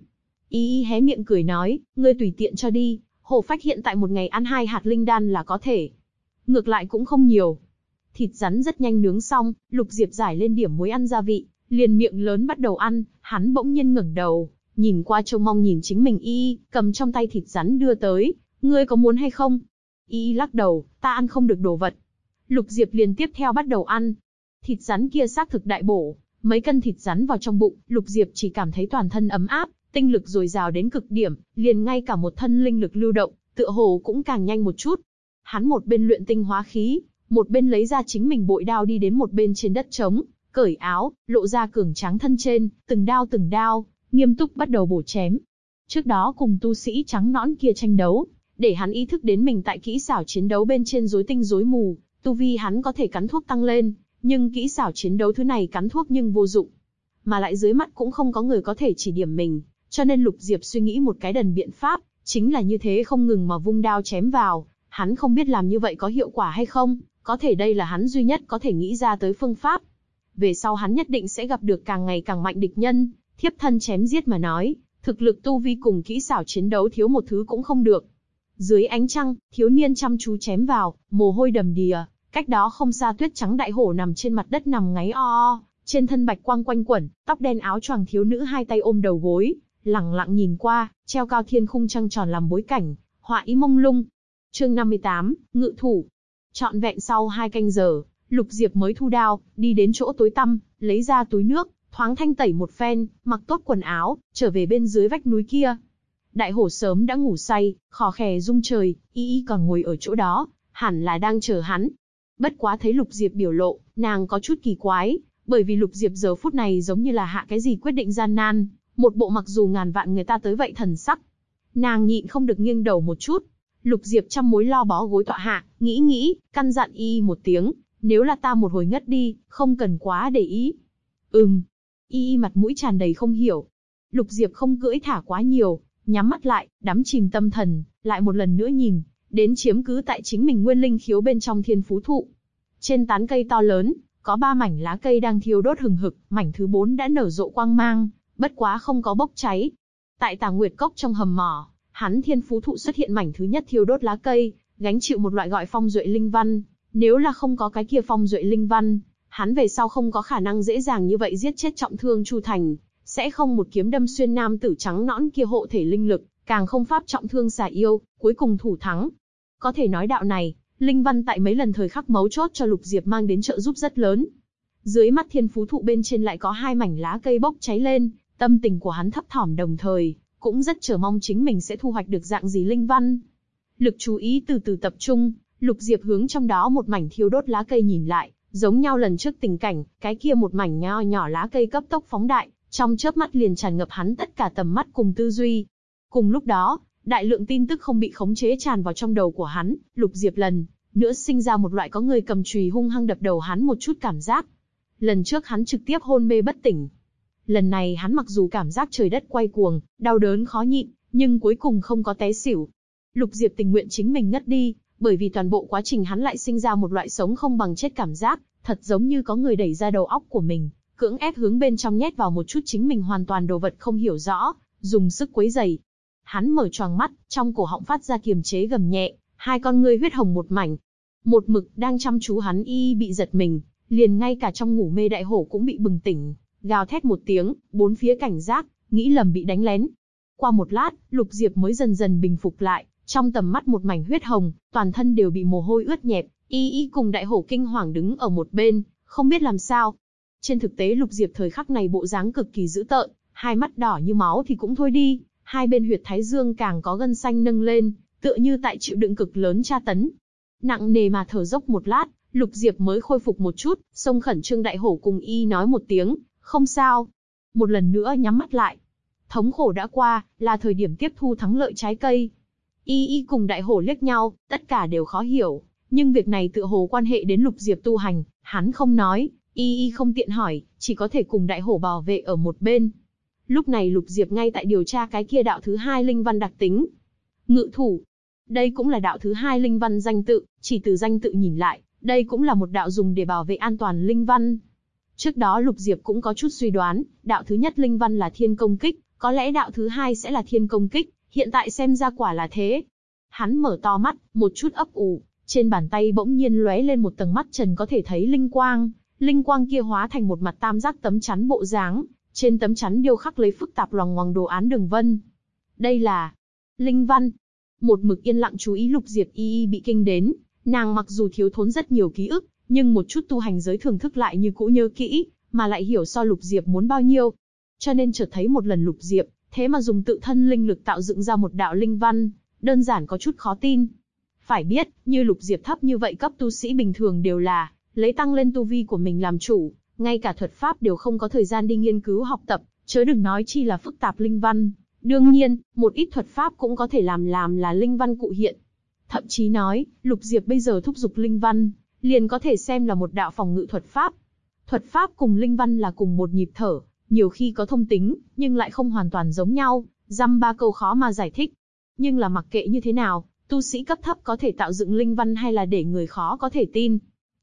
Y hé miệng cười nói, ngươi tùy tiện cho đi, hổ phách hiện tại một ngày ăn 2 hạt linh đan là có thể. Ngược lại cũng không nhiều. Thịt rắn rất nhanh nướng xong, Lục Diệp giải lên điểm muối ăn gia vị, liền miệng lớn bắt đầu ăn, hắn bỗng nhiên ngẩng đầu, nhìn qua trông mong nhìn chính mình Y, cầm trong tay thịt rắn đưa tới, ngươi có muốn hay không? Y lắc đầu, ta ăn không được đồ vật. Lục Diệp liền tiếp theo bắt đầu ăn. Thịt rắn kia xác thực đại bổ, mấy cân thịt rắn vào trong bụng, Lục Diệp chỉ cảm thấy toàn thân ấm áp, tinh lực dồi dào đến cực điểm, liền ngay cả một thân linh lực lưu động, tựa hồ cũng càng nhanh một chút. Hắn một bên luyện tinh hóa khí, một bên lấy ra chính mình bội đao đi đến một bên trên đất trống, cởi áo, lộ ra cường tráng thân trên, từng đao, nghiêm túc bắt đầu bổ chém. Trước đó cùng tu sĩ trắng nõn kia tranh đấu, để hắn ý thức đến mình tại kỹ xảo chiến đấu bên trên rối tinh rối mù, tu vi hắn có thể cắn thuốc tăng lên, nhưng kỹ xảo chiến đấu thứ này cắn thuốc nhưng vô dụng. Mà lại dưới mắt cũng không có người có thể chỉ điểm mình, cho nên Lục Diệp suy nghĩ một cái đần biện pháp, chính là như thế không ngừng mà vung đao chém vào, hắn không biết làm như vậy có hiệu quả hay không, có thể đây là hắn duy nhất có thể nghĩ ra tới phương pháp. Về sau hắn nhất định sẽ gặp được càng ngày càng mạnh địch nhân, thiếp thân chém giết mà nói, thực lực tu vi cùng kỹ xảo chiến đấu thiếu một thứ cũng không được. Dưới ánh trăng, thiếu niên chăm chú chém vào, mồ hôi đầm đìa, cách đó không xa tuyết trắng đại hổ nằm trên mặt đất nằm ngáy o, trên thân bạch quang quanh quẩn, tóc đen áo choàng thiếu nữ 2 tay ôm đầu gối, lẳng lặng nhìn qua, treo cao thiên khung trăng tròn làm bối cảnh, họa ý mông lung. Chương 58, ngự thủ. Trọn vẹn sau 2 canh giờ, Lục Diệp mới thu đao, đi đến chỗ tối tăm, lấy ra túi nước, thoáng thanh tẩy một phen, mặc tốt quần áo, trở về bên dưới vách núi kia. Đại hổ sớm đã ngủ say, khò khè rung trời, Y còn ngồi ở chỗ đó, hẳn là đang chờ hắn. Bất quá thấy Lục Diệp biểu lộ, nàng có chút kỳ quái, bởi vì Lục Diệp giờ phút này giống như là hạ cái gì quyết định gian nan, một bộ mặc dù ngàn vạn người ta tới vậy thần sắc. Nàng nhịn không được nghiêng đầu một chút. Lục Diệp trăm mối lo bó gối tọa hạ, nghĩ, căn dặn Y một tiếng, nếu là ta một hồi ngất đi, không cần quá để ý. Y mặt mũi tràn đầy không hiểu. Lục Diệp không cưỡi thả quá nhiều, nhắm mắt lại, đắm chìm tâm thần, lại một lần nữa nhìn, đến chiếm cứ tại chính mình nguyên linh khiếu bên trong thiên phú thụ. Trên tán cây to lớn, có 3 mảnh lá cây đang thiêu đốt hừng hực, mảnh thứ 4 đã nở rộ quang mang, bất quá không có bốc cháy. Tại Tà Nguyệt Cốc trong hầm mỏ, hắn thiên phú thụ xuất hiện mảnh thứ nhất thiêu đốt lá cây, gánh chịu một loại gọi phong duệ linh văn. Nếu là không có cái kia phong duệ linh văn, hắn về sau không có khả năng dễ dàng như vậy giết chết trọng thương Chu Thành, sẽ không một kiếm đâm xuyên nam tử trắng nõn kia hộ thể linh lực, càng không pháp trọng thương xà yêu, cuối cùng thủ thắng. Có thể nói đạo này, linh văn tại mấy lần thời khắc mấu chốt cho Lục Diệp mang đến trợ giúp rất lớn. Dưới mắt thiên phú thụ bên trên lại có 2 mảnh lá cây bốc cháy lên, tâm tình của hắn thấp thỏm đồng thời, cũng rất chờ mong chính mình sẽ thu hoạch được dạng gì linh văn. Lực chú ý từ từ tập trung, Lục Diệp hướng trong đó một mảnh thiêu đốt lá cây nhìn lại, giống nhau lần trước tình cảnh, cái kia một mảnh nho nhỏ lá cây cấp tốc phóng đại, Trong chớp mắt liền tràn ngập hắn tất cả tầm mắt cùng tư duy. Cùng lúc đó, đại lượng tin tức không bị khống chế tràn vào trong đầu của hắn, Lục Diệp lần nữa sinh ra một loại có người cầm chùy hung hăng đập đầu hắn một chút cảm giác. Lần trước hắn trực tiếp hôn mê bất tỉnh. Lần này hắn mặc dù cảm giác trời đất quay cuồng, đau đớn khó nhịn, nhưng cuối cùng không có té xỉu. Lục Diệp tình nguyện chính mình ngất đi, bởi vì toàn bộ quá trình hắn lại sinh ra một loại sống không bằng chết cảm giác, thật giống như có người đẩy ra đầu óc của mình, cưỡng ép hướng bên trong nhét vào một chút chính mình hoàn toàn đồ vật không hiểu rõ, dùng sức quấy rầy. Hắn mở choàng mắt, trong cổ họng phát ra kiềm chế gầm nhẹ, hai con ngươi huyết hồng một mảnh. Một mực đang chăm chú hắn bị giật mình, liền ngay cả trong ngủ mê đại hổ cũng bị bừng tỉnh, gào thét một tiếng, bốn phía cảnh giác, nghĩ lầm bị đánh lén. Qua một lát, Lục Diệp mới dần dần bình phục lại, trong tầm mắt một mảnh huyết hồng, toàn thân đều bị mồ hôi ướt nhẹp, cùng đại hổ kinh hoàng đứng ở một bên, không biết làm sao. Trên thực tế Lục Diệp thời khắc này bộ dáng cực kỳ dữ tợn, hai mắt đỏ như máu thì cũng thôi đi, hai bên huyệt thái dương càng có gân xanh nâng lên, tựa như tại chịu đựng cực lớn tra tấn. Nặng nề mà thở dốc một lát, Lục Diệp mới khôi phục một chút, xông khẩn trương đại hổ cùng nói một tiếng, không sao. Một lần nữa nhắm mắt lại. Thống khổ đã qua, là thời điểm tiếp thu thắng lợi trái cây. Cùng đại hổ liếc nhau, tất cả đều khó hiểu, nhưng việc này tựa hồ quan hệ đến Lục Diệp tu hành, hắn không nói, không tiện hỏi, chỉ có thể cùng đại hổ bảo vệ ở một bên. Lúc này Lục Diệp ngay tại điều tra cái kia đạo thứ hai linh văn đặc tính. Ngự thủ. Đây cũng là đạo thứ hai linh văn danh tự, chỉ từ danh tự nhìn lại, đây cũng là một đạo dùng để bảo vệ an toàn linh văn. Trước đó Lục Diệp cũng có chút suy đoán, đạo thứ nhất linh văn là thiên công kích, có lẽ đạo thứ hai sẽ là thiên công kích, hiện tại xem ra quả là thế. Hắn mở to mắt, một chút ấp ủ, trên bàn tay bỗng nhiên lóe lên một tầng mắt trần có thể thấy linh quang kia hóa thành một mặt tam giác tấm chắn bộ dáng, trên tấm chắn điêu khắc lấy phức tạp loằng ngoằng đồ án đường vân. Đây là linh văn. Một mực yên lặng chú ý Lục Diệp bị kinh đến, nàng mặc dù thiếu thốn rất nhiều ký ức, nhưng một chút tu hành giới thưởng thức lại như cũ nhớ kỹ, mà lại hiểu so Lục Diệp muốn bao nhiêu. Cho nên chợt thấy một lần Lục Diệp, thế mà dùng tự thân linh lực tạo dựng ra một đạo linh văn, đơn giản có chút khó tin. Phải biết, như Lục Diệp thấp như vậy cấp tu sĩ bình thường đều là lấy tăng lên tu vi của mình làm chủ, ngay cả thuật pháp đều không có thời gian đi nghiên cứu học tập, chớ đừng nói chi là phức tạp linh văn. Đương nhiên, một ít thuật pháp cũng có thể làm là linh văn cụ hiện. Thậm chí nói, Lục Diệp bây giờ thúc giục linh văn, liền có thể xem là một đạo phòng ngự thuật pháp. Thuật pháp cùng linh văn là cùng một nhịp thở, nhiều khi có thông tính, nhưng lại không hoàn toàn giống nhau, dăm ba câu khó mà giải thích. Nhưng là mặc kệ như thế nào, tu sĩ cấp thấp có thể tạo dựng linh văn hay là để người khó có thể tin.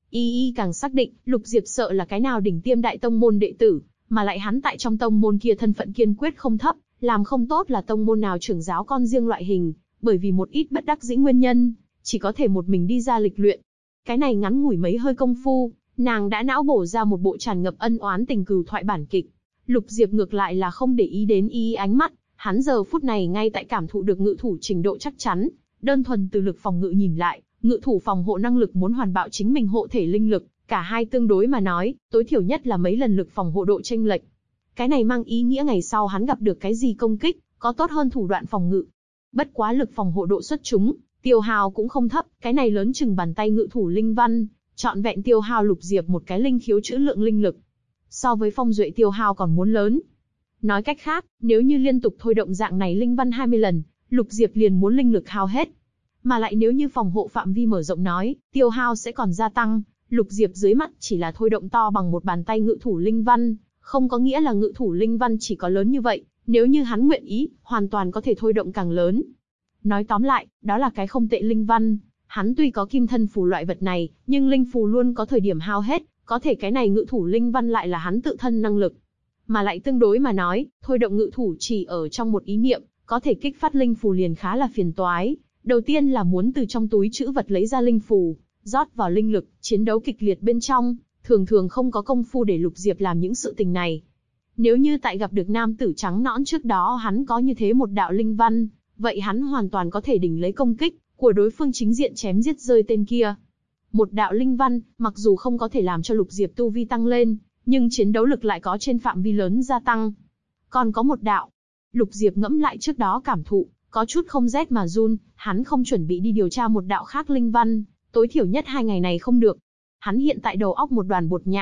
Càng xác định, Lục Diệp sợ là cái nào đỉnh tiêm đại tông môn đệ tử, mà lại hắn tại trong tông môn kia thân phận kiên quyết không thấp, làm không tốt là tông môn nào trưởng giáo con riêng loại hình, bởi vì một ít bất đắc dĩ nguyên nhân, chỉ có thể một mình đi ra lịch luyện. Cái này ngắn ngủi mấy hơi công phu, nàng đã não bổ ra một bộ tràn ngập ân oán tình cừu thoại bản kịch. Lục Diệp ngược lại là không để ý đến ánh mắt, hắn giờ phút này ngay tại cảm thụ được ngự thủ trình độ chắc chắn, đơn thuần từ lực phòng ngự nhìn lại, ngự thủ phòng hộ năng lực muốn hoàn bạo chính mình hộ thể linh lực, cả hai tương đối mà nói, tối thiểu nhất là mấy lần lực phòng hộ độ chênh lệch. Cái này mang ý nghĩa ngày sau hắn gặp được cái gì công kích, có tốt hơn thủ đoạn phòng ngự. Bất quá lực phòng hộ độ xuất chúng, tiêu hao cũng không thấp, cái này lớn chừng bàn tay ngự thủ linh văn, trọn vẹn tiêu hao Lục Diệp một cái linh khiếu trữ lượng linh lực. So với Phong Duệ tiêu hao còn muốn lớn. Nói cách khác, nếu như liên tục thôi động dạng này linh văn 20 lần, Lục Diệp liền muốn linh lực hao hết. Mà lại nếu như phòng hộ phạm vi mở rộng nói, tiêu hao sẽ còn gia tăng. Lục Diệp dưới mắt chỉ là thôi động to bằng một bàn tay ngự thủ linh văn, không có nghĩa là ngự thủ linh văn chỉ có lớn như vậy, nếu như hắn nguyện ý, hoàn toàn có thể thôi động càng lớn. Nói tóm lại, đó là cái không tệ linh văn, hắn tuy có kim thân phù loại vật này, nhưng linh phù luôn có thời điểm hao hết, có thể cái này ngự thủ linh văn lại là hắn tự thân năng lực. Mà lại tương đối mà nói, thôi động ngự thủ chỉ ở trong một ý niệm, có thể kích phát linh phù liền khá là phiền toái. Đầu tiên là muốn từ trong túi trữ vật lấy ra linh phù, rót vào linh lực, chiến đấu kịch liệt bên trong, thường thường không có công phu để Lục Diệp làm những sự tình này. Nếu như tại gặp được nam tử trắng nõn trước đó hắn có như thế một đạo linh văn, vậy hắn hoàn toàn có thể đỉnh lấy công kích của đối phương chính diện chém giết rơi tên kia. Một đạo linh văn, mặc dù không có thể làm cho Lục Diệp tu vi tăng lên, nhưng chiến đấu lực lại có trên phạm vi lớn gia tăng. Còn có một đạo, Lục Diệp ngẫm lại trước đó cảm thụ, có chút không rét mà run, hắn không chuẩn bị đi điều tra một đạo khác linh văn, tối thiểu nhất 2 ngày này không được. Hắn hiện tại đầu óc một đoàn bột nhão,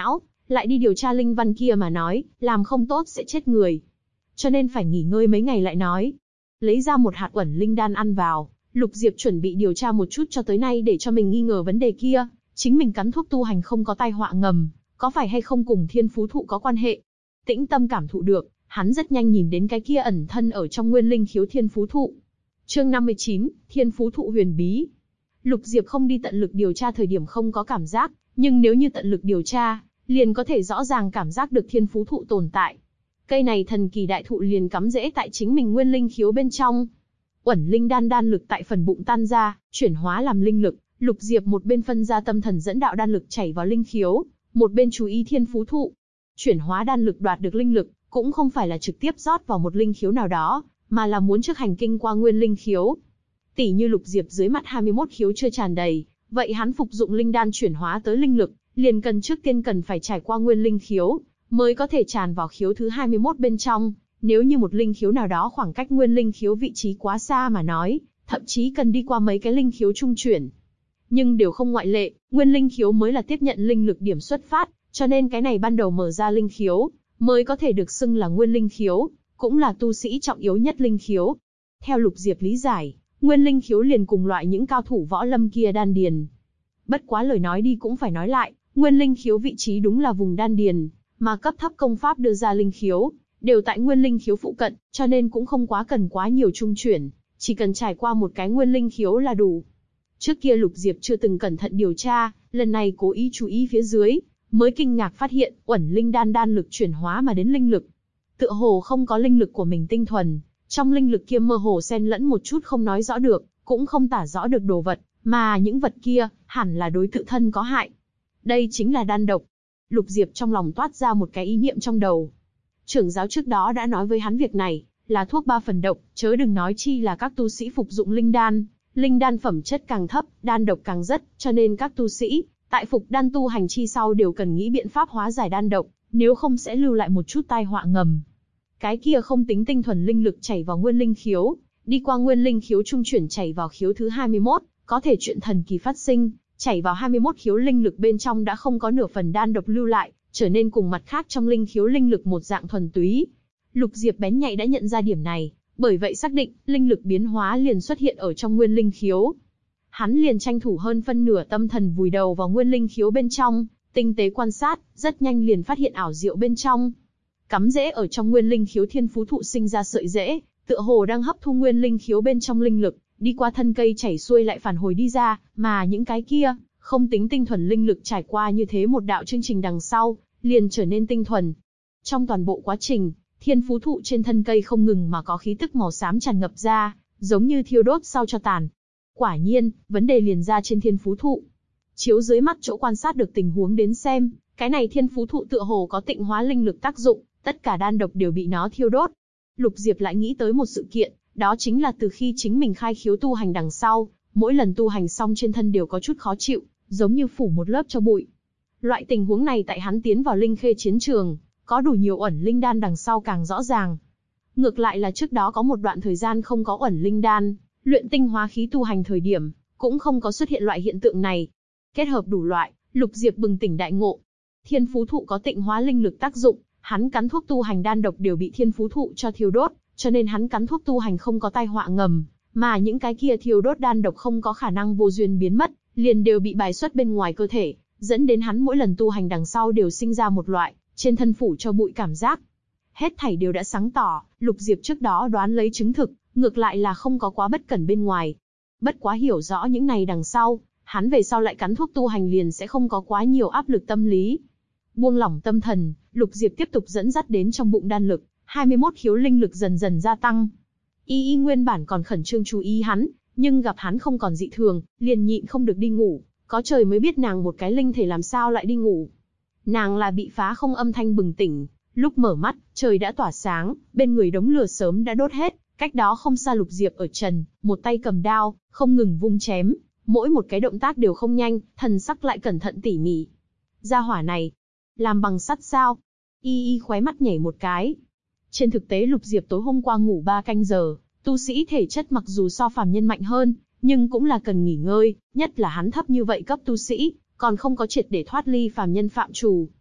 lại đi điều tra linh văn kia mà nói, làm không tốt sẽ chết người. Cho nên phải nghỉ ngơi mấy ngày lại nói. Lấy ra một hạt uẩn linh đan ăn vào, Lục Diệp chuẩn bị điều tra một chút cho tới nay để cho mình nghi ngờ vấn đề kia, chính mình cắn thuốc tu hành không có tai họa ngầm, có phải hay không cùng thiên phú thụ có quan hệ. Tĩnh tâm cảm thụ được, hắn rất nhanh nhìn đến cái kia ẩn thân ở trong nguyên linh khiếu thiên phú thụ. Chương 59, Thiên phú thụ huyền bí. Lục Diệp không đi tận lực điều tra thời điểm không có cảm giác, nhưng nếu như tận lực điều tra, liền có thể rõ ràng cảm giác được thiên phú thụ tồn tại. Cây này thần kỳ đại thụ liền cắm rễ tại chính mình nguyên linh khiếu bên trong. Uẩn linh đan lực tại phần bụng tan ra, chuyển hóa làm linh lực, Lục Diệp một bên phân ra tâm thần dẫn đạo đan lực chảy vào linh khiếu, một bên chú ý thiên phú thụ. Chuyển hóa đan lực đoạt được linh lực, cũng không phải là trực tiếp rót vào một linh khiếu nào đó, mà là muốn trước hành kinh qua nguyên linh khiếu. Tỷ như Lục Diệp dưới mắt 21 khiếu chưa tràn đầy, vậy hắn phục dụng linh đan chuyển hóa tới linh lực, liền trước tiên cần phải trải qua nguyên linh khiếu, mới có thể tràn vào khiếu thứ 21 bên trong. Nếu như một linh khiếu nào đó khoảng cách nguyên linh khiếu vị trí quá xa mà nói, thậm chí cần đi qua mấy cái linh khiếu trung chuyển. Nhưng đều không ngoại lệ, nguyên linh khiếu mới là tiếp nhận linh lực điểm xuất phát, cho nên cái này ban đầu mở ra linh khiếu, mới có thể được xưng là nguyên linh khiếu, cũng là tu sĩ trọng yếu nhất linh khiếu. Theo Lục Diệp lý giải, nguyên linh khiếu liền cùng loại những cao thủ võ lâm kia đan điền. Bất quá lời nói đi cũng phải nói lại, nguyên linh khiếu vị trí đúng là vùng đan điền, mà cấp thấp công pháp đưa ra linh khiếu, đều tại nguyên linh khiếu phụ cận, cho nên cũng không cần quá nhiều trung chuyển, chỉ cần trải qua một cái nguyên linh khiếu là đủ. Trước kia Lục Diệp chưa từng cẩn thận điều tra, lần này cố ý chú ý phía dưới, mới kinh ngạc phát hiện, uẩn linh đan lực chuyển hóa mà đến linh lực. Tựa hồ không có linh lực của mình tinh thuần, trong linh lực kia mơ hồ xen lẫn một chút không nói rõ được, cũng không tả rõ được đồ vật, mà những vật kia, hẳn là đối tự thân có hại. Đây chính là đan độc. Lục Diệp trong lòng toát ra một cái ý niệm trong đầu. Trưởng giáo trước đó đã nói với hắn việc này, là thuốc 3 phần độc, chớ đừng nói chi là các tu sĩ phục dụng linh đan phẩm chất càng thấp, đan độc càng rất, cho nên các tu sĩ, tại phục đan tu hành chi sau đều cần nghĩ biện pháp hóa giải đan độc, nếu không sẽ lưu lại một chút tai họa ngầm. Cái kia không tính tinh thuần linh lực chảy vào nguyên linh khiếu, đi qua nguyên linh khiếu trung chuyển chảy vào khiếu thứ 21, có thể chuyện thần kỳ phát sinh, chảy vào 21 khiếu linh lực bên trong đã không có nửa phần đan độc lưu lại, trở nên cùng mặt khác trong linh khiếu linh lực một dạng thuần túy. Lục Diệp bén nhạy đã nhận ra điểm này, bởi vậy xác định, linh lực biến hóa liền xuất hiện ở trong nguyên linh khiếu. Hắn liền tranh thủ hơn phân nửa tâm thần vùi đầu vào nguyên linh khiếu bên trong, tinh tế quan sát, rất nhanh liền phát hiện ảo diệu bên trong. Cắm rễ ở trong nguyên linh khiếu thiên phú thụ sinh ra sợi rễ, tựa hồ đang hấp thu nguyên linh khiếu bên trong linh lực, đi qua thân cây chảy xuôi lại phản hồi đi ra, mà những cái kia, không tính tinh thuần linh lực trải qua như thế một đạo chương trình đằng sau, liền trở nên tinh thuần. Trong toàn bộ quá trình, thiên phú thụ trên thân cây không ngừng mà có khí tức màu xám tràn ngập ra, giống như thiêu đốt sau cho tàn. Quả nhiên, vấn đề liền ra trên thiên phú thụ. Chiếu dưới mắt chỗ quan sát được tình huống đến xem, cái này thiên phú thụ tựa hồ có tịnh hóa linh lực tác dụng, tất cả đan độc đều bị nó thiêu đốt. Lục Diệp lại nghĩ tới một sự kiện, đó chính là từ khi chính mình khai khiếu tu hành đằng sau, mỗi lần tu hành xong trên thân đều có chút khó chịu, giống như phủ một lớp cho bụi. Loại tình huống này tại hắn tiến vào linh khê chiến trường, có đủ nhiều uẩn linh đan đằng sau càng rõ ràng. Ngược lại là trước đó có một đoạn thời gian không có uẩn linh đan, luyện tinh hóa khí tu hành thời điểm, cũng không có xuất hiện loại hiện tượng này. Kết hợp đủ loại, Lục Diệp bừng tỉnh đại ngộ. Thiên phú thụ có tịnh hóa linh lực tác dụng, hắn cắn thuốc tu hành đan độc đều bị thiên phú thụ cho thiêu đốt, cho nên hắn cắn thuốc tu hành không có tai họa ngầm, mà những cái kia thiêu đốt đan độc không có khả năng vô duyên biến mất, liền đều bị bài xuất bên ngoài cơ thể, dẫn đến hắn mỗi lần tu hành đằng sau đều sinh ra một loại trên thân phủ cho bụi cảm giác. Hết thảy đều đã sáng tỏ, Lục Diệp trước đó đoán lấy chứng thực, ngược lại là không có quá bất cẩn bên ngoài. Bất quá hiểu rõ những này đằng sau, hắn về sau lại cắn thuốc tu hành liền sẽ không có quá nhiều áp lực tâm lý. Buông lỏng tâm thần, Lục Diệp tiếp tục dẫn dắt đến trong bụng đan lực, 21 khiếu linh lực dần dần gia tăng. Y nguyên bản còn khẩn trương chú ý hắn, nhưng gặp hắn không còn dị thường, liền nhịn không được đi ngủ, có trời mới biết nàng một cái linh thể làm sao lại đi ngủ. Nàng là bị phá không âm thanh bừng tỉnh, lúc mở mắt, trời đã tỏa sáng, bên người đống lửa sớm đã đốt hết, cách đó không xa Lục Diệp ở trần, một tay cầm đao, không ngừng vung chém, mỗi một cái động tác đều không nhanh, thần sắc lại cẩn thận tỉ mỉ. Gia hỏa này, làm bằng sắt sao? Y khóe mắt nhảy một cái. Trên thực tế Lục Diệp tối hôm qua ngủ 3 canh giờ, tu sĩ thể chất mặc dù so phàm nhân mạnh hơn, nhưng cũng là cần nghỉ ngơi, nhất là hắn thấp như vậy cấp tu sĩ, còn không có triệt để thoát ly phàm nhân phạm trù.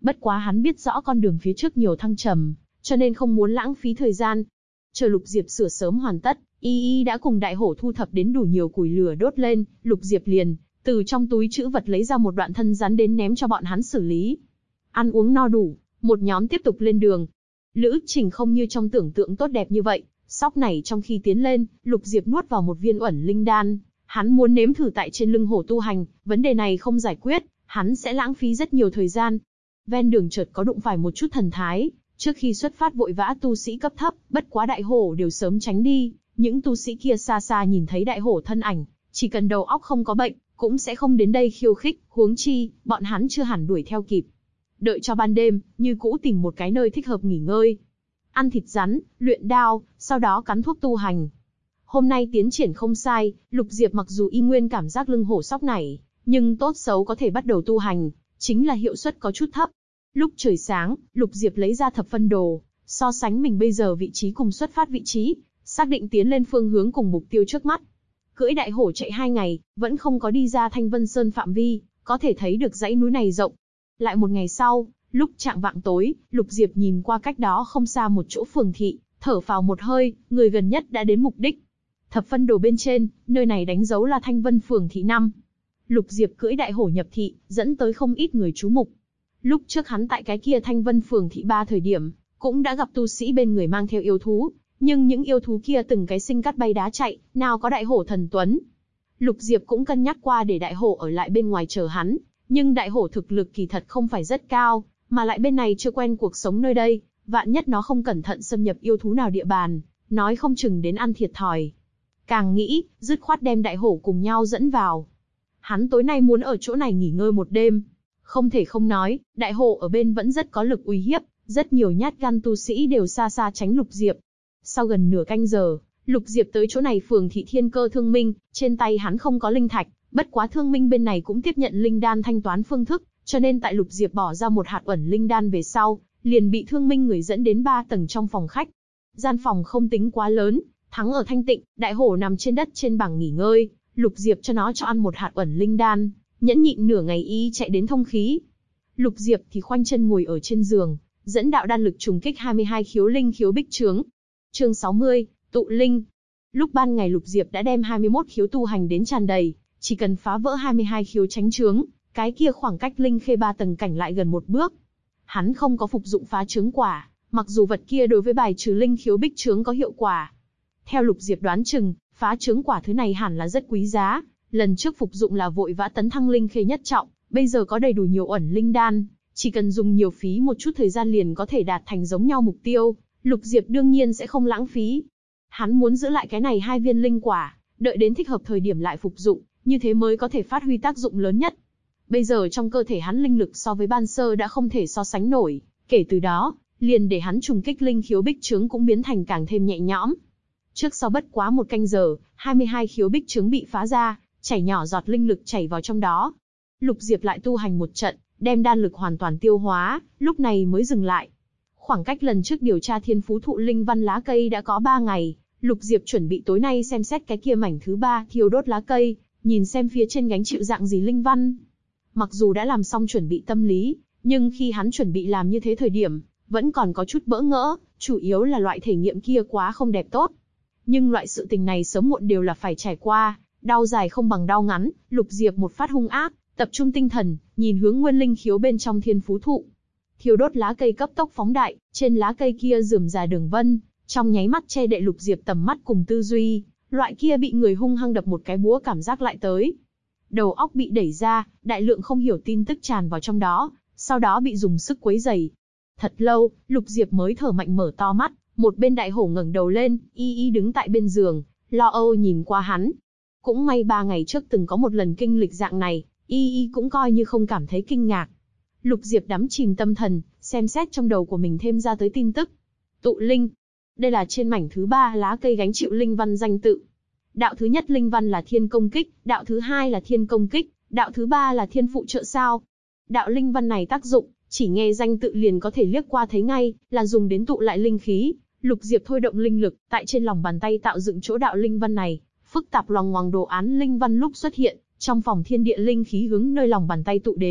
Bất quá hắn biết rõ con đường phía trước nhiều thăng trầm, cho nên không muốn lãng phí thời gian. Chờ Lục Diệp sửa sớm hoàn tất, Y đã cùng đại hổ thu thập đến đủ nhiều củi lửa đốt lên, Lục Diệp liền từ trong túi trữ vật lấy ra một đoạn thân rắn đến ném cho bọn hắn xử lý. Ăn uống no đủ, một nhóm tiếp tục lên đường. Lữ trình không như trong tưởng tượng tốt đẹp như vậy, sóc này trong khi tiến lên, Lục Diệp nuốt vào một viên uẩn linh đan. Hắn muốn nếm thử tại trên lưng hổ tu hành, vấn đề này không giải quyết, hắn sẽ lãng phí rất nhiều thời gian. Ven đường chợt có đụng phải một chút thần thái, trước khi xuất phát vội vã tu sĩ cấp thấp, bất quá đại hổ đều sớm tránh đi, những tu sĩ kia xa xa nhìn thấy đại hổ thân ảnh, chỉ cần đầu óc không có bệnh, cũng sẽ không đến đây khiêu khích, huống chi, bọn hắn chưa hẳn đuổi theo kịp. Đợi cho ban đêm, như cũ tìm một cái nơi thích hợp nghỉ ngơi. Ăn thịt rắn, luyện đao, sau đó cắn thuốc tu hành. Hôm nay tiến triển không sai, Lục Diệp mặc dù y nguyên cảm giác lưng hổ sóc này, nhưng tốt xấu có thể bắt đầu tu hành, chính là hiệu suất có chút thấp. Lúc trời sáng, Lục Diệp lấy ra thập phân đồ, so sánh mình bây giờ vị trí cùng xuất phát vị trí, xác định tiến lên phương hướng cùng mục tiêu trước mắt. Cưỡi đại hổ chạy 2 ngày, vẫn không có đi ra Thanh Vân Sơn phạm vi, có thể thấy được dãy núi này rộng. Lại một ngày sau, lúc chạng vạng tối, Lục Diệp nhìn qua cách đó không xa một chỗ phường thị, thở phào một hơi, người gần nhất đã đến mục đích. Thập phân đồ bên trên, nơi này đánh dấu là Thanh Vân phường thị 5. Lục Diệp cưỡi đại hổ nhập thị, dẫn tới không ít người chú mục. Lúc trước hắn tại cái kia Thanh Vân phường thị 3 thời điểm, cũng đã gặp tu sĩ bên người mang theo yêu thú, nhưng những yêu thú kia từng cái sinh cắt bay đá chạy, nào có đại hổ thần tuấn. Lục Diệp cũng cân nhắc qua để đại hổ ở lại bên ngoài chờ hắn, nhưng đại hổ thực lực kỳ thật không phải rất cao, mà lại bên này chưa quen cuộc sống nơi đây, vạn nhất nó không cẩn thận xâm nhập yêu thú nào địa bàn, nói không chừng đến ăn thiệt thòi. Càng nghĩ, dứt khoát đem đại hổ cùng nhau dẫn vào. Hắn tối nay muốn ở chỗ này nghỉ ngơi một đêm. Không thể không nói, đại hổ ở bên vẫn rất có lực uy hiếp, rất nhiều nhát gan tu sĩ đều xa xa tránh Lục Diệp. Sau gần nửa canh giờ, Lục Diệp tới chỗ này phường thị Thiên Cơ Thương Minh, trên tay hắn không có linh thạch, bất quá Thương Minh bên này cũng tiếp nhận linh đan thanh toán phương thức, cho nên tại Lục Diệp bỏ ra một hạt uẩn linh đan về sau, liền bị Thương Minh người dẫn đến 3 tầng trong phòng khách. Gian phòng không tính quá lớn, thắng ở thanh tịnh, đại hổ nằm trên đất trên bảng nghỉ ngơi, Lục Diệp cho nó ăn một hạt uẩn linh đan, nhẫn nhịn nửa ngày y chạy đến thông khí. Lục Diệp thì khoanh chân ngồi ở trên giường, dẫn đạo đan lực trùng kích 22 khiếu linh khiếu bích trướng. Chương 60, tụ linh. Lúc ban ngày Lục Diệp đã đem 21 khiếu tu hành đến tràn đầy, chỉ cần phá vỡ 22 khiếu tránh trướng, cái kia khoảng cách linh khê 3 tầng cảnh lại gần một bước. Hắn không có phục dụng phá trướng quả, mặc dù vật kia đối với bài trừ linh khiếu bích trướng có hiệu quả. Theo Lục Diệp đoán chừng, phá trướng quả thứ này hẳn là rất quý giá, lần trước phục dụng là vội vã tấn thăng linh khê nhất trọng, bây giờ có đầy đủ nhiều ẩn linh đan, chỉ cần dùng nhiều phí một chút thời gian liền có thể đạt thành giống nhau mục tiêu, Lục Diệp đương nhiên sẽ không lãng phí. Hắn muốn giữ lại cái này 2 viên linh quả, đợi đến thích hợp thời điểm lại phục dụng, như thế mới có thể phát huy tác dụng lớn nhất. Bây giờ trong cơ thể hắn linh lực so với ban sơ đã không thể so sánh nổi, kể từ đó, liền để hắn trùng kích linh khiếu bích trướng cũng biến thành càng thêm nhẹ nhõm. Trước sau bất quá 1 canh giờ, 22 khiếu bích trướng bị phá ra, chảy nhỏ giọt linh lực chảy vào trong đó. Lục Diệp lại tu hành một trận, đem đan lực hoàn toàn tiêu hóa, lúc này mới dừng lại. Khoảng cách lần trước điều tra thiên phú thụ linh văn lá cây đã có 3 ngày, Lục Diệp chuẩn bị tối nay xem xét cái kia mảnh thứ 3 thiêu đốt lá cây, nhìn xem phía trên gánh chịu dạng gì linh văn. Mặc dù đã làm xong chuẩn bị tâm lý, nhưng khi hắn chuẩn bị làm như thế thời điểm, vẫn còn có chút bỡ ngỡ, chủ yếu là loại thể nghiệm kia quá không đẹp tốt. Nhưng loại sự tình này sớm muộn đều là phải trải qua, đau dài không bằng đau ngắn, Lục Diệp một phát hung ác, tập trung tinh thần, nhìn hướng nguyên linh khiếu bên trong thiên phú thụ. Thiêu đốt lá cây cấp tốc phóng đại, trên lá cây kia rườm rà đường vân, trong nháy mắt che đậy Lục Diệp tầm mắt cùng tư duy, loại kia bị người hung hăng đập một cái búa cảm giác lại tới. Đầu óc bị đẩy ra, đại lượng không hiểu tin tức tràn vào trong đó, sau đó bị dùng sức quấy rầy. Thật lâu, Lục Diệp mới thở mạnh mở to mắt, một bên đại hổ ngẩng đầu lên, y đứng tại bên giường, lo âu nhìn qua hắn. Cũng may 3 ngày trước từng có một lần kinh lịch dạng này, y cũng coi như không cảm thấy kinh ngạc. Lục Diệp đắm chìm tâm thần, xem xét trong đầu của mình thêm ra tới tin tức. Tụ linh. Đây là trên mảnh thứ 3 lá cây gánh chịu linh văn danh tự. Đạo thứ nhất linh văn là thiên công kích, đạo thứ 2 là thiên công kích, đạo thứ 3 là thiên phụ trợ sao. Đạo linh văn này tác dụng, chỉ nghe danh tự liền có thể liếc qua thấy ngay, là dùng đến tụ lại linh khí. Lục Diệp thôi động linh lực, tại trên lòng bàn tay tạo dựng chỗ đạo linh văn này, phức tạp loằng ngoằng đồ án linh văn lúc xuất hiện, trong phòng thiên địa linh khí hướng nơi lòng bàn tay tụ đến,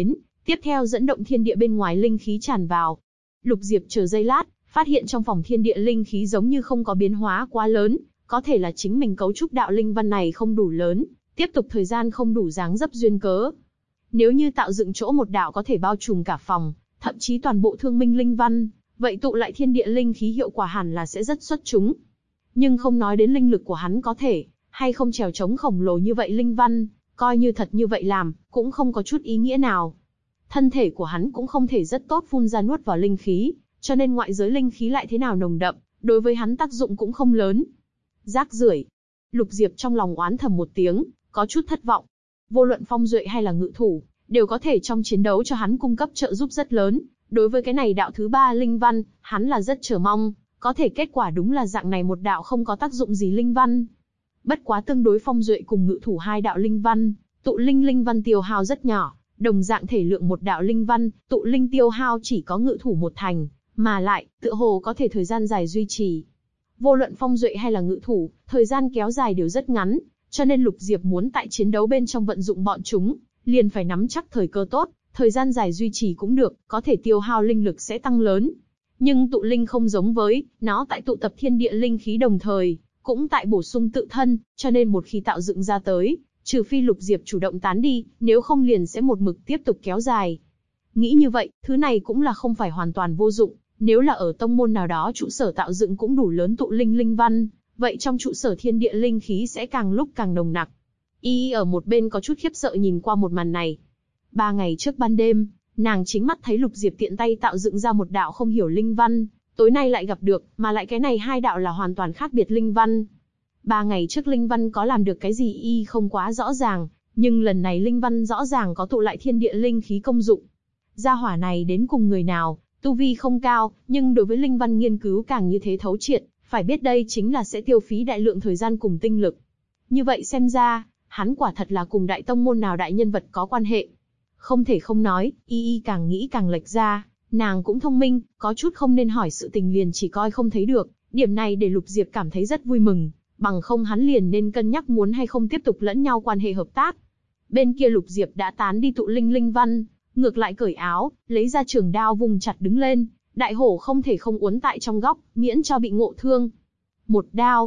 tiếp theo dẫn động thiên địa bên ngoài linh khí tràn vào. Lục Diệp chờ giây lát, phát hiện trong phòng thiên địa linh khí giống như không có biến hóa quá lớn, có thể là chính mình cấu trúc đạo linh văn này không đủ lớn, tiếp tục thời gian không đủ dáng dấp duyên cớ. Nếu như tạo dựng chỗ một đạo có thể bao trùm cả phòng, thậm chí toàn bộ thương minh linh văn, vậy tụ lại thiên địa linh khí hiệu quả hẳn là sẽ rất xuất chúng. Nhưng không nói đến linh lực của hắn có thể hay không trèo chống khổng lồ như vậy linh văn, coi như thật như vậy làm, cũng không có chút ý nghĩa nào. Thân thể của hắn cũng không thể rất tốt phun ra nuốt vào linh khí, cho nên ngoại giới linh khí lại thế nào nồng đậm, đối với hắn tác dụng cũng không lớn. Rác rưởi. Lục Diệp trong lòng oán thầm một tiếng, có chút thất vọng. Vô luận Phong Duệ hay là Ngự Thủ, đều có thể trong chiến đấu cho hắn cung cấp trợ giúp rất lớn. Đối với cái này đạo thứ 3 linh văn, hắn là rất chờ mong, có thể kết quả đúng là dạng này một đạo không có tác dụng gì linh văn. Bất quá tương đối Phong Duệ cùng Ngự Thủ hai đạo linh văn, tụ linh văn tiêu hao rất nhỏ, đồng dạng thể lượng một đạo linh văn, tụ linh tiêu hao chỉ có Ngự Thủ một thành, mà lại, tựa hồ có thể thời gian dài duy trì. Vô luận Phong Duệ hay là Ngự Thủ, thời gian kéo dài đều rất ngắn, cho nên Lục Diệp muốn tại chiến đấu bên trong vận dụng bọn chúng, liền phải nắm chắc thời cơ tốt, thời gian dài duy trì cũng được, có thể tiêu hao linh lực sẽ tăng lớn. Nhưng tụ linh không giống với, nó tại tụ tập thiên địa linh khí đồng thời, cũng tại bổ sung tự thân, cho nên một khi tạo dựng ra tới, trừ phi Lục Diệp chủ động tán đi, nếu không liền sẽ một mực tiếp tục kéo dài. Nghĩ như vậy, thứ này cũng là không phải hoàn toàn vô dụng, nếu là ở tông môn nào đó trụ sở tạo dựng cũng đủ lớn tụ linh văn, vậy trong trụ sở thiên địa linh khí sẽ càng lúc càng nồng nặc. Y ở một bên có chút khiếp sợ nhìn qua một màn này. 3 ngày trước ban đêm, nàng chính mắt thấy Lục Diệp tiện tay tạo dựng ra một đạo không hiểu linh văn, tối nay lại gặp được, mà lại cái này hai đạo là hoàn toàn khác biệt linh văn. 3 ngày trước linh văn có làm được cái gì Y không quá rõ ràng, nhưng lần này linh văn rõ ràng có tụ lại thiên địa linh khí công dụng. Gia hỏa này đến cùng người nào, tu vi không cao, nhưng đối với linh văn nghiên cứu càng như thế thấu triệt, phải biết đây chính là sẽ tiêu phí đại lượng thời gian cùng tinh lực. Như vậy xem ra, hắn quả thật là cùng đại tông môn nào đại nhân vật có quan hệ. Không thể không nói, Y càng nghĩ càng lệch ra, nàng cũng thông minh, có chút không nên hỏi sự tình liền chỉ coi không thấy được, điểm này để Lục Diệp cảm thấy rất vui mừng, bằng không hắn liền nên cân nhắc muốn hay không tiếp tục lẫn nhau quan hệ hợp tác. Bên kia Lục Diệp đã tán đi tụ linh văn, ngược lại cởi áo, lấy ra trường đao vùng chặt đứng lên, đại hổ không thể không uốn tại trong góc, miễn cho bị ngộ thương. Một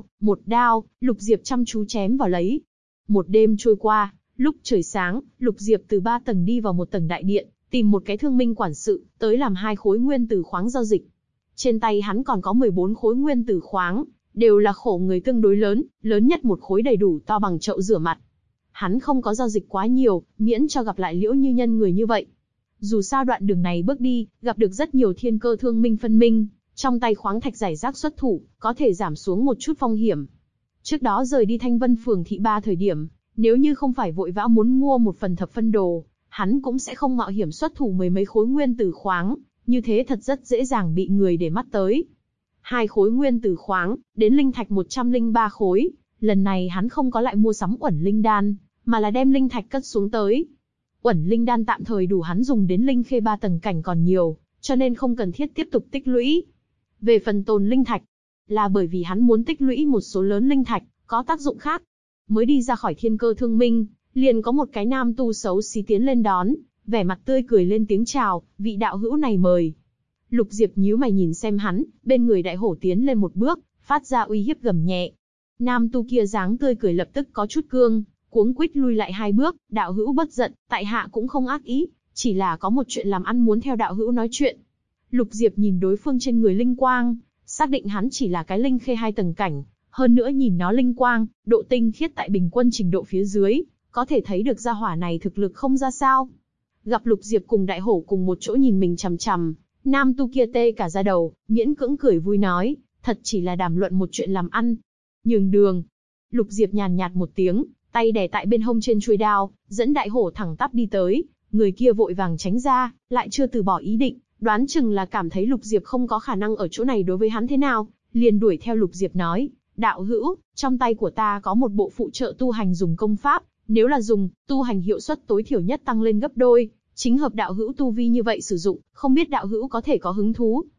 đao, Lục Diệp chăm chú chém vào lấy. Một đêm trôi qua, lúc trời sáng, Lục Diệp từ 3 tầng đi vào một tầng đại điện, tìm một cái thương minh quản sự, tới làm 2 khối nguyên tử khoáng giao dịch. Trên tay hắn còn có 14 khối nguyên tử khoáng, đều là khổ người tương đối lớn, lớn nhất một khối đầy đủ to bằng chậu rửa mặt. Hắn không có giao dịch quá nhiều, miễn cho gặp lại Liễu Như Nhân người như vậy. Dù sao đoạn đường này bước đi, gặp được rất nhiều thiên cơ thương minh phân minh, trong tay khoáng thạch giải rác xuất thủ, có thể giảm xuống một chút phong hiểm. Trước đó rời đi Thanh Vân phường thị 3 thời điểm, nếu như không phải vội vã muốn mua một phần thập phân đồ, hắn cũng sẽ không mạo hiểm xuất thủ mười mấy khối nguyên tử khoáng, như thế thật rất dễ dàng bị người để mắt tới. 2 khối nguyên tử khoáng, đến linh thạch 103 khối, lần này hắn không có lại mua sắm uẩn linh đan, mà là đem linh thạch cất xuống tới. Uẩn linh đan tạm thời đủ hắn dùng đến linh khê 3 tầng cảnh còn nhiều, cho nên không cần thiết tiếp tục tích lũy. Về phần tồn linh thạch, là bởi vì hắn muốn tích lũy một số lớn linh thạch, có tác dụng khác. Mới đi ra khỏi thiên cơ thương minh, liền có một cái nam tu xấu xí tiến lên đón, vẻ mặt tươi cười lên tiếng chào, vị đạo hữu này mời. Lục Diệp nhíu mày nhìn xem hắn, bên người đại hổ tiến lên một bước, phát ra uy hiếp gầm nhẹ. Nam tu kia dáng tươi cười lập tức có chút cương, cuống quýt lui lại 2 bước, đạo hữu bất giận, tại hạ cũng không ác ý, chỉ là có một chuyện làm ăn muốn theo đạo hữu nói chuyện. Lục Diệp nhìn đối phương trên người linh quang, xác định hắn chỉ là cái linh khê 2 tầng cảnh, hơn nữa nhìn nó linh quang, độ tinh khiết tại bình quân trình độ phía dưới, có thể thấy được gia hỏa này thực lực không ra sao. Gặp Lục Diệp cùng đại hổ cùng một chỗ nhìn mình chằm chằm, nam tu kia tê cả da đầu, miễn cưỡng cười vui nói, thật chỉ là đàm luận một chuyện làm ăn. Nhường đường. Lục Diệp nhàn nhạt một tiếng, tay đè tại bên hông trên chuôi đao, dẫn đại hổ thẳng tắp đi tới, người kia vội vàng tránh ra, lại chưa từ bỏ ý định, đoán chừng là cảm thấy Lục Diệp không có khả năng ở chỗ này đối với hắn thế nào, liền đuổi theo Lục Diệp nói, đạo hữu, trong tay của ta có một bộ phụ trợ tu hành dùng công pháp, nếu là dùng, tu hành hiệu suất tối thiểu nhất tăng lên gấp đôi, chính hợp đạo hữu tu vi như vậy sử dụng, không biết đạo hữu có thể có hứng thú.